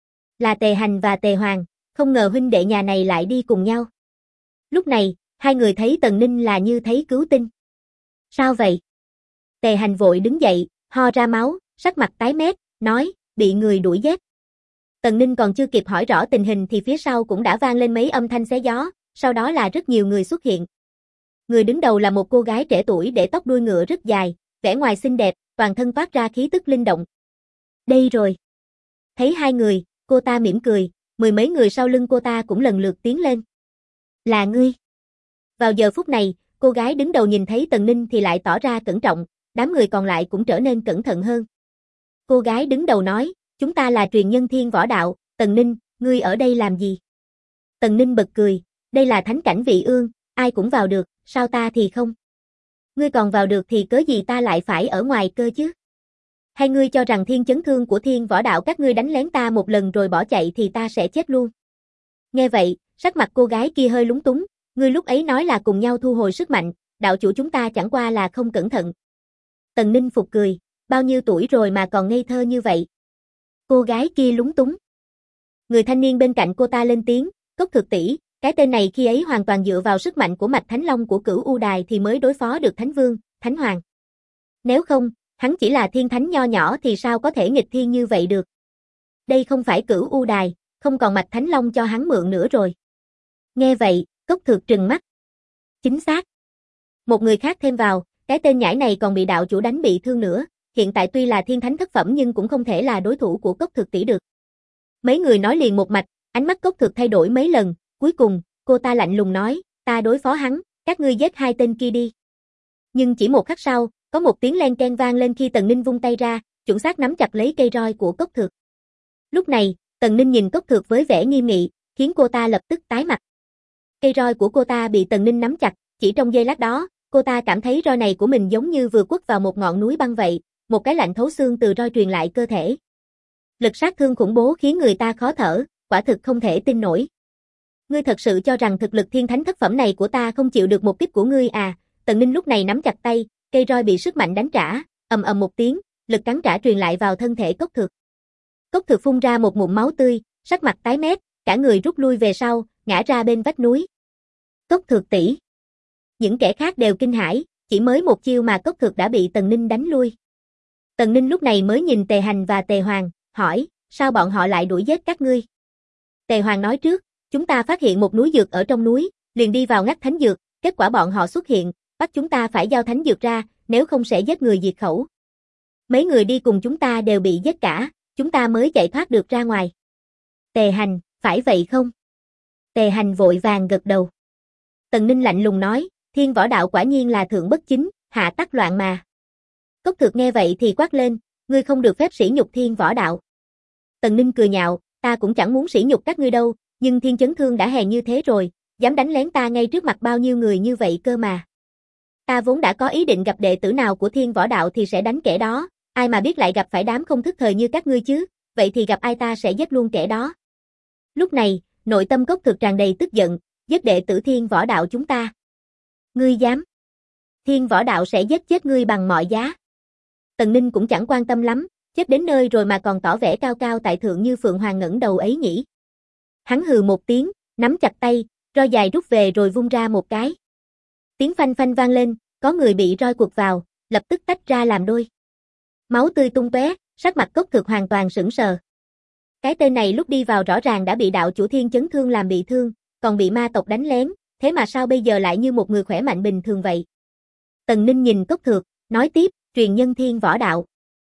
Là Tề Hành và Tề Hoàng, không ngờ huynh đệ nhà này lại đi cùng nhau. Lúc này, hai người thấy Tần Ninh là như thấy cứu tinh. Sao vậy? Tề Hành vội đứng dậy, ho ra máu, sắc mặt tái mét, nói, bị người đuổi giết. Tần Ninh còn chưa kịp hỏi rõ tình hình thì phía sau cũng đã vang lên mấy âm thanh xé gió, sau đó là rất nhiều người xuất hiện. Người đứng đầu là một cô gái trẻ tuổi để tóc đuôi ngựa rất dài, vẻ ngoài xinh đẹp, toàn thân toát ra khí tức linh động. Đây rồi. Thấy hai người, cô ta mỉm cười, mười mấy người sau lưng cô ta cũng lần lượt tiến lên. Là ngươi. Vào giờ phút này, cô gái đứng đầu nhìn thấy Tần Ninh thì lại tỏ ra cẩn trọng, đám người còn lại cũng trở nên cẩn thận hơn. Cô gái đứng đầu nói, chúng ta là truyền nhân Thiên Võ Đạo, Tần Ninh, ngươi ở đây làm gì? Tần Ninh bật cười, đây là thánh cảnh Vị Ương, ai cũng vào được, sao ta thì không? Ngươi còn vào được thì cớ gì ta lại phải ở ngoài cơ chứ? Hay ngươi cho rằng thiên chấn thương của Thiên Võ Đạo các ngươi đánh lén ta một lần rồi bỏ chạy thì ta sẽ chết luôn? Nghe vậy, sắc mặt cô gái kia hơi lúng túng, ngươi lúc ấy nói là cùng nhau thu hồi sức mạnh, đạo chủ chúng ta chẳng qua là không cẩn thận. Tần Ninh phục cười, bao nhiêu tuổi rồi mà còn ngây thơ như vậy? Cô gái kia lúng túng. Người thanh niên bên cạnh cô ta lên tiếng, Cốc Thực tỷ, cái tên này khi ấy hoàn toàn dựa vào sức mạnh của mạch Thánh Long của Cửu U Đài thì mới đối phó được Thánh Vương, Thánh Hoàng. Nếu không, hắn chỉ là thiên thánh nho nhỏ thì sao có thể nghịch thiên như vậy được? Đây không phải Cửu U Đài, không còn mạch Thánh Long cho hắn mượn nữa rồi. Nghe vậy, Cốc Thực trừng mắt. Chính xác. Một người khác thêm vào, cái tên nhãi này còn bị đạo chủ đánh bị thương nữa, hiện tại tuy là thiên thánh thất phẩm nhưng cũng không thể là đối thủ của Cốc Thực tỷ được. Mấy người nói liền một mạch, ánh mắt Cốc Thực thay đổi mấy lần, cuối cùng, cô ta lạnh lùng nói, ta đối phó hắn, các ngươi giết hai tên kia đi. Nhưng chỉ một khắc sau, có một tiếng len keng vang lên khi Tần Ninh vung tay ra, chuẩn xác nắm chặt lấy cây roi của Cốc Thực. Lúc này, Tần Ninh nhìn Cốc Thực với vẻ nghiêm nghị, khiến cô ta lập tức tái mặt. Cây roi của cô ta bị Tần Ninh nắm chặt, chỉ trong giây lát đó, cô ta cảm thấy roi này của mình giống như vừa quất vào một ngọn núi băng vậy, một cái lạnh thấu xương từ roi truyền lại cơ thể. Lực sát thương khủng bố khiến người ta khó thở, quả thực không thể tin nổi. Ngươi thật sự cho rằng thực lực thiên thánh thất phẩm này của ta không chịu được một kích của ngươi à? Tần Ninh lúc này nắm chặt tay, cây roi bị sức mạnh đánh trả, ầm ầm một tiếng, lực cắn trả truyền lại vào thân thể Cốc Thực. Cốc Thực phun ra một ngụm máu tươi, sắc mặt tái mét, cả người rút lui về sau, ngã ra bên vách núi. Cốc Thực tỷ. Những kẻ khác đều kinh hãi, chỉ mới một chiêu mà Cốc Thực đã bị Tần Ninh đánh lui. Tần Ninh lúc này mới nhìn Tề Hành và Tề Hoàng, hỏi, sao bọn họ lại đuổi giết các ngươi? Tề Hoàng nói trước, chúng ta phát hiện một núi dược ở trong núi, liền đi vào ngắt thánh dược, kết quả bọn họ xuất hiện, bắt chúng ta phải giao thánh dược ra, nếu không sẽ giết người diệt khẩu. Mấy người đi cùng chúng ta đều bị giết cả, chúng ta mới chạy thoát được ra ngoài. Tề Hành, phải vậy không? Tề Hành vội vàng gật đầu. Tần Ninh lạnh lùng nói, Thiên Võ Đạo quả nhiên là thượng bất chính, hạ tắc loạn mà. Cốc Thực nghe vậy thì quát lên, ngươi không được phép sỉ nhục Thiên Võ Đạo. Tần Ninh cười nhạo, ta cũng chẳng muốn sỉ nhục các ngươi đâu, nhưng Thiên Chấn Thương đã hèn như thế rồi, dám đánh lén ta ngay trước mặt bao nhiêu người như vậy cơ mà. Ta vốn đã có ý định gặp đệ tử nào của Thiên Võ Đạo thì sẽ đánh kẻ đó, ai mà biết lại gặp phải đám không thức thời như các ngươi chứ, vậy thì gặp ai ta sẽ giết luôn kẻ đó. Lúc này, nội tâm Cốc Thực tràn đầy tức giận, giết đệ tử Thiên Võ Đạo chúng ta. Ngươi dám? Thiên Võ Đạo sẽ giết chết ngươi bằng mọi giá. Tần Ninh cũng chẳng quan tâm lắm, chết đến nơi rồi mà còn tỏ vẻ cao cao tại thượng như Phượng Hoàng ngẩng đầu ấy nhỉ. Hắn hừ một tiếng, nắm chặt tay, roi dài rút về rồi vung ra một cái. Tiếng phanh phanh vang lên, có người bị roi quật vào, lập tức tách ra làm đôi. Máu tươi tung tóe, sắc mặt Cốc Thực hoàn toàn sững sờ. Cái tên này lúc đi vào rõ ràng đã bị đạo chủ Thiên Chấn Thương làm bị thương, còn bị ma tộc đánh lén, thế mà sao bây giờ lại như một người khỏe mạnh bình thường vậy? Tần Ninh nhìn Cốc Thực, nói tiếp, truyền nhân Thiên Võ Đạo.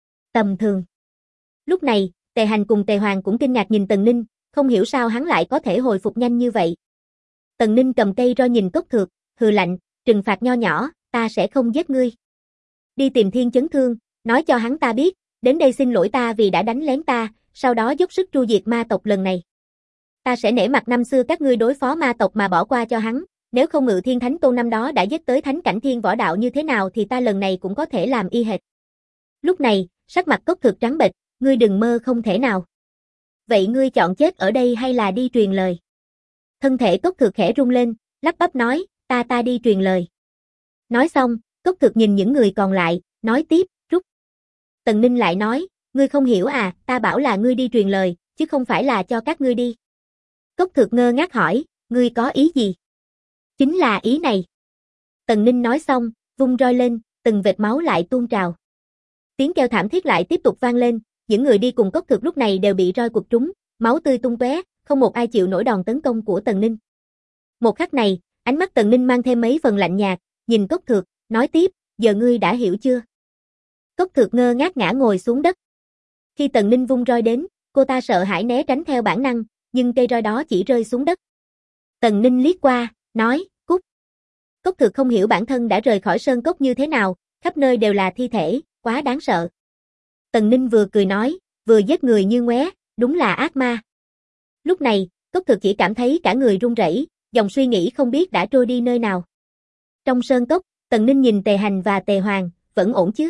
Tầm thường. Lúc này, Tề Hành cùng Tề Hoàng cũng kinh ngạc nhìn Tần Ninh, không hiểu sao hắn lại có thể hồi phục nhanh như vậy. Tần Ninh cầm cây roi nhìn Cốc Thực, hừ lạnh, trừng phạt nho nhỏ, ta sẽ không giết ngươi. Đi tìm Thiên Chấn Thương, nói cho hắn ta biết, đến đây xin lỗi ta vì đã đánh lén ta, sau đó dốc sức tru diệt ma tộc lần này. Ta sẽ nể mặt năm xưa các ngươi đối phó ma tộc mà bỏ qua cho hắn, nếu không Ngự Thiên Thánh Tôn năm đó đã giết tới thánh cảnh Thiên Võ Đạo như thế nào thì ta lần này cũng có thể làm y hệt. Lúc này, sắc mặt Cốc Thực trắng bệch, ngươi đừng mơ không thể nào. Vậy ngươi chọn chết ở đây hay là đi truyền lời? Thân thể Cốc Thực khẽ rung lên, lắp bắp nói, ta đi truyền lời. Nói xong, Cốc Thực nhìn những người còn lại, nói tiếp, rút. Tần Ninh lại nói, ngươi không hiểu à, ta bảo là ngươi đi truyền lời, chứ không phải là cho các ngươi đi. Cốc Thực ngơ ngác hỏi, ngươi có ý gì? Chính là ý này. Tần Ninh nói xong, vung roi lên, từng vệt máu lại tuôn trào. Tiếng kêu thảm thiết lại tiếp tục vang lên, những người đi cùng Cốc Thực lúc này đều bị roi quật trúng, máu tươi tung tóe, không một ai chịu nổi đòn tấn công của Tần Ninh. Một khắc này, ánh mắt Tần Ninh mang thêm mấy phần lạnh nhạt, nhìn Cốc Thược, nói tiếp, giờ ngươi đã hiểu chưa? Cốc Thược ngơ ngác ngã ngồi xuống đất. Khi Tần Ninh vung roi đến, cô ta sợ hãi né tránh theo bản năng, nhưng cây roi đó chỉ rơi xuống đất. Tần Ninh liếc qua, nói, cút. Cốc Thược không hiểu bản thân đã rời khỏi sơn cốc như thế nào, khắp nơi đều là thi thể, quá đáng sợ. Tần Ninh vừa cười nói, vừa giết người như ngoé, đúng là ác ma. Lúc này, Cốc Thược chỉ cảm thấy cả người run rẩy, dòng suy nghĩ không biết đã trôi đi nơi nào. Trong sơn cốc, Tần Ninh nhìn Tề Hành và Tề Hoàng, vẫn ổn chứ?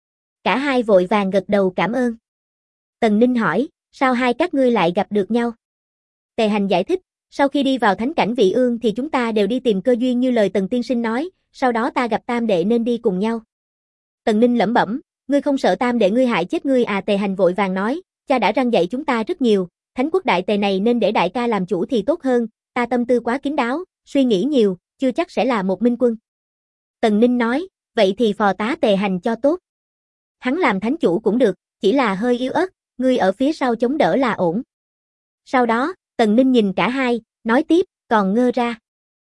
Cả hai vội vàng gật đầu cảm ơn. Tần Ninh hỏi, sao hai các ngươi lại gặp được nhau? Tề Hành giải thích, sau khi đi vào thánh cảnh Vị Ương thì chúng ta đều đi tìm cơ duyên như lời Tần tiên sinh nói, sau đó ta gặp tam đệ nên đi cùng nhau. Tần Ninh lẩm bẩm, ngươi không sợ tam đệ ngươi hại chết ngươi à? Tề Hành vội vàng nói, cha đã răn dạy chúng ta rất nhiều, thánh quốc đại tề này nên để đại ca làm chủ thì tốt hơn, ta tâm tư quá kín đáo, suy nghĩ nhiều, chưa chắc sẽ là một minh quân. Tần Ninh nói, vậy thì phò tá Tề Hành cho tốt. Hắn làm thánh chủ cũng được, chỉ là hơi yếu ớt, ngươi ở phía sau chống đỡ là ổn. Sau đó, Tần Ninh nhìn cả hai, nói tiếp, còn ngơ ra.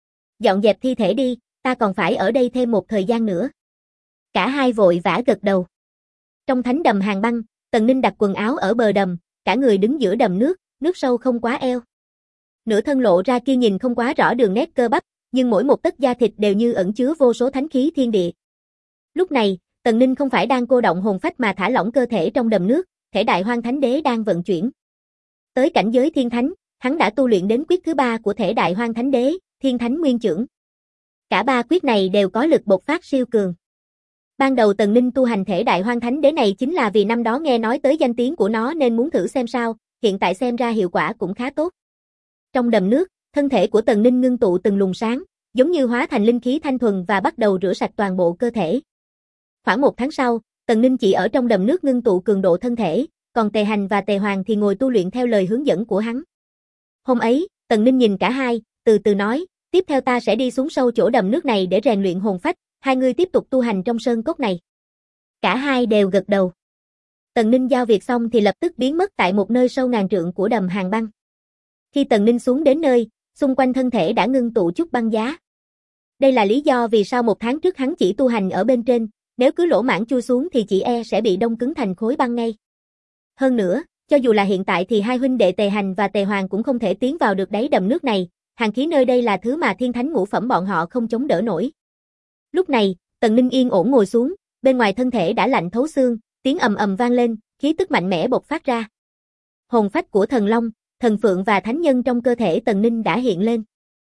Dọn dẹp thi thể đi, ta còn phải ở đây thêm một thời gian nữa. Cả hai vội vã gật đầu. Trong thánh đầm hàng băng, Tần Ninh đặt quần áo ở bờ đầm, cả người đứng giữa đầm nước sâu không quá eo. Nửa thân lộ ra kia nhìn không quá rõ đường nét cơ bắp, nhưng mỗi một tấc da thịt đều như ẩn chứa vô số thánh khí thiên địa. Lúc này, Tần Ninh không phải đang cô động hồn phách mà thả lỏng cơ thể trong đầm nước, thể đại hoang thánh đế đang vận chuyển. Tới cảnh giới thiên thánh, hắn đã tu luyện đến quyết thứ 3 của thể đại hoang thánh đế, thiên thánh nguyên chưởng. Cả ba quyết này đều có lực bộc phát siêu cường. Ban đầu Tần Ninh tu hành thể đại hoang thánh đế này chính là vì năm đó nghe nói tới danh tiếng của nó nên muốn thử xem sao, hiện tại xem ra hiệu quả cũng khá tốt. Trong đầm nước, thân thể của Tần Ninh ngưng tụ từng luồng sáng, giống như hóa thành linh khí thanh thuần và bắt đầu rửa sạch toàn bộ cơ thể. Khoảng 1 tháng sau, Tần Ninh chỉ ở trong đầm nước ngưng tụ cường độ thân thể, còn Tề Hành và Tề Hoàng thì ngồi tu luyện theo lời hướng dẫn của hắn. Hôm ấy, Tần Ninh nhìn cả hai, từ từ nói, tiếp theo ta sẽ đi xuống sâu chỗ đầm nước này để rèn luyện hồn phách, hai người tiếp tục tu hành trong sơn cốc này. Cả hai đều gật đầu. Tần Ninh giao việc xong thì lập tức biến mất tại một nơi sâu ngàn trượng của đầm hàng băng. Khi Tần Ninh xuống đến nơi, xung quanh thân thể đã ngưng tụ chút băng giá. Đây là lý do vì sao 1 tháng trước hắn chỉ tu hành ở bên trên, nếu cứ lỗ mãng chui xuống thì chỉ e sẽ bị đông cứng thành khối băng ngay. Hơn nữa, cho dù là hiện tại thì hai huynh đệ Tề Hành và Tề Hoàng cũng không thể tiến vào được đáy đầm nước này, hàn khí nơi đây là thứ mà thiên thánh ngũ phẩm bọn họ không chống đỡ nổi. Lúc này, Tần Ninh yên ổn ngồi xuống, bên ngoài thân thể đã lạnh thấu xương, tiếng ầm ầm vang lên, khí tức mạnh mẽ bộc phát ra. Hồn phách của thần long, thần phượng và thánh nhân trong cơ thể Tần Ninh đã hiện lên.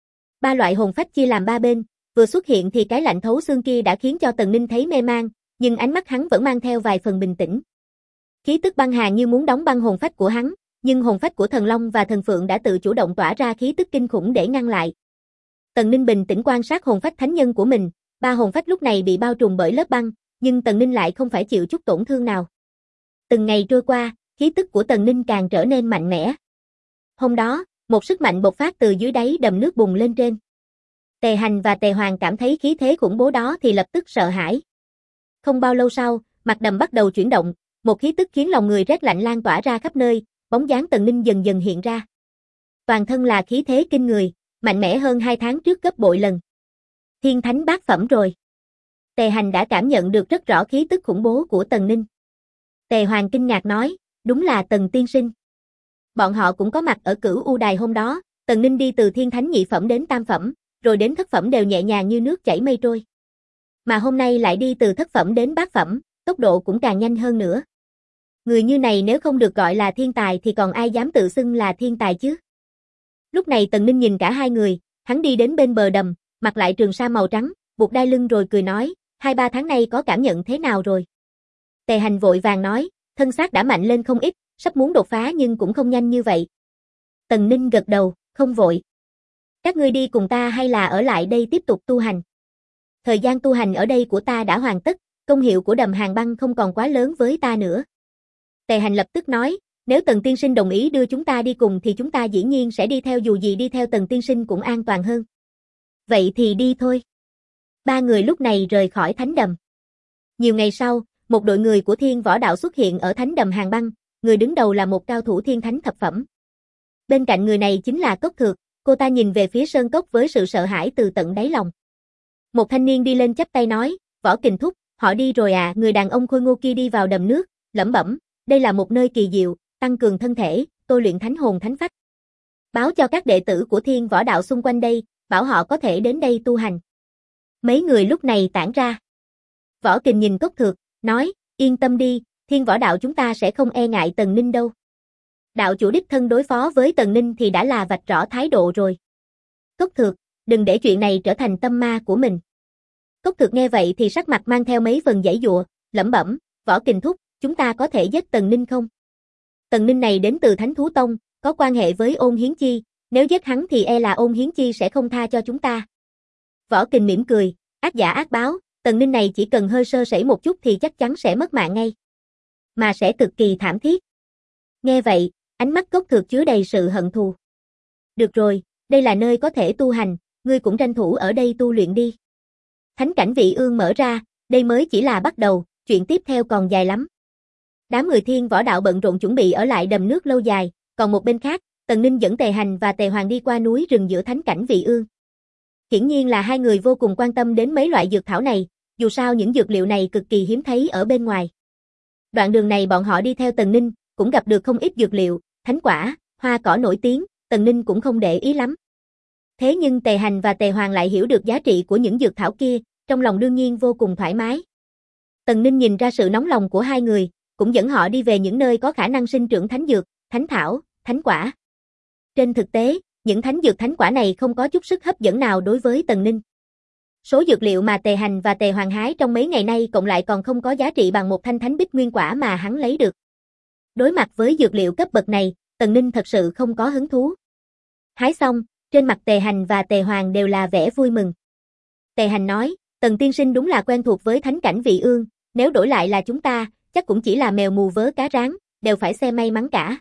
3 loại hồn phách chia làm 3 bên, vừa xuất hiện thì cái lạnh thấu xương kia đã khiến cho Tần Ninh thấy mê man, nhưng ánh mắt hắn vẫn mang theo vài phần bình tĩnh. Khí tức băng hàn như muốn đóng băng hồn phách của hắn, nhưng hồn phách của thần long và thần phượng đã tự chủ động tỏa ra khí tức kinh khủng để ngăn lại. Tần Ninh bình tĩnh quan sát hồn phách thánh nhân của mình, 3 hồn phách lúc này bị bao trùm bởi lớp băng, nhưng Tần Ninh lại không phải chịu chút tổn thương nào. Từng ngày trôi qua, khí tức của Tần Ninh càng trở nên mạnh mẽ. Hôm đó, một sức mạnh bộc phát từ dưới đáy đầm nước bùng lên trên. Tề Hành và Tề Hoàng cảm thấy khí thế khủng bố đó thì lập tức sợ hãi. Không bao lâu sau, mặt đầm bắt đầu chuyển động, một khí tức khiến lòng người rét lạnh lan tỏa ra khắp nơi, bóng dáng Tần Ninh dần dần hiện ra. Toàn thân là khí thế kinh người, mạnh mẽ hơn 2 tháng trước gấp bội lần. Thiên thánh bát phẩm rồi. Tề Hành đã cảm nhận được rất rõ khí tức khủng bố của Tần Ninh. Tề Hoàng kinh ngạc nói, đúng là Tần tiên sinh. Bọn họ cũng có mặt ở Cửu U Đài hôm đó, Tần Ninh đi từ thiên thánh nhị phẩm đến tam phẩm, rồi đến thất phẩm đều nhẹ nhàng như nước chảy mây trôi. Mà hôm nay lại đi từ thất phẩm đến bát phẩm, tốc độ cũng càng nhanh hơn nữa. Người như này nếu không được gọi là thiên tài thì còn ai dám tự xưng là thiên tài chứ? Lúc này Tần Ninh nhìn cả hai người, hắn đi đến bên bờ đầm, mặc lại trường sa màu trắng, buộc đai lưng rồi cười nói, 2-3 tháng nay có cảm nhận thế nào rồi? Tề Hành vội vàng nói, thân xác đã mạnh lên không ít, sắp muốn đột phá nhưng cũng không nhanh như vậy. Tần Ninh gật đầu, không vội. Các ngươi đi cùng ta hay là ở lại đây tiếp tục tu hành? Thời gian tu hành ở đây của ta đã hoàn tất, công hiệu của đầm hàng băng không còn quá lớn với ta nữa. Tề Hành lập tức nói, nếu Tần tiên sinh đồng ý đưa chúng ta đi cùng thì chúng ta dĩ nhiên sẽ đi theo, dù gì đi theo Tần tiên sinh cũng an toàn hơn. Vậy thì đi thôi. 3 người lúc này rời khỏi thánh đầm. Nhiều ngày sau, một đội người của Thiên Võ Đạo xuất hiện ở thánh đầm hàng băng, người đứng đầu là một cao thủ thiên thánh thập phẩm. Bên cạnh người này chính là Cốc Thược, Cô ta nhìn về phía sơn cốc với sự sợ hãi từ tận đáy lòng. Một thanh niên đi lên chắp tay nói, Võ Kình thúc, họ đi rồi à? Người đàn ông khôi ngô kia đi vào đầm nước, lẩm bẩm, đây là một nơi kỳ diệu, tăng cường thân thể, tôi luyện thánh hồn thánh phách. Báo cho các đệ tử của Thiên Võ Đạo xung quanh đây, bảo họ có thể đến đây tu hành. Mấy người lúc này tản ra. Võ Kình nhìn Cốc Thược, nói, yên tâm đi, Thiên Võ Đạo chúng ta sẽ không e ngại Tần Ninh đâu. Đạo chủ đích thân đối phó với Tần Ninh thì đã là vạch rõ thái độ rồi. Cốc Thược, đừng để chuyện này trở thành tâm ma của mình. Cốc Thược nghe vậy thì sắc mặt mang theo mấy phần giãy giụa, lẩm bẩm, Võ Kình thúc, chúng ta có thể giết Tần Ninh không? Tần Ninh này đến từ Thánh Thú Tông, có quan hệ với Ôn Hiến Chi, nếu giết hắn thì e là Ôn Hiến Chi sẽ không tha cho chúng ta. Võ Kình mỉm cười, ác giả ác báo, Tần Ninh này chỉ cần hơi sơ sẩy một chút thì chắc chắn sẽ mất mạng ngay. Mà sẽ cực kỳ thảm thiết. Nghe vậy, ánh mắt Cốc Thược chứa đầy sự hận thù. Được rồi, đây là nơi có thể tu hành, ngươi cũng tranh thủ ở đây tu luyện đi. Thánh cảnh Vị Ương mở ra, đây mới chỉ là bắt đầu, chuyện tiếp theo còn dài lắm. Đám người Thiên Võ Đạo bận rộn chuẩn bị ở lại đầm nước lâu dài, còn một bên khác, Tần Ninh dẫn Tề Hành và Tề Hoàng đi qua núi rừng giữa thánh cảnh Vị Ương. Hiển nhiên là hai người vô cùng quan tâm đến mấy loại dược thảo này, dù sao những dược liệu này cực kỳ hiếm thấy ở bên ngoài. Đoạn đường này bọn họ đi theo Tần Ninh, cũng gặp được không ít dược liệu, thánh quả, hoa cỏ nổi tiếng, Tần Ninh cũng không để ý lắm. Thế nhưng Tề Hành và Tề Hoàng lại hiểu được giá trị của những dược thảo kia, trong lòng đương nhiên vô cùng thoải mái. Tần Ninh nhìn ra sự nóng lòng của hai người, cũng dẫn họ đi về những nơi có khả năng sinh trưởng thánh dược, thánh thảo, thánh quả. Trên thực tế, những thánh dược thánh quả này không có chút sức hấp dẫn nào đối với Tần Ninh. Số dược liệu mà Tề Hành và Tề Hoàng hái trong mấy ngày nay cộng lại còn không có giá trị bằng một thanh thánh bích nguyên quả mà hắn lấy được. Đối mặt với dược liệu cấp bậc này, Tần Ninh thật sự không có hứng thú. Hái xong, trên mặt Tề Hành và Tề Hoàng đều là vẻ vui mừng. Tề Hành nói, Tần tiên sinh đúng là quen thuộc với thánh cảnh Vị Ương, nếu đổi lại là chúng ta, chắc cũng chỉ là mèo mù vớ cá rán, đều phải xem may mắn cả.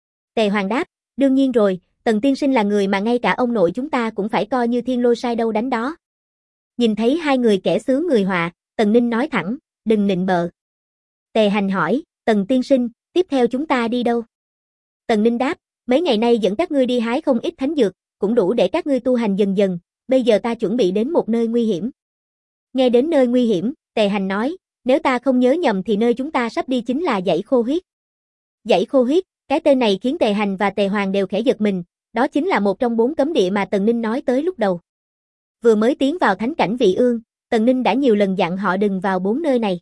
Tề Hoàng đáp, đương nhiên rồi, Tần tiên sinh là người mà ngay cả ông nội chúng ta cũng phải coi như thiên lôi sai đâu đánh đó. Nhìn thấy hai người kẻ xướng người họa, Tần Ninh nói thẳng, đừng nịnh bợ. Tề Hành hỏi, Tần tiên sinh, tiếp theo chúng ta đi đâu? Tần Ninh đáp, mấy ngày nay dẫn các ngươi đi hái không ít thánh dược, cũng đủ để các ngươi tu hành dần dần, bây giờ ta chuẩn bị đến một nơi nguy hiểm. Nghe đến nơi nguy hiểm, Tề Hành nói, nếu ta không nhớ nhầm thì nơi chúng ta sắp đi chính là dãy Khô Huyết. Dãy Khô Huyết, cái tên này khiến Tề Hành và Tề Hoàng đều khẽ giật mình, đó chính là một trong 4 cấm địa mà Tần Ninh nói tới lúc đầu. Vừa mới tiến vào thánh cảnh Vị Ương, Tần Ninh đã nhiều lần dặn họ đừng vào 4 nơi này.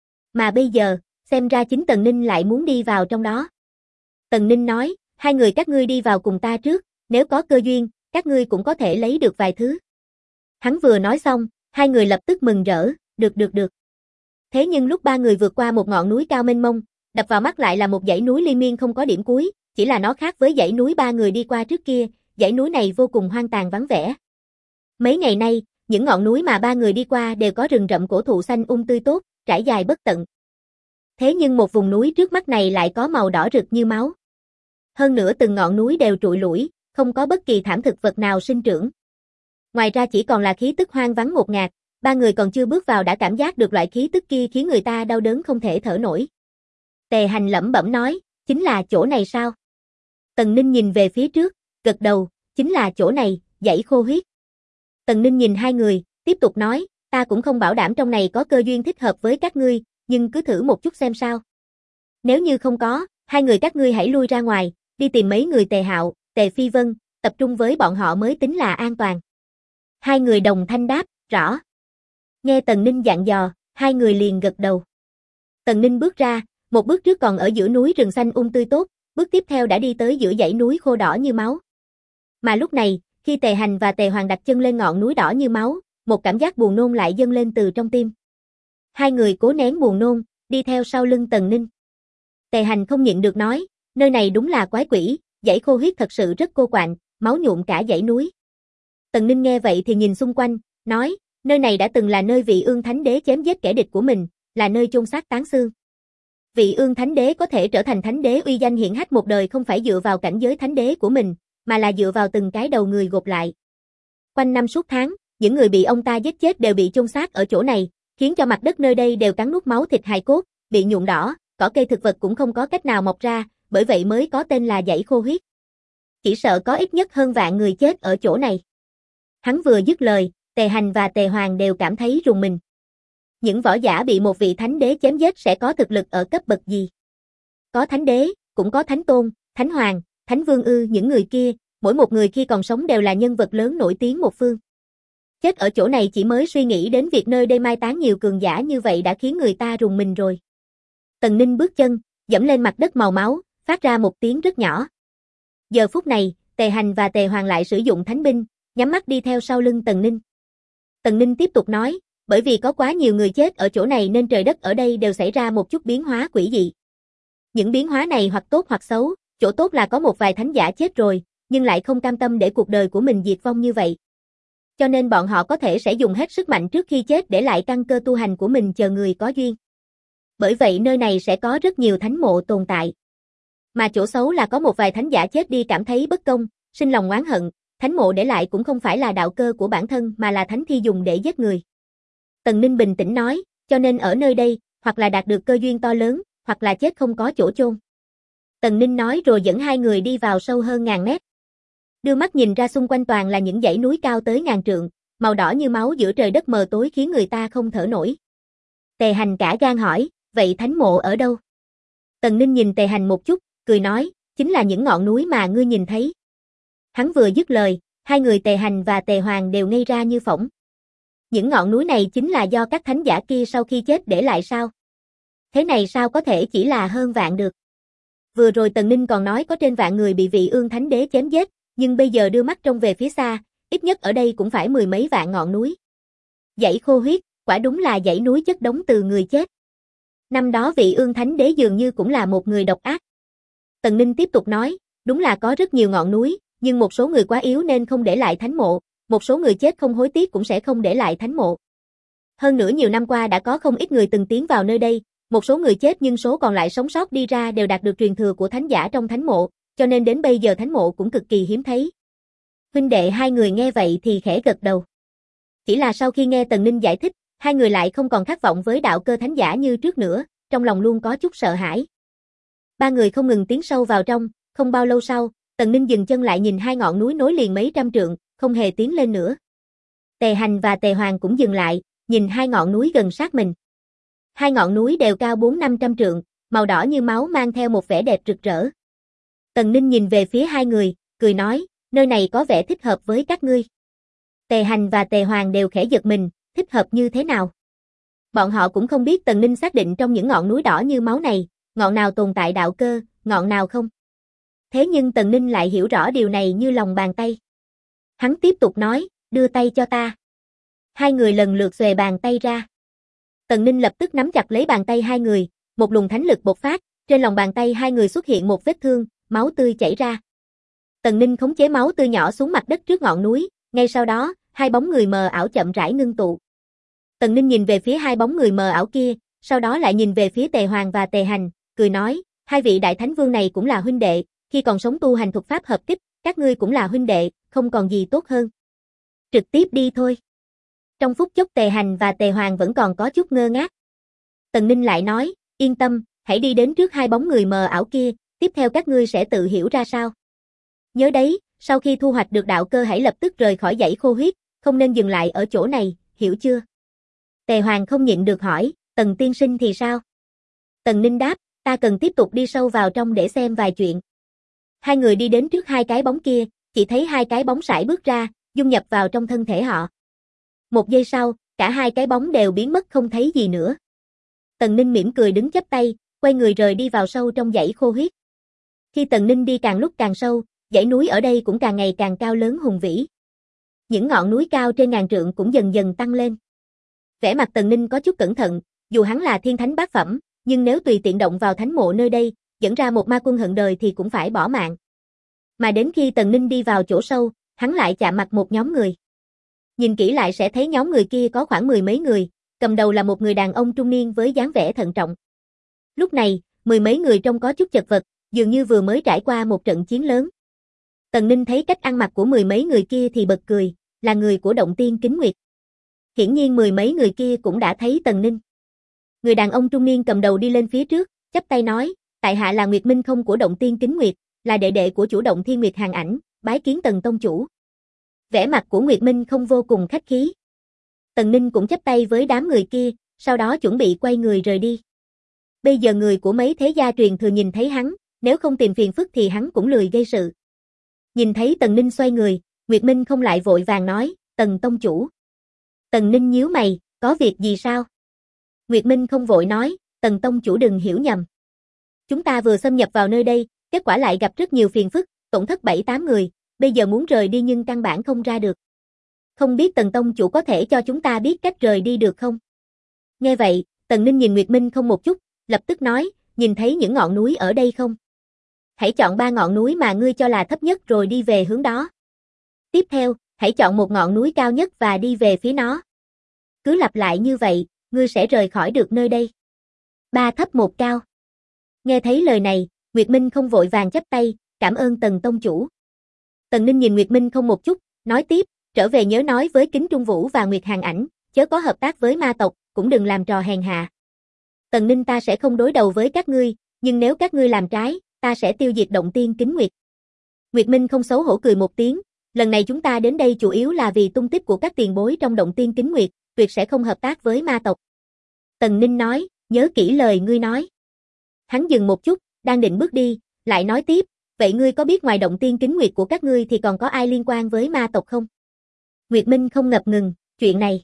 Mà bây giờ, xem ra chính Tần Ninh lại muốn đi vào trong đó. Tần Ninh nói, hai người các ngươi đi vào cùng ta trước, nếu có cơ duyên, các ngươi cũng có thể lấy được vài thứ. Hắn vừa nói xong, hai người lập tức mừng rỡ, được. Thế nhưng lúc ba người vượt qua một ngọn núi cao mênh mông, đập vào mắt lại là một dãy núi liên miên không có điểm cuối, chỉ là nó khác với dãy núi ba người đi qua trước kia, dãy núi này vô cùng hoang tàn vắng vẻ. Mấy ngày nay, những ngọn núi mà ba người đi qua đều có rừng rậm cổ thụ xanh tươi tốt, trải dài bất tận. Thế nhưng một vùng núi trước mắt này lại có màu đỏ rực như máu. Hơn nữa từng ngọn núi đều trụi lủi, không có bất kỳ thảm thực vật nào sinh trưởng. Ngoài ra chỉ còn là khí tức hoang vắng ngột ngạt, ba người còn chưa bước vào đã cảm giác được loại khí tức kia khiến người ta đau đớn không thể thở nổi. Tề Hành lẩm bẩm nói, chính là chỗ này sao? Tần Ninh nhìn về phía trước, gật đầu, chính là chỗ này, dãy Khô Huyết. Tần Ninh nhìn hai người, tiếp tục nói, ta cũng không bảo đảm trong này có cơ duyên thích hợp với các ngươi, nhưng cứ thử một chút xem sao. Nếu như không có, hai người các ngươi hãy lui ra ngoài, đi tìm mấy người Tề Hạo, Tề Phi Vân, tập trung với bọn họ mới tính là an toàn. Hai người đồng thanh đáp, rõ. Nghe Tần Ninh dặn dò, hai người liền gật đầu. Tần Ninh bước ra, một bước trước còn ở giữa núi rừng xanh tươi tốt, bước tiếp theo đã đi tới giữa dãy núi khô đỏ như máu. Mà lúc này, khi Tề Hành và Tề Hoàng đặt chân lên ngọn núi đỏ như máu, một cảm giác buồn nôn lại dâng lên từ trong tim. Hai người cố nén buồn nôn, đi theo sau lưng Tần Ninh. Tề Hành không nhịn được nói, nơi này đúng là quái quỷ, dãy Khô Huyết thật sự rất cô quạnh, máu nhuộm cả dãy núi. Tần Ninh nghe vậy thì nhìn xung quanh, nói, nơi này đã từng là nơi Vị Ương Thánh Đế chém giết kẻ địch của mình, là nơi chôn xác táng xương. Vị Ương Thánh Đế có thể trở thành Thánh Đế uy danh hiển hách một đời không phải dựa vào cảnh giới Thánh Đế của mình, mà là dựa vào từng cái đầu người gộp lại. Quanh năm suốt tháng, những người bị ông ta giết chết đều bị chôn xác ở chỗ này, khiến cho mặt đất nơi đây đều cắn nuốt máu thịt hài cốt, bị nhuộm đỏ, cỏ cây thực vật cũng không có cách nào mọc ra, bởi vậy mới có tên là dãy Khô Huyết. Chỉ sợ có ít nhất hơn vạn người chết ở chỗ này. Hắn vừa dứt lời, Tề Hành và Tề Hoàng đều cảm thấy rùng mình. Những võ giả bị một vị thánh đế chém giết sẽ có thực lực ở cấp bậc gì? Có thánh đế, cũng có thánh tôn, thánh hoàng, thánh vương những người kia, mỗi một người khi còn sống đều là nhân vật lớn nổi tiếng một phương. Chết ở chỗ này chỉ mới suy nghĩ đến việc nơi đây mai táng nhiều cường giả như vậy đã khiến người ta rùng mình rồi. Tần Ninh bước chân, dẫm lên mặt đất màu máu, phát ra một tiếng rất nhỏ. Giờ phút này, Tề Hành và Tề Hoàng lại sử dụng thánh binh, nhắm mắt đi theo sau lưng Tần Ninh. Tần Ninh tiếp tục nói, bởi vì có quá nhiều người chết ở chỗ này nên trời đất ở đây đều xảy ra một chút biến hóa quỷ dị. Những biến hóa này hoặc tốt hoặc xấu, chỗ tốt là có một vài thánh giả chết rồi, nhưng lại không cam tâm để cuộc đời của mình diệt vong như vậy. Cho nên bọn họ có thể sẽ dùng hết sức mạnh trước khi chết để lại căn cơ tu hành của mình chờ người có duyên. Bởi vậy nơi này sẽ có rất nhiều thánh mộ tồn tại. Mà chỗ xấu là có một vài thánh giả chết đi cảm thấy bất công, sinh lòng oán hận, thánh mộ để lại cũng không phải là đạo cơ của bản thân mà là thánh thi dùng để giết người. Tần Ninh bình tĩnh nói, cho nên ở nơi đây, hoặc là đạt được cơ duyên to lớn, hoặc là chết không có chỗ chôn. Tần Ninh nói rồi dẫn hai người đi vào sâu hơn ngàn mét. Đưa mắt nhìn ra xung quanh toàn là những dãy núi cao tới ngàn trượng, màu đỏ như máu giữa trời đất mờ tối khiến người ta không thở nổi. Tề Hành cả gan hỏi, vậy thánh mộ ở đâu? Tần Ninh nhìn Tề Hành một chút, cười nói, chính là những ngọn núi mà ngươi nhìn thấy. Hắn vừa dứt lời, hai người Tề Hành và Tề Hoàng đều ngây ra như phỗng. Những ngọn núi này chính là do các thánh giả kia sau khi chết để lại sao? Thế này sao có thể chỉ là hơn vạn được? Vừa rồi Tần Ninh còn nói có trên vạn người bị vị ương thánh đế chém giết, nhưng bây giờ đưa mắt trông về phía xa, ít nhất ở đây cũng phải mười mấy vạn ngọn núi. Dãy khô huyết, quả đúng là dãy núi chất đống từ người chết. Năm đó vị ương thánh đế dường như cũng là một người độc ác. Tần Ninh tiếp tục nói, đúng là có rất nhiều ngọn núi, nhưng một số người quá yếu nên không để lại thánh mộ, một số người chết không hối tiếc cũng sẽ không để lại thánh mộ. Hơn nữa nhiều năm qua đã có không ít người từng tiến vào nơi đây, một số người chết nhưng số còn lại sống sót đi ra đều đạt được truyền thừa của thánh giả trong thánh mộ, cho nên đến bây giờ thánh mộ cũng cực kỳ hiếm thấy. Huynh đệ hai người nghe vậy thì khẽ gật đầu. Chỉ là sau khi nghe Tần Ninh giải thích, hai người lại không còn khát vọng với đạo cơ thánh giả như trước nữa, trong lòng luôn có chút sợ hãi. Ba người không ngừng tiến sâu vào trong, không bao lâu sau, Tần Ninh dừng chân lại nhìn hai ngọn núi nối liền mấy trăm trượng, không hề tiến lên nữa. Tề Hành và Tề Hoàng cũng dừng lại, nhìn hai ngọn núi gần sát mình. Hai ngọn núi đều cao 400-500 trượng, màu đỏ như máu mang theo một vẻ đẹp rực rỡ. Tần Ninh nhìn về phía hai người, cười nói, nơi này có vẻ thích hợp với các ngươi. Tề Hành và Tề Hoàng đều khẽ giật mình, thích hợp như thế nào? Bọn họ cũng không biết Tần Ninh xác định trong những ngọn núi đỏ như máu này, ngọn nào tồn tại đạo cơ, ngọn nào không. Thế nhưng Tần Ninh lại hiểu rõ điều này như lòng bàn tay. Hắn tiếp tục nói, đưa tay cho ta. Hai người lần lượt xuề bàn tay ra. Tần Ninh lập tức nắm chặt lấy bàn tay hai người, một luồng thánh lực bộc phát, trên lòng bàn tay hai người xuất hiện một vết thương, máu tươi chảy ra. Tần Ninh khống chế máu tươi nhỏ xuống mặt đất trước ngọn núi, ngay sau đó, hai bóng người mờ ảo chậm rãi ngưng tụ. Tần Ninh nhìn về phía hai bóng người mờ ảo kia, sau đó lại nhìn về phía Tề Hoàng và Tề Hành, cười nói, hai vị đại thánh vương này cũng là huynh đệ, khi còn sống tu hành thuật pháp hợp kích, các ngươi cũng là huynh đệ, không còn gì tốt hơn. Trực tiếp đi thôi. Trong phút chốc Tề Hành và Tề Hoàng vẫn còn có chút ngơ ngác. Tần Ninh lại nói, yên tâm, hãy đi đến trước hai bóng người mờ ảo kia, tiếp theo các ngươi sẽ tự hiểu ra sao. Nhớ đấy, sau khi thu hoạch được đạo cơ hãy lập tức rời khỏi dãy khô huyết, không nên dừng lại ở chỗ này, hiểu chưa? Tề Hoàng không nhịn được hỏi, Tần tiên sinh thì sao? Tần Ninh đáp, ta cần tiếp tục đi sâu vào trong để xem vài chuyện. Hai người đi đến trước hai cái bóng kia, chỉ thấy hai cái bóng sải bước ra, dung nhập vào trong thân thể họ. Một giây sau, cả hai cái bóng đều biến mất không thấy gì nữa. Tần Ninh mỉm cười đứng chắp tay, quay người rời đi vào sâu trong dãy khô huyết. Khi Tần Ninh đi càng lúc càng sâu, dãy núi ở đây cũng càng ngày càng cao lớn hùng vĩ. Những ngọn núi cao trên ngàn trượng cũng dần dần tăng lên. Vẻ mặt Tần Ninh có chút cẩn thận, dù hắn là thiên thánh bát phẩm, nhưng nếu tùy tiện động vào thánh mộ nơi đây, dẫn ra một ma quân hận đời thì cũng phải bỏ mạng. Mà đến khi Tần Ninh đi vào chỗ sâu, hắn lại chạm mặt một nhóm người. Nhìn kỹ lại sẽ thấy nhóm người kia có khoảng mười mấy người, cầm đầu là một người đàn ông trung niên với dáng vẻ thận trọng. Lúc này, mười mấy người trông có chút chật vật, dường như vừa mới trải qua một trận chiến lớn. Tần Ninh thấy cách ăn mặc của mười mấy người kia thì bật cười, là người của Động Tiên Kính Nguyệt. Hiển nhiên mười mấy người kia cũng đã thấy Tần Ninh. Người đàn ông trung niên cầm đầu đi lên phía trước, chắp tay nói, tại hạ là Nguyệt Minh Không của Động Tiên Kính Nguyệt, là đệ đệ của chủ động Thiên Nguyệt Hàn Ảnh, bái kiến Tần tông chủ. Vẻ mặt của Nguyệt Minh không vô cùng khách khí. Tần Ninh cũng chắp tay với đám người kia, sau đó chuẩn bị quay người rời đi. Bây giờ người của mấy thế gia truyền thừa nhìn thấy hắn, nếu không tìm phiền phức thì hắn cũng lười gây sự. Nhìn thấy Tần Ninh xoay người, Nguyệt Minh không lại vội vàng nói, Tần tông chủ. Tần Ninh nhíu mày, có việc gì sao? Nguyệt Minh không vội nói, Tần tông chủ đừng hiểu nhầm. Chúng ta vừa xâm nhập vào nơi đây, kết quả lại gặp rất nhiều phiền phức, tổn thất 7-8 người, bây giờ muốn rời đi nhưng căn bản không ra được. Không biết Tần tông chủ có thể cho chúng ta biết cách rời đi được không? Nghe vậy, Tần Ninh nhìn Nguyệt Minh không một chút, lập tức nói, nhìn thấy những ngọn núi ở đây không? Hãy chọn 3 ngọn núi mà ngươi cho là thấp nhất rồi đi về hướng đó. Tiếp theo, hãy chọn một ngọn núi cao nhất và đi về phía nó. Cứ lặp lại như vậy, ngươi sẽ rời khỏi được nơi đây. 3 thấp 1 cao. Nghe thấy lời này, Nguyệt Minh không vội vàng chắp tay, cảm ơn Tần tông chủ. Tần Ninh nhìn Nguyệt Minh không một chút, nói tiếp, trở về nhớ nói với Kính Trung Vũ và Nguyệt Hàn Ảnh, chớ có hợp tác với ma tộc, cũng đừng làm trò hèn hạ. Tần Ninh ta sẽ không đối đầu với các ngươi, nhưng nếu các ngươi làm trái, ta sẽ tiêu diệt Động Tiên Kính Nguyệt. Nguyệt Minh không xấu hổ cười một tiếng, lần này chúng ta đến đây chủ yếu là vì tung tích của các tiền bối trong Động Tiên Kính Nguyệt, tuyệt sẽ không hợp tác với ma tộc. Tần Ninh nói, nhớ kỹ lời ngươi nói. Hắn dừng một chút, đang định bước đi, lại nói tiếp, vậy ngươi có biết ngoài Động Tiên Kính Nguyệt của các ngươi thì còn có ai liên quan với ma tộc không? Nguyệt Minh không ngập ngừng, chuyện này.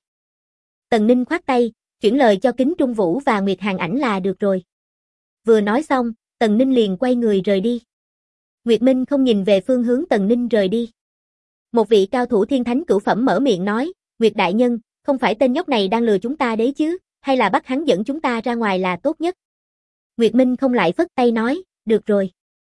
Tần Ninh khoát tay, chuyển lời cho Kính Trung Vũ và Nguyệt Hàn Ảnh là được rồi. Vừa nói xong, Tần Ninh liền quay người rời đi. Nguyệt Minh không nhìn về phương hướng Tần Ninh rời đi. Một vị cao thủ thiên thánh cửu phẩm mở miệng nói, Nguyệt đại nhân, không phải tên nhóc này đang lừa chúng ta đấy chứ, hay là bắt hắn dẫn chúng ta ra ngoài là tốt nhất. Nguyệt Minh không lại phất tay nói, được rồi.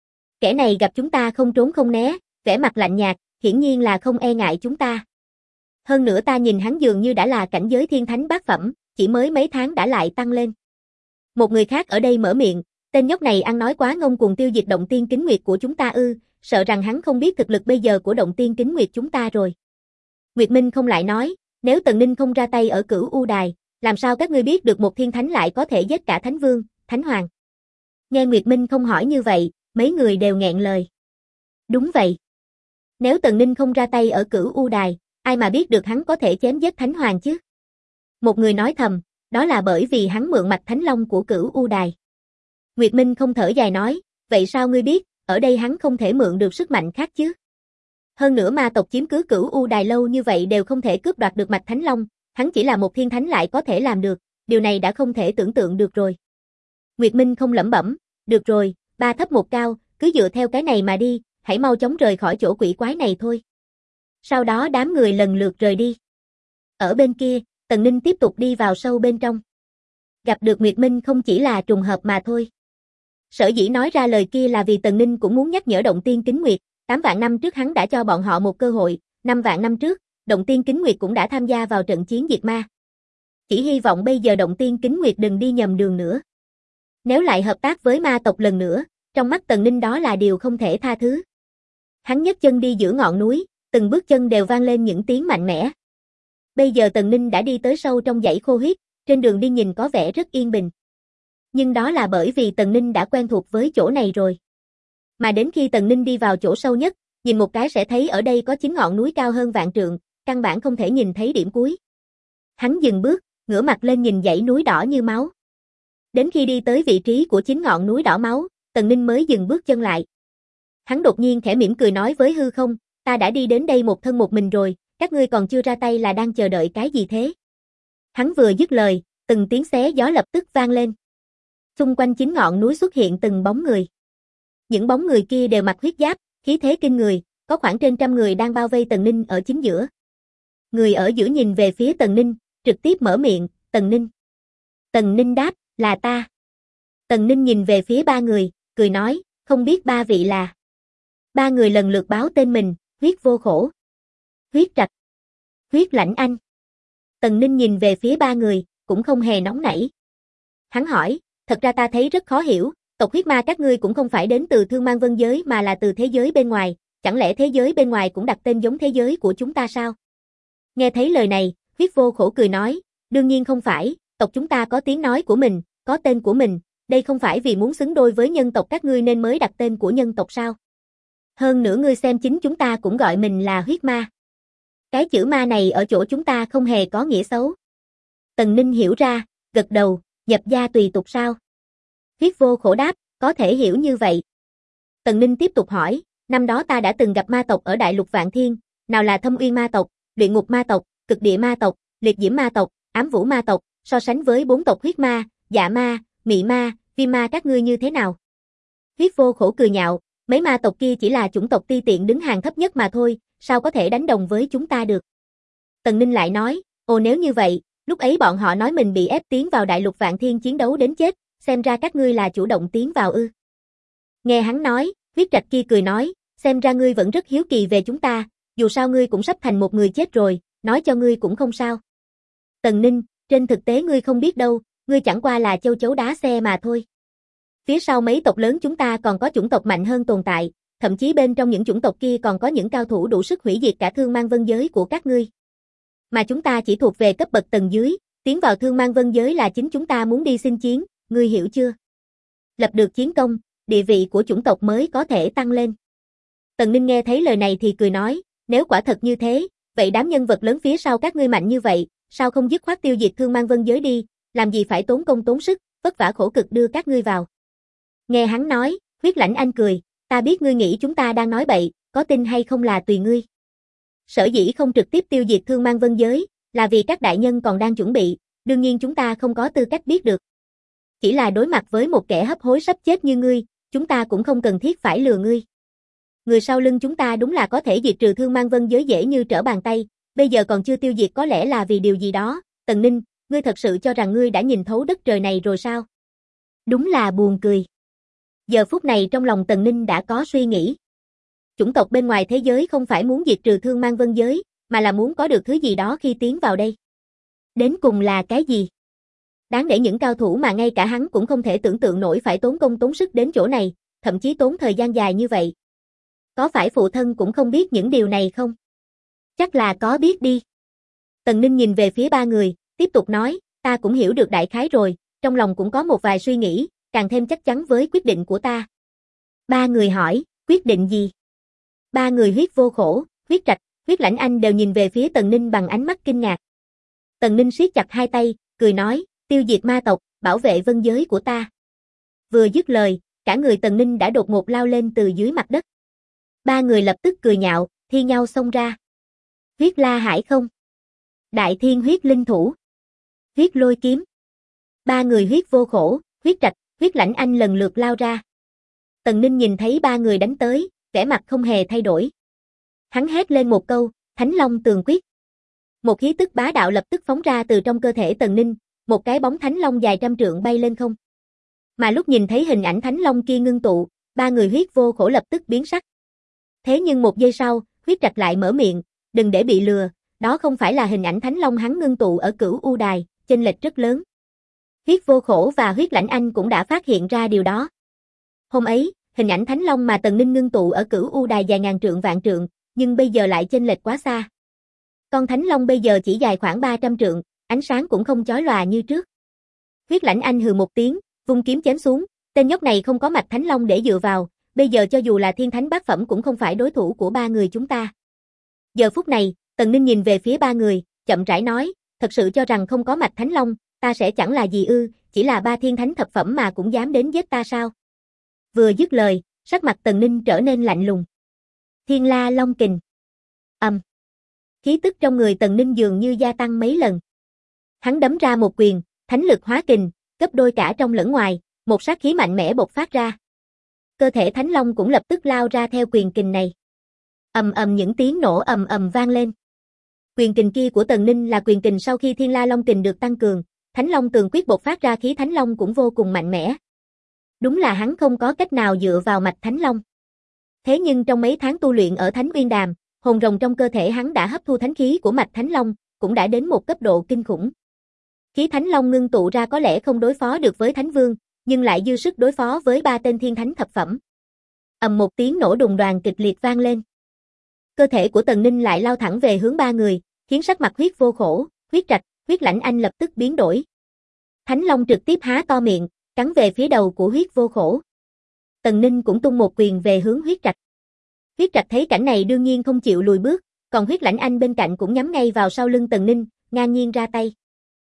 Kẻ này gặp chúng ta không trốn không né, vẻ mặt lạnh nhạt, hiển nhiên là không e ngại chúng ta. Hơn nữa ta nhìn hắn dường như đã là cảnh giới thiên thánh bát phẩm, chỉ mới mấy tháng đã lại tăng lên. Một người khác ở đây mở miệng, tên nhóc này ăn nói quá ngông cuồng tiêu diệt Động Tiên Kính Nguyệt của chúng ta ư, sợ rằng hắn không biết thực lực bây giờ của Động Tiên Kính Nguyệt chúng ta rồi. Nguyệt Minh không lại nói, nếu Tần Ninh không ra tay ở Cửu U Đài, làm sao các ngươi biết được một thiên thánh lại có thể giết cả thánh vương, thánh hoàng? Nghe Nguyệt Minh không hỏi như vậy, mấy người đều nghẹn lời. Đúng vậy. Nếu Tần Ninh không ra tay ở Cửu U Đài, ai mà biết được hắn có thể chém giết thánh hoàng chứ? Một người nói thầm, đó là bởi vì hắn mượn mạch thánh long của Cửu U Đài. Nguyệt Minh không thở dài nói, vậy sao ngươi biết, ở đây hắn không thể mượn được sức mạnh khác chứ? Hơn nữa ma tộc chiếm cứ Cửu U Đài lâu như vậy đều không thể cướp đoạt được mạch thánh long, hắn chỉ là một thiên thánh lại có thể làm được, điều này đã không thể tưởng tượng được rồi. Nguyệt Minh không lẩm bẩm, được rồi, 3 thấp 1 cao, cứ dựa theo cái này mà đi, hãy mau chóng rời khỏi chỗ quỷ quái này thôi. Sau đó đám người lần lượt rời đi. Ở bên kia, Tần Ninh tiếp tục đi vào sâu bên trong. Gặp được Nguyệt Minh không chỉ là trùng hợp mà thôi. Sở dĩ nói ra lời kia là vì Tần Ninh cũng muốn nhắc nhở Động Tiên Kính Nguyệt, 8 vạn năm trước hắn đã cho bọn họ một cơ hội, 5 vạn năm trước, Động Tiên Kính Nguyệt cũng đã tham gia vào trận chiến diệt ma. Chỉ hy vọng bây giờ Động Tiên Kính Nguyệt đừng đi nhầm đường nữa. Nếu lại hợp tác với ma tộc lần nữa, trong mắt Tần Ninh đó là điều không thể tha thứ. Hắn nhấc chân đi giữa ngọn núi, từng bước chân đều vang lên những tiếng mạnh mẽ. Bây giờ Tần Ninh đã đi tới sâu trong dãy khô huyết, trên đường đi nhìn có vẻ rất yên bình. Nhưng đó là bởi vì Tần Ninh đã quen thuộc với chỗ này rồi. Mà đến khi Tần Ninh đi vào chỗ sâu nhất, nhìn một cái sẽ thấy ở đây có 9 ngọn núi cao hơn vạn trượng, căn bản không thể nhìn thấy điểm cuối. Hắn dừng bước, ngửa mặt lên nhìn dãy núi đỏ như máu. Đến khi đi tới vị trí của 9 ngọn núi đỏ máu, Tần Ninh mới dừng bước chân lại. Hắn đột nhiên khẽ mỉm cười nói với hư không, ta đã đi đến đây một thân một mình rồi, các ngươi còn chưa ra tay là đang chờ đợi cái gì thế? Hắn vừa dứt lời, từng tiếng xé gió lập tức vang lên. Xung quanh 9 ngọn núi xuất hiện từng bóng người. Những bóng người kia đều mặc huyết giáp, khí thế kinh người, có khoảng trên 100 người đang bao vây Tần Ninh ở chính giữa. Người ở giữa nhìn về phía Tần Ninh, trực tiếp mở miệng, Tần Ninh. Tần Ninh đáp, là ta. Tần Ninh nhìn về phía 3 người, cười nói, không biết 3 vị là. 3 người lần lượt báo tên mình, Huyết Vô Khổ, Huyết Trạch, Huyết Lãnh Anh. Tần Ninh nhìn về phía 3 người, cũng không hề nóng nảy. Hắn hỏi, thật ra ta thấy rất khó hiểu, tộc huyết ma các ngươi cũng không phải đến từ Thương Mang Vân Giới mà là từ thế giới bên ngoài, chẳng lẽ thế giới bên ngoài cũng đặt tên giống thế giới của chúng ta sao? Nghe thấy lời này, Huyết Vô Khổ cười nói, đương nhiên không phải, tộc chúng ta có tiếng nói của mình, có tên của mình, đây không phải vì muốn xứng đôi với nhân tộc các ngươi nên mới đặt tên của nhân tộc sao? Hơn nữa ngươi xem chính chúng ta cũng gọi mình là huyết ma. Cái chữ ma này ở chỗ chúng ta không hề có nghĩa xấu. Tần Ninh hiểu ra, gật đầu, nhập gia tùy tục sao? Huyết Vô Khổ đáp, có thể hiểu như vậy. Tần Ninh tiếp tục hỏi, năm đó ta đã từng gặp ma tộc ở Đại Lục Vạn Thiên, nào là Thâm Uyên ma tộc, Luyện Ngục ma tộc, Cực Địa ma tộc, Liệt Diễm ma tộc, Ám Vũ ma tộc, so sánh với 4 tộc huyết ma, dạ ma, mị ma, viêm ma các ngươi như thế nào? Huyết Vô Khổ cười nhạo, mấy ma tộc kia chỉ là chủng tộc ti tiện đứng hàng thấp nhất mà thôi, sao có thể đánh đồng với chúng ta được? Tần Ninh lại nói, ồ nếu như vậy, lúc ấy bọn họ nói mình bị ép tiến vào Đại Lục Vạn Thiên chiến đấu đến chết, xem ra các ngươi là chủ động tiến vào ư. Nghe hắn nói, huyết trạch kia cười nói, xem ra ngươi vẫn rất hiếu kỳ về chúng ta, dù sao ngươi cũng sắp thành một người chết rồi, nói cho ngươi cũng không sao. Tần Ninh, trên thực tế ngươi không biết đâu, ngươi chẳng qua là châu chấu đá xe mà thôi. Phía sau mấy tộc lớn chúng ta còn có chủng tộc mạnh hơn tồn tại, thậm chí bên trong những chủng tộc kia còn có những cao thủ đủ sức hủy diệt cả Thương Mang Vân giới của các ngươi. Mà chúng ta chỉ thuộc về cấp bậc tầng dưới, tiến vào Thương Mang Vân giới là chính chúng ta muốn đi xin chiến, ngươi hiểu chưa? Lập được chiến công, địa vị của chủng tộc mới có thể tăng lên. Tần Ninh nghe thấy lời này thì cười nói, nếu quả thật như thế, vậy đám nhân vật lớn phía sau các ngươi mạnh như vậy, sao không dứt khoát tiêu diệt Thương Mang Vân giới đi, làm gì phải tốn công tốn sức, vất vả khổ cực đưa các ngươi vào. Nghe hắn nói, Huyết Lãnh Anh cười, ta biết ngươi nghĩ chúng ta đang nói bậy, có tin hay không là tùy ngươi. Sở dĩ không trực tiếp tiêu diệt Thương Mang Vân giới, là vì các đại nhân còn đang chuẩn bị, đương nhiên chúng ta không có tư cách biết được. Chỉ là đối mặt với một kẻ hấp hối sắp chết như ngươi, chúng ta cũng không cần thiết phải lừa ngươi. Người sau lưng chúng ta đúng là có thể diệt trừ Thương Mang Vân giới dễ như trở bàn tay, bây giờ còn chưa tiêu diệt có lẽ là vì điều gì đó. Tần Ninh, ngươi thật sự cho rằng ngươi đã nhìn thấu đất trời này rồi sao? Đúng là buồn cười. Giờ phút này trong lòng Tần Ninh đã có suy nghĩ. Chủng tộc bên ngoài thế giới không phải muốn diệt trừ Thương Mang Vân giới, mà là muốn có được thứ gì đó khi tiến vào đây. Đến cùng là cái gì? Đáng để những cao thủ mà ngay cả hắn cũng không thể tưởng tượng nổi phải tốn công tốn sức đến chỗ này, thậm chí tốn thời gian dài như vậy. Có phải phụ thân cũng không biết những điều này không? Chắc là có biết đi. Tần Ninh nhìn về phía ba người, tiếp tục nói, ta cũng hiểu được đại khái rồi, trong lòng cũng có một vài suy nghĩ, càng thêm chắc chắn với quyết định của ta. Ba người hỏi, quyết định gì? Ba người Huyết Vô Khổ, Huyết Trạch, Huyết Lãnh Anh đều nhìn về phía Tần Ninh bằng ánh mắt kinh ngạc. Tần Ninh siết chặt hai tay, cười nói, tiêu diệt ma tộc, bảo vệ vân giới của ta. Vừa dứt lời, cả người Tần Ninh đã đột ngột lao lên từ dưới mặt đất. Ba người lập tức cười nhạo, thi nhau xông ra. Huyết La Hải không? Đại Thiên Huyết Linh Thủ. Huyết Lôi Kiếm. Ba người Huyết Vô Khổ, Huyết Trạch, Huyết Lãnh Anh lần lượt lao ra. Tần Ninh nhìn thấy ba người đánh tới, vẻ mặt không hề thay đổi. Hắn hét lên một câu, Thánh Long Tường Quyết. Một khí tức bá đạo lập tức phóng ra từ trong cơ thể Tần Ninh, một cái bóng Thánh Long dài trăm trượng bay lên không. Mà lúc nhìn thấy hình ảnh Thánh Long kia ngưng tụ, ba người Huyết Vô Khổ lập tức biến sắc. Thế nhưng một giây sau, Huyết Trạch lại mở miệng, đừng để bị lừa, đó không phải là hình ảnh Thánh Long hắn ngưng tụ ở Cửu U Đài, chênh lệch rất lớn. Huyết Vô Khổ và Huyết Lãnh Anh cũng đã phát hiện ra điều đó. Hôm ấy, hình ảnh Thánh Long mà Tần Ninh ngưng tụ ở Cửu U Đài dài ngàn trượng vạn trượng, nhưng bây giờ lại chênh lệch quá xa. Con Thánh Long bây giờ chỉ dài khoảng 300 trượng, ánh sáng cũng không chói lòa như trước. Huyết Lãnh Anh hừ một tiếng, vung kiếm chém xuống, tên nhóc này không có mạch Thánh Long để dựa vào, bây giờ cho dù là thiên thánh bát phẩm cũng không phải đối thủ của ba người chúng ta. Giờ phút này, Tần Ninh nhìn về phía ba người, chậm rãi nói, thật sự cho rằng không có mạch Thánh Long, ta sẽ chẳng là gì ư, chỉ là ba thiên thánh thập phẩm mà cũng dám đến giết ta sao? Vừa dứt lời, sắc mặt Tần Ninh trở nên lạnh lùng. Thiên La Long Kình. Khí tức trong người Tần Ninh dường như gia tăng mấy lần. Hắn đấm ra một quyền, thánh lực hóa kình, gấp đôi cả trong lẫn ngoài, một sát khí mạnh mẽ bộc phát ra. Cơ thể Thánh Long cũng lập tức lao ra theo quyền kình này. Những tiếng nổ ầm vang lên. Quyền kình kia của Tần Ninh là quyền kình sau khi Thiên La Long Kình được tăng cường, Thánh Long Tường Quyết bộc phát ra khí Thánh Long cũng vô cùng mạnh mẽ. Đúng là hắn không có cách nào dựa vào mạch Thánh Long. Thế nhưng trong mấy tháng tu luyện ở Thánh Uyên Đàm, hồn rồng trong cơ thể hắn đã hấp thu thánh khí của mạch Thánh Long, cũng đã đến một cấp độ kinh khủng. Khí Thánh Long ngưng tụ ra có lẽ không đối phó được với Thánh Vương, nhưng lại dư sức đối phó với ba tên thiên thánh thập phẩm. Một tiếng nổ đùng đoàng kịch liệt vang lên. Cơ thể của Tần Ninh lại lao thẳng về hướng ba người, khiến sắc mặt Huyết Vô Khổ, Huyết Trạch, Huyết Lãnh Anh lập tức biến đổi. Thánh Long trực tiếp há to miệng, cắn về phía đầu của Huyết Vô Khổ. Tần Ninh cũng tung một quyền về hướng Huyết Trạch. Huyết Trạch thấy cảnh này đương nhiên không chịu lùi bước, còn Huyết Lãnh Anh bên cạnh cũng nhắm ngay vào sau lưng Tần Ninh, ngang nhiên ra tay.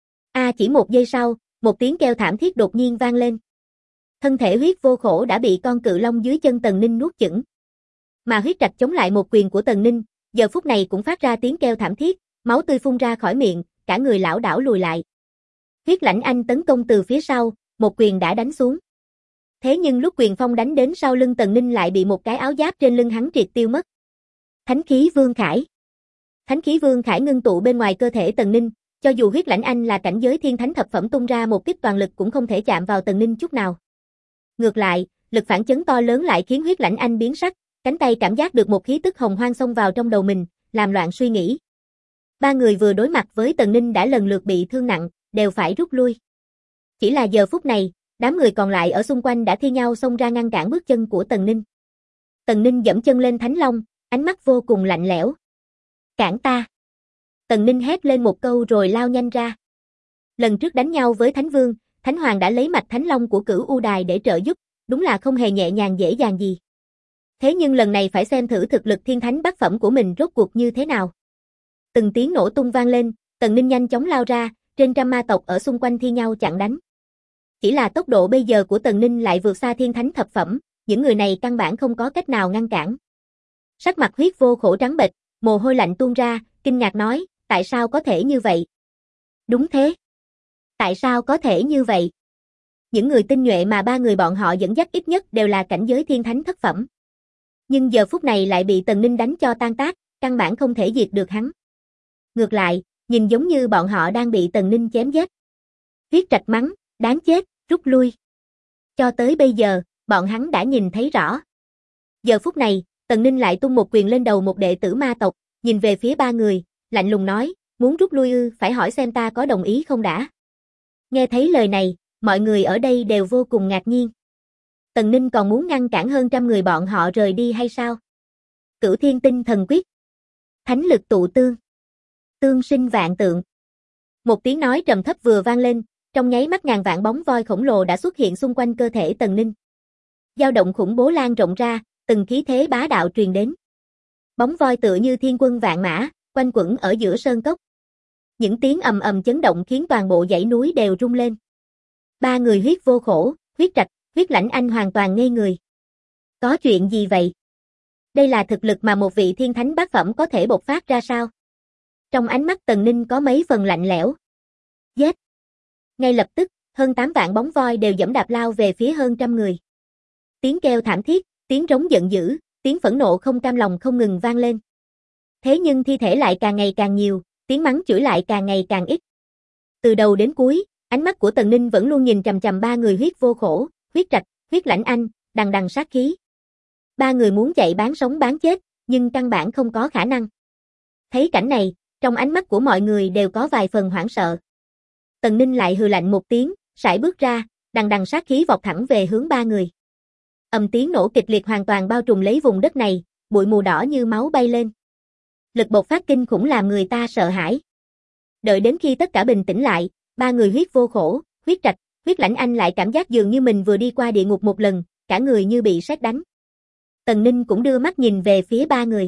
Chỉ một giây sau, một tiếng kêu thảm thiết đột nhiên vang lên. Thân thể Huyết Vô Khổ đã bị con cự long dưới chân Tần Ninh nuốt chửng. Mà Huyết Trạch chống lại một quyền của Tần Ninh, giờ phút này cũng phát ra tiếng kêu thảm thiết, máu tươi phun ra khỏi miệng, cả người lảo đảo lùi lại. Huyết Lãnh Anh tấn công từ phía sau, một quyền đã đánh xuống. Thế nhưng lúc quyền phong đánh đến sau lưng Tần Ninh lại bị một cái áo giáp trên lưng hắn triệt tiêu mất. Thánh khí Vương Khải. Thánh khí Vương Khải ngưng tụ bên ngoài cơ thể Tần Ninh, cho dù Huyết Lãnh Anh là cảnh giới thiên thánh thập phẩm tung ra một kích toàn lực cũng không thể chạm vào Tần Ninh chút nào. Ngược lại, lực phản chấn to lớn lại khiến Huyết Lãnh Anh biến sắc, cánh tay cảm giác được một khí tức hồng hoang xông vào trong đầu mình, làm loạn suy nghĩ. Ba người vừa đối mặt với Tần Ninh đã lần lượt bị thương nặng, đều phải rút lui. Chỉ là giờ phút này, đám người còn lại ở xung quanh đã thi nhau xông ra ngăn cản bước chân của Tần Ninh. Tần Ninh dẫm chân lên Thánh Long, ánh mắt vô cùng lạnh lẽo. Cản ta! Tần Ninh hét lên một câu rồi lao nhanh ra. Lần trước đánh nhau với Thánh Vương, Thánh Hoàng đã lấy mạch Thánh Long của Cửu U Đài để trợ giúp, đúng là không hề nhẹ nhàng dễ dàng gì. Thế nhưng lần này phải xem thử thực lực thiên thánh bát phẩm của mình rốt cuộc như thế nào. Từng tiếng nổ tung vang lên, Tần Ninh nhanh chóng lao ra, trên trăm ma tộc ở xung quanh thi nhau chặn đánh. Chỉ là tốc độ bây giờ của Tần Ninh lại vượt xa thiên thánh thập phẩm, những người này căn bản không có cách nào ngăn cản. Sắc mặt Huyết Vô Khổ trắng bệch, mồ hôi lạnh tuôn ra, kinh ngạc nói, tại sao có thể như vậy? Đúng thế. Tại sao có thể như vậy? Những người tinh nhuệ mà ba người bọn họ dẫn dắt ít nhất đều là cảnh giới thiên thánh thất phẩm. Nhưng giờ phút này lại bị Tần Ninh đánh cho tan tác, căn bản không thể diệt được hắn. Ngược lại, nhìn giống như bọn họ đang bị Tần Ninh chém giết. Huyết Trạch mắng, đáng chết, rút lui. Cho tới bây giờ, bọn hắn đã nhìn thấy rõ. Giờ phút này, Tần Ninh lại tung một quyền lên đầu một đệ tử ma tộc, nhìn về phía ba người, lạnh lùng nói, muốn rút lui ư, phải hỏi xem ta có đồng ý không đã. Nghe thấy lời này, mọi người ở đây đều vô cùng ngạc nhiên. Tần Ninh còn muốn ngăn cản hơn trăm người bọn họ rời đi hay sao? Cửu Thiên Tinh Thần Quyết. Thánh lực tụ tương. Tương sinh vạn tượng. Một tiếng nói trầm thấp vừa vang lên, trong nháy mắt ngàn vạn bóng voi khổng lồ đã xuất hiện xung quanh cơ thể Tần Ninh. Dao động khủng bố lan rộng ra, từng khí thế bá đạo truyền đến. Bóng voi tựa như thiên quân vạn mã, quanh quẩn ở giữa sơn cốc. Những tiếng ầm ầm chấn động khiến toàn bộ dãy núi đều rung lên. Ba người Huyết Vô Khổ, Huyết Trạch, Huyết Lãnh Anh hoàn toàn ngây người. Có chuyện gì vậy? Đây là thực lực mà một vị thiên thánh bát phẩm có thể bộc phát ra sao? Trong ánh mắt Tần Ninh có mấy phần lạnh lẽo. Giết! Ngay lập tức, hơn 8 vạn bóng voi đều giẫm đạp lao về phía hơn trăm người. Tiếng kêu thảm thiết, tiếng rống giận dữ, tiếng phẫn nộ không cam lòng không ngừng vang lên. Thế nhưng thi thể lại càng ngày càng nhiều, tiếng mắng chửi lại càng ngày càng ít. Từ đầu đến cuối, ánh mắt của Tần Ninh vẫn luôn nhìn chằm chằm ba người Huyết Vô Khổ, Huyết Trạch, Huyết Lãnh Anh, đằng đằng sát khí. Ba người muốn chạy bán sống bán chết, nhưng căn bản không có khả năng. Thấy cảnh này, trong ánh mắt của mọi người đều có vài phần hoảng sợ. Tần Ninh lại hừ lạnh một tiếng, sải bước ra, đằng đằng sát khí vọt thẳng về hướng ba người. Tiếng nổ kịch liệt hoàn toàn bao trùm lấy vùng đất này, bụi mù đỏ như máu bay lên. Lực bộc phát kinh khủng làm người ta sợ hãi. Đợi đến khi tất cả bình tĩnh lại, ba người Huyết Vô Khổ, Huyết Trạch, Huyết Lãnh Anh lại cảm giác dường như mình vừa đi qua địa ngục một lần, cả người như bị sét đánh. Tần Ninh cũng đưa mắt nhìn về phía ba người.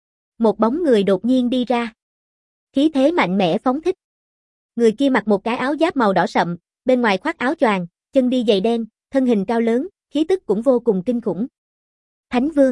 Một bóng người đột nhiên đi ra. Khí thế mạnh mẽ phóng thích. Người kia mặc một cái áo giáp màu đỏ sậm, bên ngoài khoác áo choàng, chân đi giày đen, thân hình cao lớn, khí tức cũng vô cùng kinh khủng. Thánh Vương.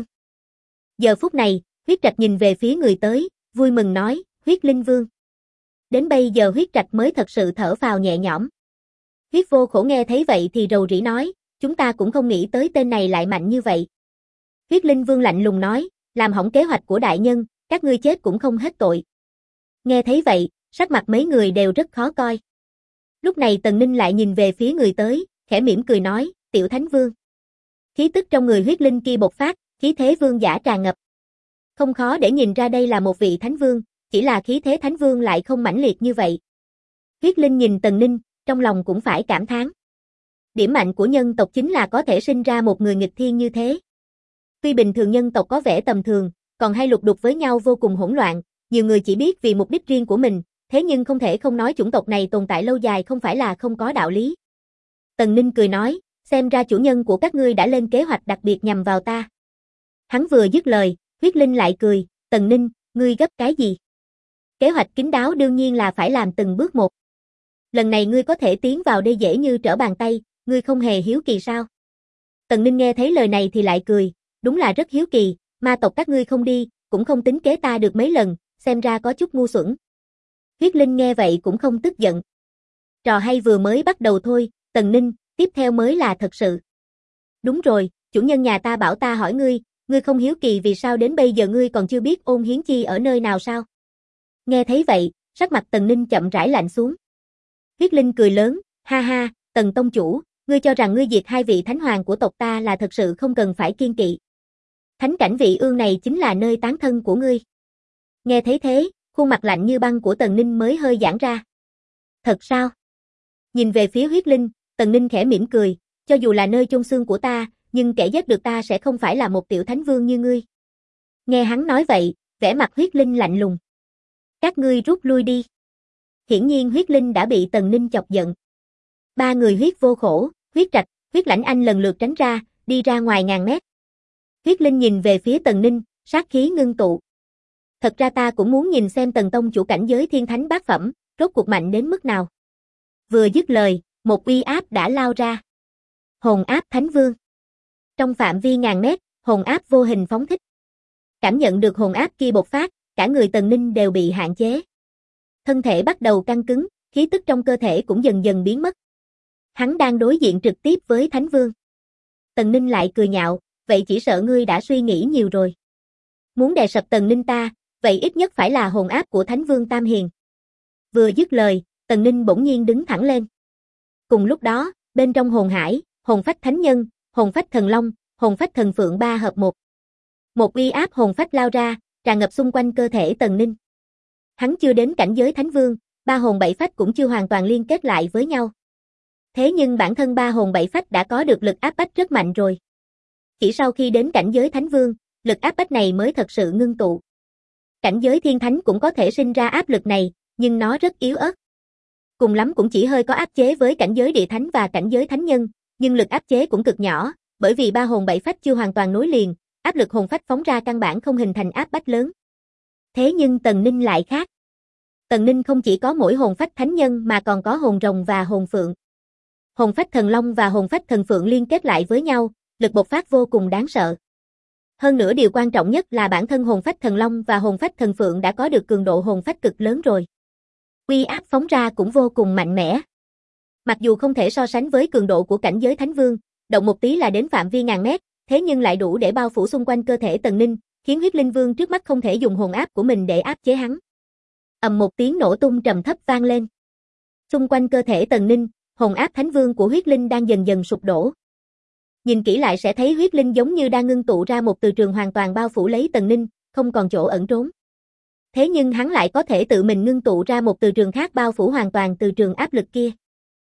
Giờ phút này, Huyết Trạch nhìn về phía người tới, vui mừng nói, Huyết Linh Vương. Đến bây giờ Huyết Trạch mới thật sự thở phào nhẹ nhõm. Huyết Vô Khổ nghe thấy vậy thì rầu rĩ nói, chúng ta cũng không nghĩ tới tên này lại mạnh như vậy. Huyết Linh Vương lạnh lùng nói, làm hỏng kế hoạch của đại nhân, các ngươi chết cũng không hết tội. Nghe thấy vậy, sắc mặt mấy người đều rất khó coi. Lúc này Tần Ninh lại nhìn về phía người tới, khẽ mỉm cười nói, Tiểu Thánh Vương. Khí tức trong người huyết linh kia bộc phát, khí thế vương giả tràn ngập. Không khó để nhìn ra đây là một vị Thánh Vương, chỉ là khí thế Thánh Vương lại không mãnh liệt như vậy. Huyết Linh nhìn Tần Ninh, trong lòng cũng phải cảm thán. Điểm mạnh của nhân tộc chính là có thể sinh ra một người nghịch thiên như thế. Tuy bình thường nhân tộc có vẻ tầm thường, còn hay lục đục với nhau vô cùng hỗn loạn, nhiều người chỉ biết vì mục đích riêng của mình, thế nhưng không thể không nói chủng tộc này tồn tại lâu dài không phải là không có đạo lý. Tần Ninh cười nói, xem ra chủ nhân của các ngươi đã lên kế hoạch đặc biệt nhằm vào ta. Hắn vừa dứt lời, Huyết Linh lại cười, Tần Ninh, ngươi gấp cái gì? Kế hoạch kín đáo đương nhiên là phải làm từng bước một. Lần này ngươi có thể tiến vào đây dễ như trở bàn tay, ngươi không hề hiếu kỳ sao? Tần Ninh nghe thấy lời này thì lại cười, đúng là rất hiếu kỳ, ma tộc các ngươi không đi, cũng không tính kế ta được mấy lần, xem ra có chút ngu xuẩn. Huyết Linh nghe vậy cũng không tức giận. Trò hay vừa mới bắt đầu thôi, Tần Ninh, tiếp theo mới là thật sự. Đúng rồi, chủ nhân nhà ta bảo ta hỏi ngươi không hiếu kỳ vì sao đến bây giờ ngươi còn chưa biết Ôn Hiến Chi ở nơi nào sao? Nghe thấy vậy, sắc mặt Tần Ninh chậm rãi lạnh xuống. Huyết Linh cười lớn, ha ha, Tần tông chủ, ngươi cho rằng ngươi diệt hai vị thánh hoàng của tộc ta là thật sự không cần phải kiên kỵ. Thánh cảnh vị ương này chính là nơi tán thân của ngươi. Nghe thấy thế, khuôn mặt lạnh như băng của Tần Ninh mới hơi giãn ra. Thật sao? Nhìn về phía Huyết Linh, Tần Ninh khẽ mỉm cười, cho dù là nơi chôn xương của ta, nhưng kẻ giết được ta sẽ không phải là một tiểu thánh vương như ngươi. Nghe hắn nói vậy, vẻ mặt Huyết Linh lạnh lùng. Các ngươi rút lui đi. Hiển nhiên Huyết Linh đã bị Tần Ninh chọc giận. Ba người Huyết Vô Khổ, Huyết Trạch, Huyết Lãnh Anh lần lượt tránh ra, đi ra ngoài ngàn mét. Huyết Linh nhìn về phía Tần Ninh, sát khí ngưng tụ. Thật ra ta cũng muốn nhìn xem Tần tông chủ cảnh giới thiên thánh bát phẩm, rốt cuộc mạnh đến mức nào. Vừa dứt lời, một uy áp đã lao ra. Hồn áp Thánh Vương. Trong phạm vi ngàn mét, hồn áp vô hình phóng thích. Cảm nhận được hồn áp kia bộc phát, cả người Tần Ninh đều bị hạn chế. Thân thể bắt đầu căng cứng, khí tức trong cơ thể cũng dần dần biến mất. Hắn đang đối diện trực tiếp với Thánh Vương. Tần Ninh lại cười nhạo, vậy chỉ sợ ngươi đã suy nghĩ nhiều rồi. Muốn đè sập Tần Ninh ta, vậy ít nhất phải là hồn áp của Thánh Vương Tam Hiền. Vừa dứt lời, Tần Ninh bỗng nhiên đứng thẳng lên. Cùng lúc đó, bên trong hồn hải, hồn phách thánh nhân, hồn phách thần long, hồn phách thần phượng ba hợp một. Một uy áp hồn phách lao ra, tràn ngập xung quanh cơ thể Tần Ninh. Hắn chưa đến cảnh giới thánh vương, ba hồn bảy phách cũng chưa hoàn toàn liên kết lại với nhau. Thế nhưng bản thân ba hồn bảy phách đã có được lực áp bách rất mạnh rồi. Chỉ sau khi đến cảnh giới thánh vương, lực áp bách này mới thật sự ngưng tụ. Cảnh giới thiên thánh cũng có thể sinh ra áp lực này, nhưng nó rất yếu ớt. Cùng lắm cũng chỉ hơi có áp chế với cảnh giới địa thánh và cảnh giới thánh nhân, nhưng lực áp chế cũng cực nhỏ, bởi vì ba hồn bảy phách chưa hoàn toàn nối liền, áp lực hồn phách phóng ra căn bản không hình thành áp bách lớn. Thế nhưng Tần Ninh lại khác. Tần Ninh không chỉ có mỗi hồn phách thánh nhân mà còn có hồn rồng và hồn phượng. Hồn phách thần long và hồn phách thần phượng liên kết lại với nhau, lực bộc phát vô cùng đáng sợ. Hơn nữa điều quan trọng nhất là bản thân hồn phách thần long và hồn phách thần phượng đã có được cường độ hồn phách cực lớn rồi. Uy áp phóng ra cũng vô cùng mạnh mẽ. Mặc dù không thể so sánh với cường độ của cảnh giới thánh vương, động một tí là đến phạm vi ngàn mét, thế nhưng lại đủ để bao phủ xung quanh cơ thể Tần Ninh, khiến Huyết Linh Vương trước mắt không thể dùng hồn áp của mình để áp chế hắn. Ầm một tiếng nổ tung trầm thấp vang lên. Xung quanh cơ thể Tần Ninh, hồn áp thánh vương của Huyết Linh đang dần dần sụp đổ. Nhìn kỹ lại sẽ thấy Huyết Linh giống như đang ngưng tụ ra một từ trường hoàn toàn bao phủ lấy Tần Ninh, không còn chỗ ẩn trốn. Thế nhưng hắn lại có thể tự mình ngưng tụ ra một từ trường khác bao phủ hoàn toàn từ trường áp lực kia.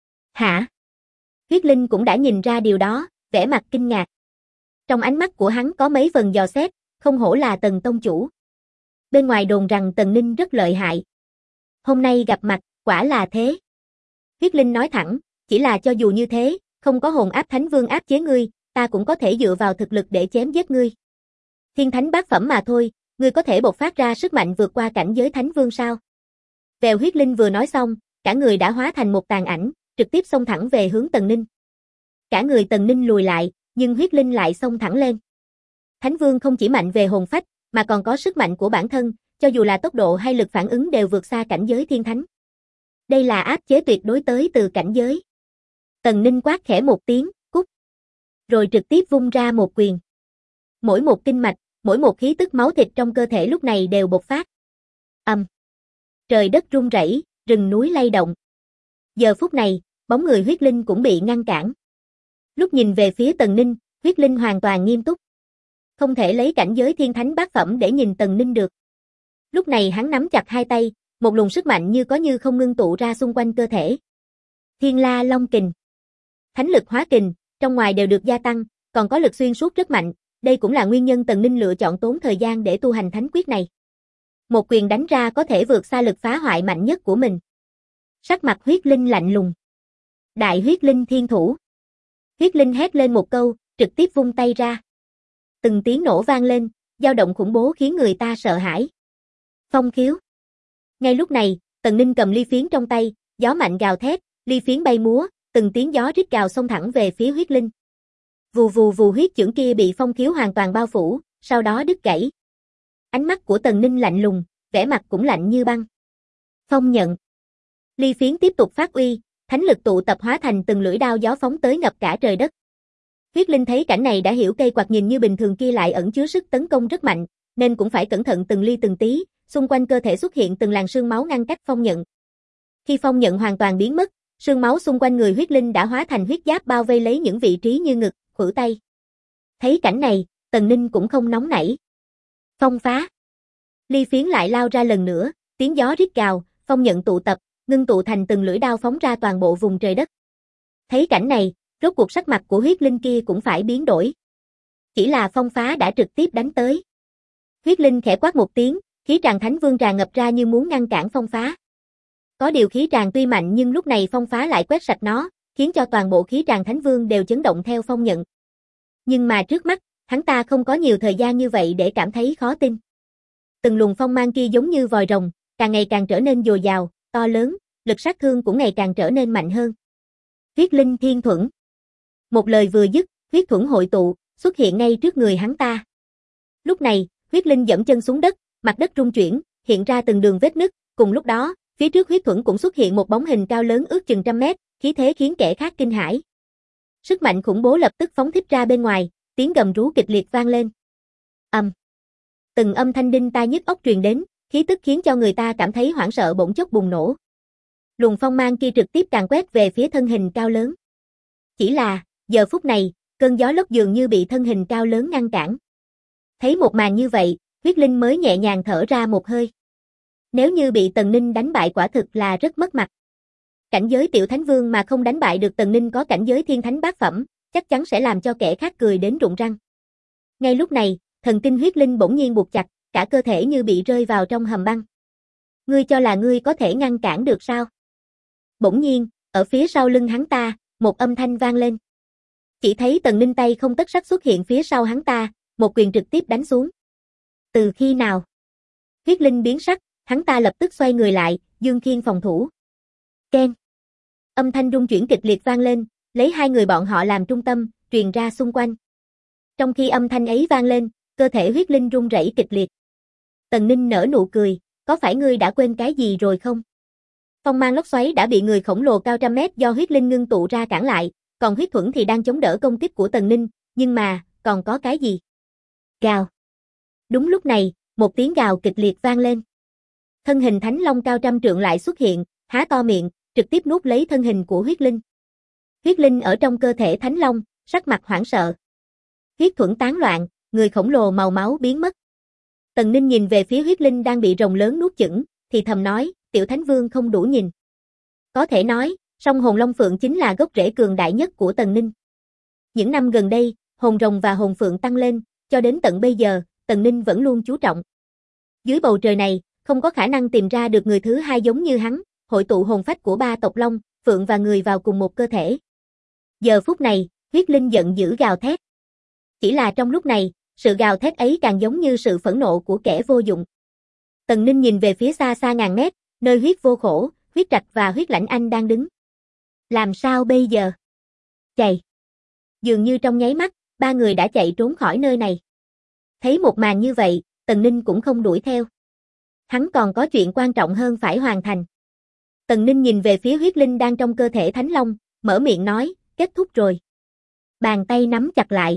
Hả? Huyết Linh cũng đã nhìn ra điều đó, vẻ mặt kinh ngạc. Trong ánh mắt của hắn có mấy phần dò xét, không hổ là Tần tông chủ. Bên ngoài đồn rằng Tần Ninh rất lợi hại. Hôm nay gặp mặt, quả là thế. Huyết Linh nói thẳng, chỉ là cho dù như thế, không có hồn áp thánh vương áp chế ngươi, ta cũng có thể dựa vào thực lực để chém giết ngươi. Thiên thánh bát phẩm mà thôi, ngươi có thể bộc phát ra sức mạnh vượt qua cảnh giới thánh vương sao? Vèo Huyết Linh vừa nói xong, cả người đã hóa thành một tàn ảnh, trực tiếp xông thẳng về hướng Tần Ninh. Cả người Tần Ninh lùi lại, nhưng Huyết Linh lại xông thẳng lên. Thánh vương không chỉ mạnh về hồn phách, mà còn có sức mạnh của bản thân, cho dù là tốc độ hay lực phản ứng đều vượt xa cảnh giới thiên thánh. Đây là áp chế tuyệt đối tới từ cảnh giới. Tần Ninh quát khẽ một tiếng, cút. Rồi trực tiếp vung ra một quyền. Mỗi một kinh mạch, mỗi một khí tức máu thịt trong cơ thể lúc này đều bộc phát. Trời đất rung rẩy, rừng núi lay động. Giờ phút này, bóng người Huyết Linh cũng bị ngăn cản. Lúc nhìn về phía Tần Ninh, Huyết Linh hoàn toàn nghiêm túc. Không thể lấy cảnh giới thiên thánh bát phẩm để nhìn Tần Ninh được. Lúc này hắn nắm chặt hai tay, một luồng sức mạnh như có như không ngưng tụ ra xung quanh cơ thể. Thiên La Long Kình. Thánh lực hóa kình, trong ngoài đều được gia tăng, còn có lực xuyên suốt rất mạnh, đây cũng là nguyên nhân Tần Ninh lựa chọn tốn thời gian để tu hành thánh quyết này. Một quyền đánh ra có thể vượt xa lực phá hoại mạnh nhất của mình. Sắc mặt Huyết Linh lạnh lùng. Đại Huyết Linh Thiên Thủ. Huyết Linh hét lên một câu, trực tiếp vung tay ra. Từng tiếng nổ vang lên, dao động khủng bố khiến người ta sợ hãi. Phong khiếu. Ngay lúc này, Tần Ninh cầm ly phiến trong tay, gió mạnh gào thét, ly phiến bay múa, từng tiếng gió rít gào xông thẳng về phía huyết linh. Vù vù vù, huyết chưởng kia bị phong khiếu hoàn toàn bao phủ, sau đó đứt gãy. Ánh mắt của Tần Ninh lạnh lùng, vẻ mặt cũng lạnh như băng. Phong nhận. Ly phiến tiếp tục phát uy, thánh lực tụ tập hóa thành từng lưỡi đao gió phóng tới ngập cả trời đất. Huyết Linh thấy cảnh này đã hiểu cây quạt nhìn như bình thường kia lại ẩn chứa sức tấn công rất mạnh, nên cũng phải cẩn thận từng ly từng tí, xung quanh cơ thể xuất hiện từng làn sương máu ngăn cách phong nhận. Khi phong nhận hoàn toàn biến mất, sương máu xung quanh người Huyết Linh đã hóa thành huyết giáp bao vây lấy những vị trí như ngực, khuỷu tay. Thấy cảnh này, Tần Ninh cũng không nóng nảy. Phong phá. Ly phiến lại lao ra lần nữa, tiếng gió rít gào, phong nhận tụ tập, ngưng tụ thành từng lưỡi đao phóng ra toàn bộ vùng trời đất. Thấy cảnh này, rốt cuộc sắc mặt của Huyết Linh kia cũng phải biến đổi. Chỉ là phong phá đã trực tiếp đánh tới. Huyết Linh khẽ quát một tiếng, khí tràng thánh vương tràn ngập ra như muốn ngăn cản phong phá. Có điều khí tràng tuy mạnh nhưng lúc này phong phá lại quét sạch nó, khiến cho toàn bộ khí tràng thánh vương đều chấn động theo phong nhận. Nhưng mà trước mắt, hắn ta không có nhiều thời gian như vậy để cảm thấy khó tin. Từng luồng phong mang kia giống như vòi rồng, càng ngày càng trở nên dồi dào, to lớn, lực sát thương cũng ngày càng trở nên mạnh hơn. Huyết Linh Thiên Thuẫn. Một lời vừa dứt, huyết thuẫn hội tụ, xuất hiện ngay trước người hắn ta. Lúc này, Huyết Linh dẫm chân xuống đất, mặt đất rung chuyển, hiện ra từng đường vết nứt, cùng lúc đó, phía trước huyết thuẫn cũng xuất hiện một bóng hình cao lớn ước chừng 100 mét, khí thế khiến kẻ khác kinh hãi. Sức mạnh khủng bố lập tức phóng thích ra bên ngoài, tiếng gầm rú kịch liệt vang lên. Từng âm thanh đinh tai nhức óc truyền đến, khí tức khiến cho người ta cảm thấy hoảng sợ bỗng chốc bùng nổ. Luồng phong mang kia trực tiếp càn quét về phía thân hình cao lớn. Chỉ là, giờ phút này, cơn gió lốc dường như bị thân hình cao lớn ngăn cản. Thấy một màn như vậy, Huyết Linh mới nhẹ nhàng thở ra một hơi. Nếu như bị Tần Ninh đánh bại quả thực là rất mất mặt. Cảnh giới tiểu thánh vương mà không đánh bại được Tần Ninh có cảnh giới thiên thánh bát phẩm, chắc chắn sẽ làm cho kẻ khác cười đến rụng răng. Ngay lúc này, thần kinh Huyết Linh bỗng nhiên buộc chặt, cả cơ thể như bị rơi vào trong hầm băng. Ngươi cho là ngươi có thể ngăn cản được sao? Bỗng nhiên, ở phía sau lưng hắn ta, một âm thanh vang lên. Chỉ thấy Tần Ninh tay không tất sắt xuất hiện phía sau hắn ta, một quyền trực tiếp đánh xuống. Từ khi nào? Huyết Linh biến sắc, hắn ta lập tức xoay người lại, dương khiên phòng thủ. Keng. Âm thanh rung chuyển kịch liệt vang lên, lấy hai người bọn họ làm trung tâm, truyền ra xung quanh. Trong khi âm thanh ấy vang lên, cơ thể Huyết Linh rung rẩy kịch liệt. Tần Ninh nở nụ cười, có phải ngươi đã quên cái gì rồi không? Phong mang lốc xoáy đã bị người khổng lồ cao 100 mét do Huyết Linh ngưng tụ ra cản lại, còn huyết thuẫn thì đang chống đỡ công kích của Tần Ninh, nhưng mà, còn có cái gì? Gào. Đúng lúc này, một tiếng gào kịch liệt vang lên. Thân hình Thánh Long cao 100 trượng lại xuất hiện, há to miệng, trực tiếp nuốt lấy thân hình của Huyết Linh. Huyết Linh ở trong cơ thể Thánh Long, sắc mặt hoảng sợ. Huyết thuẫn tán loạn, người khổng lồ màu máu biến mất. Tần Ninh nhìn về phía Huyết Linh đang bị rồng lớn nuốt chửng, thì thầm nói, tiểu thánh vương không đủ nhìn. Có thể nói, song hồn Long Phượng chính là gốc rễ cường đại nhất của Tần Ninh. Những năm gần đây, hồn rồng và hồn phượng tăng lên, cho đến tận bây giờ, Tần Ninh vẫn luôn chú trọng. Dưới bầu trời này, không có khả năng tìm ra được người thứ hai giống như hắn, hội tụ hồn phách của ba tộc Long, Phượng và người vào cùng một cơ thể. Giờ phút này, Huyết Linh giận dữ gào thét. Chỉ là trong lúc này, sự gào thét ấy càng giống như sự phẫn nộ của kẻ vô dụng. Tần Ninh nhìn về phía xa xa ngàn mét, nơi huyết vô khổ, huyết trạch và huyết lãnh anh đang đứng. Làm sao bây giờ? Chạy. Dường như trong nháy mắt, ba người đã chạy trốn khỏi nơi này. Thấy một màn như vậy, Tần Ninh cũng không đuổi theo. Hắn còn có chuyện quan trọng hơn phải hoàn thành. Tần Ninh nhìn về phía Huyết Linh đang trong cơ thể Thánh Long, mở miệng nói, kết thúc rồi. Bàn tay nắm chặt lại.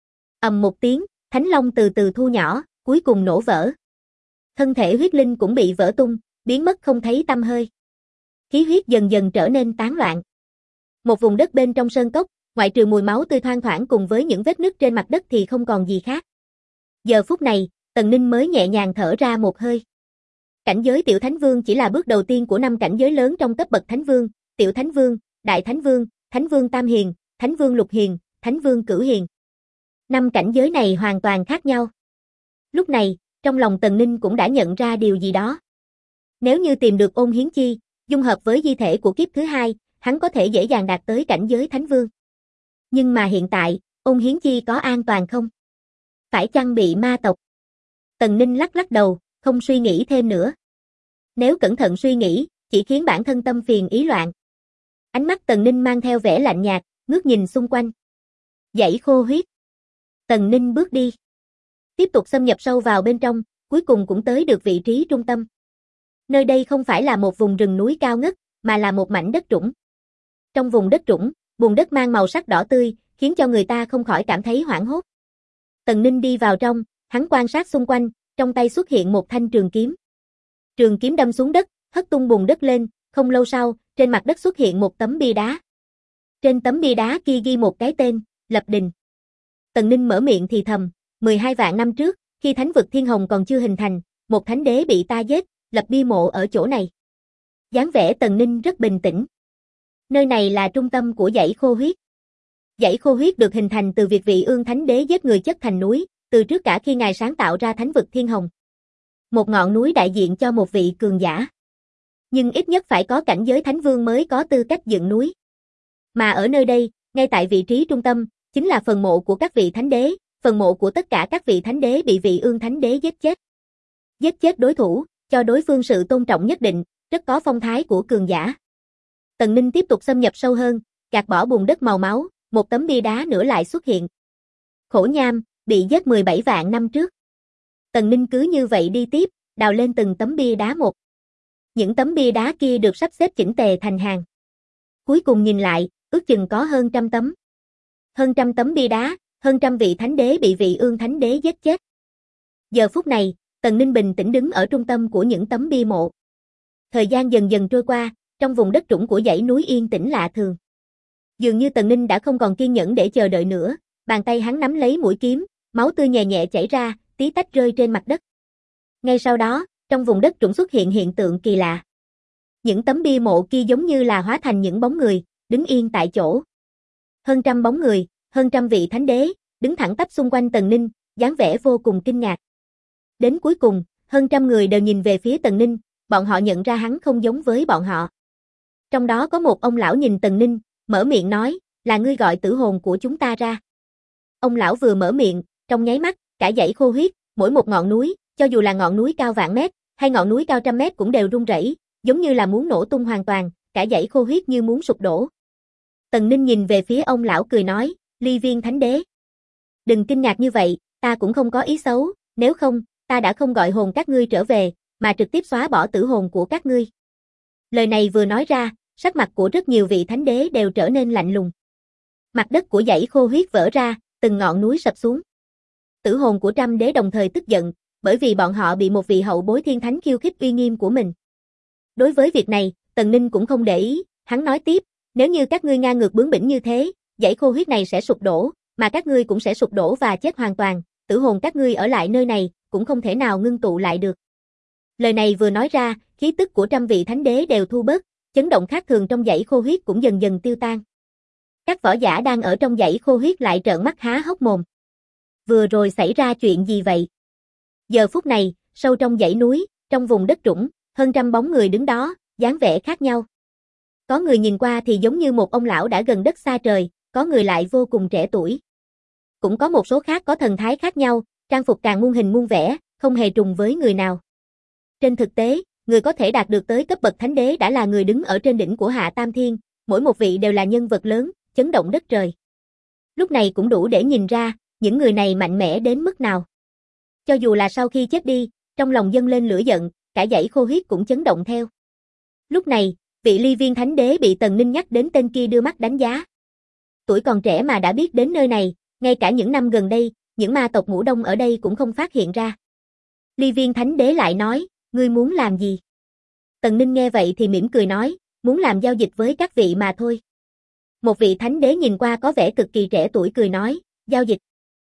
Ầm một tiếng, Thánh Long từ từ thu nhỏ, cuối cùng nổ vỡ. Thân thể Huyết Linh cũng bị vỡ tung, biến mất không thấy tăm hơi. Khí huyết dần dần trở nên tán loạn. Một vùng đất bên trong sơn cốc, ngoại trừ mùi máu tươi thoang thoảng cùng với những vết nứt trên mặt đất thì không còn gì khác. Giờ phút này, Tần Ninh mới nhẹ nhàng thở ra một hơi. Cảnh giới tiểu thánh vương chỉ là bước đầu tiên của 5 cảnh giới lớn trong cấp bậc thánh vương, tiểu thánh vương, đại thánh vương tam hiền, thánh vương lục hiền, thánh vương cửu hiền. 5 cảnh giới này hoàn toàn khác nhau. Lúc này, trong lòng Tần Ninh cũng đã nhận ra điều gì đó. Nếu như tìm được ôn hiến chi, dung hợp với di thể của kiếp thứ hai, hắn có thể dễ dàng đạt tới cảnh giới thánh vương. Nhưng mà hiện tại, ôn hiến chi có an toàn không? Phải chăng bị ma tộc Tần Ninh lắc lắc đầu, không suy nghĩ thêm nữa. Nếu cẩn thận suy nghĩ, chỉ khiến bản thân tâm phiền ý loạn. Ánh mắt Tần Ninh mang theo vẻ lạnh nhạt, ngước nhìn xung quanh. Dãy khô huyết. Tần Ninh bước đi. Tiếp tục xâm nhập sâu vào bên trong, cuối cùng cũng tới được vị trí trung tâm. Nơi đây không phải là một vùng rừng núi cao ngất, mà là một mảnh đất trũng. Trong vùng đất trũng, bùn đất mang màu sắc đỏ tươi, khiến cho người ta không khỏi cảm thấy hoảng hốt. Tần Ninh đi vào trong, hắn quan sát xung quanh, trong tay xuất hiện một thanh trường kiếm. Trường kiếm đâm xuống đất, hất tung bùn đất lên, không lâu sau, trên mặt đất xuất hiện một tấm bia đá. Trên tấm bia đá kia ghi một cái tên, Lập Đình. Tần Ninh mở miệng thì thầm, 12 vạn năm trước, khi thánh vực Thiên Hồng còn chưa hình thành, một thánh đế bị ta giết, lập bia mộ ở chỗ này. Dáng vẻ Tần Ninh rất bình tĩnh. Nơi này là trung tâm của dãy khô huyết. Dãy khô huyết được hình thành từ việc vị Ương Thánh Đế giết người chất thành núi, từ trước cả khi ngài sáng tạo ra thánh vực Thiên Hồng. Một ngọn núi đại diện cho một vị cường giả. Nhưng ít nhất phải có cảnh giới thánh vương mới có tư cách dựng núi. Mà ở nơi đây, ngay tại vị trí trung tâm, chính là phần mộ của các vị thánh đế, phần mộ của tất cả các vị thánh đế bị vị Ương Thánh Đế giết chết. Giết chết đối thủ, cho đối phương sự tôn trọng nhất định, rất có phong thái của cường giả. Tần Ninh tiếp tục xâm nhập sâu hơn, gạt bỏ bùn đất màu máu, một tấm bia đá nữa lại xuất hiện. Khổ nham, bị giết 17 vạn năm trước. Tần Ninh cứ như vậy đi tiếp, đào lên từng tấm bia đá một. Những tấm bia đá kia được sắp xếp chỉnh tề thành hàng. Cuối cùng nhìn lại, ước chừng có hơn 100 tấm. Hơn 100 tấm bia đá, hơn 100 vị thánh đế bị vị Ương Thánh Đế giết chết. Giờ phút này, Tần Ninh bình tĩnh đứng ở trung tâm của những tấm bia mộ. Thời gian dần dần trôi qua, trong vùng đất trũng của dãy núi yên tĩnh lạ thường. Dường như Tần Ninh đã không còn kiên nhẫn để chờ đợi nữa, bàn tay hắn nắm lấy mũi kiếm, máu tươi nhẹ nhẹ chảy ra, tí tách rơi trên mặt đất. Ngay sau đó, trong vùng đất trũng xuất hiện hiện tượng kỳ lạ. Những tấm bia mộ kia giống như là hóa thành những bóng người, đứng yên tại chỗ. Hơn 100 bóng người, hơn 100 vị thánh đế, đứng thẳng tắp xung quanh Tần Ninh, dáng vẻ vô cùng kinh ngạc. Đến cuối cùng, hơn 100 người đều nhìn về phía Tần Ninh, bọn họ nhận ra hắn không giống với bọn họ. Trong đó có một ông lão nhìn Tần Ninh, mở miệng nói, là ngươi gọi tử hồn của chúng ta ra. Ông lão vừa mở miệng, trong nháy mắt, cả dãy khô huyết, mỗi một ngọn núi, cho dù là ngọn núi cao vạn mét, hay ngọn núi cao trăm mét cũng đều rung rẩy, giống như là muốn nổ tung hoàn toàn, cả dãy khô huyết như muốn sụp đổ. Tần Ninh nhìn về phía ông lão cười nói, Ly Viên Thánh Đế. Đừng kinh ngạc như vậy, ta cũng không có ý xấu, nếu không, ta đã không gọi hồn các ngươi trở về, mà trực tiếp xóa bỏ tử hồn của các ngươi. Lời này vừa nói ra, sắc mặt của rất nhiều vị thánh đế đều trở nên lạnh lùng. Mặt đất của dãy khô huyết vỡ ra, từng ngọn núi sập xuống. Tử hồn của trăm đế đồng thời tức giận, bởi vì bọn họ bị một vị hậu bối thiên thánh khiêu khích uy nghiêm của mình. Đối với việc này, Tần Ninh cũng không để ý, hắn nói tiếp, nếu như các ngươi ngang ngược bướng bỉnh như thế, dãy khô huyết này sẽ sụp đổ, mà các ngươi cũng sẽ sụp đổ và chết hoàn toàn, tử hồn các ngươi ở lại nơi này, cũng không thể nào ngưng tụ lại được. Lời này vừa nói ra, khí tức của trăm vị thánh đế đều thu bớt, chấn động khác thường trong dãy khô huyết cũng dần dần tiêu tan. Các võ giả đang ở trong dãy khô huyết lại trợn mắt há hốc mồm. Vừa rồi xảy ra chuyện gì vậy? Giờ phút này, sâu trong dãy núi, trong vùng đất trũng, hơn 100 bóng người đứng đó, dáng vẻ khác nhau. Có người nhìn qua thì giống như một ông lão đã gần đất xa trời, có người lại vô cùng trẻ tuổi. Cũng có một số khác có thần thái khác nhau, trang phục càng muôn hình muôn vẻ, không hề trùng với người nào. Trên thực tế, người có thể đạt được tới cấp bậc thánh đế đã là người đứng ở trên đỉnh của Hạ Tam Thiên, mỗi một vị đều là nhân vật lớn, chấn động đất trời. Lúc này cũng đủ để nhìn ra, những người này mạnh mẽ đến mức nào. Cho dù là sau khi chết đi, trong lòng dâng lên lửa giận, cả dãy khô huyết cũng chấn động theo. Lúc này, vị Ly Viên Thánh Đế bị Tần Ninh nhắc đến tên kia đưa mắt đánh giá. Tuổi còn trẻ mà đã biết đến nơi này, ngay cả những năm gần đây, những ma tộc ngủ đông ở đây cũng không phát hiện ra. Ly Viên Thánh Đế lại nói, ngươi muốn làm gì? Tần Ninh nghe vậy thì mỉm cười nói, muốn làm giao dịch với các vị mà thôi. Một vị Thánh Đế nhìn qua có vẻ cực kỳ trẻ tuổi cười nói, giao dịch.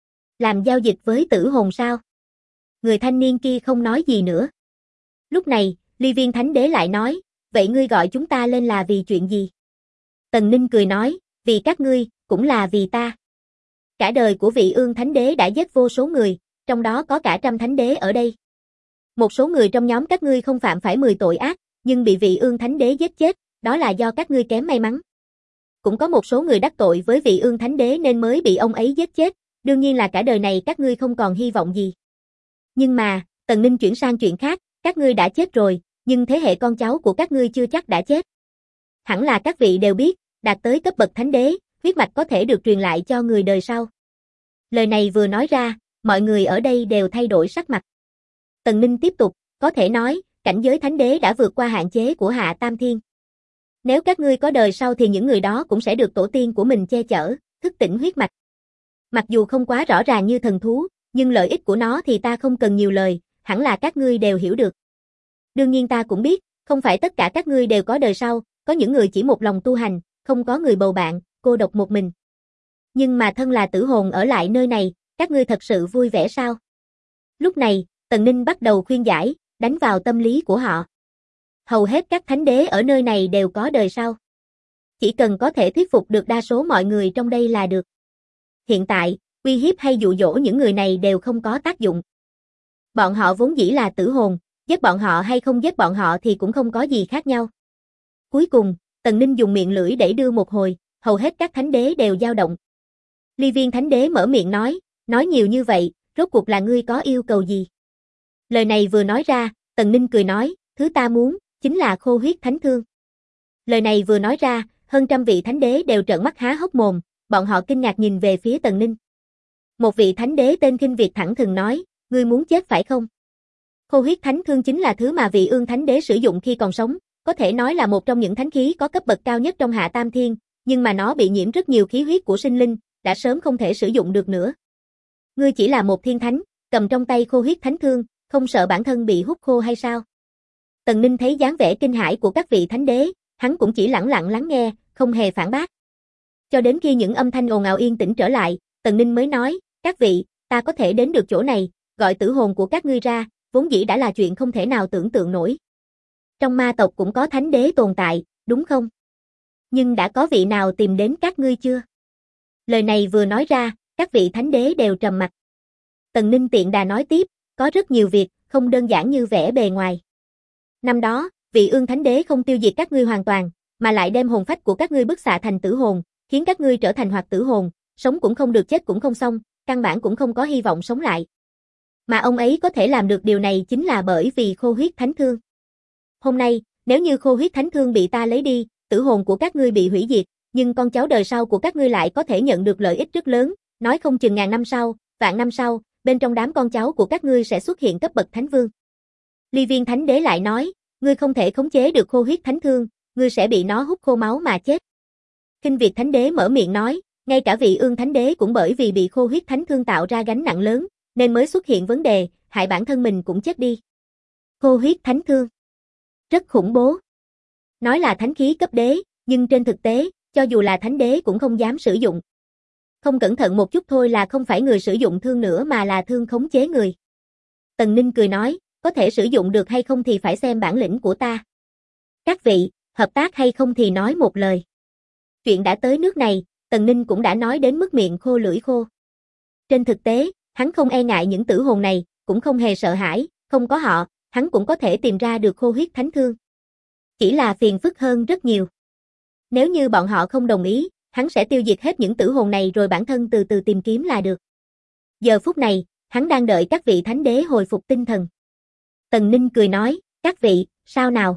Làm giao dịch với tử hồn sao? Người thanh niên kia không nói gì nữa. Lúc này, Ly Viên Thánh Đế lại nói, vậy ngươi gọi chúng ta lên là vì chuyện gì? Tần Ninh cười nói, vì các ngươi, cũng là vì ta. Cả đời của vị Ương Thánh Đế đã giết vô số người, trong đó có cả trăm Thánh Đế ở đây. Một số người trong nhóm các ngươi không phạm phải 10 tội ác, nhưng bị vị Ương Thánh Đế giết chết, đó là do các ngươi kém may mắn. Cũng có một số người đắc tội với vị Ương Thánh Đế nên mới bị ông ấy giết chết, đương nhiên là cả đời này các ngươi không còn hy vọng gì. Nhưng mà, Tần Ninh chuyển sang chuyện khác, các ngươi đã chết rồi, nhưng thế hệ con cháu của các ngươi chưa chắc đã chết. Hẳn là các vị đều biết, đạt tới cấp bậc thánh đế, huyết mạch có thể được truyền lại cho người đời sau. Lời này vừa nói ra, mọi người ở đây đều thay đổi sắc mặt. Tần Ninh tiếp tục, có thể nói, cảnh giới thánh đế đã vượt qua hạn chế của Hạ Tam Thiên. Nếu các ngươi có đời sau thì những người đó cũng sẽ được tổ tiên của mình che chở, thức tỉnh huyết mạch. Mặc dù không quá rõ ràng như thần thú, nhưng lợi ích của nó thì ta không cần nhiều lời, hẳn là các ngươi đều hiểu được. Đương nhiên ta cũng biết, không phải tất cả các ngươi đều có đời sau, có những người chỉ một lòng tu hành, không có người bầu bạn, cô độc một mình. Nhưng mà thân là tử hồn ở lại nơi này, các ngươi thật sự vui vẻ sao? Lúc này, Tần Ninh bắt đầu khuyên giải, đánh vào tâm lý của họ. Hầu hết các thánh đế ở nơi này đều có đời sau. Chỉ cần có thể thuyết phục được đa số mọi người trong đây là được. Hiện tại, uy hiếp hay dụ dỗ những người này đều không có tác dụng. Bọn họ vốn dĩ là tử hồn, giết bọn họ hay không giết bọn họ thì cũng không có gì khác nhau. Cuối cùng, Tần Ninh dùng miệng lưỡi đẩy đưa một hồi, hầu hết các thánh đế đều dao động. Ly Viên thánh đế mở miệng nói nhiều như vậy, rốt cuộc là ngươi có yêu cầu gì? Lời này vừa nói ra, Tần Ninh cười nói, thứ ta muốn, chính là khô huyết thánh thương. Lời này vừa nói ra, hơn trăm vị thánh đế đều trợn mắt há hốc mồm, bọn họ kinh ngạc nhìn về phía Tần Ninh. Một vị thánh đế tên Khinh Việt thẳng thừng nói, ngươi muốn chết phải không? Khô huyết thánh thương chính là thứ mà vị Ương thánh đế sử dụng khi còn sống, có thể nói là một trong những thánh khí có cấp bậc cao nhất trong Hạ Tam Thiên, nhưng mà nó bị nhiễm rất nhiều khí huyết của sinh linh, đã sớm không thể sử dụng được nữa. Ngươi chỉ là một thiên thánh, cầm trong tay khô huyết thánh thương, không sợ bản thân bị hút khô hay sao? Tần Ninh thấy dáng vẻ kinh hãi của các vị thánh đế, hắn cũng chỉ lẳng lặng lắng nghe, không hề phản bác. Cho đến khi những âm thanh ồn ào yên tĩnh trở lại, Tần Ninh mới nói, các vị, ta có thể đến được chỗ này, gọi tử hồn của các ngươi ra, vốn dĩ đã là chuyện không thể nào tưởng tượng nổi. Trong ma tộc cũng có thánh đế tồn tại, đúng không? Nhưng đã có vị nào tìm đến các ngươi chưa? Lời này vừa nói ra, các vị thánh đế đều trầm mặc. Tần Ninh tiện đà nói tiếp, có rất nhiều việc, không đơn giản như vẻ bề ngoài. Năm đó, vị Ương thánh đế không tiêu diệt các ngươi hoàn toàn, mà lại đem hồn phách của các ngươi bức xạ thành tử hồn, khiến các ngươi trở thành hoạt tử hồn, sống cũng không được chết cũng không xong, căn bản cũng không có hy vọng sống lại. Mà ông ấy có thể làm được điều này chính là bởi vì khô huyết thánh thương. Hôm nay, nếu như khô huyết thánh thương bị ta lấy đi, tử hồn của các ngươi bị hủy diệt, nhưng con cháu đời sau của các ngươi lại có thể nhận được lợi ích rất lớn, nói không chừng ngàn năm sau, vạn năm sau, bên trong đám con cháu của các ngươi sẽ xuất hiện cấp bậc thánh vương. Ly Viên thánh đế lại nói, ngươi không thể khống chế được khô huyết thánh thương, ngươi sẽ bị nó hút khô máu mà chết. Khinh Việt thánh đế mở miệng nói, ngay cả vị Ương thánh đế cũng bởi vì bị khô huyết thánh thương tạo ra gánh nặng lớn, nên mới xuất hiện vấn đề, hại bản thân mình cũng chết đi. Khô huyết thánh thương. Rất khủng bố. Nói là thánh khí cấp đế, nhưng trên thực tế, cho dù là thánh đế cũng không dám sử dụng. Không cẩn thận một chút thôi là không phải người sử dụng thương nữa mà là thương khống chế người. Tần Ninh cười nói, có thể sử dụng được hay không thì phải xem bản lĩnh của ta. Các vị, hợp tác hay không thì nói một lời. Chuyện đã tới nước này, Tần Ninh cũng đã nói đến mức miệng khô lưỡi khô. Trên thực tế, hắn không e ngại những tử hồn này, cũng không hề sợ hãi, không có họ, hắn cũng có thể tìm ra được khô huyết thánh thương. Chỉ là phiền phức hơn rất nhiều. Nếu như bọn họ không đồng ý, hắn sẽ tiêu diệt hết những tử hồn này rồi bản thân từ từ tìm kiếm là được. Giờ phút này, hắn đang đợi các vị thánh đế hồi phục tinh thần. Tần Ninh cười nói, các vị, sao nào?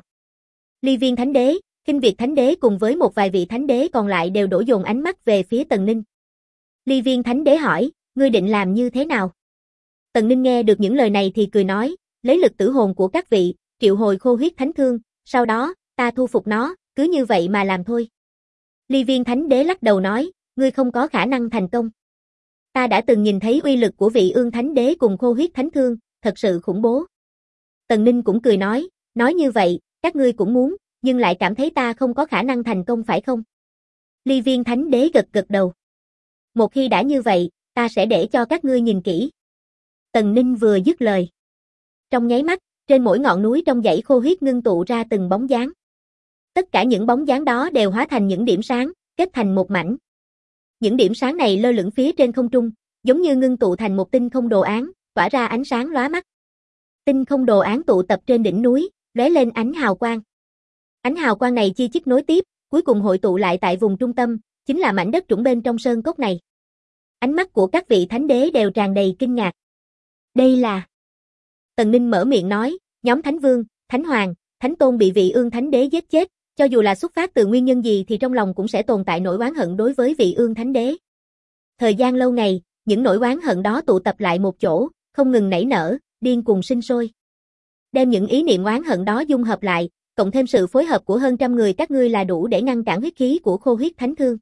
Ly Viên thánh đế, Khinh Việt thánh đế cùng với một vài vị thánh đế còn lại đều đổ dồn ánh mắt về phía Tần Ninh. Ly Viên thánh đế hỏi, ngươi định làm như thế nào? Tần Ninh nghe được những lời này thì cười nói, lấy lực tử hồn của các vị, triệu hồi khô huyết thánh thương, sau đó, ta thu phục nó, cứ như vậy mà làm thôi. Ly Viên thánh đế lắc đầu nói, ngươi không có khả năng thành công. Ta đã từng nhìn thấy uy lực của vị Ương thánh đế cùng khô huyết thánh thương, thật sự khủng bố. Tần Ninh cũng cười nói như vậy, các ngươi cũng muốn, nhưng lại cảm thấy ta không có khả năng thành công phải không? Ly Viên thánh đế gật gật đầu. Một khi đã như vậy, ta sẽ để cho các ngươi nhìn kỹ. Tần Ninh vừa dứt lời. Trong nháy mắt, trên mỗi ngọn núi trong dãy khô huyết ngưng tụ ra từng bóng dáng. Tất cả những bóng dáng đó đều hóa thành những điểm sáng, kết thành một mảnh. Những điểm sáng này lơ lửng phía trên không trung, giống như ngưng tụ thành một tinh không đồ án, tỏa ra ánh sáng lóa mắt. Tinh không đồ án tụ tập trên đỉnh núi, lóe lên ánh hào quang. Ánh hào quang này chi chít nối tiếp, cuối cùng hội tụ lại tại vùng trung tâm, chính là mảnh đất trũng bên trong sơn cốc này. Ánh mắt của các vị thánh đế đều tràn đầy kinh ngạc. Đây là Tần Ninh mở miệng nói, nhóm Thánh Vương, Thánh Hoàng, Thánh Tôn bị Vị Ương Thánh Đế giết chết, cho dù là xuất phát từ nguyên nhân gì thì trong lòng cũng sẽ tồn tại nỗi oán hận đối với Vị Ương Thánh Đế. Thời gian lâu ngày, những nỗi oán hận đó tụ tập lại một chỗ, không ngừng nảy nở, điên cuồng sinh sôi. Đem những ý niệm oán hận đó dung hợp lại, cộng thêm sự phối hợp của hơn trăm người các ngươi là đủ để ngăn cản huyết khí của Khô Huyết Thánh Thương.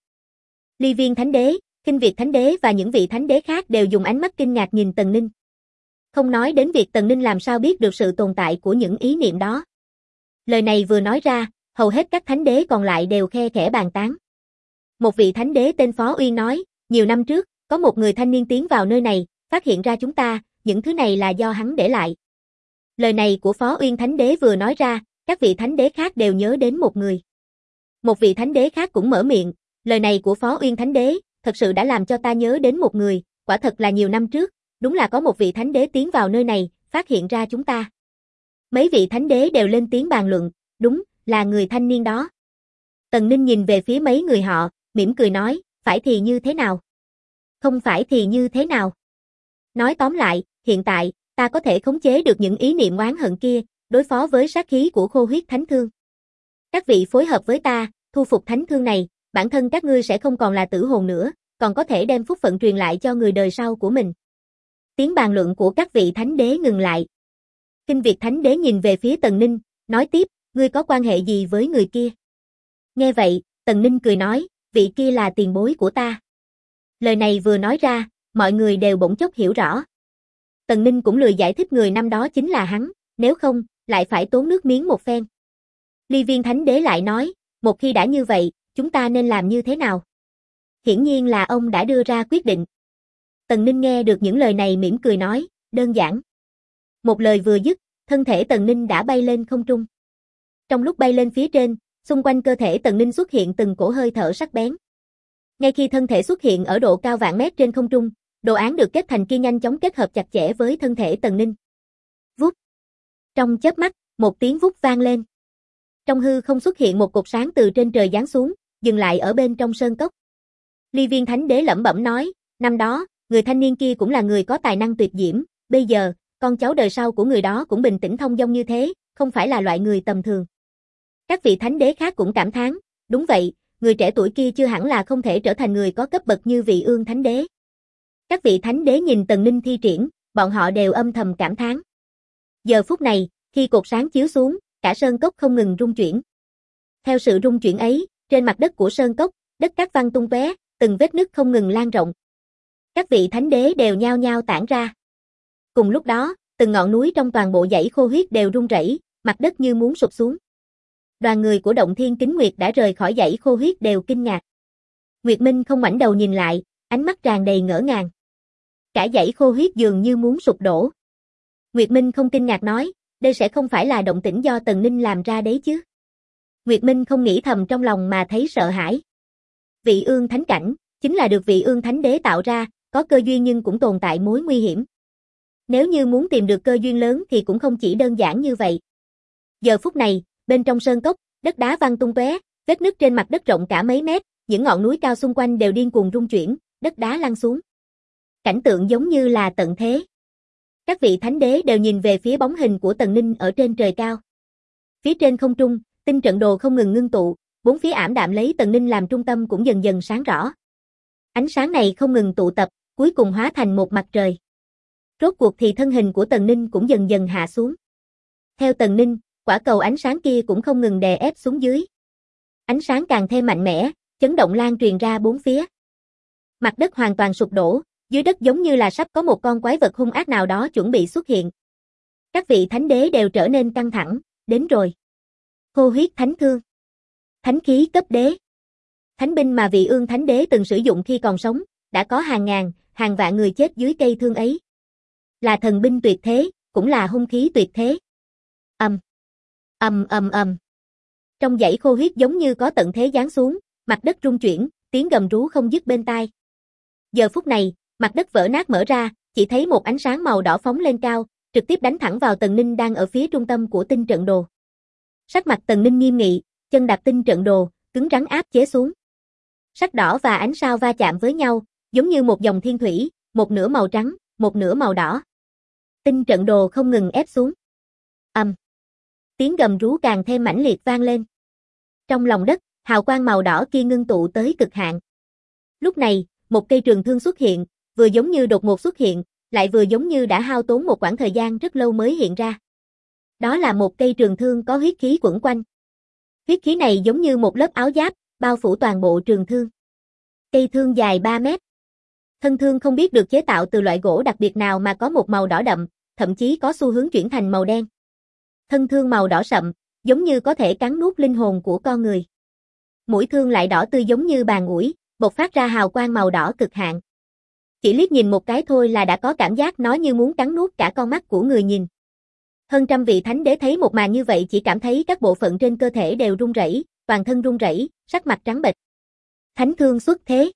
Ly Viên Thánh Đế, Kinh Việt Thánh Đế và những vị thánh đế khác đều dùng ánh mắt kinh ngạc nhìn Tần Ninh. Không nói đến việc Tần Ninh làm sao biết được sự tồn tại của những ý niệm đó. Lời này vừa nói ra, hầu hết các thánh đế còn lại đều khe khẽ bàn tán. Một vị thánh đế tên Phó Uyên nói, nhiều năm trước, có một người thanh niên tiến vào nơi này, phát hiện ra chúng ta, những thứ này là do hắn để lại. Lời này của Phó Uyên Thánh Đế vừa nói ra, các vị thánh đế khác đều nhớ đến một người. Một vị thánh đế khác cũng mở miệng, lời này của Phó Uyên Thánh Đế, thật sự đã làm cho ta nhớ đến một người, quả thật là nhiều năm trước, đúng là có một vị thánh đế tiến vào nơi này, phát hiện ra chúng ta. Mấy vị thánh đế đều lên tiếng bàn luận, đúng, là người thanh niên đó. Tần Ninh nhìn về phía mấy người họ, mỉm cười nói, phải thì như thế nào? Không phải thì như thế nào? Nói tóm lại, hiện tại, ta có thể khống chế được những ý niệm oán hận kia, đối phó với sát khí của Khô Huyết Thánh Thương. Các vị phối hợp với ta, thu phục thánh thương này, bản thân các ngươi sẽ không còn là tử hồn nữa, còn có thể đem phúc phận truyền lại cho người đời sau của mình. Tiếng bàn luận của các vị thánh đế ngừng lại. Kinh Việt Thánh Đế nhìn về phía Tần Ninh, nói tiếp, ngươi có quan hệ gì với người kia? Nghe vậy, Tần Ninh cười nói, vị kia là tiền bối của ta. Lời này vừa nói ra, mọi người đều bỗng chốc hiểu rõ. Tần Ninh cũng lười giải thích người năm đó chính là hắn, nếu không, lại phải tốn nước miếng một phen. Ly Viên Thánh Đế lại nói, một khi đã như vậy, chúng ta nên làm như thế nào? Hiển nhiên là ông đã đưa ra quyết định. Tần Ninh nghe được những lời này mỉm cười nói, đơn giản. Một lời vừa dứt, thân thể Tần Ninh đã bay lên không trung. Trong lúc bay lên phía trên, xung quanh cơ thể Tần Ninh xuất hiện từng cổ hơi thở sắc bén. Ngay khi thân thể xuất hiện ở độ cao vạn mét trên không trung, đồ án được kết thành kia nhanh chóng kết hợp chặt chẽ với thân thể Tần Ninh. Vút. Trong chớp mắt, một tiếng vút vang lên. Trong hư không xuất hiện một cột sáng từ trên trời giáng xuống, dừng lại ở bên trong sơn cốc. Ly Viên Thánh Đế lẩm bẩm nói, năm đó, người thanh niên kia cũng là người có tài năng tuyệt diễm, bây giờ, con cháu đời sau của người đó cũng bình tĩnh thông dong như thế, không phải là loại người tầm thường. Các vị thánh đế khác cũng cảm thán, đúng vậy, người trẻ tuổi kia chưa hẳn là không thể trở thành người có cấp bậc như Vị Ương Thánh Đế. Các vị thánh đế nhìn Tần Ninh thi triển, bọn họ đều âm thầm cảm thán. Giờ phút này, khi cột sáng chiếu xuống, cả sơn cốc không ngừng rung chuyển. Theo sự rung chuyển ấy, trên mặt đất của sơn cốc, đất cát văng tung tóe, từng vết nứt không ngừng lan rộng. Các vị thánh đế đều nhao nhao tản ra. Cùng lúc đó, từng ngọn núi trong toàn bộ dãy Khô Huyết đều rung rẩy, mặt đất như muốn sụp xuống. Đoàn người của Động Thiên Kính Nguyệt đã rời khỏi dãy Khô Huyết đều kinh ngạc. Nguyệt Minh không ngoảnh đầu nhìn lại, ánh mắt tràn đầy ngỡ ngàng. Cả dãy Khô Huyết dường như muốn sụp đổ. Nguyệt Minh không kinh ngạc nói, đây sẽ không phải là động tĩnh do Tần Ninh làm ra đấy chứ. Nguyệt Minh không nghĩ thầm trong lòng mà thấy sợ hãi. Vị Ương Thánh Cảnh, chính là được Vị Ương Thánh Đế tạo ra, có cơ duyên nhưng cũng tồn tại mối nguy hiểm. Nếu như muốn tìm được cơ duyên lớn thì cũng không chỉ đơn giản như vậy. Giờ phút này, bên trong sơn cốc, đất đá văng tung tóe, vết nứt trên mặt đất rộng cả mấy mét, những ngọn núi cao xung quanh đều điên cuồng rung chuyển, đất đá lăn xuống. Cảnh tượng giống như là tận thế. Các vị thánh đế đều nhìn về phía bóng hình của Tần Ninh ở trên trời cao. Phía trên không trung, tinh trận đồ không ngừng ngưng tụ, bốn phía ảm đạm lấy Tần Ninh làm trung tâm cũng dần dần sáng rõ. Ánh sáng này không ngừng tụ tập, cuối cùng hóa thành một mặt trời. Rốt cuộc thì thân hình của Tần Ninh cũng dần dần hạ xuống. Theo Tần Ninh, quả cầu ánh sáng kia cũng không ngừng đè ép xuống dưới. Ánh sáng càng thêm mạnh mẽ, chấn động lan truyền ra bốn phía. Mặt đất hoàn toàn sụp đổ, dưới đất giống như là sắp có một con quái vật hung ác nào đó chuẩn bị xuất hiện. Các vị thánh đế đều trở nên căng thẳng, đến rồi. Khô Huyết Thánh Thương. Thánh khí cấp đế. Thánh binh mà Vị Ương Thánh Đế từng sử dụng khi còn sống, đã có hàng ngàn, hàng vạn người chết dưới cây thương ấy. Là thần binh tuyệt thế, cũng là hung khí tuyệt thế. Ầm. Trong dãy Khô Huyết giống như có tận thế giáng xuống, mặt đất rung chuyển, tiếng gầm rú không dứt bên tai. Giờ phút này, mặt đất vỡ nát mở ra, chỉ thấy một ánh sáng màu đỏ phóng lên cao, trực tiếp đánh thẳng vào Tần Ninh đang ở phía trung tâm của tinh trận đồ. Sắc mặt Tần Ninh nghiêm nghị, chân đạp tinh trận đồ, cứng rắn áp chế xuống. Sắc đỏ và ánh sao va chạm với nhau, giống như một dòng thiên thủy, một nửa màu trắng, một nửa màu đỏ. Tinh trận đồ không ngừng ép xuống. Tiếng gầm rú càng thêm mãnh liệt vang lên. Trong lòng đất, hào quang màu đỏ kia ngưng tụ tới cực hạn. Lúc này, một cây trường thương xuất hiện, vừa giống như đột ngột xuất hiện, lại vừa giống như đã hao tốn một quãng thời gian rất lâu mới hiện ra. Đó là một cây trường thương có huyết khí quẩn quanh. Huyết khí này giống như một lớp áo giáp, bao phủ toàn bộ trường thương. Cây thương dài 3 mét. Thân thương không biết được chế tạo từ loại gỗ đặc biệt nào mà có một màu đỏ đậm, thậm chí có xu hướng chuyển thành màu đen. Thân thương màu đỏ sậm, giống như có thể cắn nuốt linh hồn của con người. Mũi thương lại đỏ tươi giống như bàn ủi, bộc phát ra hào quang màu đỏ cực hạn. Chỉ liếc nhìn một cái thôi là đã có cảm giác nó như muốn cắn nuốt cả con mắt của người nhìn. Hơn trăm vị thánh đế thấy một màn như vậy chỉ cảm thấy các bộ phận trên cơ thể đều run rẩy, toàn thân run rẩy, sắc mặt trắng bệch. Thánh thương xuất thế.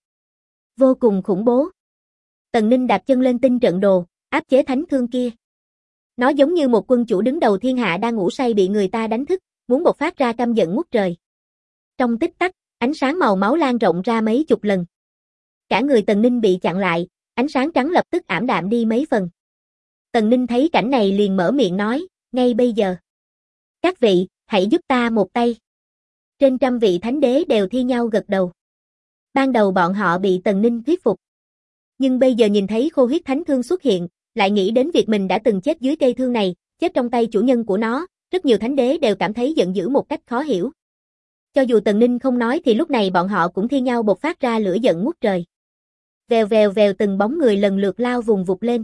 Vô cùng khủng bố. Tần Ninh đạp chân lên tinh trận đồ, áp chế thánh thương kia. Nó giống như một quân chủ đứng đầu thiên hạ đang ngủ say bị người ta đánh thức, muốn bộc phát ra căm giận ngút trời. Trong tích tắc, ánh sáng màu máu lan rộng ra mấy chục lần. Cả người Tần Ninh bị chặn lại, ánh sáng trắng lập tức ảm đạm đi mấy phần. Tần Ninh thấy cảnh này liền mở miệng nói, ngay bây giờ. Các vị, hãy giúp ta một tay. Trên trăm vị thánh đế đều thi nhau gật đầu. Ban đầu bọn họ bị Tần Ninh thuyết phục. Nhưng bây giờ nhìn thấy khô huyết thánh thương xuất hiện, lại nghĩ đến việc mình đã từng chết dưới cây thương này, chết trong tay chủ nhân của nó, rất nhiều thánh đế đều cảm thấy giận dữ một cách khó hiểu. Cho dù Tần Ninh không nói thì lúc này bọn họ cũng thi nhau bộc phát ra lửa giận ngút trời. Vèo vèo vèo từng bóng người lần lượt lao vùng vụt lên.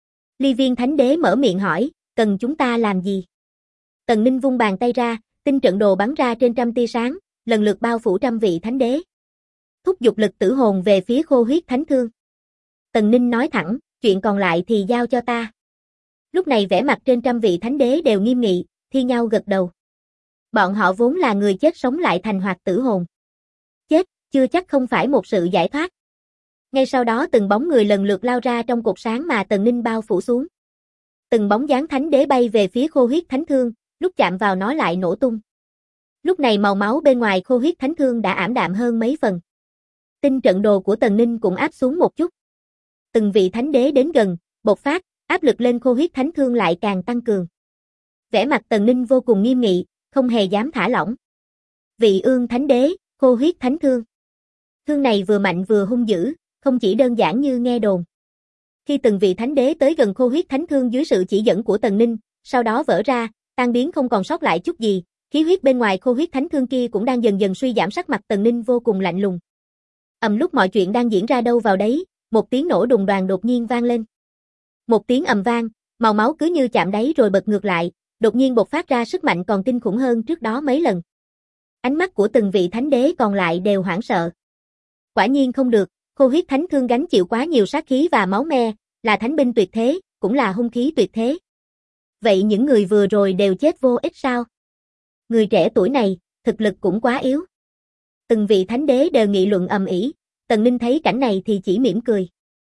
Ly Viên thánh đế mở miệng hỏi, cần chúng ta làm gì? Tần Ninh vung bàn tay ra, tinh trận đồ bắn ra trên trăm tia sáng, lần lượt bao phủ trăm vị thánh đế. Thúc giục lực tử hồn về phía khô huyết thánh thương. Tần Ninh nói thẳng, chuyện còn lại thì giao cho ta. Lúc này vẻ mặt trên trăm vị thánh đế đều nghiêm nghị, thi nhau gật đầu. Bọn họ vốn là người chết sống lại thành hoạt tử hồn. Chết, chưa chắc không phải một sự giải thoát. Ngay sau đó từng bóng người lần lượt lao ra trong cột sáng mà Tần Ninh bao phủ xuống. Từng bóng dáng thánh đế bay về phía khô huyết thánh thương, lúc chạm vào nó lại nổ tung. Lúc này màu máu bên ngoài khô huyết thánh thương đã ảm đạm hơn mấy phần. Tinh trận đồ của Tần Ninh cũng áp xuống một chút. Từng vị thánh đế đến gần, bộc phát, áp lực lên khô huyết thánh thương lại càng tăng cường. Vẻ mặt Tần Ninh vô cùng nghiêm nghị, không hề dám thả lỏng. Vị ương thánh đế, khô huyết thánh thương. Thương này vừa mạnh vừa hung dữ, không chỉ đơn giản như nghe đồn. Khi từng vị thánh đế tới gần khô huyết thánh thương dưới sự chỉ dẫn của Tần Ninh, sau đó vỡ ra, tan biến không còn sót lại chút gì, khí huyết bên ngoài khô huyết thánh thương kia cũng đang dần dần suy giảm, sắc mặt Tần Ninh vô cùng lạnh lùng. Lúc mọi chuyện đang diễn ra đâu vào đấy, một tiếng nổ đùng đoàng đột nhiên vang lên. Một tiếng ầm vang, màu máu cứ như chạm đáy rồi bật ngược lại, đột nhiên bộc phát ra sức mạnh còn kinh khủng hơn trước đó mấy lần. Ánh mắt của từng vị thánh đế còn lại đều hoảng sợ. Quả nhiên không được, khô huyết thánh thương gánh chịu quá nhiều sát khí và máu me, là thánh binh tuyệt thế, cũng là hung khí tuyệt thế. Vậy những người vừa rồi đều chết vô ích sao? Người trẻ tuổi này, thực lực cũng quá yếu. Từng vị thánh đế đều nghị luận ầm ĩ, Tần Ninh thấy cảnh này thì chỉ mỉm cười.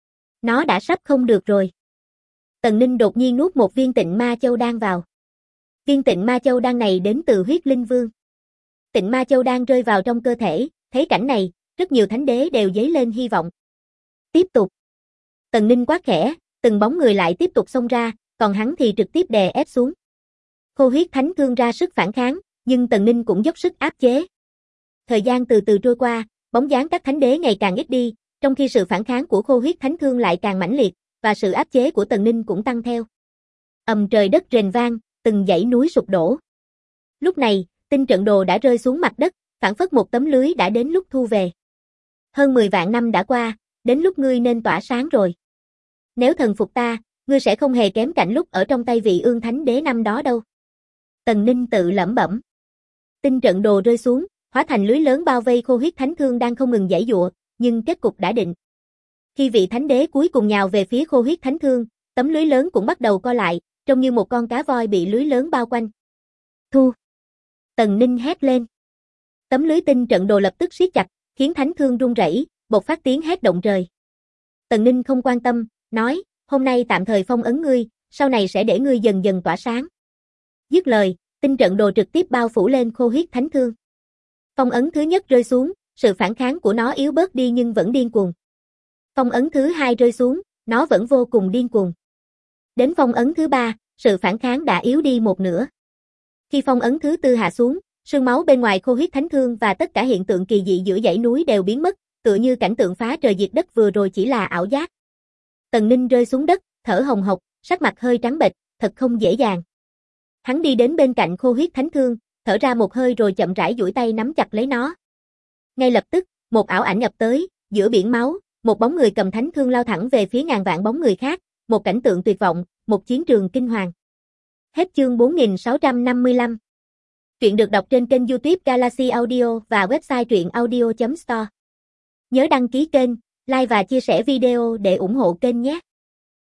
Nó đã sắp không được rồi. Tần Ninh đột nhiên nuốt một viên Tịnh Ma Châu đan vào. Viên Tịnh Ma Châu đan này đến từ huyết linh vương. Tịnh Ma Châu đan rơi vào trong cơ thể, thấy cảnh này, rất nhiều thánh đế đều dấy lên hy vọng. Tiếp tục. Tần Ninh quát khẽ, từng bóng người lại tiếp tục xông ra, còn hắn thì trực tiếp đè ép xuống. Khô huyết thánh thương ra sức phản kháng, nhưng Tần Ninh cũng dốc sức áp chế. Thời gian từ từ trôi qua, bóng dáng các thánh đế ngày càng ít đi, trong khi sự phản kháng của khô huyết thánh thương lại càng mãnh liệt, và sự áp chế của Tần Ninh cũng tăng theo. Trời đất rền vang, từng dãy núi sụp đổ. Lúc này, tinh trận đồ đã rơi xuống mặt đất, phảng phất một tấm lưới đã đến lúc thu về. Hơn 10 vạn năm đã qua, đến lúc ngươi nên tỏa sáng rồi. Nếu thần phục ta, ngươi sẽ không hề kém cạnh lúc ở trong tay vị ương thánh đế năm đó đâu. Tần Ninh tự lẩm bẩm. Tinh trận đồ rơi xuống, hóa thành lưới lớn bao vây khô huyết thánh thương đang không ngừng giãy giụa, nhưng kết cục đã định. Khi vị thánh đế cuối cùng nhào về phía khô huyết thánh thương, tấm lưới lớn cũng bắt đầu co lại, trông như một con cá voi bị lưới lớn bao quanh. Thu! Tần Ninh hét lên. Tấm lưới tinh trận đồ lập tức siết chặt, khiến thánh thương rung rẩy, bộc phát tiếng hét động trời. Tần Ninh không quan tâm, nói, hôm nay tạm thời phong ấn ngươi, sau này sẽ để ngươi dần dần tỏa sáng. Dứt lời, tinh trận đồ trực tiếp bao phủ lên khô huyết thánh thương. Phong ấn thứ nhất rơi xuống, sự phản kháng của nó yếu bớt đi nhưng vẫn điên cuồng. Phong ấn thứ hai rơi xuống, nó vẫn vô cùng điên cuồng. Đến phong ấn thứ 3, sự phản kháng đã yếu đi một nửa. Khi phong ấn thứ 4 hạ xuống, sương máu bên ngoài Khô Huyết Thánh Thương và tất cả hiện tượng kỳ dị giữa dãy núi đều biến mất, tựa như cảnh tượng phá trời diệt đất vừa rồi chỉ là ảo giác. Tần Ninh rơi xuống đất, thở hồng hộc, sắc mặt hơi trắng bệch, thật không dễ dàng. Hắn đi đến bên cạnh Khô Huyết Thánh Thương, thở ra một hơi rồi chậm rãi duỗi tay nắm chặt lấy nó. Ngay lập tức, một ảo ảnh ập tới, giữa biển máu, một bóng người cầm thánh thương lao thẳng về phía ngàn vạn bóng người khác, một cảnh tượng tuyệt vọng, một chiến trường kinh hoàng. Hết chương 4655. Truyện được đọc trên kênh YouTube Galaxy Audio và website truyệnaudio.store. Nhớ đăng ký kênh, like và chia sẻ video để ủng hộ kênh nhé.